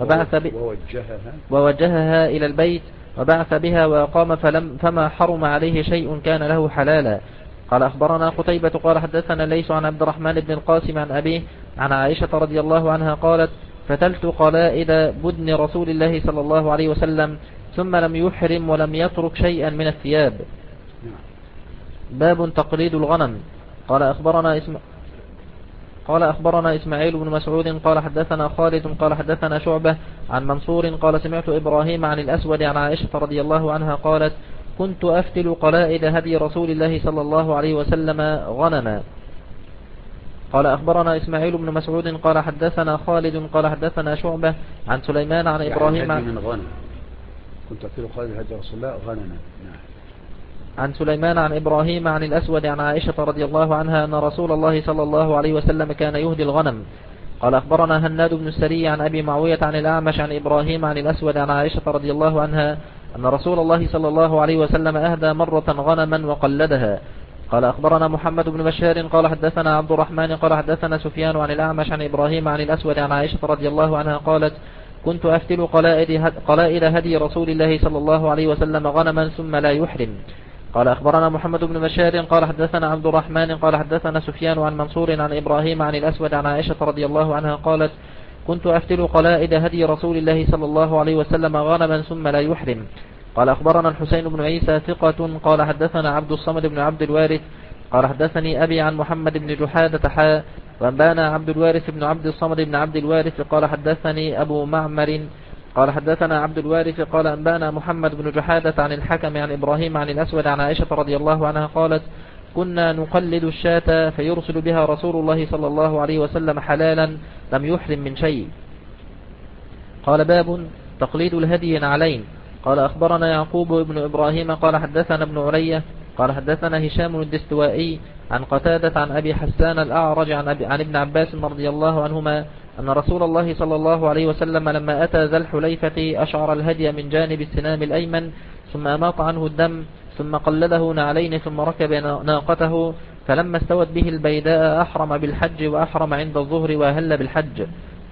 ووجهها إلى البيت وبعث بها وقام فما حرم عليه شيء كان له حلالا. قال أخبرنا قتيبة قال حدثنا ليس عن عبد الرحمن بن القاسم عن أبيه عن عائشة رضي الله عنها قالت فتلت قلائد بدن رسول الله صلى الله عليه وسلم ثم لم يحرم ولم يترك شيئا من الثياب. باب تقليد الغنم. قال أخبرنا إسماعيل بن مسعود قال حدثنا خالد قال حدثنا شعبة عن منصور قال سمعت إبراهيم عن الأسود عن عائشة رضي الله عنها قالت كنت أفتل قلائد هدي رسول الله صلى الله عليه وسلم غنما. قال أخبرنا إسماعيل بن مسعود قال حدثنا خالد قال حدثنا شعبة عن سليمان عن إبراهيم من غنم. كنت أفتل قلائد هدي رسول الله غنما. عن سليمان عن إبراهيم عن الأسود عن عائشة رضي الله عنها أن رسول الله صلى الله عليه وسلم كان يهدي الغنم. قال أخبرنا هناد بن السري عن أبي معوية عن الأعمش عن إبراهيم عن الأسود عن عائشة رضي الله عنها أن رسول الله صلى الله عليه وسلم أهدى مرة غنما وقلدها. قال أخبرنا محمد بن بشار قال حدثنا عبد الرحمن قال حدثنا سفيان عن الأعمش عن إبراهيم عن الأسود عن عائشة رضي الله عنها قالت كنت أفتل قلائد هدي رسول الله صلى الله عليه وسلم غنما ثم لا يحرم. قال أخبرنا محمد بن بشار قال حدثنا عبد الرحمن قال حدثنا سفيان عن منصور عن إبراهيم عن الأسود عن عائشة رضي الله عنها قالت كنت أفتل قلائد هدي رسول الله صلى الله عليه وسلم غنما ثم لا يحرم. قال أخبرنا الحسين بن عيسى ثقة قال حدثنا عبد الصمد بن عبد الوارث قال حدثني أبي عن محمد بن جحادة حاء وأنبانا عبد الوارث بن عبد الصمد بن عبد الوارث قال حدثني أبو معمر قال حدثنا عبد الوارث قال أنبانا محمد بن جحادة عن الحكم عن إبراهيم عن الأسود عن عائشة رضي الله عنها قالت كنا نقلد الشاة فيرسل بها رسول الله صلى الله عليه وسلم حلالا لم يحرم من شيء. قال باب تقليد الهدي نعلين. قال أخبرنا يعقوب بن إبراهيم قال حدثنا ابن علية قال حدثنا هشام الدستوائي عن قتادة عن أبي حسان الأعرج عن ابن عباس رضي الله عنهما أن رسول الله صلى الله عليه وسلم لما أتى ذا الحليفة أشعر الهدي من جانب السنام الأيمن ثم أماط عنه الدم ثم قلده نعلين ثم ركب ناقته فلما استوت به البيداء أحرم بالحج وأحرم عند الظهر وأهل بالحج.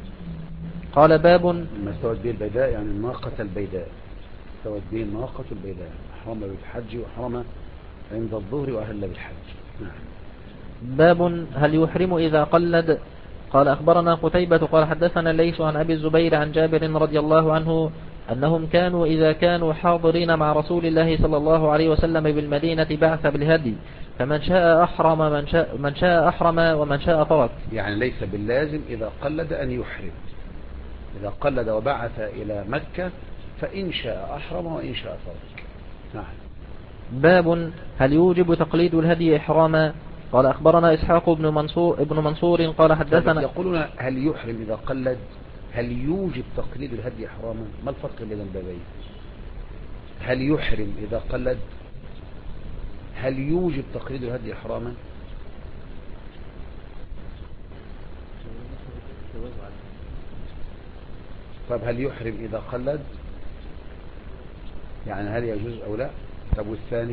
قال باب لما استوت به البيداء يعني الناقة البيداء استوت به الناقة البيداء أحرم بالحج وأحرم عند الظهر وأهل بالحج. نعم. باب هل يحرم إذا قلد. قال أخبرنا قتيبة قال حدثنا ليس عن أبي الزبير عن جابر رضي الله عنه أنهم كانوا إذا كانوا حاضرين مع رسول الله صلى الله عليه وسلم بالمدينة بعث بالهدي فمن شاء أحرم من شاء أحرم ومن شاء ترك. يعني ليس باللازم إذا قلد أن يحرم. إذا قلد وبعث إلى مكة فإن شاء أحرم وإن شاء ترك. نعم. باب هل يوجب تقليد الهدي إحراما. قال أخبرنا إسحاق ابن منصور قال حدثنا. يقولون هل يحرم إذا قلد؟ هل يوجب تقليد الهدي إحراما؟ ما الفرق بين البابين؟ هل يحرم إذا قلد؟ هل يوجب تقليد الهدي إحراما؟ طب هل يحرم إذا قلد؟ يعني هل يجوز أو لا؟ طب والثاني؟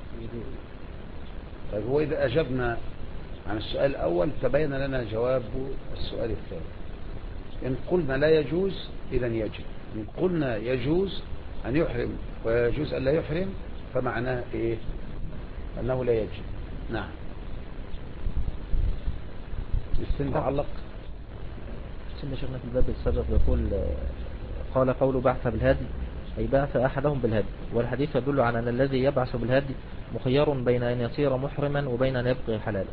طيب هو إذا أجبنا عن السؤال الأول تبين لنا جواب السؤال الثاني. إن قلنا لا يجوز إذن يجب، إن قلنا يجوز أن يحرم ويجوز أن لا يحرم فمعناه إيه؟ أنه لا يجب. نعم. السن تعلق السن شيخنا في الباب السابق يقول قال قول بعث بالهدي أي بعث أحدهم بالهدي، والحديث يدل على أن الذي يبعث بالهدي مخير بين أن يصير محرما وبين أن يبقي حلالا.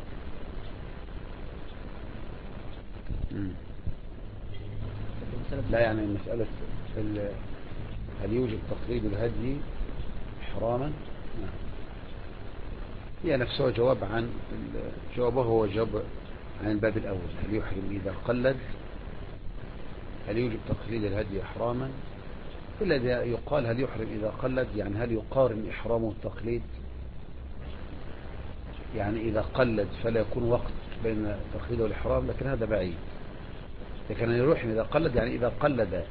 لا يعني مسألة هل يوجب تقليد الهدي إحراما؟ نعم. هي نفسه جواب عن جوابه هو جواب عن الباب الأول. هل يحرم إذا قلد؟ هل يوجب تقليد الهدي إحراما؟ إلا إذا يقال هل يحرم إذا قلد، يعني هل يقارن إحرامه والتقليد؟ يعني إذا قلد فلا يكون وقت بين التقليد والإحرام، لكن هذا بعيد. لكن يحرم إذا قلد يعني إذا قلد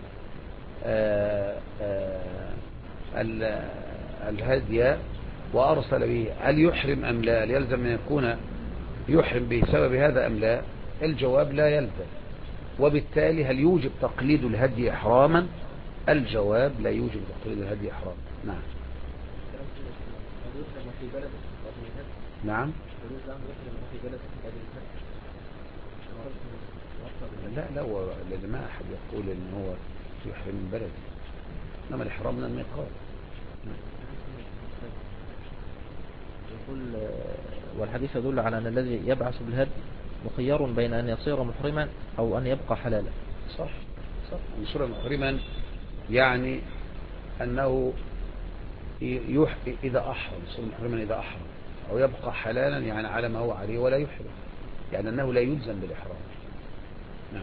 الهدي وأرسل به، هل يحرم أم لا؟ يلزم أن يكون يحرم بسبب هذا أم لا؟ الجواب لا يلزم. وبالتالي هل يوجب تقليد الهدي إحراما؟ الجواب لا يوجب تقليد الهدي إحراما. نعم. نعم. لا لأن ما أحد يقول إن هو يحرم من بلده، إنما الإحرام من الميقات. يقول والحديث يدل على أن الذي يبعث بالهدي مخير بين أن يصير محرما أو أن يبقى حلالا. صح. أن يصير محرما يعني أنه إذا أحرم، يصير محرما إذا أحرم، أو يبقى حلالا يعني على ما هو عليه ولا يحرم، يعني أنه لا يلزم بالإحرام. نعم.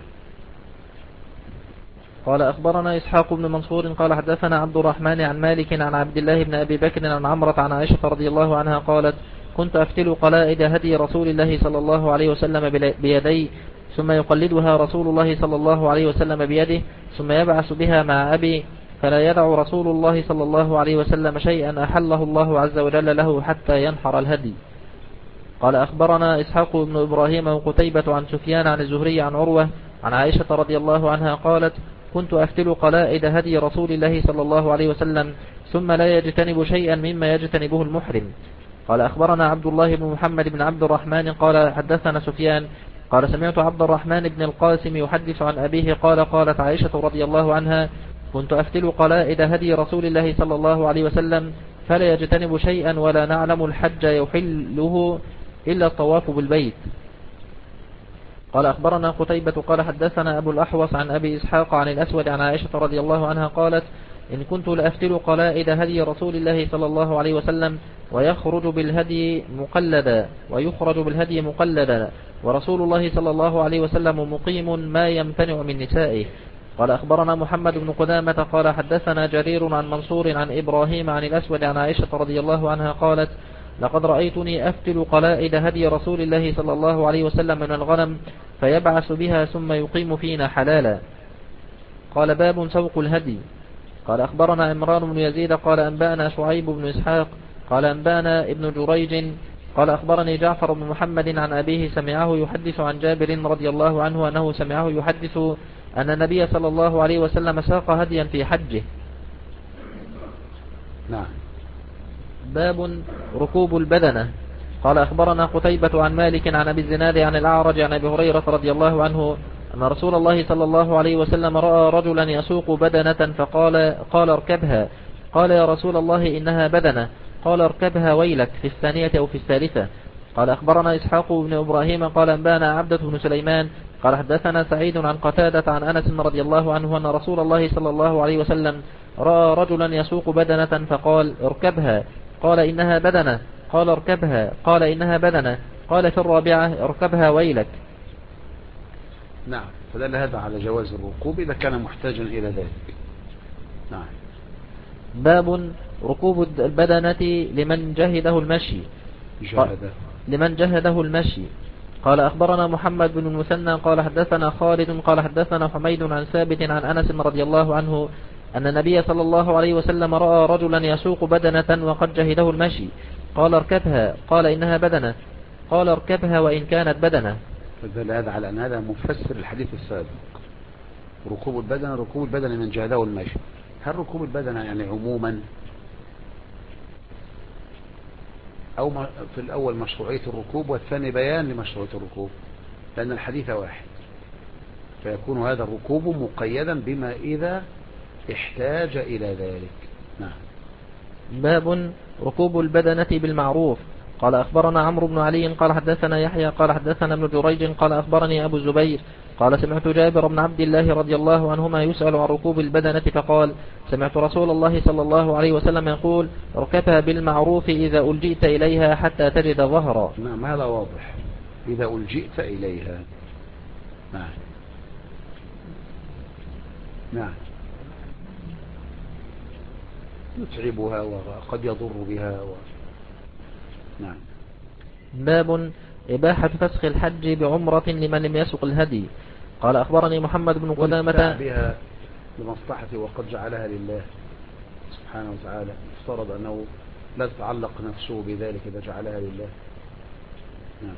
قال أخبرنا إسحاق بن منصور قال حدثنا عبد الرحمن عن مالك عن عبد الله بن أبي بكر عن عمرة عن عائشة رضي الله عنها قالت كنت أفتل قلائد هدي رسول الله صلى الله عليه وسلم بيدي، ثم يقلدها رسول الله صلى الله عليه وسلم بيده، ثم يبعث بها مع أبي، فلا يدع رسول الله صلى الله عليه وسلم شيئا أحله الله عز وجل له حتى ينحر الهدي. قال أخبرنا إسحاق بن إبراهيم وقتيبة عن سفيان عن الزهري عن عروة عن عائشة رضي الله عنها قالت كنت أفتل قلائد هدي رسول الله صلى الله عليه وسلم ثم لا يجتنب شيئا مما يجتنبه المحرم. قال أخبرنا عبد الله بن محمد بن عبد الرحمن قال حدثنا سفيان قال سمعت عبد الرحمن بن القاسم يحدث عن أبيه قال قالت عائشة رضي الله عنها كنت أفتل قلائد هدي رسول الله صلى الله عليه وسلم فلا يجتنب شيئا ولا نعلم الحج يحله إلا الطواف بالبيت. قال أخبرنا قتيبة قال حدثنا أبو الأحوص عن أبي إسحاق عن الأسود عن عائشة رضي الله عنها قالت إن كنت لأفتل قلائد هدي رسول الله صلى الله عليه وسلم ويخرج بالهدي مقلدا ورسول الله صلى الله عليه وسلم مقيم ما يمتنع من نسائه. قال أخبرنا محمد بن قدامة قال حدثنا جرير عن منصور عن إبراهيم عن الأسود عن عائشة رضي الله عنها قالت لقد رأيتني أفتل قلائد هدي رسول الله صلى الله عليه وسلم من الغنم فيبعث بها ثم يقيم فينا حلالا. قال باب سوق الهدي. قال أخبرنا عمران بن يزيد قال أنبأنا شعيب بن إسحاق قال أنبأنا ابن جريج قال أخبرني جعفر بن محمد عن أبيه سمعه يحدث عن جابر رضي الله عنه أنه سمعه يحدث أن النبي صلى الله عليه وسلم ساق هديا في حجه. نعم. باب ركوب البدنة. قال أخبرنا قتيبة عن مالك عن أبي الزناد عن الأعرج عن أبي هريرة رضي الله عنه أن رسول الله صلى الله عليه وسلم رأى رجلا يسوق بدنة قال اركبها. قال يا رسول الله إنها بدنة. قال اركبها ويلك في الثانية أو في الثالثة. قال أخبرنا إسحاق بن إبراهيم قال أنبانا عبدة بن سليمان قال حدثنا سعيد عن قتادة عن أنس رضي الله عنه أن رسول الله صلى الله عليه وسلم رأى رجلا يسوق بدنة فقال اركبها. قال إنها بدنة. قال اركبها. قال إنها بدنة. قال في الرابعة اركبها ويلك. نعم، فدل هذا على جواز الركوب إذا كان محتاجا إلى ذلك. نعم. باب ركوب البدنة لمن جهده المشي. لمن جهده المشي. قال أخبرنا محمد بن المثنى قال حدثنا خالد قال حدثنا حميد عن ثابت عن أنس رضي الله عنه أن النبي صلى الله عليه وسلم رأى رجلا يسوق بدنة وقد جهده المشي، قال اركبها، قال إنها بدنة، قال اركبها وإن كانت بدنة. فدل هذا على أن هذا مفسر الحديث السابق. ركوب البدنة، ركوب البدنة من جهده المشي. هل ركوب البدنة يعني عموما، أو في الأول مشروعية الركوب والثاني بيان لمشروعية الركوب؟ لأن الحديث واحد، فيكون هذا الركوب مقيدا بما إذا احتاج إلى ذلك. نعم. باب ركوب البدنة بالمعروف. قال أخبرنا عمرو بن علي قال حدثنا يحيى قال حدثنا ابن جريج قال أخبرني أبو الزبير قال سمعت جابر بن عبد الله رضي الله عنهما يسأل عن ركوب البدنة فقال سمعت رسول الله صلى الله عليه وسلم يقول اركبها بالمعروف إذا ألجئت إليها حتى تجد ظهرا. نعم، هذا واضح، إذا ألجئت إليها. نعم. نعم، يتعبها وقد يضر بها نعم. باب إباحة فسخ الحج بعمرة لمن لم يسق الهدي. قال أخبرني محمد بن قدامة بها لمصلحته وقد جعلها لله سبحانه وتعالى، افترض أنه لا تتعلق نفسه بذلك إذا جعلها لله. نعم.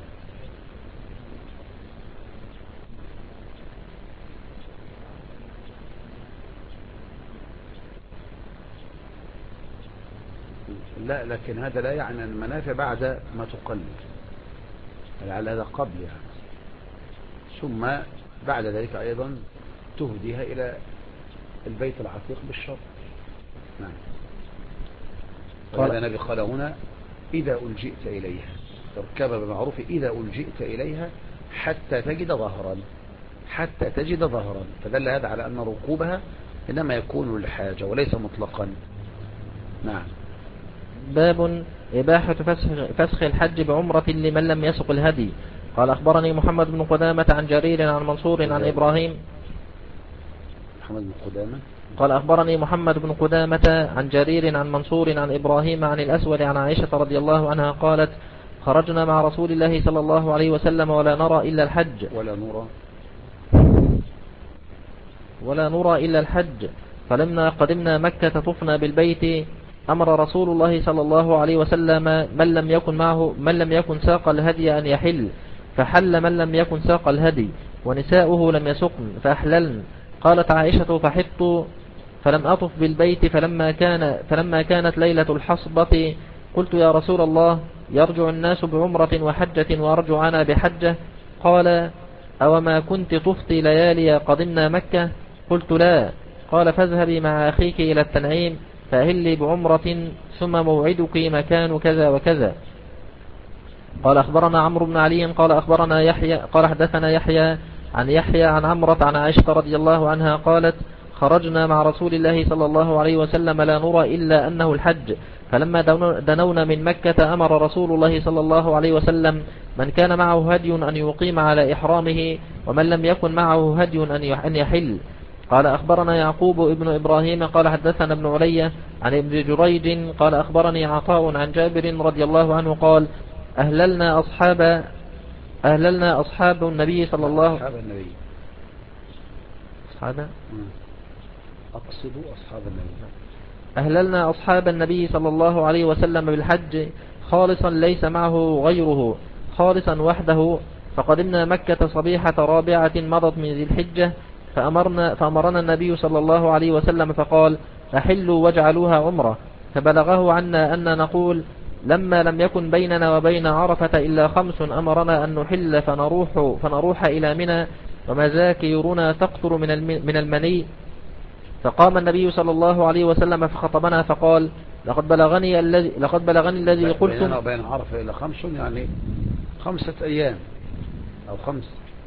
لا، لكن هذا لا يعني أن المنافع بعد ما تقل، لعل هذا قبل يعني، ثم بعد ذلك أيضا تهديها إلى البيت العتيق بالشرط. نعم. وهذا النبي قال هنا إذا ألجئت إليها، تركبها بمعروف إذا ألجئت إليها حتى تجد ظهرا، حتى تجد ظهرا، فدل هذا على أن ركوبها إنما يكون للحاجة وليس مطلقا. نعم. باب إباحة فسخ الحج بعمرة لمن لم يسق الهدي. قال أخبرني محمد بن قدامة عن جرير عن منصور عن إبراهيم. محمد بن قدامة قال أخبرني محمد بن قدامة عن جرير عن منصور عن إبراهيم عن الأسود عن عائشة رضي الله عنها قالت خرجنا مع رسول الله صلى الله عليه وسلم ولا نرى إلا الحج ولا نرى إلا الحج، فلما قدمنا مكة طفنا بالبيت أمر رسول الله صلى الله عليه وسلم من لم يكن ساق الهدي أن يحل، فحل من لم يكن ساق الهدي، ونساؤه لم يسقن فأحللن. قالت عائشة فحطت فلم أطف بالبيت، فلما كانت ليلة الحصبة قلت يا رسول الله يرجع الناس بعمرة وحجة وأرجع أنا بحجة؟ قال أو ما كنت طفت ليالي قدمنا مكة؟ قلت لا. قال فاذهبي مع أخيك إلى التنعيم فأهلي بعمرة ثم موعدك مكان كذا وكذا. قال أخبرنا عمرو بن علي قال أخبرنا يحيى قال حدثنا يحيى عن عمرة عن عائشة رضي الله عنها قالت خرجنا مع رسول الله صلى الله عليه وسلم لا نرى إلا أنه الحج، فلما دنونا من مكة أمر رسول الله صلى الله عليه وسلم من كان معه هدي أن يقيم على إحرامه، ومن لم يكن معه هدي أن يحل. قال أخبرنا يعقوب ابن إبراهيم قال حدثنا ابن علي عن ابن جريج قال أخبرني عطاء عن جابر رضي الله عنه قال أهللنا أصحاب النبي صلى الله أصحاب النبي أهللنا أصحاب النبي صلى الله عليه وسلم بالحج خالصا ليس معه غيره، خالصا وحده، فقدمنا مكة صبيحة رابعة مضت من ذي الحجة، فأمرنا النبي صلى الله عليه وسلم فقال أحلوا واجعلوها عمرة، فبلغه عنا أن نقول لما لم يكن بيننا وبين عرفة إلا 5 أمرنا أن نحل فنروح إلى منى ومذاكيرنا تقطر من المني. فقام النبي صلى الله عليه وسلم فخطبنا فقال لقد بلغني الذي قلتم. بيننا وبين عرفة إلا 5 يعني 5 أيام أو 5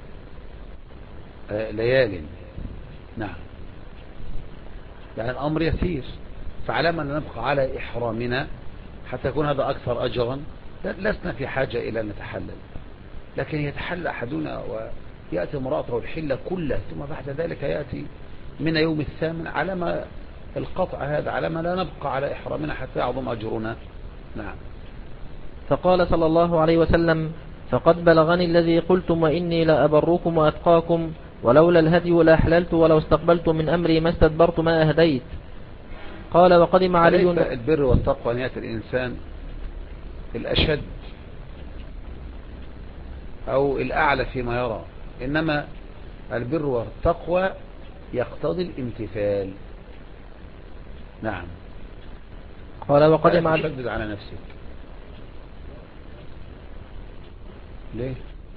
ليال. نعم، يعني الأمر يسير، فعلى أن نبقى على إحرامنا حتى يكون هذا أكثر أجرا لسنا في حاجة إلى أن نتحلل، لكن يتحلل أحدنا ويأتي امرأته الحلة كلها، ثم بعد ذلك يأتي من يوم الثامن على ما القطع هذا، على ما لا نبقى على إحرامنا حتى يعظم أجرنا. نعم. فقال صلى الله عليه وسلم: فقد بلغني الذي قلتم وإني لأبركم وأتقاكم، ولولا الهدي لأحللت ولو استقبلت من أمري ما استدبرت ما أهديت. قال: وقدم علي. البر والتقوى أن يأتي الإنسان الأشد أو الأعلى فيما يرى، إنما البر والتقوى يقتضي الامتثال. نعم. قال: وقدم علي. تشدد على نفسك. ليه؟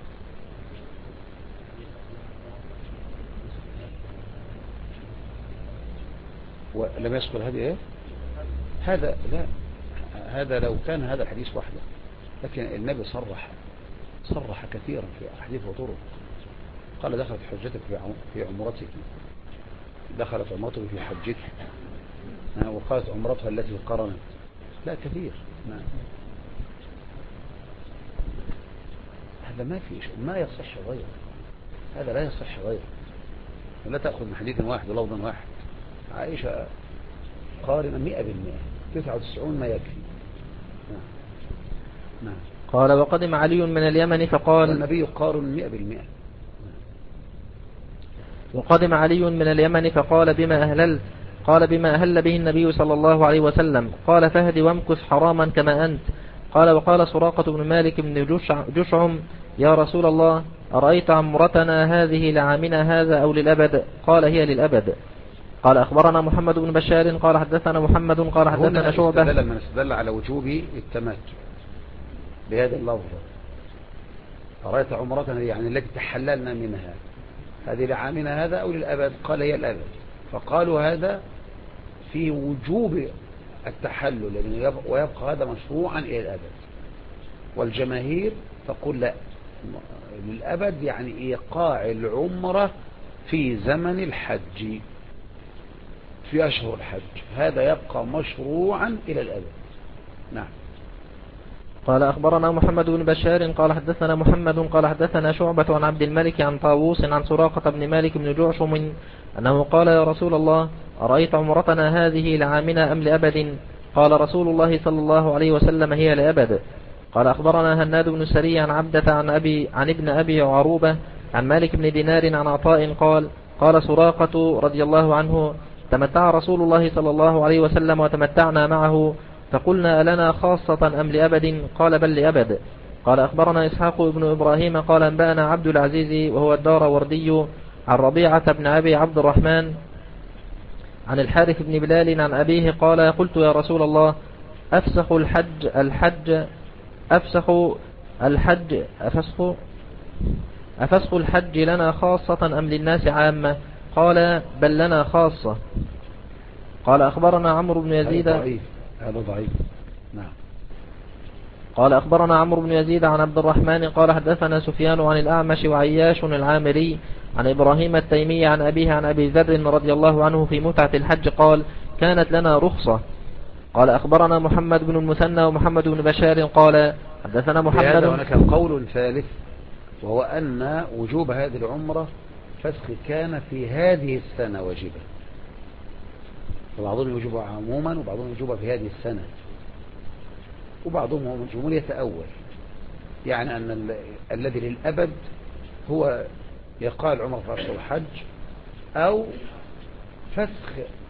ولم يذكر هذه ايه؟ هذا لا، هذا لو كان هذا الحديث وحده، لكن النبي صرح كثيرا في أحاديث وطرق. قال: دخلت حجتك في عمرتك، دخلت عمرتك في حجتك، وقالت عمرتها التي قرنت. لا كثير. نعم. هذا ما يصح غيره، هذا لا يصح غيره. لا تأخذ من حديث واحد ولفظ واحد. عائشة قارنة 100%، 99 ما يكفي. نعم. قال: وقدم علي من اليمن فقال. والنبي قارن 100%. وقدم علي من اليمن فقال: بما أهللت؟ قال: بما أهل به النبي صلى الله عليه وسلم. قال: فهد وامكث حراما كما أنت. قال: وقال سراقة بن مالك بن جشعم: يا رسول الله، أرأيت عمرتنا هذه لعامنا هذا أو للأبد؟ قال: هي للأبد. قال: أخبرنا محمد بن بشار قال حدثنا محمد قال حدثنا شعبة. هنا لما نستدل على وجوب التمتع بهذا اللفظ، أرأيت عمرتنا يعني التي تحللنا منها هذه لعامنا هذا أو للأبد؟ قال: هي الأبد. فقالوا هذا في وجوب التحلل ويبقى هذا مشروعا إلى الأبد. والجماهير تقول لا، للأبد يعني إيقاع العمرة في زمن الحج، في أشهر الحج، هذا يبقى مشروعا إلى الأبد. نعم. قال: أخبرنا محمد بن بشار قال حدثنا محمد قال حدثنا شعبة عن عبد الملك عن طاووس عن سراقة بن مالك بن جعشم أنه قال: يا رسول الله، أرأيت عمرتنا هذه لعامنا أم لأبد؟ قال رسول الله صلى الله عليه وسلم: هي لأبد. قال: أخبرنا هناد بن سري عن عبدة عن ابن أبي عروبة عن مالك بن دينار عن عطاء قال: قال سراقة رضي الله عنه: تمتع رسول الله صلى الله عليه وسلم وتمتعنا معه، فقلنا: ألنا خاصة أم لأبد؟ قال: بل لأبد. قال: أخبرنا إسحاق بن إبراهيم قال أنبأنا عبد العزيز وهو الدار وردي عن ربيعة بن أبي عبد الرحمن عن الحارث بن بلال عن أبيه قال: قلت: يا رسول الله، أفسخ الحج لنا خاصة أم للناس عامة؟ قال: بل لنا خاصة. قال: أخبرنا عمرو بن يزيد. هذا ضعيف. نعم. قال: أخبرنا عمرو بن يزيد عن عبد الرحمن قال حدثنا سفيان عن الأعمش وعياش العامري عن إبراهيم التيمي عن أبيه عن أبي ذر رضي الله عنه في متعة الحج قال: كانت لنا رخصة. قال: أخبرنا محمد بن المثنى ومحمد بن بشار قال حدثنا محمد. هناك قول ثالث، وهو أن وجوب هذه العمرة فسخ كان في هذه السنة واجبة، وبعضهم يوجبها عموما وبعضهم يوجبها في هذه السنة، وبعضهم هم الجمهور يتأول، يعني أن الذي للأبد هو إيقاع العمرة في أشهر الحج أو فسخ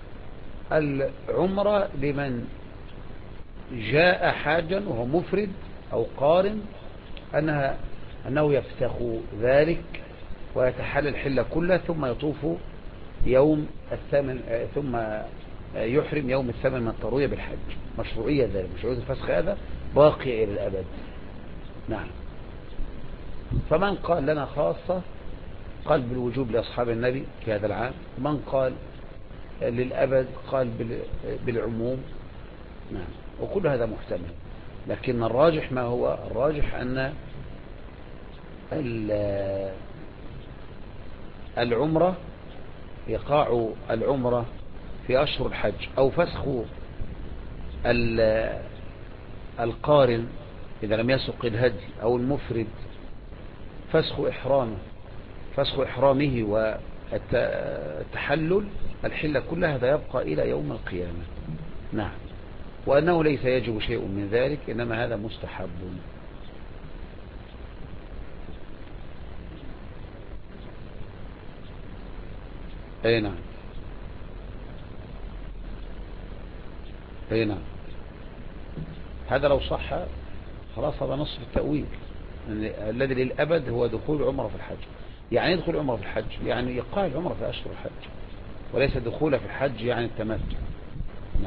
العمرة لمن جاء حاجا وهو مفرد أو قارن، أنه يفسخ ذلك ويتحلل الحلة كلها ثم يطوف يوم الثامن، ثم يحرم يوم الثامن من التروية بالحج. مشروعية ذلك، مشروعية الفسخ هذا باقي إلى الأبد. نعم. فمن قال لنا خاصة قال بالوجوب لأصحاب النبي في هذا العام، من قال للأبد قال بالعموم. نعم. وكل هذا محتمل، لكن الراجح ما هو الراجح أن العمرة، إيقاع العمرة في أشهر الحج أو فسخ القارن إذا لم يسق الهدي أو المفرد فسخ إحرامه والتحلل الحلة كلها هذا يبقى إلى يوم القيامة. نعم. وأنه ليس يجب شيء من ذلك، إنما هذا مستحب. أي نعم. أي نعم. هذا لو صح خلاص هذا نصف التأويل، الذي للأبد هو دخول عمره في الحج. يعني يدخل عمره في الحج يعني إيقاع العمره في أشهر الحج، وليس دخوله في الحج يعني التمتع. نعم.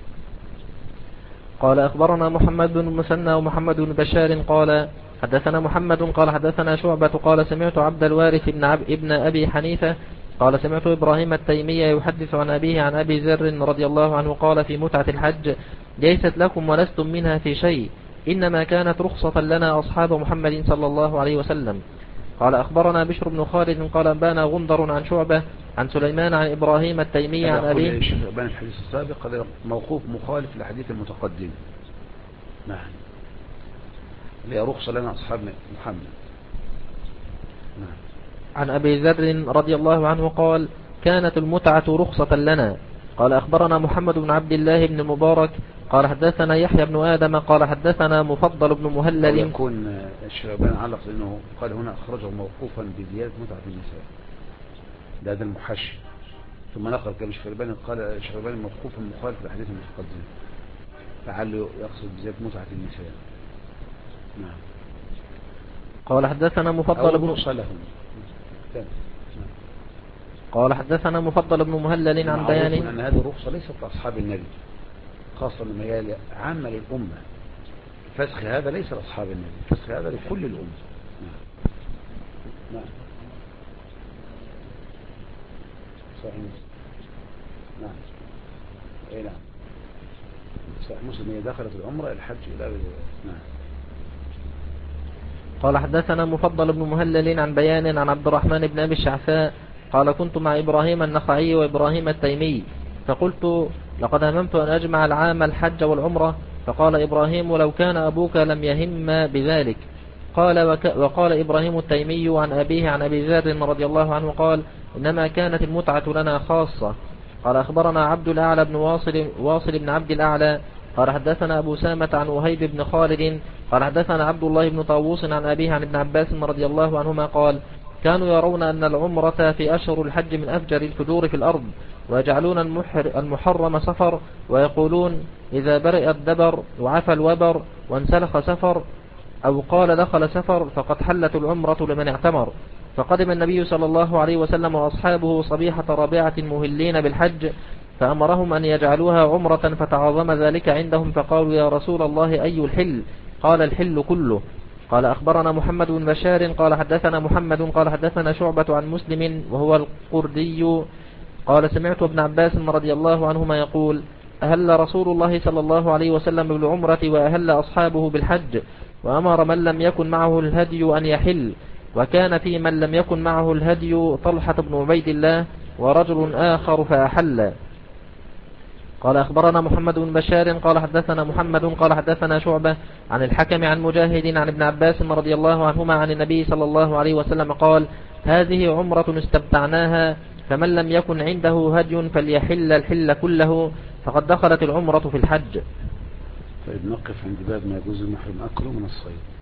قال أخبرنا محمد بن المثنى ومحمد بن بشار قال حدثنا محمد قال حدثنا شعبة قال سمعت عبد الوارث ابن أبي حنيفة قال سمعت إبراهيم التيمي يحدث عن أبيه عن أبي ذر رضي الله عنه قال في متعة الحج ليست لكم ولستم منها في شيء، إنما كانت رخصة لنا أصحاب محمد صلى الله عليه وسلم. قال أخبرنا بشر بن خالد قال أنبانا غندر عن شعبة عن سليمان عن إبراهيم التيمي عن أبيه. بين الحديث السابق هذا موقوف مخالف للحديث المتقدم. نعم. اللي رخصة لنا أصحاب محمد. نعم. عن أبي ذر رضي الله عنه قال كانت المتعة رخصة لنا. قال أخبرنا محمد بن عبد الله بن المبارك قال حدثنا يحيى بن آدم قال حدثنا مفضل بن مهلل. يكون الشيخ علق لأنه قال هنا أخرجه موقوفا بزيادة متعة النساء، ده المحشي، ثم نقل كما الشيخ قال الشيخ موقوفا مخالف للحديث المتقدم، لعله يقصد بزيادة متعة النساء. نعم. قال حدثنا مفضل بن قال حدثنا مفضل بن مهلل عن بيان أن هذه الرخصة ليست لأصحاب النبي خاصة لما هي عامة للأمة. فسخ هذا ليس لأصحاب النبي، فسخ هذا لكل الأمة. نعم. نعم. صحيح. نعم. اي نعم. صحيح مسلم هي دخلت العمرة الحج إلى نعم. قال حدثنا مفضل بن مهلل عن بيان عن عبد الرحمن بن أبي الشعثاء قال كنت مع إبراهيم النخعي وإبراهيم التيمي فقلت لقد هممت أن أجمع العام الحج والعمرة، فقال إبراهيم لو كان أبوك لم يهم بذلك. وقال إبراهيم التيمي عن أبيه عن أبي ذر رضي الله عنه قال إنما كانت المتعة لنا خاصة. قال أخبرنا عبد الأعلى بن واصل بن عبد الأعلى قال حدثنا أبو سامة عن وهيب بن خالد قال حدثنا عبد الله بن طاووس عن أبيه عن ابن عباس رضي الله عنهما قال كانوا يرون أن العمرة في أشهر الحج من أفجر الفجور في الأرض، ويجعلون المحرم سفر، ويقولون إذا برئ الدبر وعفى الوبر وانسلخ سفر أو قال دخل سفر فقد حلت العمرة لمن اعتمر. فقدم النبي صلى الله عليه وسلم وأصحابه صبيحة رابعة مهلين بالحج، فأمرهم أن يجعلوها عمرة، فتعظم ذلك عندهم فقالوا يا رسول الله أي الحل؟ قال الحل كله. قال أخبرنا محمد بن بشار قال حدثنا محمد قال حدثنا شعبة عن مسلم وهو القردي قال سمعت ابن عباس رضي الله عنهما يقول أهل رسول الله صلى الله عليه وسلم بالعمرة وأهل أصحابه بالحج، وأمر من لم يكن معه الهدي أن يحل، وكان في من لم يكن معه الهدي طلحة بن عبيد الله ورجل آخر فأحل. قال أخبرنا محمد بن بشار قال حدثنا محمد قال حدثنا شعبة عن الحكم عن مجاهد عن ابن عباس رضي الله عنهما عن النبي صلى الله عليه وسلم قال هذه عمرة استمتعناها، فمن لم يكن عنده هدي فليحل الحل كله، فقد دخلت العمرة في الحج. طيب نقف عند باب ما يجوز المحرم أكله من الصيد.